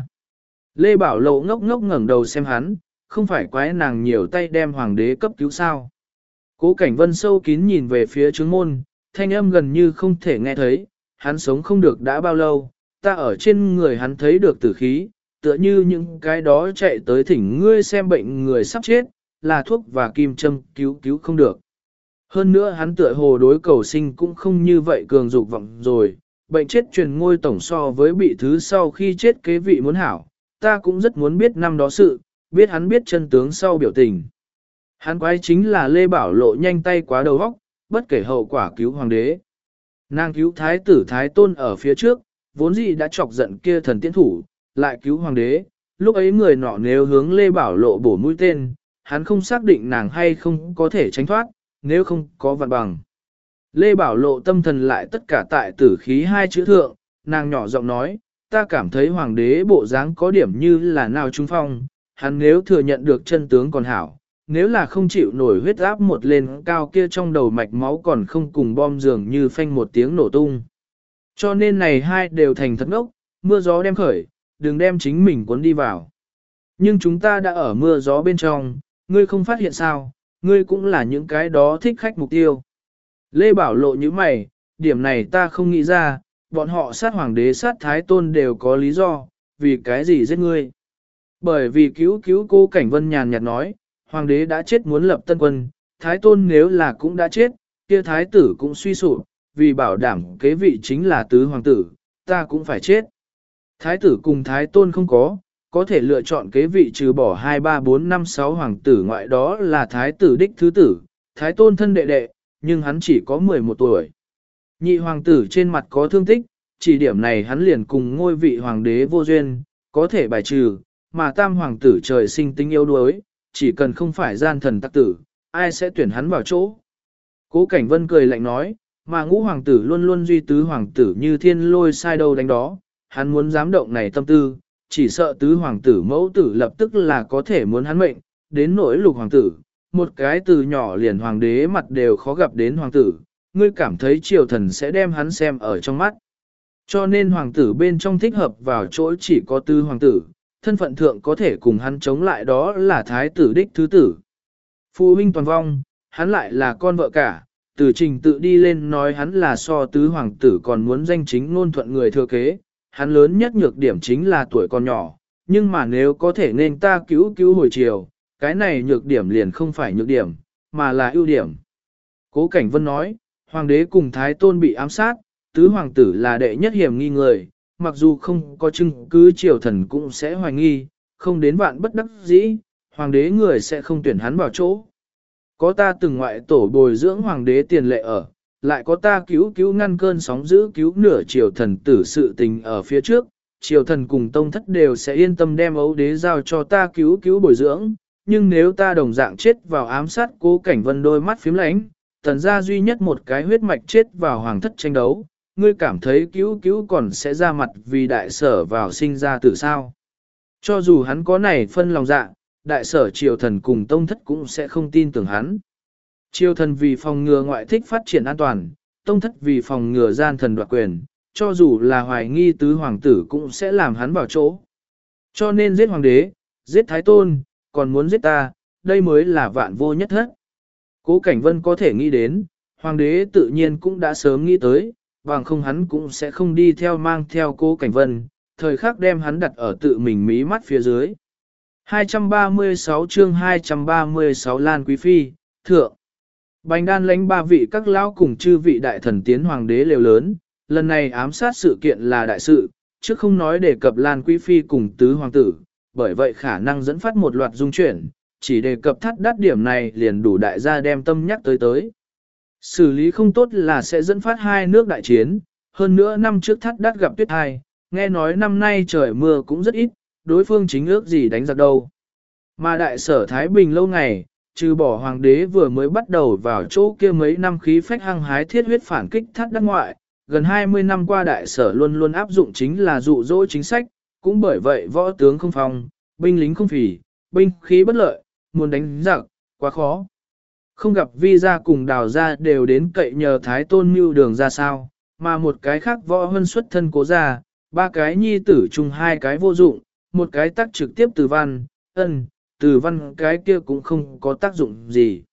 Lê Bảo Lộ ngốc ngốc ngẩng đầu xem hắn, không phải quái nàng nhiều tay đem hoàng đế cấp cứu sao? Cố Cảnh Vân sâu kín nhìn về phía trướng môn, thanh âm gần như không thể nghe thấy, hắn sống không được đã bao lâu, ta ở trên người hắn thấy được tử khí, tựa như những cái đó chạy tới thỉnh ngươi xem bệnh người sắp chết, là thuốc và kim châm cứu không được. Hơn nữa hắn tựa hồ đối cầu sinh cũng không như vậy cường dục vọng rồi, bệnh chết truyền ngôi tổng so với bị thứ sau khi chết kế vị muốn hảo, ta cũng rất muốn biết năm đó sự, biết hắn biết chân tướng sau biểu tình. Hắn quái chính là Lê Bảo Lộ nhanh tay quá đầu óc, bất kể hậu quả cứu hoàng đế. Nàng cứu thái tử thái tôn ở phía trước, vốn dĩ đã chọc giận kia thần tiễn thủ, lại cứu hoàng đế, lúc ấy người nọ nếu hướng Lê Bảo Lộ bổ mũi tên, hắn không xác định nàng hay không có thể tránh thoát, nếu không có Vạn Bằng. Lê Bảo Lộ tâm thần lại tất cả tại tử khí 2 chữ thượng, nàng nhỏ giọng nói, ta cảm thấy hoàng đế bộ dáng có điểm như là nào trung phong, hắn nếu thừa nhận được chân tướng còn hảo, nếu là không chịu nổi huyết áp một lên cao kia trong đầu mạch máu còn không cùng bom dường như phanh một tiếng nổ tung. Cho nên này hai đều thành thật ngốc, mưa gió đem khởi, đừng đem chính mình cuốn đi vào. Nhưng chúng ta đã ở mưa gió bên trong, ngươi không phát hiện sao, ngươi cũng là những cái đó thích khách mục tiêu. Lê Bảo Lộ như mày, điểm này ta không nghĩ ra, bọn họ sát hoàng đế sát thái tôn đều có lý do, vì cái gì giết ngươi. Bởi vì cứu cô Cảnh Vân nhàn nhạt nói, hoàng đế đã chết muốn lập tân quân, thái tôn nếu là cũng đã chết, kia thái tử cũng suy sụp, vì bảo đảm kế vị chính là tứ hoàng tử, ta cũng phải chết. Thái tử cùng thái tôn không có thể lựa chọn kế vị trừ bỏ 2, 3, 4, 5, 6 hoàng tử ngoại đó là thái tử đích thứ tử, thái tôn thân đệ đệ, nhưng hắn chỉ có 11 tuổi. Nhị hoàng tử trên mặt có thương tích, chỉ điểm này hắn liền cùng ngôi vị hoàng đế vô duyên, có thể bài trừ, mà tam hoàng tử trời sinh tính yếu đuối, chỉ cần không phải gian thần tắc tử, ai sẽ tuyển hắn vào chỗ. Cố Cảnh Vân cười lạnh nói, mà ngũ hoàng tử luôn luôn duy tứ hoàng tử như thiên lôi sai đâu đánh đó, hắn muốn dám động này tâm tư, chỉ sợ tứ hoàng tử mẫu tử lập tức là có thể muốn hắn mệnh, đến nỗi lục hoàng tử, một cái từ nhỏ liền hoàng đế mặt đều khó gặp đến hoàng tử, ngươi cảm thấy triều thần sẽ đem hắn xem ở trong mắt. Cho nên hoàng tử bên trong thích hợp vào chỗ chỉ có tứ hoàng tử, thân phận thượng có thể cùng hắn chống lại đó là thái tử đích thứ tử. Phụ huynh toàn vong, hắn lại là con vợ cả, từ trình tự đi lên nói hắn là so tứ hoàng tử còn muốn danh chính ngôn thuận người thừa kế, hắn lớn nhất nhược điểm chính là tuổi còn nhỏ, nhưng mà nếu có thể nên ta cứu hồi chiều, cái này nhược điểm liền không phải nhược điểm, mà là ưu điểm. Cố Cảnh Vân nói, hoàng đế cùng thái tôn bị ám sát, tứ hoàng tử là đệ nhất hiểm nghi người, mặc dù không có chứng cứ triều thần cũng sẽ hoài nghi, không đến vạn bất đắc dĩ, hoàng đế người sẽ không tuyển hắn vào chỗ. Có ta từng ngoại tổ bồi dưỡng hoàng đế tiền lệ ở, lại có ta cứu ngăn cơn sóng dữ cứu nửa triều thần tử sự tình ở phía trước, triều thần cùng tông thất đều sẽ yên tâm đem ấu đế giao cho ta cứu bồi dưỡng, nhưng nếu ta đồng dạng chết vào ám sát Cố Cảnh Vân đôi mắt phím lánh, tần ra duy nhất một cái huyết mạch chết vào hoàng thất tranh đấu, ngươi cảm thấy cứu còn sẽ ra mặt vì đại sở vào sinh ra tử sao. Cho dù hắn có này phân lòng dạ, đại sở triều thần cùng tông thất cũng sẽ không tin tưởng hắn. Triều thần vì phòng ngừa ngoại thích phát triển an toàn, tông thất vì phòng ngừa gian thần đoạt quyền, cho dù là hoài nghi tứ hoàng tử cũng sẽ làm hắn vào chỗ. Cho nên giết hoàng đế, giết thái tôn, còn muốn giết ta, đây mới là vạn vô nhất hết. Cố Cảnh Vân có thể nghĩ đến, hoàng đế tự nhiên cũng đã sớm nghĩ tới, bằng không hắn cũng sẽ không đi theo mang theo Cố Cảnh Vân, thời khắc đem hắn đặt ở tự mình mí mắt phía dưới. 236 chương 236 Lan Quý Phi, Thượng. Bành Đan lãnh ba vị các lão cùng chư vị đại thần tiến hoàng đế lều lớn, lần này ám sát sự kiện là đại sự, chứ không nói đề cập Lan Quý Phi cùng tứ hoàng tử, bởi vậy khả năng dẫn phát một loạt dung chuyển, chỉ đề cập thắt đắt điểm này liền đủ đại gia đem tâm nhắc tới. Xử lý không tốt là sẽ dẫn phát hai nước đại chiến, hơn nữa năm trước thắt đắt gặp tuyết hai, nghe nói năm nay trời mưa cũng rất ít, đối phương chính ước gì đánh giặc đâu. Mà đại sở Thái Bình lâu ngày, trừ bỏ hoàng đế vừa mới bắt đầu vào chỗ kia mấy năm khí phách hăng hái thiết huyết phản kích thắt đắt ngoại, gần 20 năm qua đại sở luôn luôn áp dụng chính là dụ dỗ chính sách, cũng bởi vậy võ tướng không phòng, binh lính không phỉ, binh khí bất lợi, muốn đánh giặc, quá khó. Không gặp vi gia cùng đào gia đều đến cậy nhờ thái tôn mưu đường ra sao, mà một cái khác võ hơn xuất thân cố gia, ba cái nhi tử chung hai cái vô dụng, một cái tác trực tiếp từ văn, từ văn cái kia cũng không có tác dụng gì.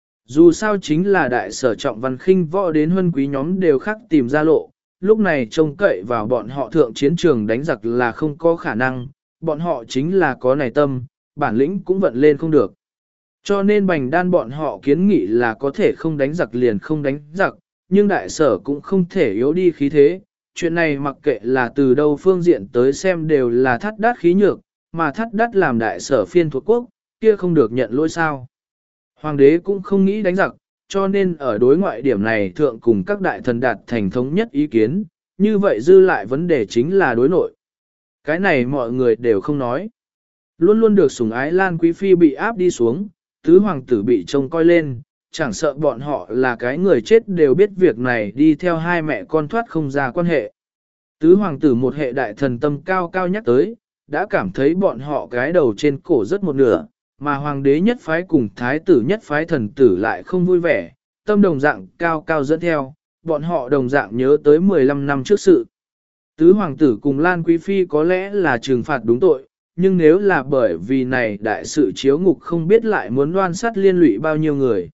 Dù sao chính là đại sở trọng văn khinh võ đến huân quý nhóm đều khác tìm ra lộ, lúc này trông cậy vào bọn họ thượng chiến trường đánh giặc là không có khả năng, bọn họ chính là có này tâm, bản lĩnh cũng vận lên không được. Cho nên Bành Đan bọn họ kiến nghị là có thể không đánh giặc liền không đánh giặc, nhưng đại sở cũng không thể yếu đi khí thế. Chuyện này mặc kệ là từ đâu phương diện tới xem đều là thắt đát khí nhược, mà thắt đát làm đại sở phiên thuộc quốc, kia không được nhận lỗi sao. Hoàng đế cũng không nghĩ đánh giặc, cho nên ở đối ngoại điểm này thượng cùng các đại thần đạt thành thống nhất ý kiến, như vậy dư lại vấn đề chính là đối nội. Cái này mọi người đều không nói. Luôn luôn được sủng ái Lan Quý Phi bị áp đi xuống, tứ hoàng tử bị trông coi lên, chẳng sợ bọn họ là cái người chết đều biết việc này đi theo hai mẹ con thoát không ra quan hệ. Tứ hoàng tử một hệ đại thần tâm cao cao nhắc tới, đã cảm thấy bọn họ cái đầu trên cổ rất một nửa, mà hoàng đế nhất phái cùng thái tử nhất phái thần tử lại không vui vẻ, tâm đồng dạng cao cao dẫn theo, bọn họ đồng dạng nhớ tới 15 năm trước sự. Tứ hoàng tử cùng Lan Quý Phi có lẽ là trừng phạt đúng tội, nhưng nếu là bởi vì này đại sự chiếu ngục không biết lại muốn đoan sát liên lụy bao nhiêu người.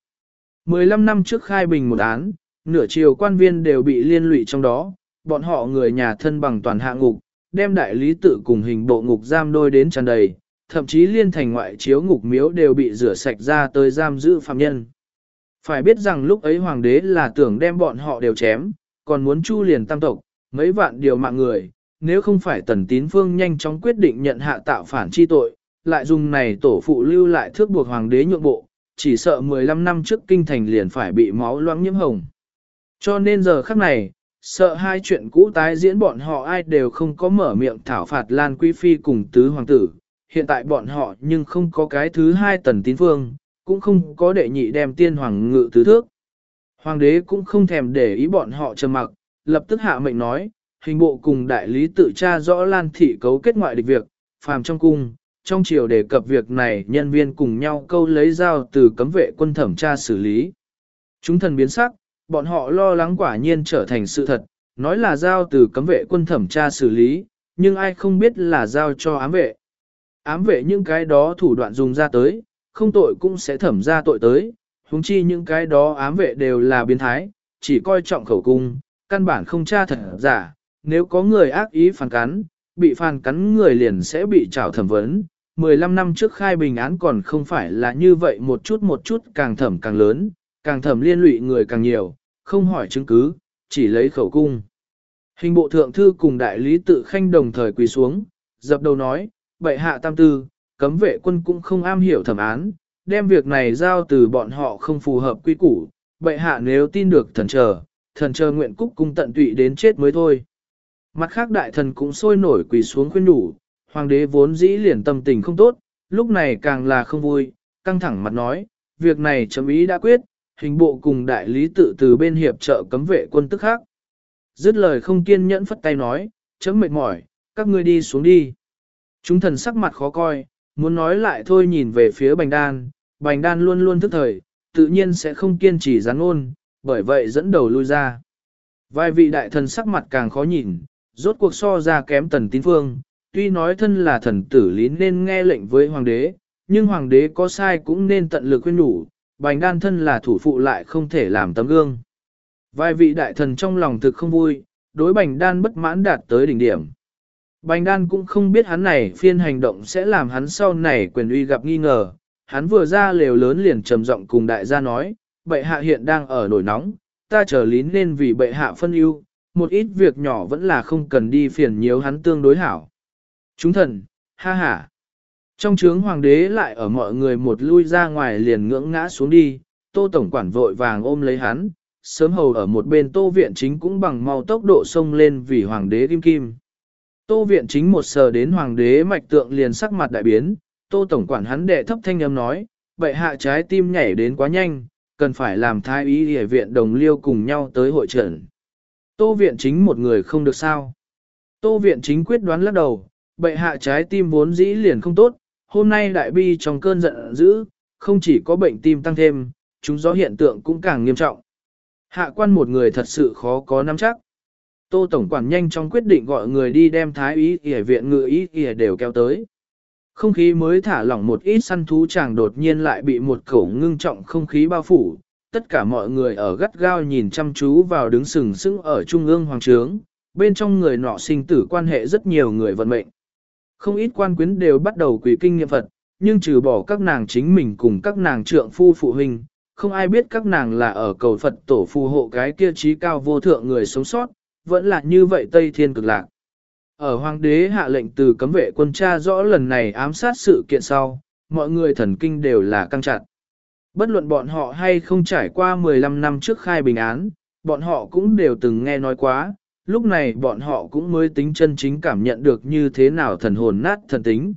15 năm trước khai bình một án, nửa chiều quan viên đều bị liên lụy trong đó, bọn họ người nhà thân bằng toàn hạ ngục, đem đại lý tự cùng hình bộ ngục giam đôi đến tràn đầy, thậm chí liên thành ngoại chiếu ngục miếu đều bị rửa sạch ra tới giam giữ phạm nhân. Phải biết rằng lúc ấy hoàng đế là tưởng đem bọn họ đều chém, còn muốn chu liền tam tộc, mấy vạn điều mạng người, nếu không phải Tần Tín Phương nhanh chóng quyết định nhận hạ tạo phản chi tội, lại dùng này tổ phụ lưu lại thước buộc hoàng đế nhượng bộ, chỉ sợ 15 năm trước kinh thành liền phải bị máu loãng nhiễm hồng. Cho nên giờ khắc này, sợ hai chuyện cũ tái diễn bọn họ ai đều không có mở miệng thảo phạt Lan Quý Phi cùng tứ hoàng tử, hiện tại bọn họ nhưng không có cái thứ hai Tần Tín Phương, cũng không có đệ nhị đem tiên hoàng ngự tứ thước. Hoàng đế cũng không thèm để ý bọn họ trầm mặc, lập tức hạ mệnh nói, hình bộ cùng đại lý tự tra rõ Lan thị cấu kết ngoại địch việc, phàm trong cung, trong triều đề cập việc này nhân viên cùng nhau câu lấy dao từ cấm vệ quân thẩm tra xử lý. Chúng thần biến sắc, bọn họ lo lắng quả nhiên trở thành sự thật, nói là giao từ cấm vệ quân thẩm tra xử lý, nhưng ai không biết là giao cho ám vệ. Ám vệ những cái đó thủ đoạn dùng ra tới, không tội cũng sẽ thẩm ra tội tới, huống chi những cái đó ám vệ đều là biến thái, chỉ coi trọng khẩu cung, căn bản không tra thật giả, nếu có người ác ý phản cắn, bị phản cắn người liền sẽ bị trảo thẩm vấn. 15 năm trước khai bình án còn không phải là như vậy một chút càng thẩm càng lớn, càng thẩm liên lụy người càng nhiều, không hỏi chứng cứ, chỉ lấy khẩu cung. Hình bộ thượng thư cùng đại lý tự khanh đồng thời quỳ xuống, dập đầu nói, bệ hạ tam tư, cấm vệ quân cũng không am hiểu thẩm án, đem việc này giao từ bọn họ không phù hợp quy củ, bệ hạ nếu tin được thần chờ nguyện cúc cung tận tụy đến chết mới thôi. Mặt khác đại thần cũng sôi nổi quỳ xuống khuyên nhủ, hoàng đế vốn dĩ liền tâm tình không tốt, lúc này càng là không vui, căng thẳng mặt nói, việc này chấm ý đã quyết, hình bộ cùng đại lý tự từ bên hiệp trợ cấm vệ quân tức khác. Dứt lời không kiên nhẫn phất tay nói, chấm mệt mỏi, các ngươi đi xuống đi. Chúng thần sắc mặt khó coi, muốn nói lại thôi nhìn về phía Bành Đan luôn luôn thức thời, tự nhiên sẽ không kiên trì gián ngôn, bởi vậy dẫn đầu lui ra. Vài vị đại thần sắc mặt càng khó nhìn, rốt cuộc so ra kém Tần Tín Phương, tuy nói thân là thần tử lý nên nghe lệnh với hoàng đế, nhưng hoàng đế có sai cũng nên tận lực khuyên nhủ, Bành Đan thân là thủ phụ lại không thể làm tấm gương. Vài vị đại thần trong lòng thực không vui, đối Bành Đan bất mãn đạt tới đỉnh điểm. Bành Đan cũng không biết hắn này phiên hành động sẽ làm hắn sau này quyền uy gặp nghi ngờ, hắn vừa ra lều lớn liền trầm giọng cùng đại gia nói, bệ hạ hiện đang ở nổi nóng, ta chờ lý nên vì bệ hạ phân ưu, một ít việc nhỏ vẫn là không cần đi phiền nhiễu hắn tương đối hảo. Chúng thần, ha ha. Trong trướng hoàng đế lại ở mọi người một lui ra ngoài liền ngưỡng ngã xuống đi, Tô Tổng quản vội vàng ôm lấy hắn, sớm hầu ở một bên Tô Viện Chính cũng bằng mau tốc độ xông lên vì hoàng đế kim kim. Tô Viện Chính một sờ đến hoàng đế mạch tượng liền sắc mặt đại biến, Tô Tổng quản hắn đệ thấp thanh âm nói, bệ hạ trái tim nhảy đến quá nhanh, cần phải làm thái y y viện đồng liêu cùng nhau tới hội trận. Tô Viện Chính một người không được sao. Tô Viện Chính quyết đoán lắc đầu, bệ hạ trái tim vốn dĩ liền không tốt, hôm nay đại bi trong cơn giận dữ, không chỉ có bệnh tim tăng thêm, chúng gió hiện tượng cũng càng nghiêm trọng. Hạ quan một người thật sự khó có nắm chắc. Tô Tổng quản nhanh chóng quyết định gọi người đi đem thái y y viện ngự y đều kéo tới. Không khí mới thả lỏng một ít săn thú chàng đột nhiên lại bị một khẩu ngưng trọng không khí bao phủ. Tất cả mọi người ở gắt gao nhìn chăm chú vào đứng sừng sững ở trung ương hoàng trướng, bên trong người nọ sinh tử quan hệ rất nhiều người vận mệnh. Không ít quan quyến đều bắt đầu quỳ kinh nghiệm Phật, nhưng trừ bỏ các nàng chính mình cùng các nàng trượng phu phụ huynh, không ai biết các nàng là ở cầu Phật tổ phù hộ cái kia trí cao vô thượng người sống sót, vẫn là như vậy Tây Thiên cực lạc. Ở hoàng đế hạ lệnh từ cấm vệ quân tra rõ lần này ám sát sự kiện sau, mọi người thần kinh đều là căng chặt. Bất luận bọn họ hay không trải qua 15 năm trước khai bình án, bọn họ cũng đều từng nghe nói quá, lúc này bọn họ cũng mới tính chân chính cảm nhận được như thế nào thần hồn nát thần tính.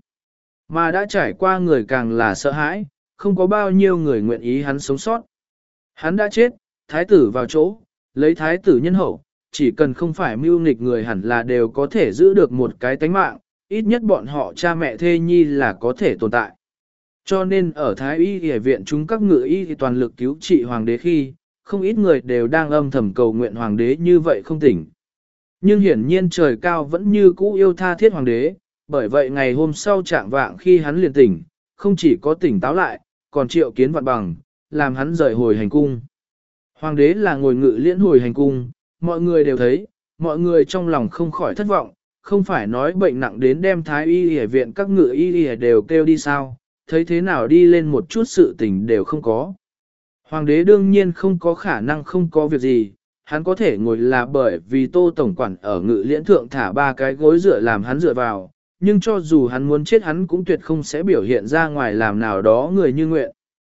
Mà đã trải qua người càng là sợ hãi, không có bao nhiêu người nguyện ý hắn sống sót. Hắn đã chết, thái tử vào chỗ, lấy thái tử nhân hậu, chỉ cần không phải mưu nghịch người hẳn là đều có thể giữ được một cái tánh mạng, ít nhất bọn họ cha mẹ thê nhi là có thể tồn tại. Cho nên ở Thái y y viện chúng các ngự y thì toàn lực cứu trị hoàng đế khi, không ít người đều đang âm thầm cầu nguyện hoàng đế như vậy không tỉnh. Nhưng hiển nhiên trời cao vẫn như cũ yêu tha thiết hoàng đế, Bởi vậy ngày hôm sau trạng vạng khi hắn liền tỉnh, không chỉ có tỉnh táo lại, còn triệu kiến vạn bằng, làm hắn rời hồi hành cung. Hoàng đế là ngồi ngự liễn hồi hành cung, mọi người đều thấy, mọi người trong lòng không khỏi thất vọng, không phải nói bệnh nặng đến đem thái y y viện các ngự y y đều kêu đi sao, thấy thế nào đi lên một chút sự tình đều không có. Hoàng đế đương nhiên không có khả năng không có việc gì, hắn có thể ngồi là bởi vì Tô Tổng Quản ở ngự liễn thượng thả 3 cái gối dựa làm hắn dựa vào, nhưng cho dù hắn muốn chết hắn cũng tuyệt không sẽ biểu hiện ra ngoài làm nào đó người như nguyện.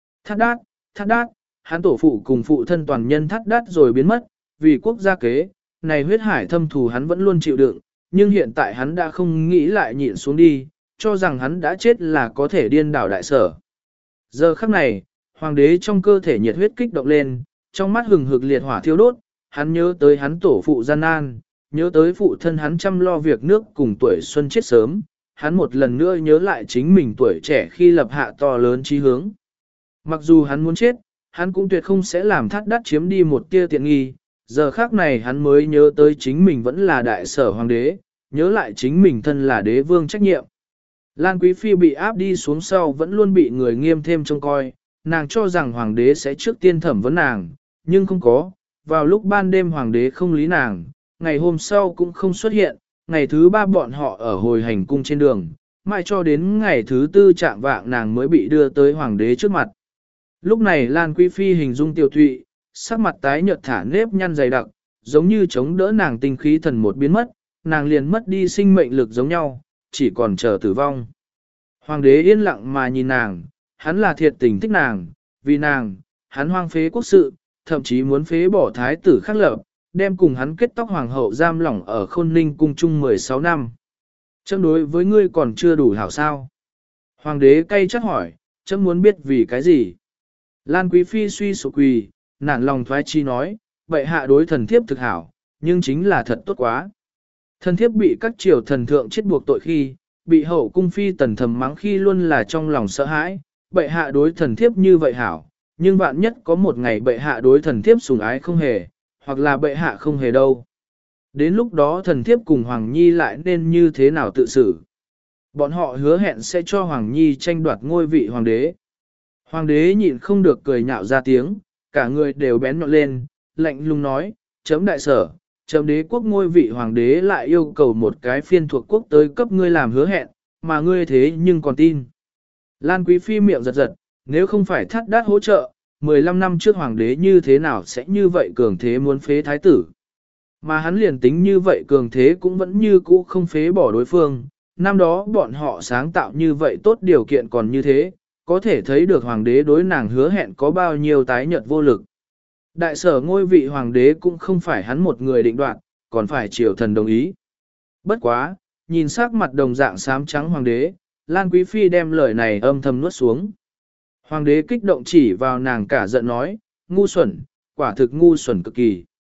Thắt đát, hắn tổ phụ cùng phụ thân toàn nhân thắt đát rồi biến mất, vì quốc gia kế, này huyết hải thâm thù hắn vẫn luôn chịu đựng, nhưng hiện tại hắn đã không nghĩ lại nhịn xuống đi, cho rằng hắn đã chết là có thể điên đảo đại sở. Giờ khắc này, hoàng đế trong cơ thể nhiệt huyết kích động lên, trong mắt hừng hực liệt hỏa thiêu đốt, hắn nhớ tới hắn tổ phụ gian nan, nhớ tới phụ thân hắn chăm lo việc nước cùng tuổi xuân chết sớm, hắn một lần nữa nhớ lại chính mình tuổi trẻ khi lập hạ to lớn chí hướng. Mặc dù hắn muốn chết, hắn cũng tuyệt không sẽ làm thắt đắt chiếm đi một tia tiện nghi, giờ khác này hắn mới nhớ tới chính mình vẫn là đại sở hoàng đế, nhớ lại chính mình thân là đế vương trách nhiệm. Lan Quý Phi bị áp đi xuống sau vẫn luôn bị người nghiêm thêm trông coi, nàng cho rằng hoàng đế sẽ trước tiên thẩm vấn nàng, nhưng không có, vào lúc ban đêm hoàng đế không lý nàng, ngày hôm sau cũng không xuất hiện, ngày thứ 3 bọn họ ở hồi hành cung trên đường, mãi cho đến ngày thứ 4 trạng vạng nàng mới bị đưa tới hoàng đế trước mặt. Lúc này Lan Quý Phi hình dung tiểu thụy, sắc mặt tái nhợt thả nếp nhăn dày đặc, giống như chống đỡ nàng tinh khí thần một biến mất, nàng liền mất đi sinh mệnh lực giống nhau, chỉ còn chờ tử vong. Hoàng đế yên lặng mà nhìn nàng, hắn là thiệt tình thích nàng, vì nàng, hắn hoang phế quốc sự, thậm chí muốn phế bỏ thái tử khắc lập, đem cùng hắn kết tóc hoàng hậu giam lỏng ở Khôn Ninh cung chung 16 năm. Chấm đối với ngươi còn chưa đủ hảo sao? Hoàng đế cay chắc hỏi, chấm muốn biết vì cái gì? Lan Quý Phi suy sụp quỳ, nản lòng thoái chi nói, bệ hạ đối thần thiếp thực hảo, nhưng chính là thật tốt quá. Thần thiếp bị các triều thần thượng chết buộc tội khi, bị hậu cung phi tần thầm mắng khi luôn là trong lòng sợ hãi, bệ hạ đối thần thiếp như vậy hảo, nhưng vạn nhất có một ngày bệ hạ đối thần thiếp sủng ái không hề, hoặc là bệ hạ không hề đâu. Đến lúc đó thần thiếp cùng Hoàng Nhi lại nên như thế nào tự xử? Bọn họ hứa hẹn sẽ cho Hoàng Nhi tranh đoạt ngôi vị hoàng đế. Hoàng đế nhịn không được cười nhạo ra tiếng, cả người đều bén nhọn lên, lạnh lùng nói, chấm đại sở, chấm đế quốc ngôi vị hoàng đế lại yêu cầu một cái phiên thuộc quốc tới cấp ngươi làm hứa hẹn, mà ngươi thế nhưng còn tin. Lan Quý Phi miệng giật giật, nếu không phải thắt đát hỗ trợ, 15 năm trước hoàng đế như thế nào sẽ như vậy cường thế muốn phế thái tử. Mà hắn liền tính như vậy cường thế cũng vẫn như cũ không phế bỏ đối phương, năm đó bọn họ sáng tạo như vậy tốt điều kiện còn như thế, có thể thấy được hoàng đế đối nàng hứa hẹn có bao nhiêu tái nhợt vô lực. Đại sở ngôi vị hoàng đế cũng không phải hắn một người định đoạt, còn phải triều thần đồng ý. Bất quá, nhìn sắc mặt đồng dạng xám trắng hoàng đế, Lan Quý Phi đem lời này âm thầm nuốt xuống. Hoàng đế kích động chỉ vào nàng cả giận nói, ngu xuẩn, quả thực ngu xuẩn cực kỳ.